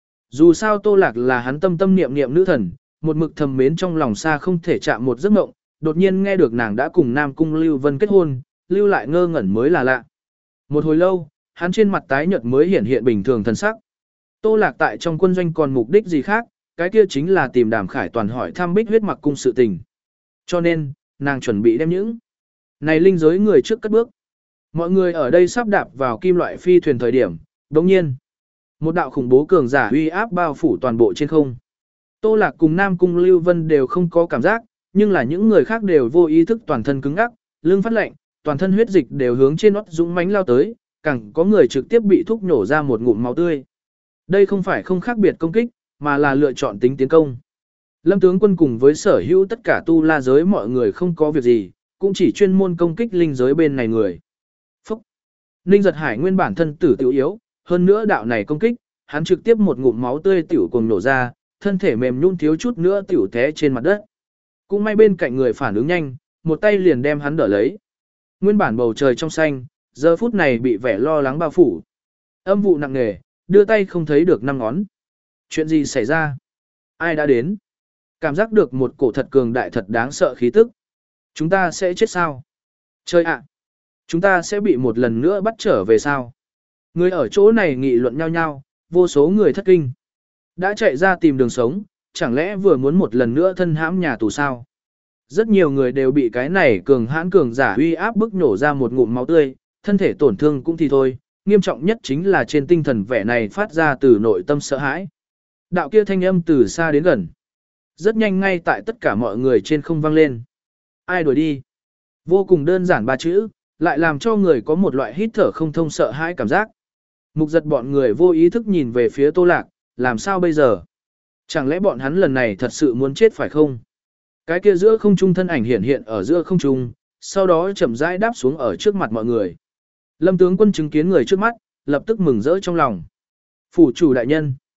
Dù sao Tô Lạc là hắn tâm tâm niệm niệm nữ thần, một mực thầm mến trong lòng xa không thể chạm một giấc mộng, đột nhiên nghe được nàng đã cùng Nam Cung Lưu Vân kết hôn, lưu lại ngơ ngẩn mới là lạ. Một hồi lâu, hắn trên mặt tái nhợt mới hiện hiện bình thường thần sắc. Tô Lạc tại trong quân doanh còn mục đích gì khác, cái kia chính là tìm Đàm Khải Toàn hỏi thăm Bích Huyết Mặc cung sự tình. Cho nên, nàng chuẩn bị đem những này linh giới người trước cất bước. Mọi người ở đây sắp đạp vào kim loại phi thuyền thời điểm, đồng nhiên, một đạo khủng bố cường giả uy áp bao phủ toàn bộ trên không. Tô Lạc cùng Nam Cung Lưu Vân đều không có cảm giác, nhưng là những người khác đều vô ý thức toàn thân cứng ngắc, lưng phát lạnh, toàn thân huyết dịch đều hướng trên nót dũng mãnh lao tới, càng có người trực tiếp bị thúc nổ ra một ngụm máu tươi. Đây không phải không khác biệt công kích, mà là lựa chọn tính tiến công. Lâm tướng quân cùng với sở hữu tất cả tu la giới mọi người không có việc gì, cũng chỉ chuyên môn công kích linh giới bên này người. Phúc! Ninh Giật Hải nguyên bản thân tử tiểu yếu, hơn nữa đạo này công kích, hắn trực tiếp một ngụm máu tươi tiểu cùng nổ ra, thân thể mềm nhũn thiếu chút nữa tiểu té trên mặt đất. Cũng may bên cạnh người phản ứng nhanh, một tay liền đem hắn đỡ lấy. Nguyên bản bầu trời trong xanh, giờ phút này bị vẻ lo lắng bao phủ. Âm vụ nặng nề, đưa tay không thấy được năm ngón. Chuyện gì xảy ra? Ai đã đến? Cảm giác được một cổ thật cường đại thật đáng sợ khí tức. Chúng ta sẽ chết sao? Chơi ạ! Chúng ta sẽ bị một lần nữa bắt trở về sao? Người ở chỗ này nghị luận nhau nhau, vô số người thất kinh. Đã chạy ra tìm đường sống, chẳng lẽ vừa muốn một lần nữa thân hãm nhà tù sao? Rất nhiều người đều bị cái này cường hãn cường giả uy áp bức nổ ra một ngụm máu tươi, thân thể tổn thương cũng thì thôi, nghiêm trọng nhất chính là trên tinh thần vẻ này phát ra từ nội tâm sợ hãi. Đạo kia thanh âm từ xa đến gần. Rất nhanh ngay tại tất cả mọi người trên không vang lên. Ai đuổi đi? Vô cùng đơn giản ba chữ, lại làm cho người có một loại hít thở không thông sợ hãi cảm giác. Mục Giật bọn người vô ý thức nhìn về phía Tô Lạc, làm sao bây giờ? Chẳng lẽ bọn hắn lần này thật sự muốn chết phải không? Cái kia giữa không trung thân ảnh hiện hiện ở giữa không trung, sau đó chậm rãi đáp xuống ở trước mặt mọi người. Lâm tướng quân chứng kiến người trước mắt, lập tức mừng rỡ trong lòng. Phủ chủ đại nhân.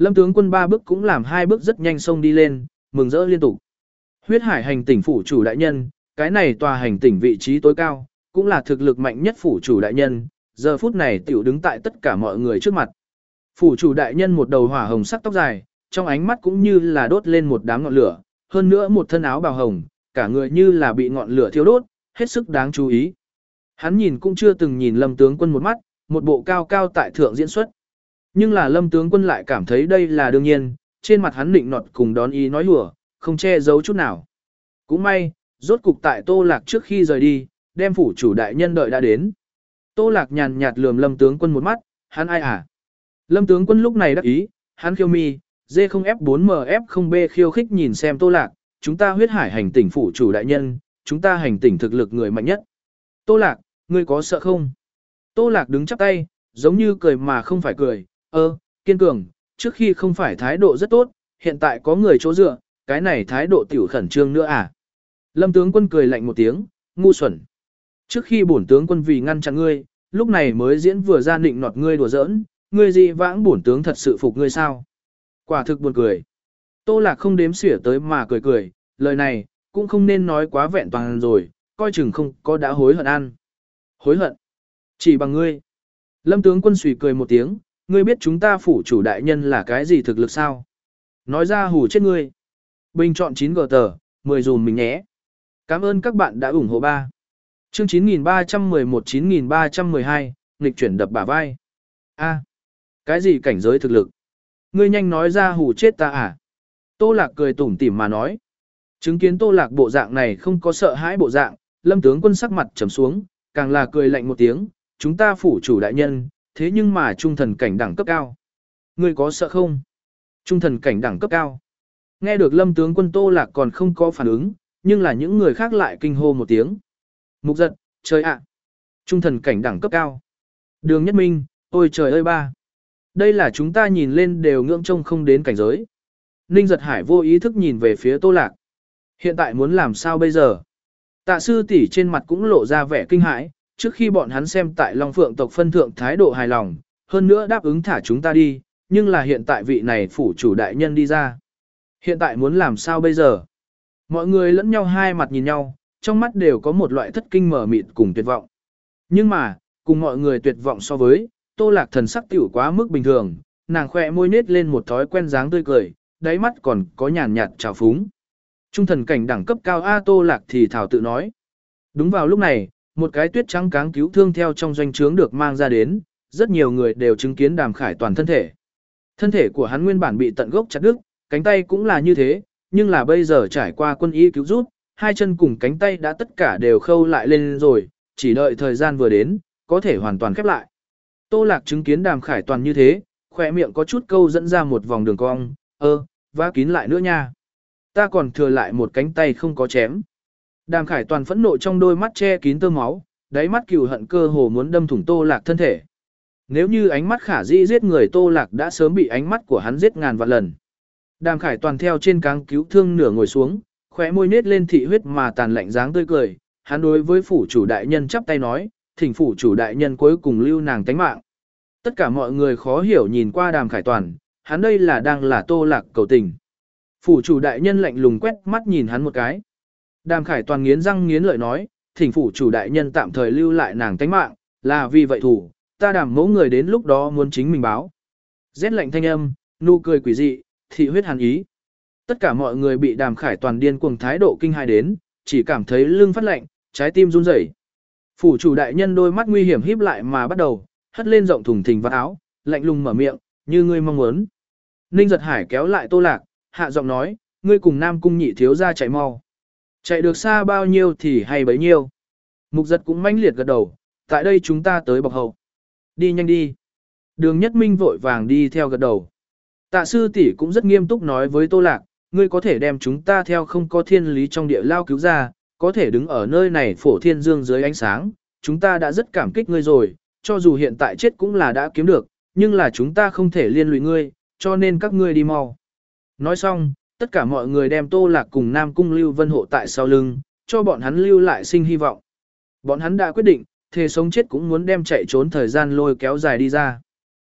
Lâm tướng quân ba bước cũng làm hai bước rất nhanh xông đi lên, mừng rỡ liên tục. Huyết hải hành tỉnh phủ chủ đại nhân, cái này tòa hành tỉnh vị trí tối cao, cũng là thực lực mạnh nhất phủ chủ đại nhân, giờ phút này tiểu đứng tại tất cả mọi người trước mặt. Phủ chủ đại nhân một đầu hỏa hồng sắc tóc dài, trong ánh mắt cũng như là đốt lên một đám ngọn lửa, hơn nữa một thân áo bào hồng, cả người như là bị ngọn lửa thiêu đốt, hết sức đáng chú ý. Hắn nhìn cũng chưa từng nhìn Lâm tướng quân một mắt, một bộ cao cao tại thượng diễn xuất. Nhưng là Lâm tướng quân lại cảm thấy đây là đương nhiên, trên mặt hắn định nọt cùng đón ý nói hùa, không che giấu chút nào. Cũng may, rốt cục tại Tô Lạc trước khi rời đi, đem phủ chủ đại nhân đợi đã đến. Tô Lạc nhàn nhạt lườm Lâm tướng quân một mắt, hắn ai à? Lâm tướng quân lúc này đắc ý, hắn khiêu mi, D không F bốn M F không B khiêu khích nhìn xem Tô Lạc, chúng ta huyết hải hành tỉnh phủ chủ đại nhân, chúng ta hành tỉnh thực lực người mạnh nhất. Tô Lạc, ngươi có sợ không? Tô Lạc đứng chắp tay, giống như cười mà không phải cười, ơ, kiên cường, trước khi không phải thái độ rất tốt, hiện tại có người chỗ dựa, cái này thái độ tiểu khẩn trương nữa à? Lâm tướng quân cười lạnh một tiếng, ngu xuẩn. Trước khi bổn tướng quân vì ngăn chặn ngươi, lúc này mới diễn vừa ra định nọt ngươi đùa giỡn, ngươi gì vãng bổn tướng thật sự phục ngươi sao? Quả thực buồn cười. Tô Lạc không đếm xỉa tới mà cười cười, lời này, cũng không nên nói quá vẹn toàn rồi, coi chừng không có đã hối hận ăn. Hối hận? Chỉ bằng ngươi. Lâm tướng quân suy cười một tiếng, ngươi biết chúng ta phủ chủ đại nhân là cái gì thực lực sao? Nói ra hù chết ngươi. Bình chọn chín gờ tờ, mười dùm mình nhé. Cảm ơn các bạn đã ủng hộ ba. Chương chín nghìn ba trăm mười một chín nghìn ba trăm mười hai, nghịch chuyển đập bả vai. A, cái gì cảnh giới thực lực? Ngươi nhanh nói ra hù chết ta à? Tô Lạc cười tủm tỉm mà nói. Chứng kiến Tô Lạc bộ dạng này không có sợ hãi bộ dạng, Lâm tướng quân sắc mặt trầm xuống, càng là cười lạnh một tiếng, chúng ta phủ chủ đại nhân, thế nhưng mà trung thần cảnh đẳng cấp cao. Ngươi có sợ không? Trung thần cảnh đẳng cấp cao. Nghe được Lâm tướng quân Tô Lạc còn không có phản ứng, nhưng là những người khác lại kinh hô một tiếng. Mục giật, trời ạ! Trung thần cảnh đẳng cấp cao. Đường Nhất Minh, ôi trời ơi ba! Đây là chúng ta nhìn lên đều ngưỡng trông không đến cảnh giới. Ninh Giật Hải vô ý thức nhìn về phía Tô Lạc. Hiện tại muốn làm sao bây giờ? Tạ sư tỷ trên mặt cũng lộ ra vẻ kinh hãi, trước khi bọn hắn xem tại Long Phượng tộc phân thượng thái độ hài lòng, hơn nữa đáp ứng thả chúng ta đi, nhưng là hiện tại vị này phủ chủ đại nhân đi ra. Hiện tại muốn làm sao bây giờ? Mọi người lẫn nhau hai mặt nhìn nhau, trong mắt đều có một loại thất kinh mở mịt cùng tuyệt vọng. Nhưng mà, cùng mọi người tuyệt vọng so với, Tô Lạc thần sắc tiểu quá mức bình thường, nàng khỏe môi nết lên một thói quen dáng tươi cười, đáy mắt còn có nhàn nhạt trào phúng. Trung thần cảnh đẳng cấp cao A Tô Lạc thì thảo tự nói. Đúng vào lúc này, một cái tuyết trắng cáng cứu thương theo trong doanh trướng được mang ra đến, rất nhiều người đều chứng kiến Đàm Khải Toàn thân thể. Thân thể của hắn nguyên bản bị tận gốc chặt đứt, cánh tay cũng là như thế, nhưng là bây giờ trải qua quân y cứu giúp, hai chân cùng cánh tay đã tất cả đều khâu lại lên rồi, chỉ đợi thời gian vừa đến, có thể hoàn toàn khép lại. Tô Lạc chứng kiến Đàm Khải Toàn như thế, khỏe miệng có chút câu dẫn ra một vòng đường cong, ơ, vá kín lại nữa nha. Ta còn thừa lại một cánh tay không có chém. Đàm Khải Toàn phẫn nộ trong đôi mắt che kín tơ máu, đáy mắt cừu hận cơ hồ muốn đâm thủng Tô Lạc thân thể. Nếu như ánh mắt khả dĩ giết người, Tô Lạc đã sớm bị ánh mắt của hắn giết ngàn vạn lần. Đàm Khải Toàn theo trên cáng cứu thương nửa ngồi xuống, khóe môi nết lên thị huyết mà tàn lạnh dáng tươi cười, hắn đối với phủ chủ đại nhân chắp tay nói, thỉnh phủ chủ đại nhân cuối cùng lưu nàng tánh mạng. Tất cả mọi người khó hiểu nhìn qua Đàm Khải Toàn, hắn đây là đang là Tô Lạc cầu tình. Phủ chủ đại nhân lạnh lùng quét mắt nhìn hắn một cái. Đàm Khải Toàn nghiến răng nghiến lợi nói, thỉnh phủ chủ đại nhân tạm thời lưu lại nàng tánh mạng, là vì vậy thủ, ta đảm mẫu người đến lúc đó muốn chính mình báo. Rét lạnh thanh âm, nụ cười quỷ dị, thị huyết hàn ý. Tất cả mọi người bị Đàm Khải Toàn điên cuồng thái độ kinh hãi đến, chỉ cảm thấy lưng phát lạnh, trái tim run rẩy. Phủ chủ đại nhân đôi mắt nguy hiểm híp lại mà bắt đầu, hất lên rộng thùng thình vạt áo, lạnh lùng mở miệng, như ngươi mong muốn. Ninh Giật Hải kéo lại Tô Lạc, hạ giọng nói, ngươi cùng Nam Cung nhị thiếu ra chạy mau. Chạy được xa bao nhiêu thì hay bấy nhiêu. Mục Giật cũng mãnh liệt gật đầu, tại đây chúng ta tới bọc hậu. Đi nhanh đi. Đường Nhất Minh vội vàng đi theo gật đầu. Tạ sư tỷ cũng rất nghiêm túc nói với Tô Lạc, ngươi có thể đem chúng ta theo không có thiên lý trong địa lao cứu ra, có thể đứng ở nơi này phổ thiên dương dưới ánh sáng, chúng ta đã rất cảm kích ngươi rồi, cho dù hiện tại chết cũng là đã kiếm được, nhưng là chúng ta không thể liên lụy ngươi, cho nên các ngươi đi mau. Nói xong, tất cả mọi người đem Tô Lạc cùng Nam Cung Lưu Vân hộ tại sau lưng, cho bọn hắn lưu lại sinh hy vọng. Bọn hắn đã quyết định, thề sống chết cũng muốn đem chạy trốn thời gian lôi kéo dài đi ra.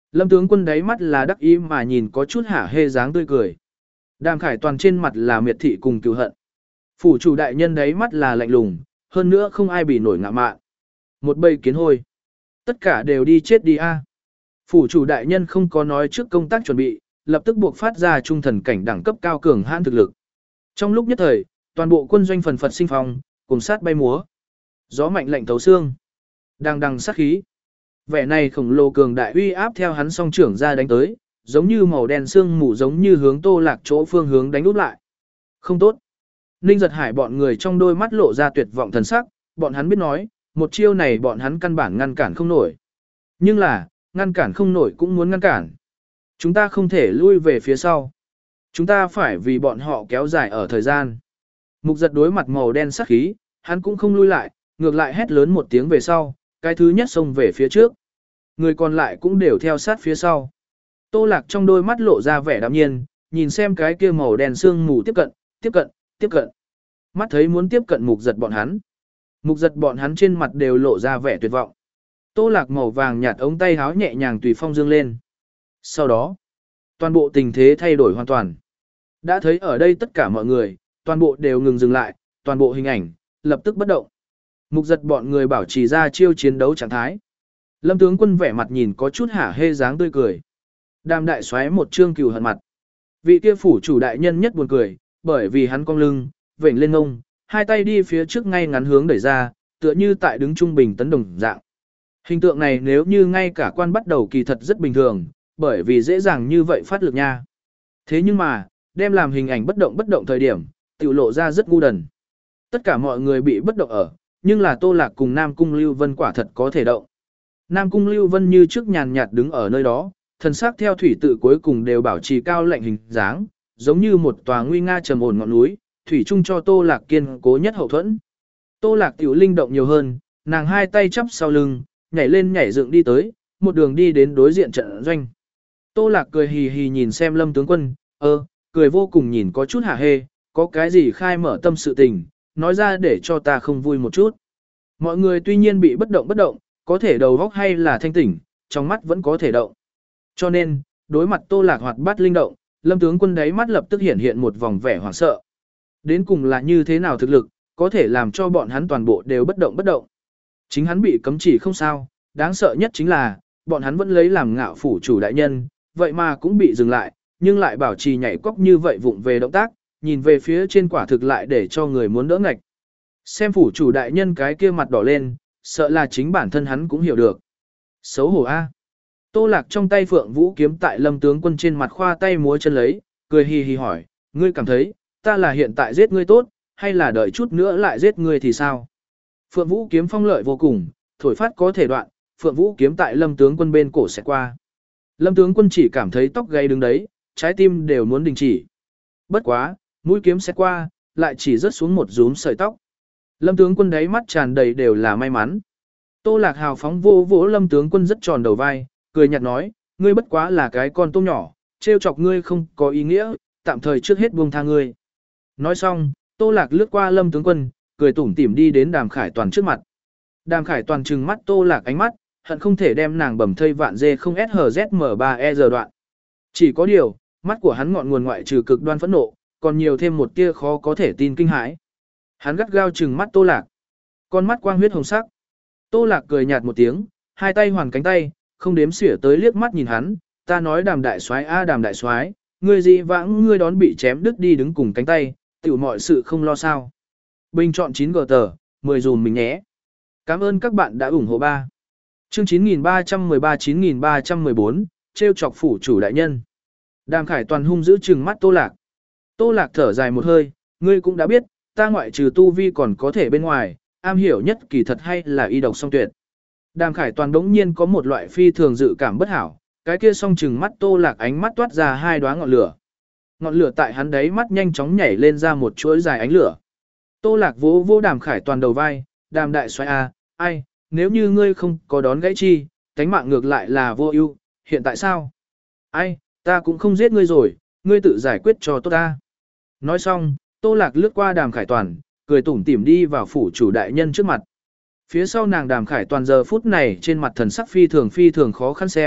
Lâm tướng quân đáy mắt là đắc ý mà nhìn có chút hả hê dáng tươi cười. Đàm Khải Toàn trên mặt là miệt thị cùng cừu hận. Phủ chủ đại nhân đáy mắt là lạnh lùng, hơn nữa không ai bị nổi ngạ mạn. Một bầy kiến hôi. Tất cả đều đi chết đi a. Phủ chủ đại nhân không có nói trước công tác chuẩn bị, lập tức buộc phát ra trung thần cảnh đẳng cấp cao cường hãn thực lực. Trong lúc nhất thời, toàn bộ quân doanh phần phật sinh phong, cùng sát bay múa. Gió mạnh lạnh thấu xương. Đang đằng sát khí. Vẻ này khổng lồ cường đại uy áp theo hắn song trưởng ra đánh tới, giống như màu đen xương mù giống như hướng Tô Lạc chỗ phương hướng đánh úp lại. Không tốt. Ninh Giật Hải bọn người trong đôi mắt lộ ra tuyệt vọng thần sắc, bọn hắn biết nói, một chiêu này bọn hắn căn bản ngăn cản không nổi. Nhưng là, ngăn cản không nổi cũng muốn ngăn cản. Chúng ta không thể lui về phía sau. Chúng ta phải vì bọn họ kéo dài ở thời gian. Mục Giật đối mặt màu đen sắc khí, hắn cũng không lui lại, ngược lại hét lớn một tiếng về sau, cái thứ nhất xông về phía trước. Người còn lại cũng đều theo sát phía sau. Tô Lạc trong đôi mắt lộ ra vẻ đạm nhiên, nhìn xem cái kia màu đen sương mù tiếp cận, tiếp cận, tiếp cận. Mắt thấy muốn tiếp cận Mục Giật bọn hắn. Mục Giật bọn hắn trên mặt đều lộ ra vẻ tuyệt vọng. Tô Lạc màu vàng nhạt ống tay háo nhẹ nhàng tùy phong dương lên. Sau đó, toàn bộ tình thế thay đổi hoàn toàn. Đã thấy ở đây tất cả mọi người, toàn bộ đều ngừng dừng lại, toàn bộ hình ảnh, lập tức bất động. Mục Giật bọn người bảo trì ra chiêu chiến đấu trạng thái. Lâm tướng quân vẻ mặt nhìn có chút hả hê dáng tươi cười. Đàm đại xoáy một trương cừu hận mặt. Vị kia phủ chủ đại nhân nhất buồn cười, bởi vì hắn cong lưng, vểnh lên ngông, hai tay đi phía trước ngay ngắn hướng đẩy ra, tựa như tại đứng trung bình tấn đồng dạng. Hình tượng này nếu như ngay cả quan bắt đầu kỳ thật rất bình thường, bởi vì dễ dàng như vậy phát lực nha. Thế nhưng mà, đem làm hình ảnh bất động bất động thời điểm, tiểu lộ ra rất ngu đần. Tất cả mọi người bị bất động ở, nhưng là Tô Lạc cùng Nam Cung Lưu Vân quả thật có thể động. Nam Cung Lưu Vân như trước nhàn nhạt đứng ở nơi đó, thần sắc theo thủy tự cuối cùng đều bảo trì cao lạnh hình dáng, giống như một tòa nguy nga trầm ổn ngọn núi, thủy chung cho Tô Lạc kiên cố nhất hậu thuẫn. Tô Lạc tiểu linh động nhiều hơn, nàng hai tay chắp sau lưng, nhảy lên nhảy dựng đi tới, một đường đi đến đối diện trận doanh. Tô Lạc cười hì hì nhìn xem Lâm tướng quân, ơ, cười vô cùng nhìn có chút hả hê, có cái gì khai mở tâm sự tình, nói ra để cho ta không vui một chút. Mọi người tuy nhiên bị bất động bất động, có thể đầu óc hay là thanh tỉnh, trong mắt vẫn có thể động. Cho nên, đối mặt Tô Lạc hoạt bát linh động, Lâm tướng quân đáy mắt lập tức hiện hiện một vòng vẻ hoảng sợ. Đến cùng là như thế nào thực lực, có thể làm cho bọn hắn toàn bộ đều bất động bất động. Chính hắn bị cấm chỉ không sao, đáng sợ nhất chính là, bọn hắn vẫn lấy làm ngạo phủ chủ đại nhân, vậy mà cũng bị dừng lại, nhưng lại bảo trì nhảy cóc như vậy vụng về động tác, nhìn về phía trên quả thực lại để cho người muốn đỡ ngạch. Xem phủ chủ đại nhân cái kia mặt đỏ lên, sợ là chính bản thân hắn cũng hiểu được. Xấu hổ a. Tô Lạc trong tay Phượng Vũ kiếm tại Lâm tướng quân trên mặt khoa tay múa chân lấy, cười hì hì hỏi, ngươi cảm thấy, ta là hiện tại giết ngươi tốt, hay là đợi chút nữa lại giết ngươi thì sao? Phượng Vũ kiếm phong lợi vô cùng, thổi phát có thể đoạn, Phượng Vũ kiếm tại Lâm tướng quân bên cổ sẽ qua. Lâm tướng quân chỉ cảm thấy tóc gáy đứng đấy, trái tim đều muốn đình chỉ. Bất quá, mũi kiếm sẽ qua, lại chỉ rớt xuống một rúm sợi tóc. Lâm tướng quân đáy mắt tràn đầy đều là may mắn. Tô Lạc hào phóng vô vỗ Lâm tướng quân rất tròn đầu vai, cười nhạt nói, ngươi bất quá là cái con tôm nhỏ, trêu chọc ngươi không có ý nghĩa, tạm thời trước hết buông tha ngươi. Nói xong, Tô Lạc lướt qua Lâm tướng quân, cười tủm tỉm đi đến Đàm Khải Toàn trước mặt. Đàm Khải Toàn trừng mắt Tô Lạc ánh mắt, hận không thể đem nàng bầm thây vạn dê không S H Z M ba E giờ đoạn. Chỉ có điều, mắt của hắn ngọn nguồn ngoại trừ cực đoan phẫn nộ, còn nhiều thêm một tia khó có thể tin kinh hãi. Hắn gắt gao trừng mắt Tô Lạc, con mắt quang huyết hồng sắc. Tô Lạc cười nhạt một tiếng, hai tay hoàn cánh tay, không đếm xỉa tới liếc mắt nhìn hắn, ta nói Đàm đại soái a Đàm đại soái, ngươi dị vãng ngươi đón bị chém đứt đi đứng cùng cánh tay, tiểu mọi sự không lo sao. Bình chọn chín gờ tờ, mười dùm mình nhé. Cảm ơn các bạn đã ủng hộ ba. Chương chín nghìn ba trăm mười ba chín nghìn ba trăm mười bốn, trêu chọc phủ chủ đại nhân. Đàm Khải Toàn hung giữ trừng mắt Tô Lạc. Tô Lạc thở dài một hơi, ngươi cũng đã biết, ta ngoại trừ tu vi còn có thể bên ngoài, am hiểu nhất kỳ thật hay là y độc song tuyệt. Đàm Khải Toàn đống nhiên có một loại phi thường dự cảm bất hảo, cái kia song trừng mắt Tô Lạc ánh mắt toát ra hai đóa ngọn lửa. Ngọn lửa tại hắn đấy mắt nhanh chóng nhảy lên ra một chuỗi dài ánh lửa. Tô Lạc vỗ vỗ Đàm Khải Toàn đầu vai, Đàm đại soái a, ai, nếu như ngươi không có đón gãy chi, tánh mạng ngược lại là vô ưu, hiện tại sao? Ai, ta cũng không giết ngươi rồi, ngươi tự giải quyết cho tốt ta. Nói xong, Tô Lạc lướt qua Đàm Khải Toàn, cười tủm tỉm đi vào phủ chủ đại nhân trước mặt. Phía sau nàng Đàm Khải Toàn giờ phút này trên mặt thần sắc phi thường phi thường khó khăn xem,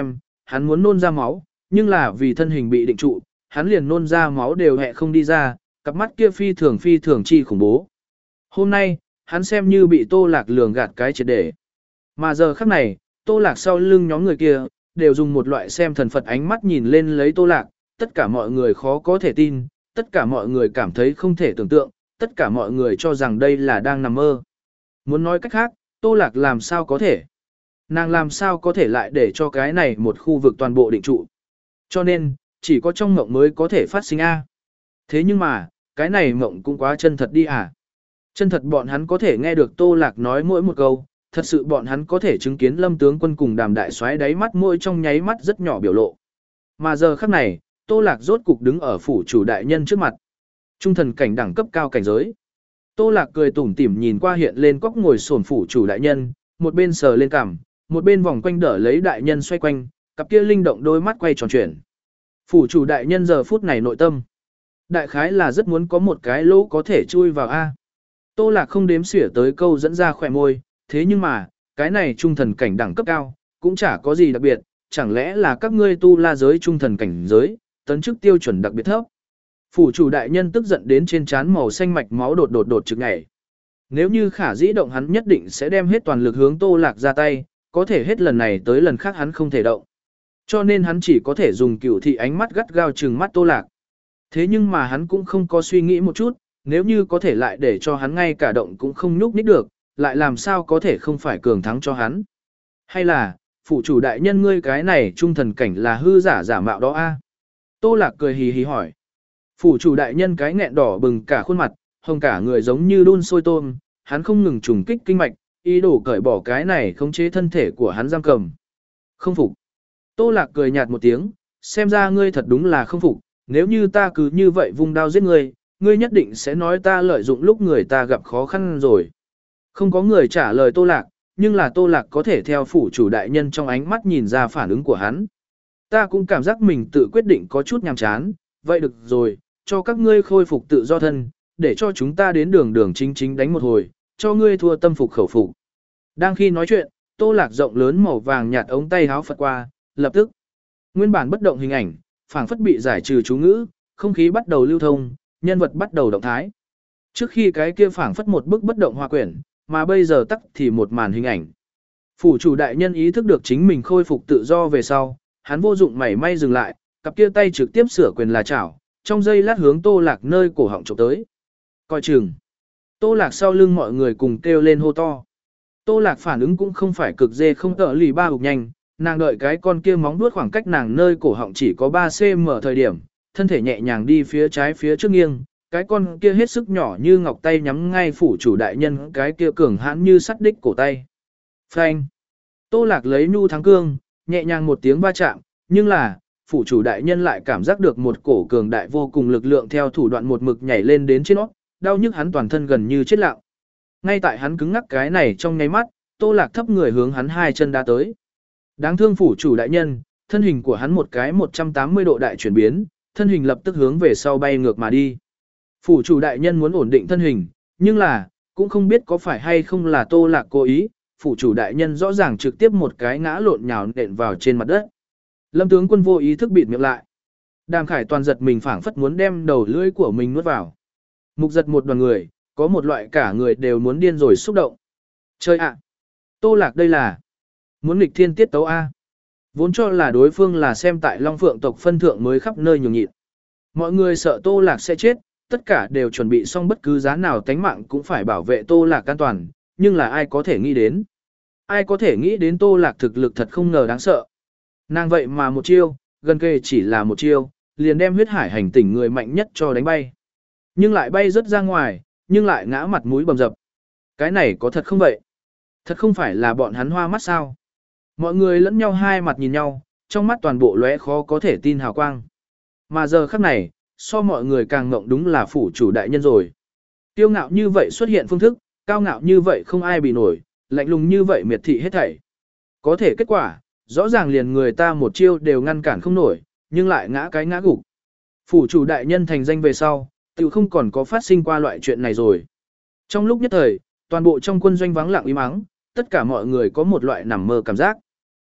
hắn muốn nôn ra máu, nhưng là vì thân hình bị định trụ, hắn liền nôn ra máu đều hẹ không đi ra, cặp mắt kia phi thường phi thường chi khủng bố. Hôm nay, hắn xem như bị Tô Lạc lường gạt cái triệt để. Mà giờ khắc này, Tô Lạc sau lưng nhóm người kia, đều dùng một loại xem thần Phật ánh mắt nhìn lên lấy Tô Lạc, tất cả mọi người khó có thể tin, tất cả mọi người cảm thấy không thể tưởng tượng, tất cả mọi người cho rằng đây là đang nằm mơ. Muốn nói cách khác, Tô Lạc làm sao có thể? Nàng làm sao có thể lại để cho cái này một khu vực toàn bộ định trụ? Cho nên, chỉ có trong mộng mới có thể phát sinh A. Thế nhưng mà, cái này mộng cũng quá chân thật đi à? Chân thật bọn hắn có thể nghe được Tô Lạc nói mỗi một câu, thật sự bọn hắn có thể chứng kiến Lâm tướng quân cùng Đàm đại soái đáy mắt mỗi trong nháy mắt rất nhỏ biểu lộ. Mà giờ khắc này, Tô Lạc rốt cục đứng ở phủ chủ đại nhân trước mặt. Trung thần cảnh đẳng cấp cao cảnh giới. Tô Lạc cười tủm tỉm nhìn qua hiện lên cóc ngồi xổm phủ chủ đại nhân, một bên sờ lên cằm, một bên vòng quanh đỡ lấy đại nhân xoay quanh, cặp kia linh động đôi mắt quay tròn chuyển. Phủ chủ đại nhân giờ phút này nội tâm. Đại khái là rất muốn có một cái lỗ có thể chui vào A. Tô Lạc không đếm xỉa tới câu dẫn ra khỏe môi, thế nhưng mà, cái này trung thần cảnh đẳng cấp cao, cũng chả có gì đặc biệt, chẳng lẽ là các ngươi tu la giới trung thần cảnh giới, tấn chức tiêu chuẩn đặc biệt thấp. Phủ chủ đại nhân tức giận đến trên trán màu xanh mạch máu đột đột đột trực nhảy. Nếu như khả dĩ động hắn nhất định sẽ đem hết toàn lực hướng Tô Lạc ra tay, có thể hết lần này tới lần khác hắn không thể động. Cho nên hắn chỉ có thể dùng cửu thị ánh mắt gắt gao trừng mắt Tô Lạc. Thế nhưng mà hắn cũng không có suy nghĩ một chút, nếu như có thể lại để cho hắn ngay cả động cũng không nhúc nhích được, lại làm sao có thể không phải cường thắng cho hắn. Hay là, phủ chủ đại nhân ngươi cái này trung thần cảnh là hư giả giả mạo đó a? Tô Lạc cười hì hì hỏi. Phủ chủ đại nhân cái nghẹn đỏ bừng cả khuôn mặt, hồng cả người giống như đun sôi tôm, hắn không ngừng trùng kích kinh mạch, ý đồ cởi bỏ cái này khống chế thân thể của hắn giam cầm. Không phục. Tô Lạc cười nhạt một tiếng, xem ra ngươi thật đúng là không phục, nếu như ta cứ như vậy vung đao giết ngươi, ngươi nhất định sẽ nói ta lợi dụng lúc người ta gặp khó khăn rồi. Không có người trả lời Tô Lạc, nhưng là Tô Lạc có thể theo phủ chủ đại nhân trong ánh mắt nhìn ra phản ứng của hắn. Ta cũng cảm giác mình tự quyết định có chút nhàm chán, vậy được rồi, cho các ngươi khôi phục tự do thân, để cho chúng ta đến đường đường chính chính đánh một hồi, cho ngươi thua tâm phục khẩu phục. Đang khi nói chuyện, Tô Lạc rộng lớn màu vàng nhạt ống tay háo phật qua, lập tức. Nguyên bản bất động hình ảnh, phảng phất bị giải trừ chú ngữ, không khí bắt đầu lưu thông, nhân vật bắt đầu động thái. Trước khi cái kia phảng phất một bức bất động hoa quyển, mà bây giờ tắc thì một màn hình ảnh. Phủ chủ đại nhân ý thức được chính mình khôi phục tự do về sau, hắn vô dụng mảy may dừng lại, cặp kia tay trực tiếp sửa quyền là chảo, trong giây lát hướng Tô Lạc nơi cổ họng chụp tới. Coi chừng. Tô Lạc sau lưng mọi người cùng kêu lên hô to. Tô Lạc phản ứng cũng không phải cực dê không tợ lì ba hụt nhanh, nàng đợi cái con kia móng vuốt khoảng cách nàng nơi cổ họng chỉ có ba xăng-ti-mét ở thời điểm, thân thể nhẹ nhàng đi phía trái phía trước nghiêng, cái con kia hết sức nhỏ như ngọc tay nhắm ngay phủ chủ đại nhân cái kia cường hãn như sắt đích cổ tay. Phanh. Tô Lạc lấy nhu thắng cương, nhẹ nhàng một tiếng va chạm, nhưng là, phủ chủ đại nhân lại cảm giác được một cổ cường đại vô cùng lực lượng theo thủ đoạn một mực nhảy lên đến trên nó, đau nhức hắn toàn thân gần như chết lặng. Ngay tại hắn cứng ngắc cái này trong nháy mắt, Tô Lạc thấp người hướng hắn hai chân đá tới. Đáng thương phủ chủ đại nhân, thân hình của hắn một cái một trăm tám mươi độ đại chuyển biến, thân hình lập tức hướng về sau bay ngược mà đi. Phủ chủ đại nhân muốn ổn định thân hình, nhưng là, cũng không biết có phải hay không là Tô Lạc cố ý, phủ chủ đại nhân rõ ràng trực tiếp một cái ngã lộn nhào nện vào trên mặt đất. Lâm tướng quân vô ý thức bịt miệng lại. Đàm Khải toàn giật mình phảng phất muốn đem đầu lưỡi của mình nuốt vào. Mục giật một đoàn người, có một loại cả người đều muốn điên rồi xúc động. Chơi ạ! Tô Lạc đây là muốn nghịch thiên tiết tấu A. Vốn cho là đối phương là xem tại Long Phượng tộc phân thượng mới khắp nơi nhường nhịn. Mọi người sợ Tô Lạc sẽ chết, tất cả đều chuẩn bị xong bất cứ giá nào tánh mạng cũng phải bảo vệ Tô Lạc an toàn, nhưng là ai có thể nghĩ đến. Ai có thể nghĩ đến Tô Lạc thực lực thật không ngờ đáng sợ. Nàng vậy mà một chiêu, gần kề chỉ là một chiêu, liền đem huyết hải hành tỉnh người mạnh nhất cho đánh bay. Nhưng lại bay rất ra ngoài, nhưng lại ngã mặt mũi bầm dập. Cái này có thật không vậy? Thật không phải là bọn hắn hoa mắt sao? Mọi người lẫn nhau hai mặt nhìn nhau, trong mắt toàn bộ lóe khó có thể tin hào quang. Mà giờ khắc này, so mọi người càng ngộng đúng là phủ chủ đại nhân rồi. Tiêu ngạo như vậy xuất hiện phương thức, cao ngạo như vậy không ai bị nổi, lạnh lùng như vậy miệt thị hết thảy. Có thể kết quả, rõ ràng liền người ta một chiêu đều ngăn cản không nổi, nhưng lại ngã cái ngã gục. Phủ chủ đại nhân thành danh về sau, tự không còn có phát sinh qua loại chuyện này rồi. Trong lúc nhất thời, toàn bộ trong quân doanh vắng lặng im ắng, tất cả mọi người có một loại nằm mơ cảm giác.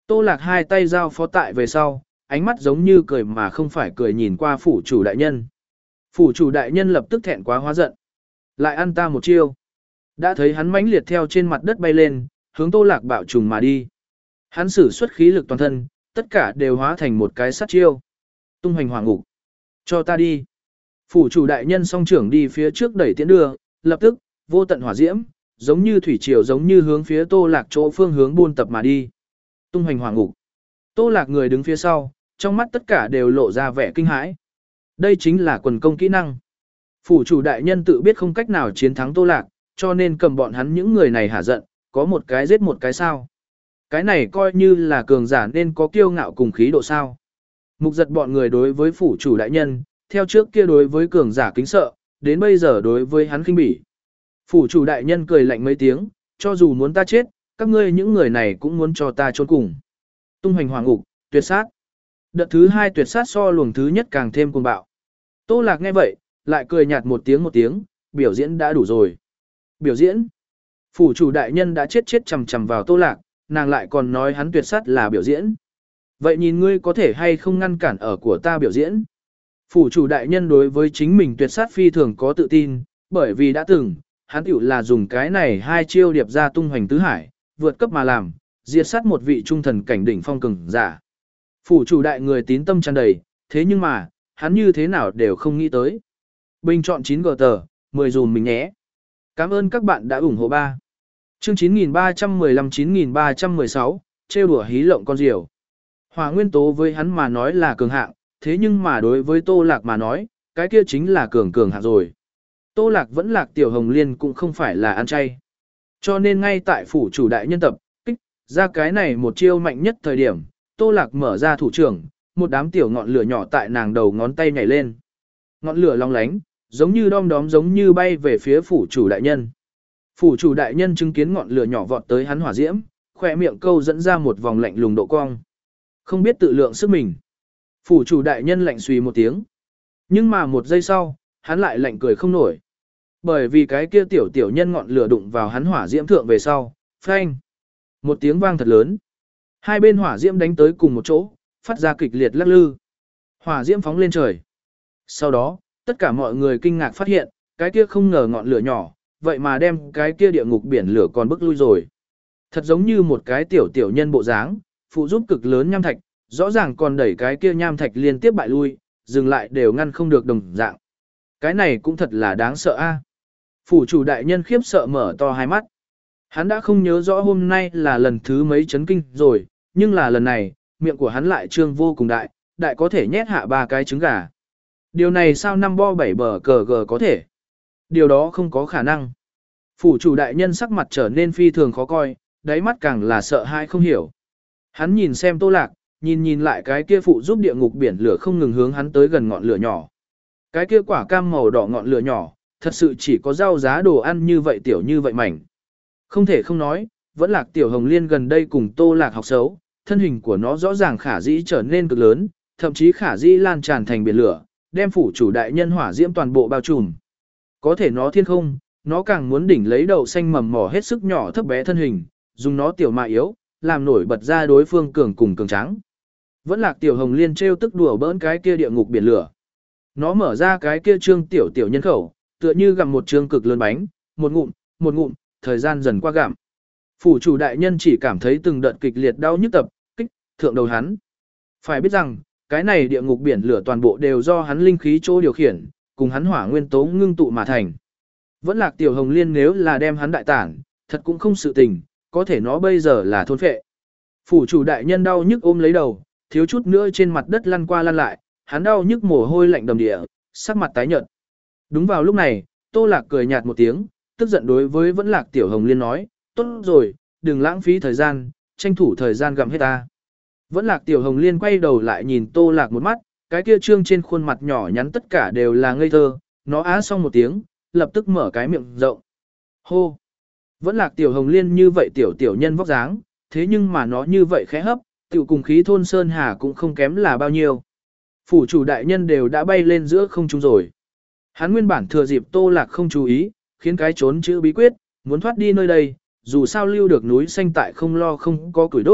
Tô Lạc hai tay giao phó tại về sau, ánh mắt giống như cười mà không phải cười nhìn qua phủ chủ đại nhân. Phủ chủ đại nhân lập tức thẹn quá hóa giận. Lại ăn ta một chiêu. Đã thấy hắn mãnh liệt theo trên mặt đất bay lên, hướng Tô Lạc bạo trùng mà đi. Hắn sử xuất khí lực toàn thân, tất cả đều hóa thành một cái sát chiêu. Tung hoành hỏa ngục. Cho ta đi. Phủ chủ đại nhân song trưởng đi phía trước đẩy tiễn đưa, lập tức, vô tận hỏa diễm, giống như thủy triều giống như hướng phía Tô Lạc chỗ phương hướng buôn tập mà đi. Tung hoành hỏa ngục. Tô Lạc người đứng phía sau, trong mắt tất cả đều lộ ra vẻ kinh hãi. Đây chính là quần công kỹ năng. Phủ chủ đại nhân tự biết không cách nào chiến thắng Tô Lạc, cho nên cầm bọn hắn những người này hả giận, có một cái giết một cái sao. Cái này coi như là cường giả nên có kiêu ngạo cùng khí độ sao. Mục giật bọn người đối với phủ chủ đại nhân, theo trước kia đối với cường giả kính sợ, đến bây giờ đối với hắn khinh bỉ. Phủ chủ đại nhân cười lạnh mấy tiếng, cho dù muốn ta chết, các ngươi những người này cũng muốn cho ta trốn cùng. Tung hoành hỏa ngục, tuyệt sát. Đợt thứ hai tuyệt sát so luồng thứ nhất càng thêm cuồng bạo. Tô Lạc nghe vậy, lại cười nhạt một tiếng một tiếng, biểu diễn đã đủ rồi. Biểu diễn. Phủ chủ đại nhân đã chết chết chầm chầm vào Tô Lạc, nàng lại còn nói hắn tuyệt sát là biểu diễn. Vậy nhìn ngươi có thể hay không ngăn cản ở của ta biểu diễn. Phủ chủ đại nhân đối với chính mình tuyệt sát phi thường có tự tin, bởi vì đã từng, hắn tiểu là dùng cái này hai chiêu điệp ra tung hoành tứ hải, vượt cấp mà làm, diệt sát một vị trung thần cảnh đỉnh phong cường giả. Phủ chủ đại người tín tâm tràn đầy, thế nhưng mà, hắn như thế nào đều không nghĩ tới. Bình chọn chín gờ tờ, mười dùm mình nhé. Cảm ơn các bạn đã ủng hộ ba. Chương chín nghìn ba trăm mười lăm chín nghìn ba trăm mười sáu, trêu đùa hí lộng con diều. Hỏa nguyên tố với hắn mà nói là cường hạng, thế nhưng mà đối với Tô Lạc mà nói, cái kia chính là cường cường hạng rồi. Tô Lạc vẫn lạc tiểu hồng liên cũng không phải là ăn chay. Cho nên ngay tại phủ chủ đại nhân tập, kích, ra cái này một chiêu mạnh nhất thời điểm, Tô Lạc mở ra thủ trưởng, một đám tiểu ngọn lửa nhỏ tại nàng đầu ngón tay nhảy lên. Ngọn lửa long lánh, giống như đom đóm giống như bay về phía phủ chủ đại nhân. Phủ chủ đại nhân chứng kiến ngọn lửa nhỏ vọt tới hắn hỏa diễm, khỏe miệng câu dẫn ra một vòng lạnh lùng độ cong. Không biết tự lượng sức mình. Phủ chủ đại nhân lạnh suy một tiếng. Nhưng mà một giây sau, hắn lại lạnh cười không nổi. Bởi vì cái kia tiểu tiểu nhân ngọn lửa đụng vào hắn hỏa diễm thượng về sau, phanh. Một tiếng vang thật lớn. Hai bên hỏa diễm đánh tới cùng một chỗ, phát ra kịch liệt lắc lư. Hỏa diễm phóng lên trời. Sau đó, tất cả mọi người kinh ngạc phát hiện, cái kia không ngờ ngọn lửa nhỏ, vậy mà đem cái kia địa ngục biển lửa còn bức lui rồi. Thật giống như một cái tiểu tiểu nhân bộ dáng, phụ giúp cực lớn nham thạch, rõ ràng còn đẩy cái kia nham thạch liên tiếp bại lui, dừng lại đều ngăn không được đồng dạng. Cái này cũng thật là đáng sợ a. Phủ chủ đại nhân khiếp sợ mở to hai mắt. Hắn đã không nhớ rõ hôm nay là lần thứ mấy chấn kinh rồi, nhưng là lần này, miệng của hắn lại trương vô cùng đại, đại có thể nhét hạ ba cái trứng gà. Điều này sao năm bo bảy bờ cờ gờ có thể? Điều đó không có khả năng. Phủ chủ đại nhân sắc mặt trở nên phi thường khó coi, đáy mắt càng là sợ hãi không hiểu. Hắn nhìn xem Tô Lạc, nhìn nhìn lại cái kia phụ giúp địa ngục biển lửa không ngừng hướng hắn tới gần ngọn lửa nhỏ. Cái kia quả cam màu đỏ ngọn lửa nhỏ, thật sự chỉ có rau giá đồ ăn như vậy tiểu như vậy mảnh. Không thể không nói, vẫn Lạc tiểu hồng liên gần đây cùng Tô Lạc học xấu, thân hình của nó rõ ràng khả dĩ trở nên cực lớn, thậm chí khả dĩ lan tràn thành biển lửa, đem phủ chủ đại nhân hỏa diễm toàn bộ bao trùm. Có thể nó thiên không, nó càng muốn đỉnh lấy đậu xanh mầm mỏ hết sức nhỏ thấp bé thân hình, dùng nó tiểu mà yếu, làm nổi bật ra đối phương cường cùng cường tráng. Vẫn Lạc tiểu hồng liên trêu tức đùa bỡn cái kia địa ngục biển lửa. Nó mở ra cái kia trương tiểu tiểu nhân khẩu, tựa như gặm một trương cực lớn bánh, một ngụm, một ngụm, thời gian dần qua gặm. Phủ chủ đại nhân chỉ cảm thấy từng đợt kịch liệt đau nhức tập, kích, thượng đầu hắn. Phải biết rằng, cái này địa ngục biển lửa toàn bộ đều do hắn linh khí chỗ điều khiển, cùng hắn hỏa nguyên tố ngưng tụ mà thành. Vẫn Lạc tiểu hồng liên nếu là đem hắn đại tản, thật cũng không sự tình, có thể nó bây giờ là thôn phệ. Phủ chủ đại nhân đau nhức ôm lấy đầu, thiếu chút nữa trên mặt đất lăn qua lăn lại, hắn đau nhức mồ hôi lạnh đầm địa, sắc mặt tái nhợt. Đúng vào lúc này, Tô Lạc cười nhạt một tiếng, tức giận đối với Vẫn Lạc tiểu hồng liên nói, tốt rồi, đừng lãng phí thời gian, tranh thủ thời gian gặm hết ta. Vẫn Lạc tiểu hồng liên quay đầu lại nhìn Tô Lạc một mắt, cái kia trương trên khuôn mặt nhỏ nhắn tất cả đều là ngây thơ, nó á xong một tiếng, lập tức mở cái miệng rộng. Hô! Vẫn Lạc tiểu hồng liên như vậy tiểu tiểu nhân vóc dáng, thế nhưng mà nó như vậy khẽ hấp, tiểu cùng khí thôn sơn hà cũng không kém là bao nhiêu. Phủ chủ đại nhân đều đã bay lên giữa không trung rồi. Hắn nguyên bản thừa dịp Tô Lạc không chú ý, khiến cái trốn chữ bí quyết, muốn thoát đi nơi đây, dù sao lưu được núi xanh tại không lo không có củi đốt,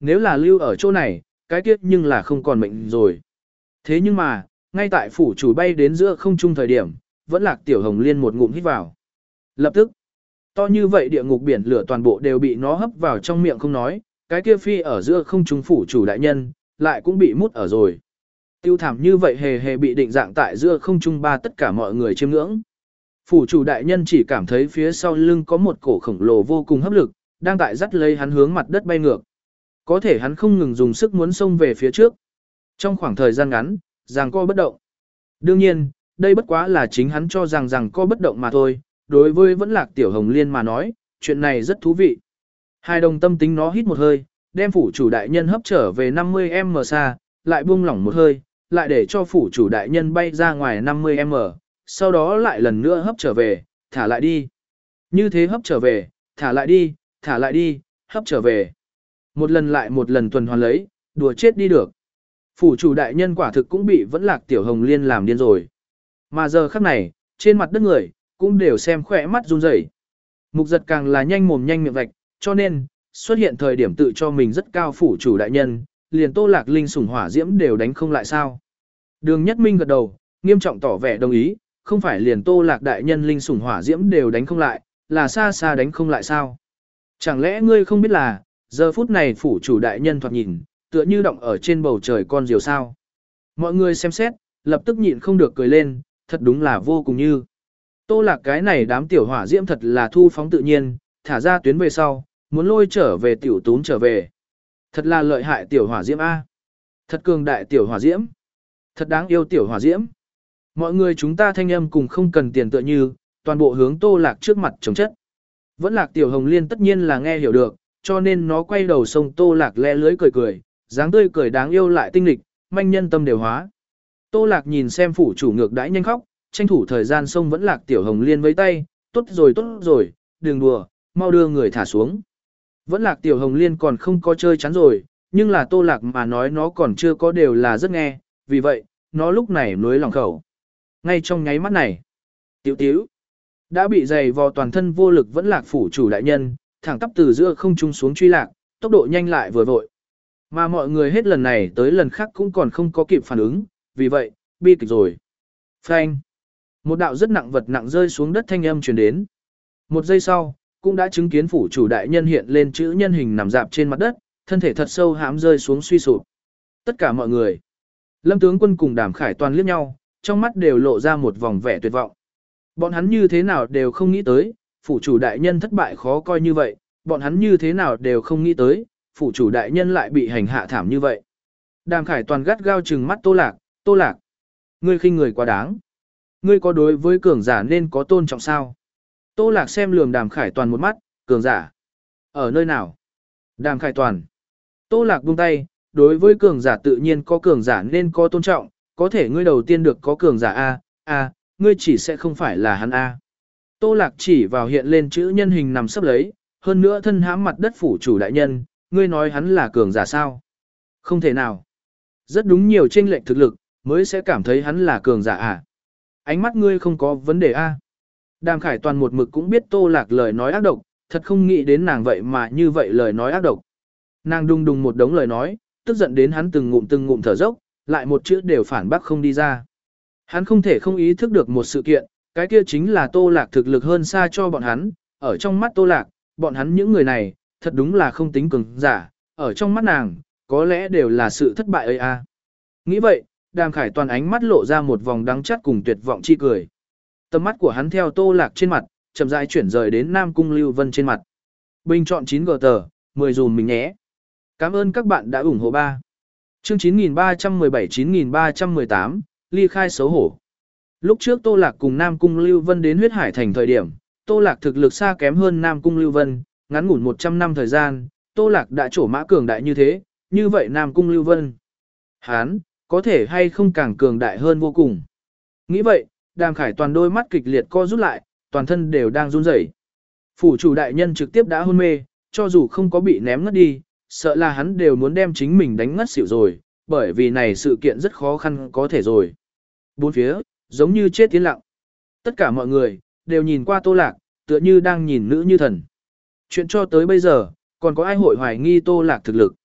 nếu là lưu ở chỗ này, cái kiếp nhưng là không còn mệnh rồi. Thế nhưng mà, ngay tại phủ chủ bay đến giữa không trung thời điểm, vẫn Lạc Tiểu Hồng Liên một ngụm hít vào. Lập tức, to như vậy địa ngục biển lửa toàn bộ đều bị nó hấp vào trong miệng không nói, cái kia phi ở giữa không trung phủ chủ đại nhân, lại cũng bị mút ở rồi. Tiêu thảm như vậy hề hề bị định dạng tại giữa không trung ba tất cả mọi người chiêm ngưỡng. Phủ chủ đại nhân chỉ cảm thấy phía sau lưng có một cổ khổng lồ vô cùng hấp lực, đang tại dắt lấy hắn hướng mặt đất bay ngược. Có thể hắn không ngừng dùng sức muốn xông về phía trước. Trong khoảng thời gian ngắn, giằng co bất động. Đương nhiên, đây bất quá là chính hắn cho rằng giằng co bất động mà thôi, đối với vẫn Lạc Tiểu Hồng Liên mà nói, chuyện này rất thú vị. Hai đồng tâm tính nó hít một hơi, đem phủ chủ đại nhân hấp trở về năm mươi mét xa, lại buông lỏng một hơi, lại để cho phủ chủ đại nhân bay ra ngoài năm mươi mét, sau đó lại lần nữa hấp trở về, thả lại đi. Như thế hấp trở về, thả lại đi, thả lại đi, hấp trở về. Một lần lại một lần tuần hoàn lấy, đùa chết đi được. Phủ chủ đại nhân quả thực cũng bị vẫn Lạc Tiểu Hồng Liên làm điên rồi. Mà giờ khắc này, trên mặt đất người, cũng đều xem khỏe mắt run rẩy. Mục giật càng là nhanh mồm nhanh miệng vạch, cho nên, xuất hiện thời điểm tự cho mình rất cao phủ chủ đại nhân, liền Tô Lạc Linh sủng hỏa diễm đều đánh không lại sao. Đường Nhất Minh gật đầu, nghiêm trọng tỏ vẻ đồng ý, không phải liền Tô Lạc đại nhân linh sủng hỏa diễm đều đánh không lại, là xa xa đánh không lại sao. Chẳng lẽ ngươi không biết là, giờ phút này phủ chủ đại nhân thoạt nhìn, tựa như động ở trên bầu trời con diều sao. Mọi người xem xét, lập tức nhịn không được cười lên, thật đúng là vô cùng như. Tô Lạc cái này đám tiểu hỏa diễm thật là thu phóng tự nhiên, thả ra tuyến về sau, muốn lôi trở về tiểu tún trở về. Thật là lợi hại tiểu hỏa diễm A. Thật cường đại tiểu hỏa diễm. Thật đáng yêu tiểu hỏa diễm. Mọi người chúng ta thanh âm cùng không cần tiền tựa như, toàn bộ hướng Tô Lạc trước mặt chống chất. Vẫn Lạc Tiểu Hồng Liên tất nhiên là nghe hiểu được, cho nên nó quay đầu sông Tô Lạc lẽ lưới cười cười, dáng tươi cười đáng yêu lại tinh lịch, manh nhân tâm đều hóa. Tô Lạc nhìn xem phủ chủ ngược đãi nhanh khóc, tranh thủ thời gian sông Vẫn Lạc Tiểu Hồng Liên với tay, tốt rồi tốt rồi, đừng đùa, mau đưa người thả xuống. Vẫn Lạc Tiểu Hồng Liên còn không có chơi chắn rồi, nhưng là Tô Lạc mà nói nó còn chưa có đều là rất nghe, vì vậy, nó lúc này nối lòng khẩu. Ngay trong nháy mắt này, tiểu tiểu, đã bị dày vò toàn thân vô lực Vẫn Lạc phủ chủ đại nhân, thẳng tắp từ giữa không trung xuống truy lạc, tốc độ nhanh lại vừa vội. Mà mọi người hết lần này tới lần khác cũng còn không có kịp phản ứng, vì vậy, bi kịch rồi. Phanh. Một đạo rất nặng vật nặng rơi xuống đất thanh âm truyền đến. Một giây sau, cũng đã chứng kiến phủ chủ đại nhân hiện lên chữ nhân hình nằm dạp trên mặt đất, thân thể thật sâu hãm rơi xuống suy sụp. Tất cả mọi người, Lâm tướng quân cùng Đàm Khải toàn liếc nhau, trong mắt đều lộ ra một vòng vẻ tuyệt vọng. Bọn hắn như thế nào đều không nghĩ tới, phủ chủ đại nhân thất bại khó coi như vậy, bọn hắn như thế nào đều không nghĩ tới, phủ chủ đại nhân lại bị hành hạ thảm như vậy. Đàm Khải toàn gắt gao trừng mắt Tô Lạc, Tô Lạc, ngươi khinh người quá đáng. Ngươi có đối với cường giả nên có tôn trọng sao? Tô Lạc xem lườm Đàm Khải toàn một mắt, cường giả. Ở nơi nào? Đàm Khải toàn. Tô Lạc buông tay, đối với cường giả tự nhiên có cường giả nên có tôn trọng, có thể ngươi đầu tiên được có cường giả A, A, ngươi chỉ sẽ không phải là hắn A. Tô Lạc chỉ vào hiện lên chữ nhân hình nằm sấp lấy, hơn nữa thân hãm mặt đất phủ chủ đại nhân, ngươi nói hắn là cường giả sao? Không thể nào. Rất đúng nhiều chênh lệch thực lực, mới sẽ cảm thấy hắn là cường giả à. Ánh mắt ngươi không có vấn đề A. Đàm Khải toàn một mực cũng biết Tô Lạc lời nói ác độc, thật không nghĩ đến nàng vậy mà như vậy lời nói ác độc. Nàng đùng đùng một đống lời nói, tức giận đến hắn từng ngụm từng ngụm thở dốc, lại một chữ đều phản bác không đi ra. Hắn không thể không ý thức được một sự kiện, cái kia chính là Tô Lạc thực lực hơn xa cho bọn hắn, ở trong mắt Tô Lạc, bọn hắn những người này, thật đúng là không tính cường giả, ở trong mắt nàng, có lẽ đều là sự thất bại ấy a. Nghĩ vậy, Đàm Khải toàn ánh mắt lộ ra một vòng đắng chát cùng tuyệt vọng chi cười. Tầm mắt của hắn theo Tô Lạc trên mặt, chậm rãi chuyển rời đến Nam Cung Lưu Vân trên mặt. Bình chọn chín gờ tờ, mười dùm mình nhé. Cảm ơn các bạn đã ủng hộ ba. Chương chín nghìn ba trăm mười bảy chín nghìn ba trăm mười tám, ly khai xấu hổ. Lúc trước Tô Lạc cùng Nam Cung Lưu Vân đến huyết hải thành thời điểm, Tô Lạc thực lực xa kém hơn Nam Cung Lưu Vân, ngắn ngủn một trăm năm thời gian, Tô Lạc đã trổ mã cường đại như thế, như vậy Nam Cung Lưu Vân, hán, có thể hay không càng cường đại hơn vô cùng. Nghĩ vậy, Đàm Khải toàn đôi mắt kịch liệt co rút lại, toàn thân đều đang run rẩy. Phủ chủ đại nhân trực tiếp đã hôn mê, cho dù không có bị ném ngất đi, sợ là hắn đều muốn đem chính mình đánh ngất xỉu rồi, bởi vì này sự kiện rất khó khăn có thể rồi. Bốn phía, giống như chết tiến lặng. Tất cả mọi người, đều nhìn qua Tô Lạc, tựa như đang nhìn nữ như thần. Chuyện cho tới bây giờ, còn có ai hội hoài nghi Tô Lạc thực lực.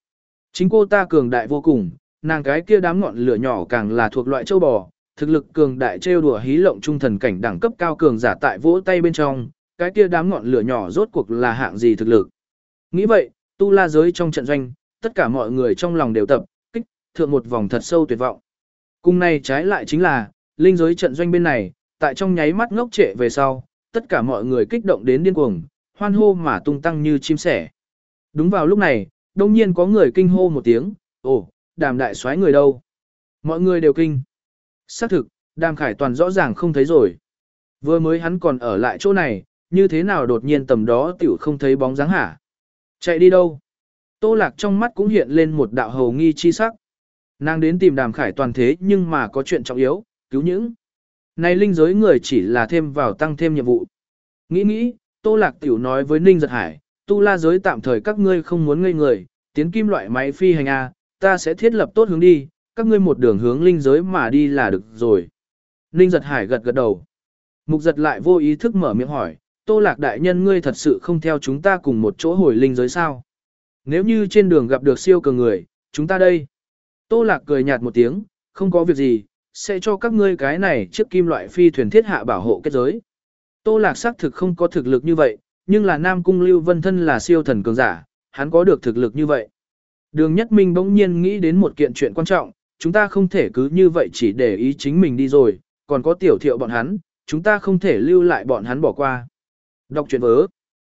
Chính cô ta cường đại vô cùng, nàng cái kia đám ngọn lửa nhỏ càng là thuộc loại châu bò, thực lực cường đại trêu đùa hí lộng trung thần cảnh đẳng cấp cao cường giả tại vỗ tay bên trong, cái kia đám ngọn lửa nhỏ rốt cuộc là hạng gì thực lực. Nghĩ vậy, tu la giới trong trận doanh, tất cả mọi người trong lòng đều tập, kích, thượng một vòng thật sâu tuyệt vọng. Cùng này trái lại chính là, linh giới trận doanh bên này, tại trong nháy mắt ngốc trệ về sau, tất cả mọi người kích động đến điên cuồng, hoan hô mà tung tăng như chim sẻ. Đúng vào lúc này, đông nhiên có người kinh hô một tiếng, ồ, đàm đại soái người đâu? Mọi người đều kinh. Xác thực, đàm khải toàn rõ ràng không thấy rồi. Vừa mới hắn còn ở lại chỗ này, như thế nào đột nhiên tầm đó tiểu không thấy bóng dáng hả? Chạy đi đâu? Tô Lạc trong mắt cũng hiện lên một đạo hầu nghi chi sắc. Nàng đến tìm đàm khải toàn thế nhưng mà có chuyện trọng yếu, cứu những. Này linh giới người chỉ là thêm vào tăng thêm nhiệm vụ. Nghĩ nghĩ, Tô Lạc tiểu nói với Ninh Giật Hải, tu la giới tạm thời các ngươi không muốn ngây người, tiến kim loại máy phi hành A, ta sẽ thiết lập tốt hướng đi, các ngươi một đường hướng linh giới mà đi là được rồi. Ninh Giật Hải gật gật đầu. Mục Giật lại vô ý thức mở miệng hỏi, Tô Lạc đại nhân ngươi thật sự không theo chúng ta cùng một chỗ hồi linh giới sao? Nếu như trên đường gặp được siêu cường người, chúng ta đây. Tô Lạc cười nhạt một tiếng, không có việc gì, sẽ cho các ngươi cái này chiếc kim loại phi thuyền thiết hạ bảo hộ kết giới. Tô Lạc xác thực không có thực lực như vậy, nhưng là Nam Cung Lưu Vân thân là siêu thần cường giả, hắn có được thực lực như vậy. Đường Nhất Minh bỗng nhiên nghĩ đến một kiện chuyện quan trọng, chúng ta không thể cứ như vậy chỉ để ý chính mình đi rồi, còn có tiểu thiệu bọn hắn, chúng ta không thể lưu lại bọn hắn bỏ qua. Đọc truyện vớ.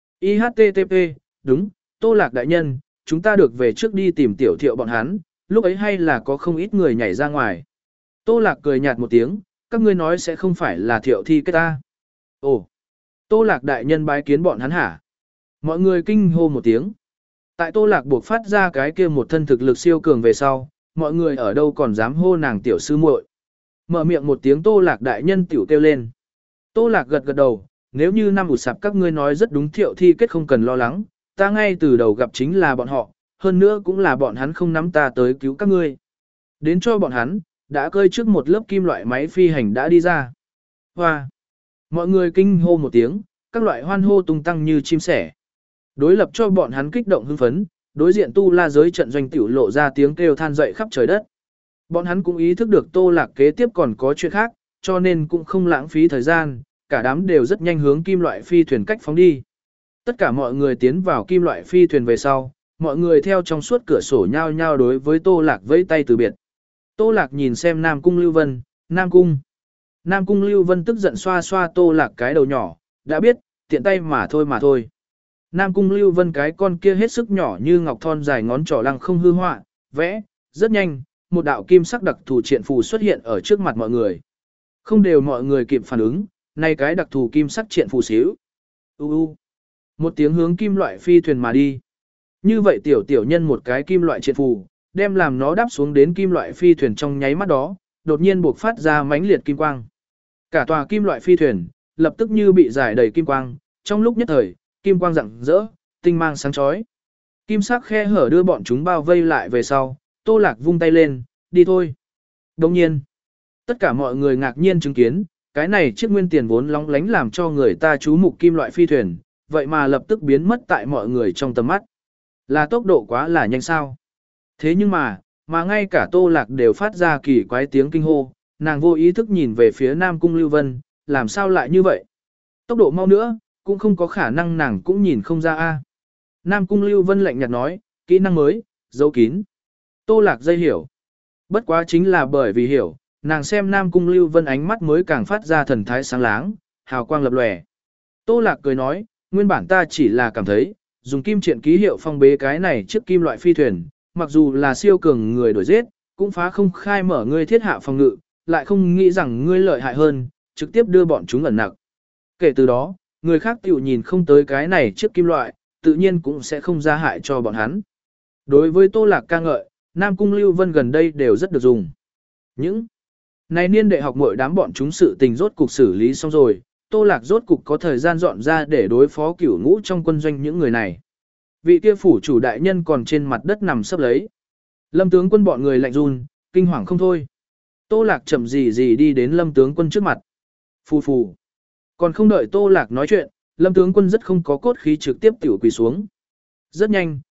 i hát tê tê pê, đúng, Tô Lạc đại nhân, chúng ta được về trước đi tìm tiểu thiệu bọn hắn, lúc ấy hay là có không ít người nhảy ra ngoài. Tô Lạc cười nhạt một tiếng, các ngươi nói sẽ không phải là thiệu thi kết ta. Ồ, Tô Lạc đại nhân bái kiến bọn hắn hả? Mọi người kinh hô một tiếng. Tại Tô Lạc buộc phát ra cái kia một thân thực lực siêu cường về sau, mọi người ở đâu còn dám hô nàng tiểu sư muội. Mở miệng một tiếng Tô Lạc đại nhân tiểu kêu lên. Tô Lạc gật gật đầu, nếu như năm ụt sạp các ngươi nói rất đúng thiệu thi kết không cần lo lắng, ta ngay từ đầu gặp chính là bọn họ, hơn nữa cũng là bọn hắn không nắm ta tới cứu các ngươi. Đến cho bọn hắn, đã cơi trước một lớp kim loại máy phi hành đã đi ra. Hoa! Mọi người kinh hô một tiếng, các loại hoan hô tung tăng như chim sẻ. Đối lập cho bọn hắn kích động hưng phấn, đối diện tu la giới trận doanh tiểu lộ ra tiếng kêu than dậy khắp trời đất. Bọn hắn cũng ý thức được Tô Lạc kế tiếp còn có chuyện khác, cho nên cũng không lãng phí thời gian, cả đám đều rất nhanh hướng kim loại phi thuyền cách phóng đi. Tất cả mọi người tiến vào kim loại phi thuyền về sau, mọi người theo trong suốt cửa sổ nhao nhao đối với Tô Lạc vẫy tay từ biệt. Tô Lạc nhìn xem Nam Cung Lưu Vân, Nam Cung. Nam Cung Lưu Vân tức giận xoa xoa Tô Lạc cái đầu nhỏ, đã biết, tiện tay mà thôi mà thôi. Nam Cung Lưu Vân cái con kia hết sức nhỏ như ngọc thon dài ngón trỏ lăng không hư họa, vẽ, rất nhanh, một đạo kim sắc đặc thù triện phù xuất hiện ở trước mặt mọi người. Không đều mọi người kịp phản ứng, nay cái đặc thù kim sắc triện phù xíu. U u. Một tiếng hướng kim loại phi thuyền mà đi. Như vậy tiểu tiểu nhân một cái kim loại triện phù, đem làm nó đáp xuống đến kim loại phi thuyền trong nháy mắt đó, đột nhiên buộc phát ra mãnh liệt kim quang. Cả tòa kim loại phi thuyền, lập tức như bị giải đầy kim quang, trong lúc nhất thời, kim quang rạng rỡ, tinh mang sáng chói. Kim sắc khe hở đưa bọn chúng bao vây lại về sau, Tô Lạc vung tay lên, đi thôi. Đồng nhiên, tất cả mọi người ngạc nhiên chứng kiến, cái này chiếc nguyên tiền vốn lóng lánh làm cho người ta chú mục kim loại phi thuyền, vậy mà lập tức biến mất tại mọi người trong tầm mắt. Là tốc độ quá là nhanh sao. Thế nhưng mà, mà ngay cả Tô Lạc đều phát ra kỳ quái tiếng kinh hô, nàng vô ý thức nhìn về phía Nam Cung Lưu Vân, làm sao lại như vậy? Tốc độ mau nữa, cũng không có khả năng nàng cũng nhìn không ra a. Nam Cung Lưu Vân lạnh nhạt nói, kỹ năng mới, giấu kín. Tô Lạc dây hiểu. Bất quá chính là bởi vì hiểu, nàng xem Nam Cung Lưu Vân ánh mắt mới càng phát ra thần thái sáng láng, hào quang lập lòe. Tô Lạc cười nói, nguyên bản ta chỉ là cảm thấy, dùng kim triện ký hiệu phong bế cái này trước kim loại phi thuyền, mặc dù là siêu cường người đổi giết, cũng phá không khai mở ngươi thiết hạ phòng ngự, lại không nghĩ rằng ngươi lợi hại hơn, trực tiếp đưa bọn chúng ẩn nặc. Kể từ đó, người khác tiểu nhìn không tới cái này trước kim loại, tự nhiên cũng sẽ không ra hại cho bọn hắn. Đối với Tô Lạc ca ngợi, Nam Cung Lưu Vân gần đây đều rất được dùng. Những này niên đệ học mỗi đám bọn chúng sự tình rốt cục xử lý xong rồi, Tô Lạc rốt cục có thời gian dọn ra để đối phó cửu ngũ trong quân doanh những người này. Vị kia phủ chủ đại nhân còn trên mặt đất nằm sấp lấy. Lâm tướng quân bọn người lạnh run, kinh hoàng không thôi. Tô Lạc chậm gì gì đi đến Lâm tướng quân trước mặt. Phù phù. Còn không đợi Tô Lạc nói chuyện, Lâm tướng quân rất không có cốt khí trực tiếp tiểu quỳ xuống. Rất nhanh,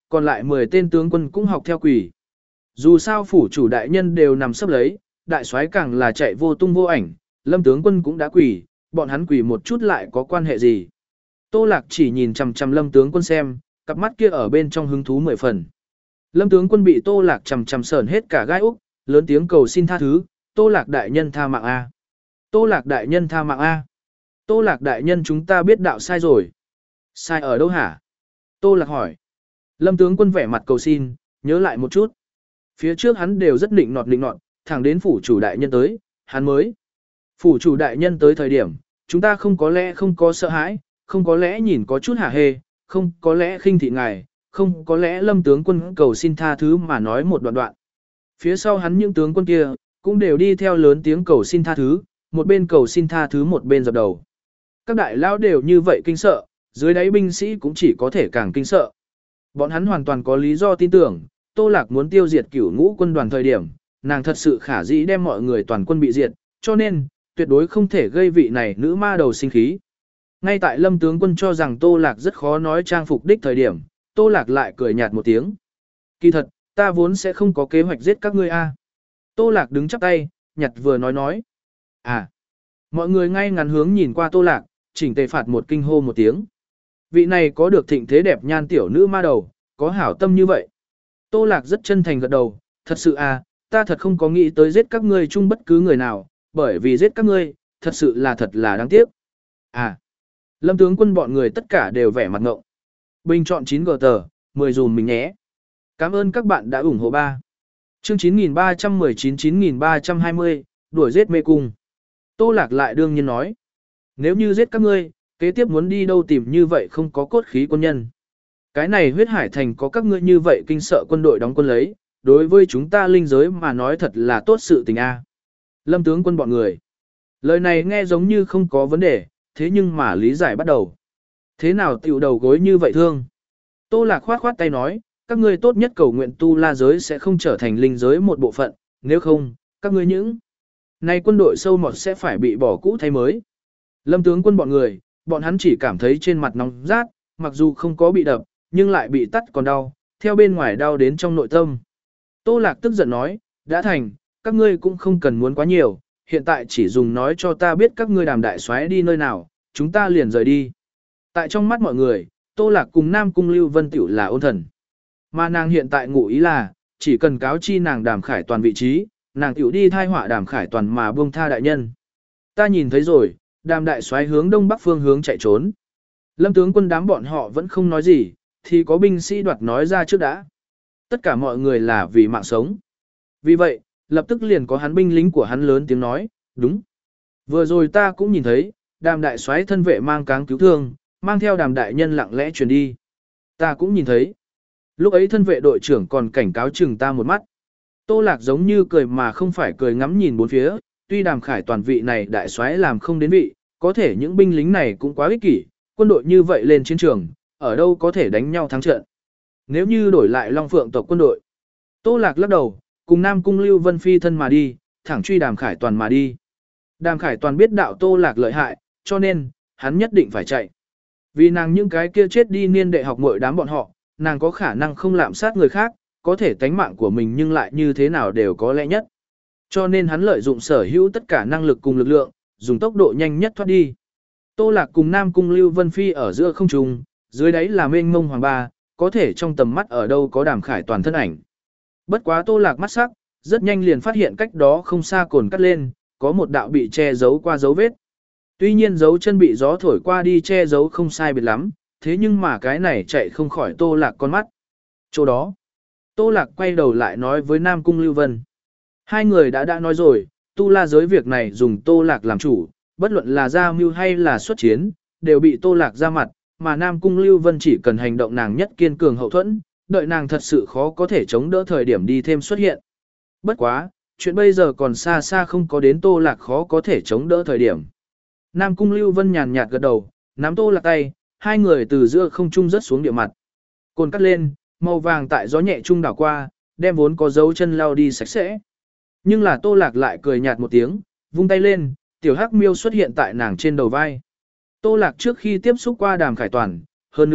còn lại mười tên tướng quân cũng học theo quỳ. Dù sao phủ chủ đại nhân đều nằm sấp lấy, đại soái càng là chạy vô tung vô ảnh, Lâm tướng quân cũng đã quỳ, bọn hắn quỳ một chút lại có quan hệ gì. Tô Lạc chỉ nhìn chằm chằm Lâm tướng quân xem, cặp mắt kia ở bên trong hứng thú mười phần. Lâm tướng quân bị Tô Lạc chằm chằm sởn hết cả gai úc, lớn tiếng cầu xin tha thứ, Tô Lạc đại nhân tha mạng a. Tô Lạc đại nhân tha mạng a. Tô Lạc đại nhân chúng ta biết đạo sai rồi. Sai ở đâu hả? Tô Lạc hỏi. Lâm tướng quân vẻ mặt cầu xin, nhớ lại một chút. Phía trước hắn đều rất định nọt định nọt, thẳng đến phủ chủ đại nhân tới, hắn mới. Phủ chủ đại nhân tới thời điểm, chúng ta không có lẽ không có sợ hãi, không có lẽ nhìn có chút hả hê, không có lẽ khinh thị ngài, không có lẽ Lâm tướng quân cầu xin tha thứ mà nói một đoạn đoạn. Phía sau hắn những tướng quân kia, cũng đều đi theo lớn tiếng cầu xin tha thứ, một bên cầu xin tha thứ một bên dập đầu. Các đại lão đều như vậy kinh sợ, dưới đáy binh sĩ cũng chỉ có thể càng kinh sợ. Bọn hắn hoàn toàn có lý do tin tưởng, Tô Lạc muốn tiêu diệt cửu ngũ quân đoàn thời điểm, nàng thật sự khả dĩ đem mọi người toàn quân bị diệt, cho nên, tuyệt đối không thể gây vị này nữ ma đầu sinh khí. Ngay tại Lâm tướng quân cho rằng Tô Lạc rất khó nói trang phục đích thời điểm, Tô Lạc lại cười nhạt một tiếng. Kỳ thật, ta vốn sẽ không có kế hoạch giết các ngươi a. Tô Lạc đứng chắp tay, nhặt vừa nói nói. À, mọi người ngay ngắn hướng nhìn qua Tô Lạc, chỉnh tề phạt một kinh hô một tiếng. Vị này có được thịnh thế đẹp nhan tiểu nữ ma đầu, có hảo tâm như vậy. Tô Lạc rất chân thành gật đầu, thật sự à, ta thật không có nghĩ tới giết các ngươi chung bất cứ người nào, bởi vì giết các ngươi, thật sự là thật là đáng tiếc. À, Lâm tướng quân bọn người tất cả đều vẻ mặt ngộng. Bình chọn chín gờ tờ, mười dùm mình nhé. Cảm ơn các bạn đã ủng hộ ba. Chương chín nghìn ba trăm mười chín chín nghìn ba trăm hai mươi, đuổi giết mê cung. Tô Lạc lại đương nhiên nói. Nếu như giết các ngươi, kế tiếp muốn đi đâu tìm như vậy không có cốt khí quân nhân. Cái này huyết hải thành có các ngươi như vậy kinh sợ quân đội đóng quân lấy, đối với chúng ta linh giới mà nói thật là tốt sự tình a. Lâm tướng quân bọn người. Lời này nghe giống như không có vấn đề, thế nhưng mà lý giải bắt đầu. Thế nào tiểu đầu gối như vậy thương? Tô Lạc khoát khoát tay nói, các ngươi tốt nhất cầu nguyện tu la giới sẽ không trở thành linh giới một bộ phận, nếu không, các ngươi những này quân đội sâu mọt sẽ phải bị bỏ cũ thay mới. Lâm tướng quân bọn người, bọn hắn chỉ cảm thấy trên mặt nóng rát, mặc dù không có bị đập, nhưng lại bị tắt còn đau, theo bên ngoài đau đến trong nội tâm. Tô Lạc tức giận nói, đã thành, các ngươi cũng không cần muốn quá nhiều, hiện tại chỉ dùng nói cho ta biết các ngươi Đàm đại soái đi nơi nào, chúng ta liền rời đi. Tại trong mắt mọi người, Tô Lạc cùng Nam Cung Lưu Vân tiểu là ôn thần. Mà nàng hiện tại ngụ ý là, chỉ cần cáo chi nàng Đàm Khải Toàn vị trí, nàng tiểu đi thai họa Đàm Khải Toàn mà buông tha đại nhân. Ta nhìn thấy rồi, Đàm đại soái hướng đông bắc phương hướng chạy trốn. Lâm tướng quân đám bọn họ vẫn không nói gì, thì có binh sĩ đoạt nói ra trước đã. Tất cả mọi người là vì mạng sống. Vì vậy, lập tức liền có hắn binh lính của hắn lớn tiếng nói, đúng. Vừa rồi ta cũng nhìn thấy, Đàm đại soái thân vệ mang cáng cứu thương, mang theo Đàm đại nhân lặng lẽ truyền đi. Ta cũng nhìn thấy. Lúc ấy thân vệ đội trưởng còn cảnh cáo chừng ta một mắt. Tô Lạc giống như cười mà không phải cười ngắm nhìn bốn phía, tuy Đàm Khải Toàn vị này đại soái làm không đến vị, có thể những binh lính này cũng quá ích kỷ, quân đội như vậy lên chiến trường, ở đâu có thể đánh nhau thắng trận. Nếu như đổi lại Long Phượng tộc quân đội. Tô Lạc lắc đầu, cùng Nam Cung Lưu Vân phi thân mà đi, thẳng truy Đàm Khải Toàn mà đi. Đàm Khải Toàn biết đạo Tô Lạc lợi hại, cho nên, hắn nhất định phải chạy. Vì nàng những cái kia chết đi niên đệ học muội đám bọn họ, nàng có khả năng không lạm sát người khác, có thể tánh mạng của mình nhưng lại như thế nào đều có lẽ nhất. Cho nên hắn lợi dụng sở hữu tất cả năng lực cùng lực lượng, dùng tốc độ nhanh nhất thoát đi. Tô Lạc cùng Nam Cung Lưu Vân phi ở giữa không trung, dưới đáy là mênh mông hoàng ba, có thể trong tầm mắt ở đâu có Đàm Khải Toàn thân ảnh. Bất quá Tô Lạc mắt sắc, rất nhanh liền phát hiện cách đó không xa cồn cắt lên, có một đạo bị che giấu qua dấu vết. Tuy nhiên dấu chân bị gió thổi qua đi che giấu không sai biệt lắm, thế nhưng mà cái này chạy không khỏi Tô Lạc con mắt. Chỗ đó, Tô Lạc quay đầu lại nói với Nam Cung Lưu Vân. Hai người đã đã nói rồi, tu la giới việc này dùng Tô Lạc làm chủ, bất luận là ra mưu hay là xuất chiến, đều bị Tô Lạc ra mặt, mà Nam Cung Lưu Vân chỉ cần hành động nàng nhất kiên cường hậu thuẫn, đợi nàng thật sự khó có thể chống đỡ thời điểm đi thêm xuất hiện. Bất quá, chuyện bây giờ còn xa xa không có đến Tô Lạc khó có thể chống đỡ thời điểm. Nam Cung Lưu Vân nhàn nhạt gật đầu, nắm Tô Lạc tay, hai người từ giữa không trung rớt xuống địa mặt. Cồn cắt lên, màu vàng tại gió nhẹ trung đảo qua, đem vốn có dấu chân lao đi sạch sẽ. Nhưng là Tô Lạc lại cười nhạt một tiếng, vung tay lên, tiểu hắc miêu xuất hiện tại nàng trên đầu vai. Tô Lạc trước khi tiếp xúc qua Đàm Khải Toàn, hơn nữa,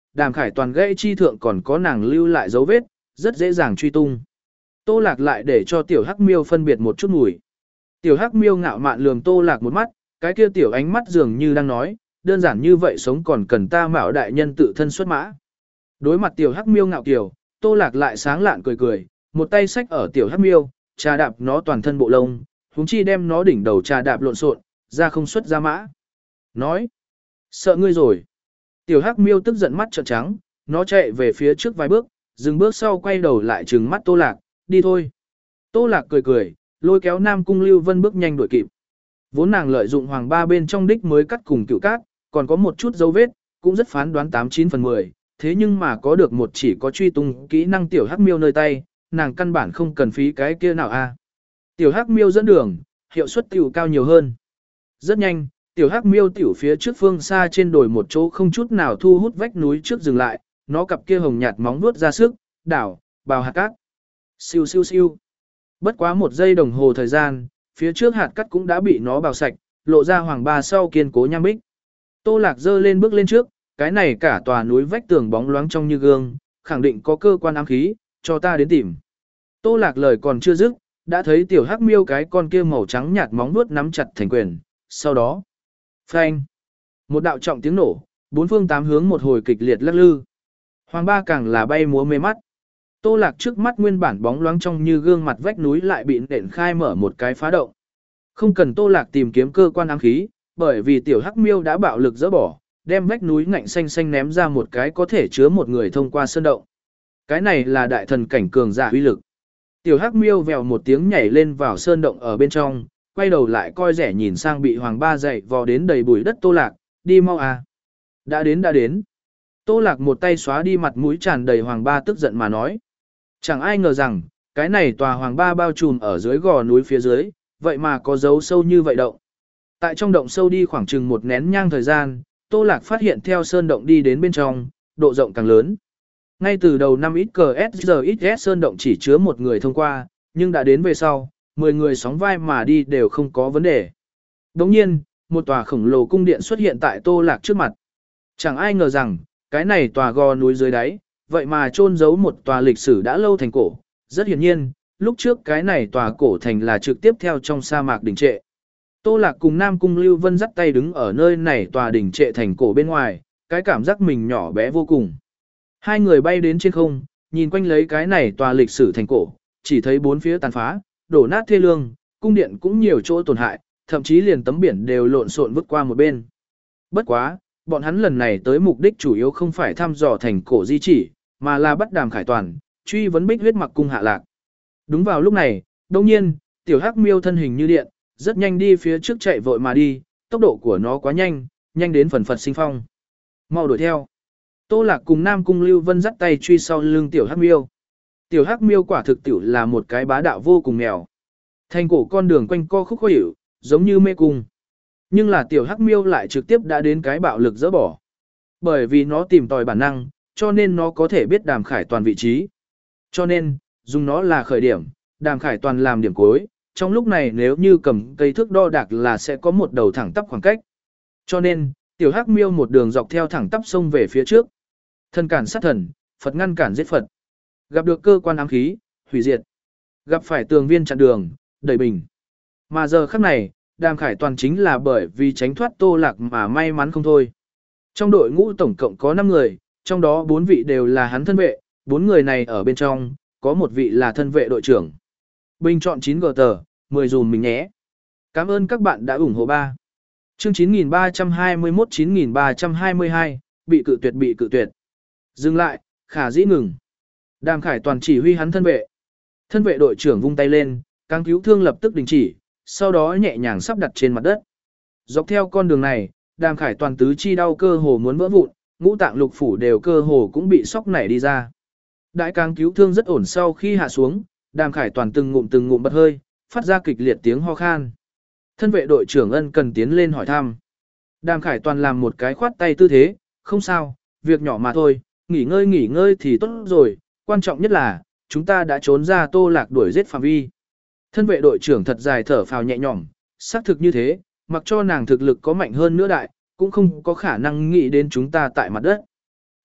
Đàm Khải Toàn gãy chi thượng còn có nàng lưu lại dấu vết, rất dễ dàng truy tung. Tô Lạc lại để cho tiểu Hắc Miêu phân biệt một chút mùi. Tiểu Hắc Miêu ngạo mạn lườm Tô Lạc một mắt, cái kia tiểu ánh mắt dường như đang nói, đơn giản như vậy sống còn cần ta Mạo đại nhân tự thân xuất mã. Đối mặt tiểu Hắc Miêu ngạo kiều, Tô Lạc lại sáng lạn cười cười, một tay xách ở tiểu Hắc Miêu, trà đạp nó toàn thân bộ lông, huống chi đem nó đỉnh đầu trà đạp lộn xộn, ra không xuất ra mã. Nói, sợ ngươi rồi. Tiểu Hắc Miêu tức giận mắt trợn trắng, nó chạy về phía trước vài bước, dừng bước sau quay đầu lại trừng mắt Tô Lạc, đi thôi. Tô Lạc cười cười, lôi kéo Nam Cung Lưu Vân bước nhanh đuổi kịp. Vốn nàng lợi dụng hoàng ba bên trong đích mới cắt cùng cựu cát, còn có một chút dấu vết, cũng rất phán đoán tám chín phần mười, thế nhưng mà có được một chỉ có truy tung kỹ năng tiểu Hắc Miêu nơi tay, nàng căn bản không cần phí cái kia nào a. Tiểu Hắc Miêu dẫn đường, hiệu suất tiểu cao nhiều hơn. Rất nhanh, tiểu Hắc Miêu tiểu phía trước phương xa trên đồi một chỗ không chút nào thu hút vách núi trước dừng lại, nó cặp kia hồng nhạt móng vuốt ra sức, đảo, bào hạt cát. Siêu siêu siêu. Bất quá một giây đồng hồ thời gian, phía trước hạt cát cũng đã bị nó bào sạch, lộ ra hoàng ba sau kiên cố nham bích. Tô Lạc giơ lên bước lên trước, cái này cả tòa núi vách tường bóng loáng trong như gương, khẳng định có cơ quan ám khí, cho ta đến tìm. Tô Lạc lời còn chưa dứt, đã thấy tiểu Hắc Miêu cái con kia màu trắng nhạt móng vuốt nắm chặt thành quyền, sau đó, phanh, một đạo trọng tiếng nổ, bốn phương tám hướng một hồi kịch liệt lắc lư. Hoàng ba càng là bay múa mê mắt. Tô Lạc trước mắt nguyên bản bóng loáng trong như gương mặt vách núi lại bị nện khai mở một cái phá động. Không cần Tô Lạc tìm kiếm cơ quan ám khí, bởi vì tiểu Hắc Miêu đã bạo lực dỡ bỏ, đem vách núi ngạnh xanh xanh ném ra một cái có thể chứa một người thông qua sơn động. Cái này là đại thần cảnh cường giả uy lực. Tiểu Hắc Miêu vèo một tiếng nhảy lên vào sơn động ở bên trong, quay đầu lại coi rẻ nhìn sang bị hoàng ba dậy vò đến đầy bụi đất Tô Lạc, đi mau à. Đã đến đã đến. Tô Lạc một tay xóa đi mặt mũi tràn đầy hoàng ba tức giận mà nói. Chẳng ai ngờ rằng, cái này tòa hoàng ba bao trùm ở dưới gò núi phía dưới, vậy mà có dấu sâu như vậy động. Tại trong động sâu đi khoảng chừng một nén nhang thời gian, Tô Lạc phát hiện theo sơn động đi đến bên trong, độ rộng càng lớn. Ngay từ đầu năm ít cờ S giờ ít S sơn động chỉ chứa một người thông qua, nhưng đã đến về sau, mười người sóng vai mà đi đều không có vấn đề. Đồng nhiên, một tòa khổng lồ cung điện xuất hiện tại Tô Lạc trước mặt. Chẳng ai ngờ rằng, cái này tòa gò núi dưới đáy, vậy mà chôn giấu một tòa lịch sử đã lâu thành cổ. Rất hiển nhiên, lúc trước cái này tòa cổ thành là trực tiếp theo trong sa mạc đình trệ. Tô Lạc cùng Nam Cung Lưu Vân dắt tay đứng ở nơi này tòa đỉnh trệ thành cổ bên ngoài, cái cảm giác mình nhỏ bé vô cùng. Hai người bay đến trên không, nhìn quanh lấy cái này tòa lịch sử thành cổ, chỉ thấy bốn phía tàn phá, đổ nát thê lương, cung điện cũng nhiều chỗ tổn hại, thậm chí liền tấm biển đều lộn xộn vứt qua một bên. Bất quá, bọn hắn lần này tới mục đích chủ yếu không phải thăm dò thành cổ di chỉ, mà là bắt Đàm Khải Toàn, truy vấn Bích Huyết Mặc cung hạ lạc. Đúng vào lúc này, đột nhiên, tiểu Hắc Miêu thân hình như điện, rất nhanh đi phía trước chạy vội mà đi, tốc độ của nó quá nhanh, nhanh đến phần phật sinh phong. Mau đuổi theo. Tô Lạc cùng Nam Cung Lưu Vân dắt tay truy sau lưng tiểu Hắc Miêu. Tiểu Hắc Miêu quả thực tiểu là một cái bá đạo vô cùng mèo. Thành cổ con đường quanh co khúc khó hiểu, giống như mê cung. Nhưng là tiểu Hắc Miêu lại trực tiếp đã đến cái bạo lực dỡ bỏ. Bởi vì nó tìm tòi bản năng, cho nên nó có thể biết Đàm Khải Toàn vị trí. Cho nên, dùng nó là khởi điểm, Đàm Khải Toàn làm điểm cuối. Trong lúc này nếu như cầm cây thước đo đạc là sẽ có một đầu thẳng tắp khoảng cách. Cho nên, tiểu Hắc Miêu một đường dọc theo thẳng tắp sông về phía trước. Thần cản sát thần, Phật ngăn cản giết Phật. Gặp được cơ quan ám khí, hủy diệt. Gặp phải tường viên chặn đường, đẩy bình. Mà giờ khắc này, Đàm Khải Toàn chính là bởi vì tránh thoát Tô Lạc mà may mắn không thôi. Trong đội ngũ tổng cộng có năm người, trong đó bốn vị đều là hắn thân vệ, bốn người này ở bên trong, có một vị là thân vệ đội trưởng. Bình chọn chín gờ tờ, mười dùm mình nhé. Cảm ơn các bạn đã ủng hộ ba. Chương chín nghìn ba trăm hai mươi mốt chín nghìn ba trăm hai mươi hai, bị cự tuyệt bị cự tuyệt. Dừng lại, khả dĩ ngừng. Đàm Khải Toàn chỉ huy hắn thân vệ. Thân vệ đội trưởng vung tay lên, càng cứu thương lập tức đình chỉ, sau đó nhẹ nhàng sắp đặt trên mặt đất. Dọc theo con đường này, Đàm Khải Toàn tứ chi đau cơ hồ muốn vỡ vụn, ngũ tạng lục phủ đều cơ hồ cũng bị sóc nảy đi ra. Đại càng cứu thương rất ổn sau khi hạ xuống, Đàm Khải Toàn từng ngụm từng ngụm bật hơi, phát ra kịch liệt tiếng ho khan. Thân vệ đội trưởng ân cần tiến lên hỏi thăm. Đàm Khải Toàn làm một cái khoát tay tư thế, không sao, việc nhỏ mà thôi, nghỉ ngơi nghỉ ngơi thì tốt rồi, quan trọng nhất là, chúng ta đã trốn ra Tô Lạc đuổi giết phạm vi. Thân vệ đội trưởng thật dài thở phào nhẹ nhõm, xác thực như thế, mặc cho nàng thực lực có mạnh hơn nữa đại, cũng không có khả năng nghĩ đến chúng ta tại mặt đất.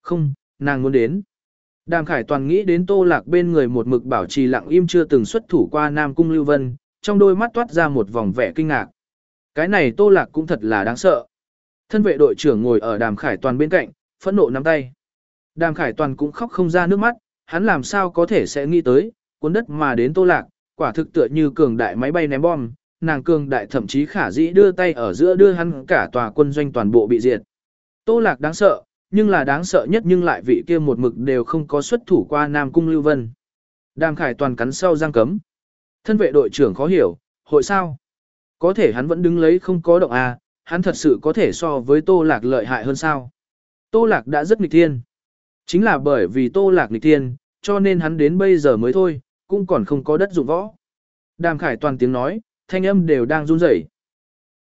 Không, nàng muốn đến. Đàm Khải Toàn nghĩ đến Tô Lạc bên người một mực bảo trì lặng im chưa từng xuất thủ qua Nam Cung Lưu Vân, trong đôi mắt toát ra một vòng vẻ kinh ngạc. Cái này Tô Lạc cũng thật là đáng sợ. Thân vệ đội trưởng ngồi ở Đàm Khải Toàn bên cạnh, phẫn nộ nắm tay. Đàm Khải Toàn cũng khóc không ra nước mắt, hắn làm sao có thể sẽ nghĩ tới, cuốn đất mà đến Tô Lạc, quả thực tựa như cường đại máy bay ném bom, nàng cường đại thậm chí khả dĩ đưa tay ở giữa đưa hắn cả tòa quân doanh toàn bộ bị diệt. Tô Lạc đáng sợ, nhưng là đáng sợ nhất nhưng lại vị kia một mực đều không có xuất thủ qua Nam Cung Lưu Vân. Đàm Khải Toàn cắn sau răng cấm. Thân vệ đội trưởng khó hiểu, hội sao? Có thể hắn vẫn đứng lấy không có động à, hắn thật sự có thể so với Tô Lạc lợi hại hơn sao? Tô Lạc đã rất nghịch thiên. Chính là bởi vì Tô Lạc nghịch thiên, cho nên hắn đến bây giờ mới thôi, cũng còn không có đất dụng võ. Đàm Khải Toàn tiếng nói, thanh âm đều đang run rẩy.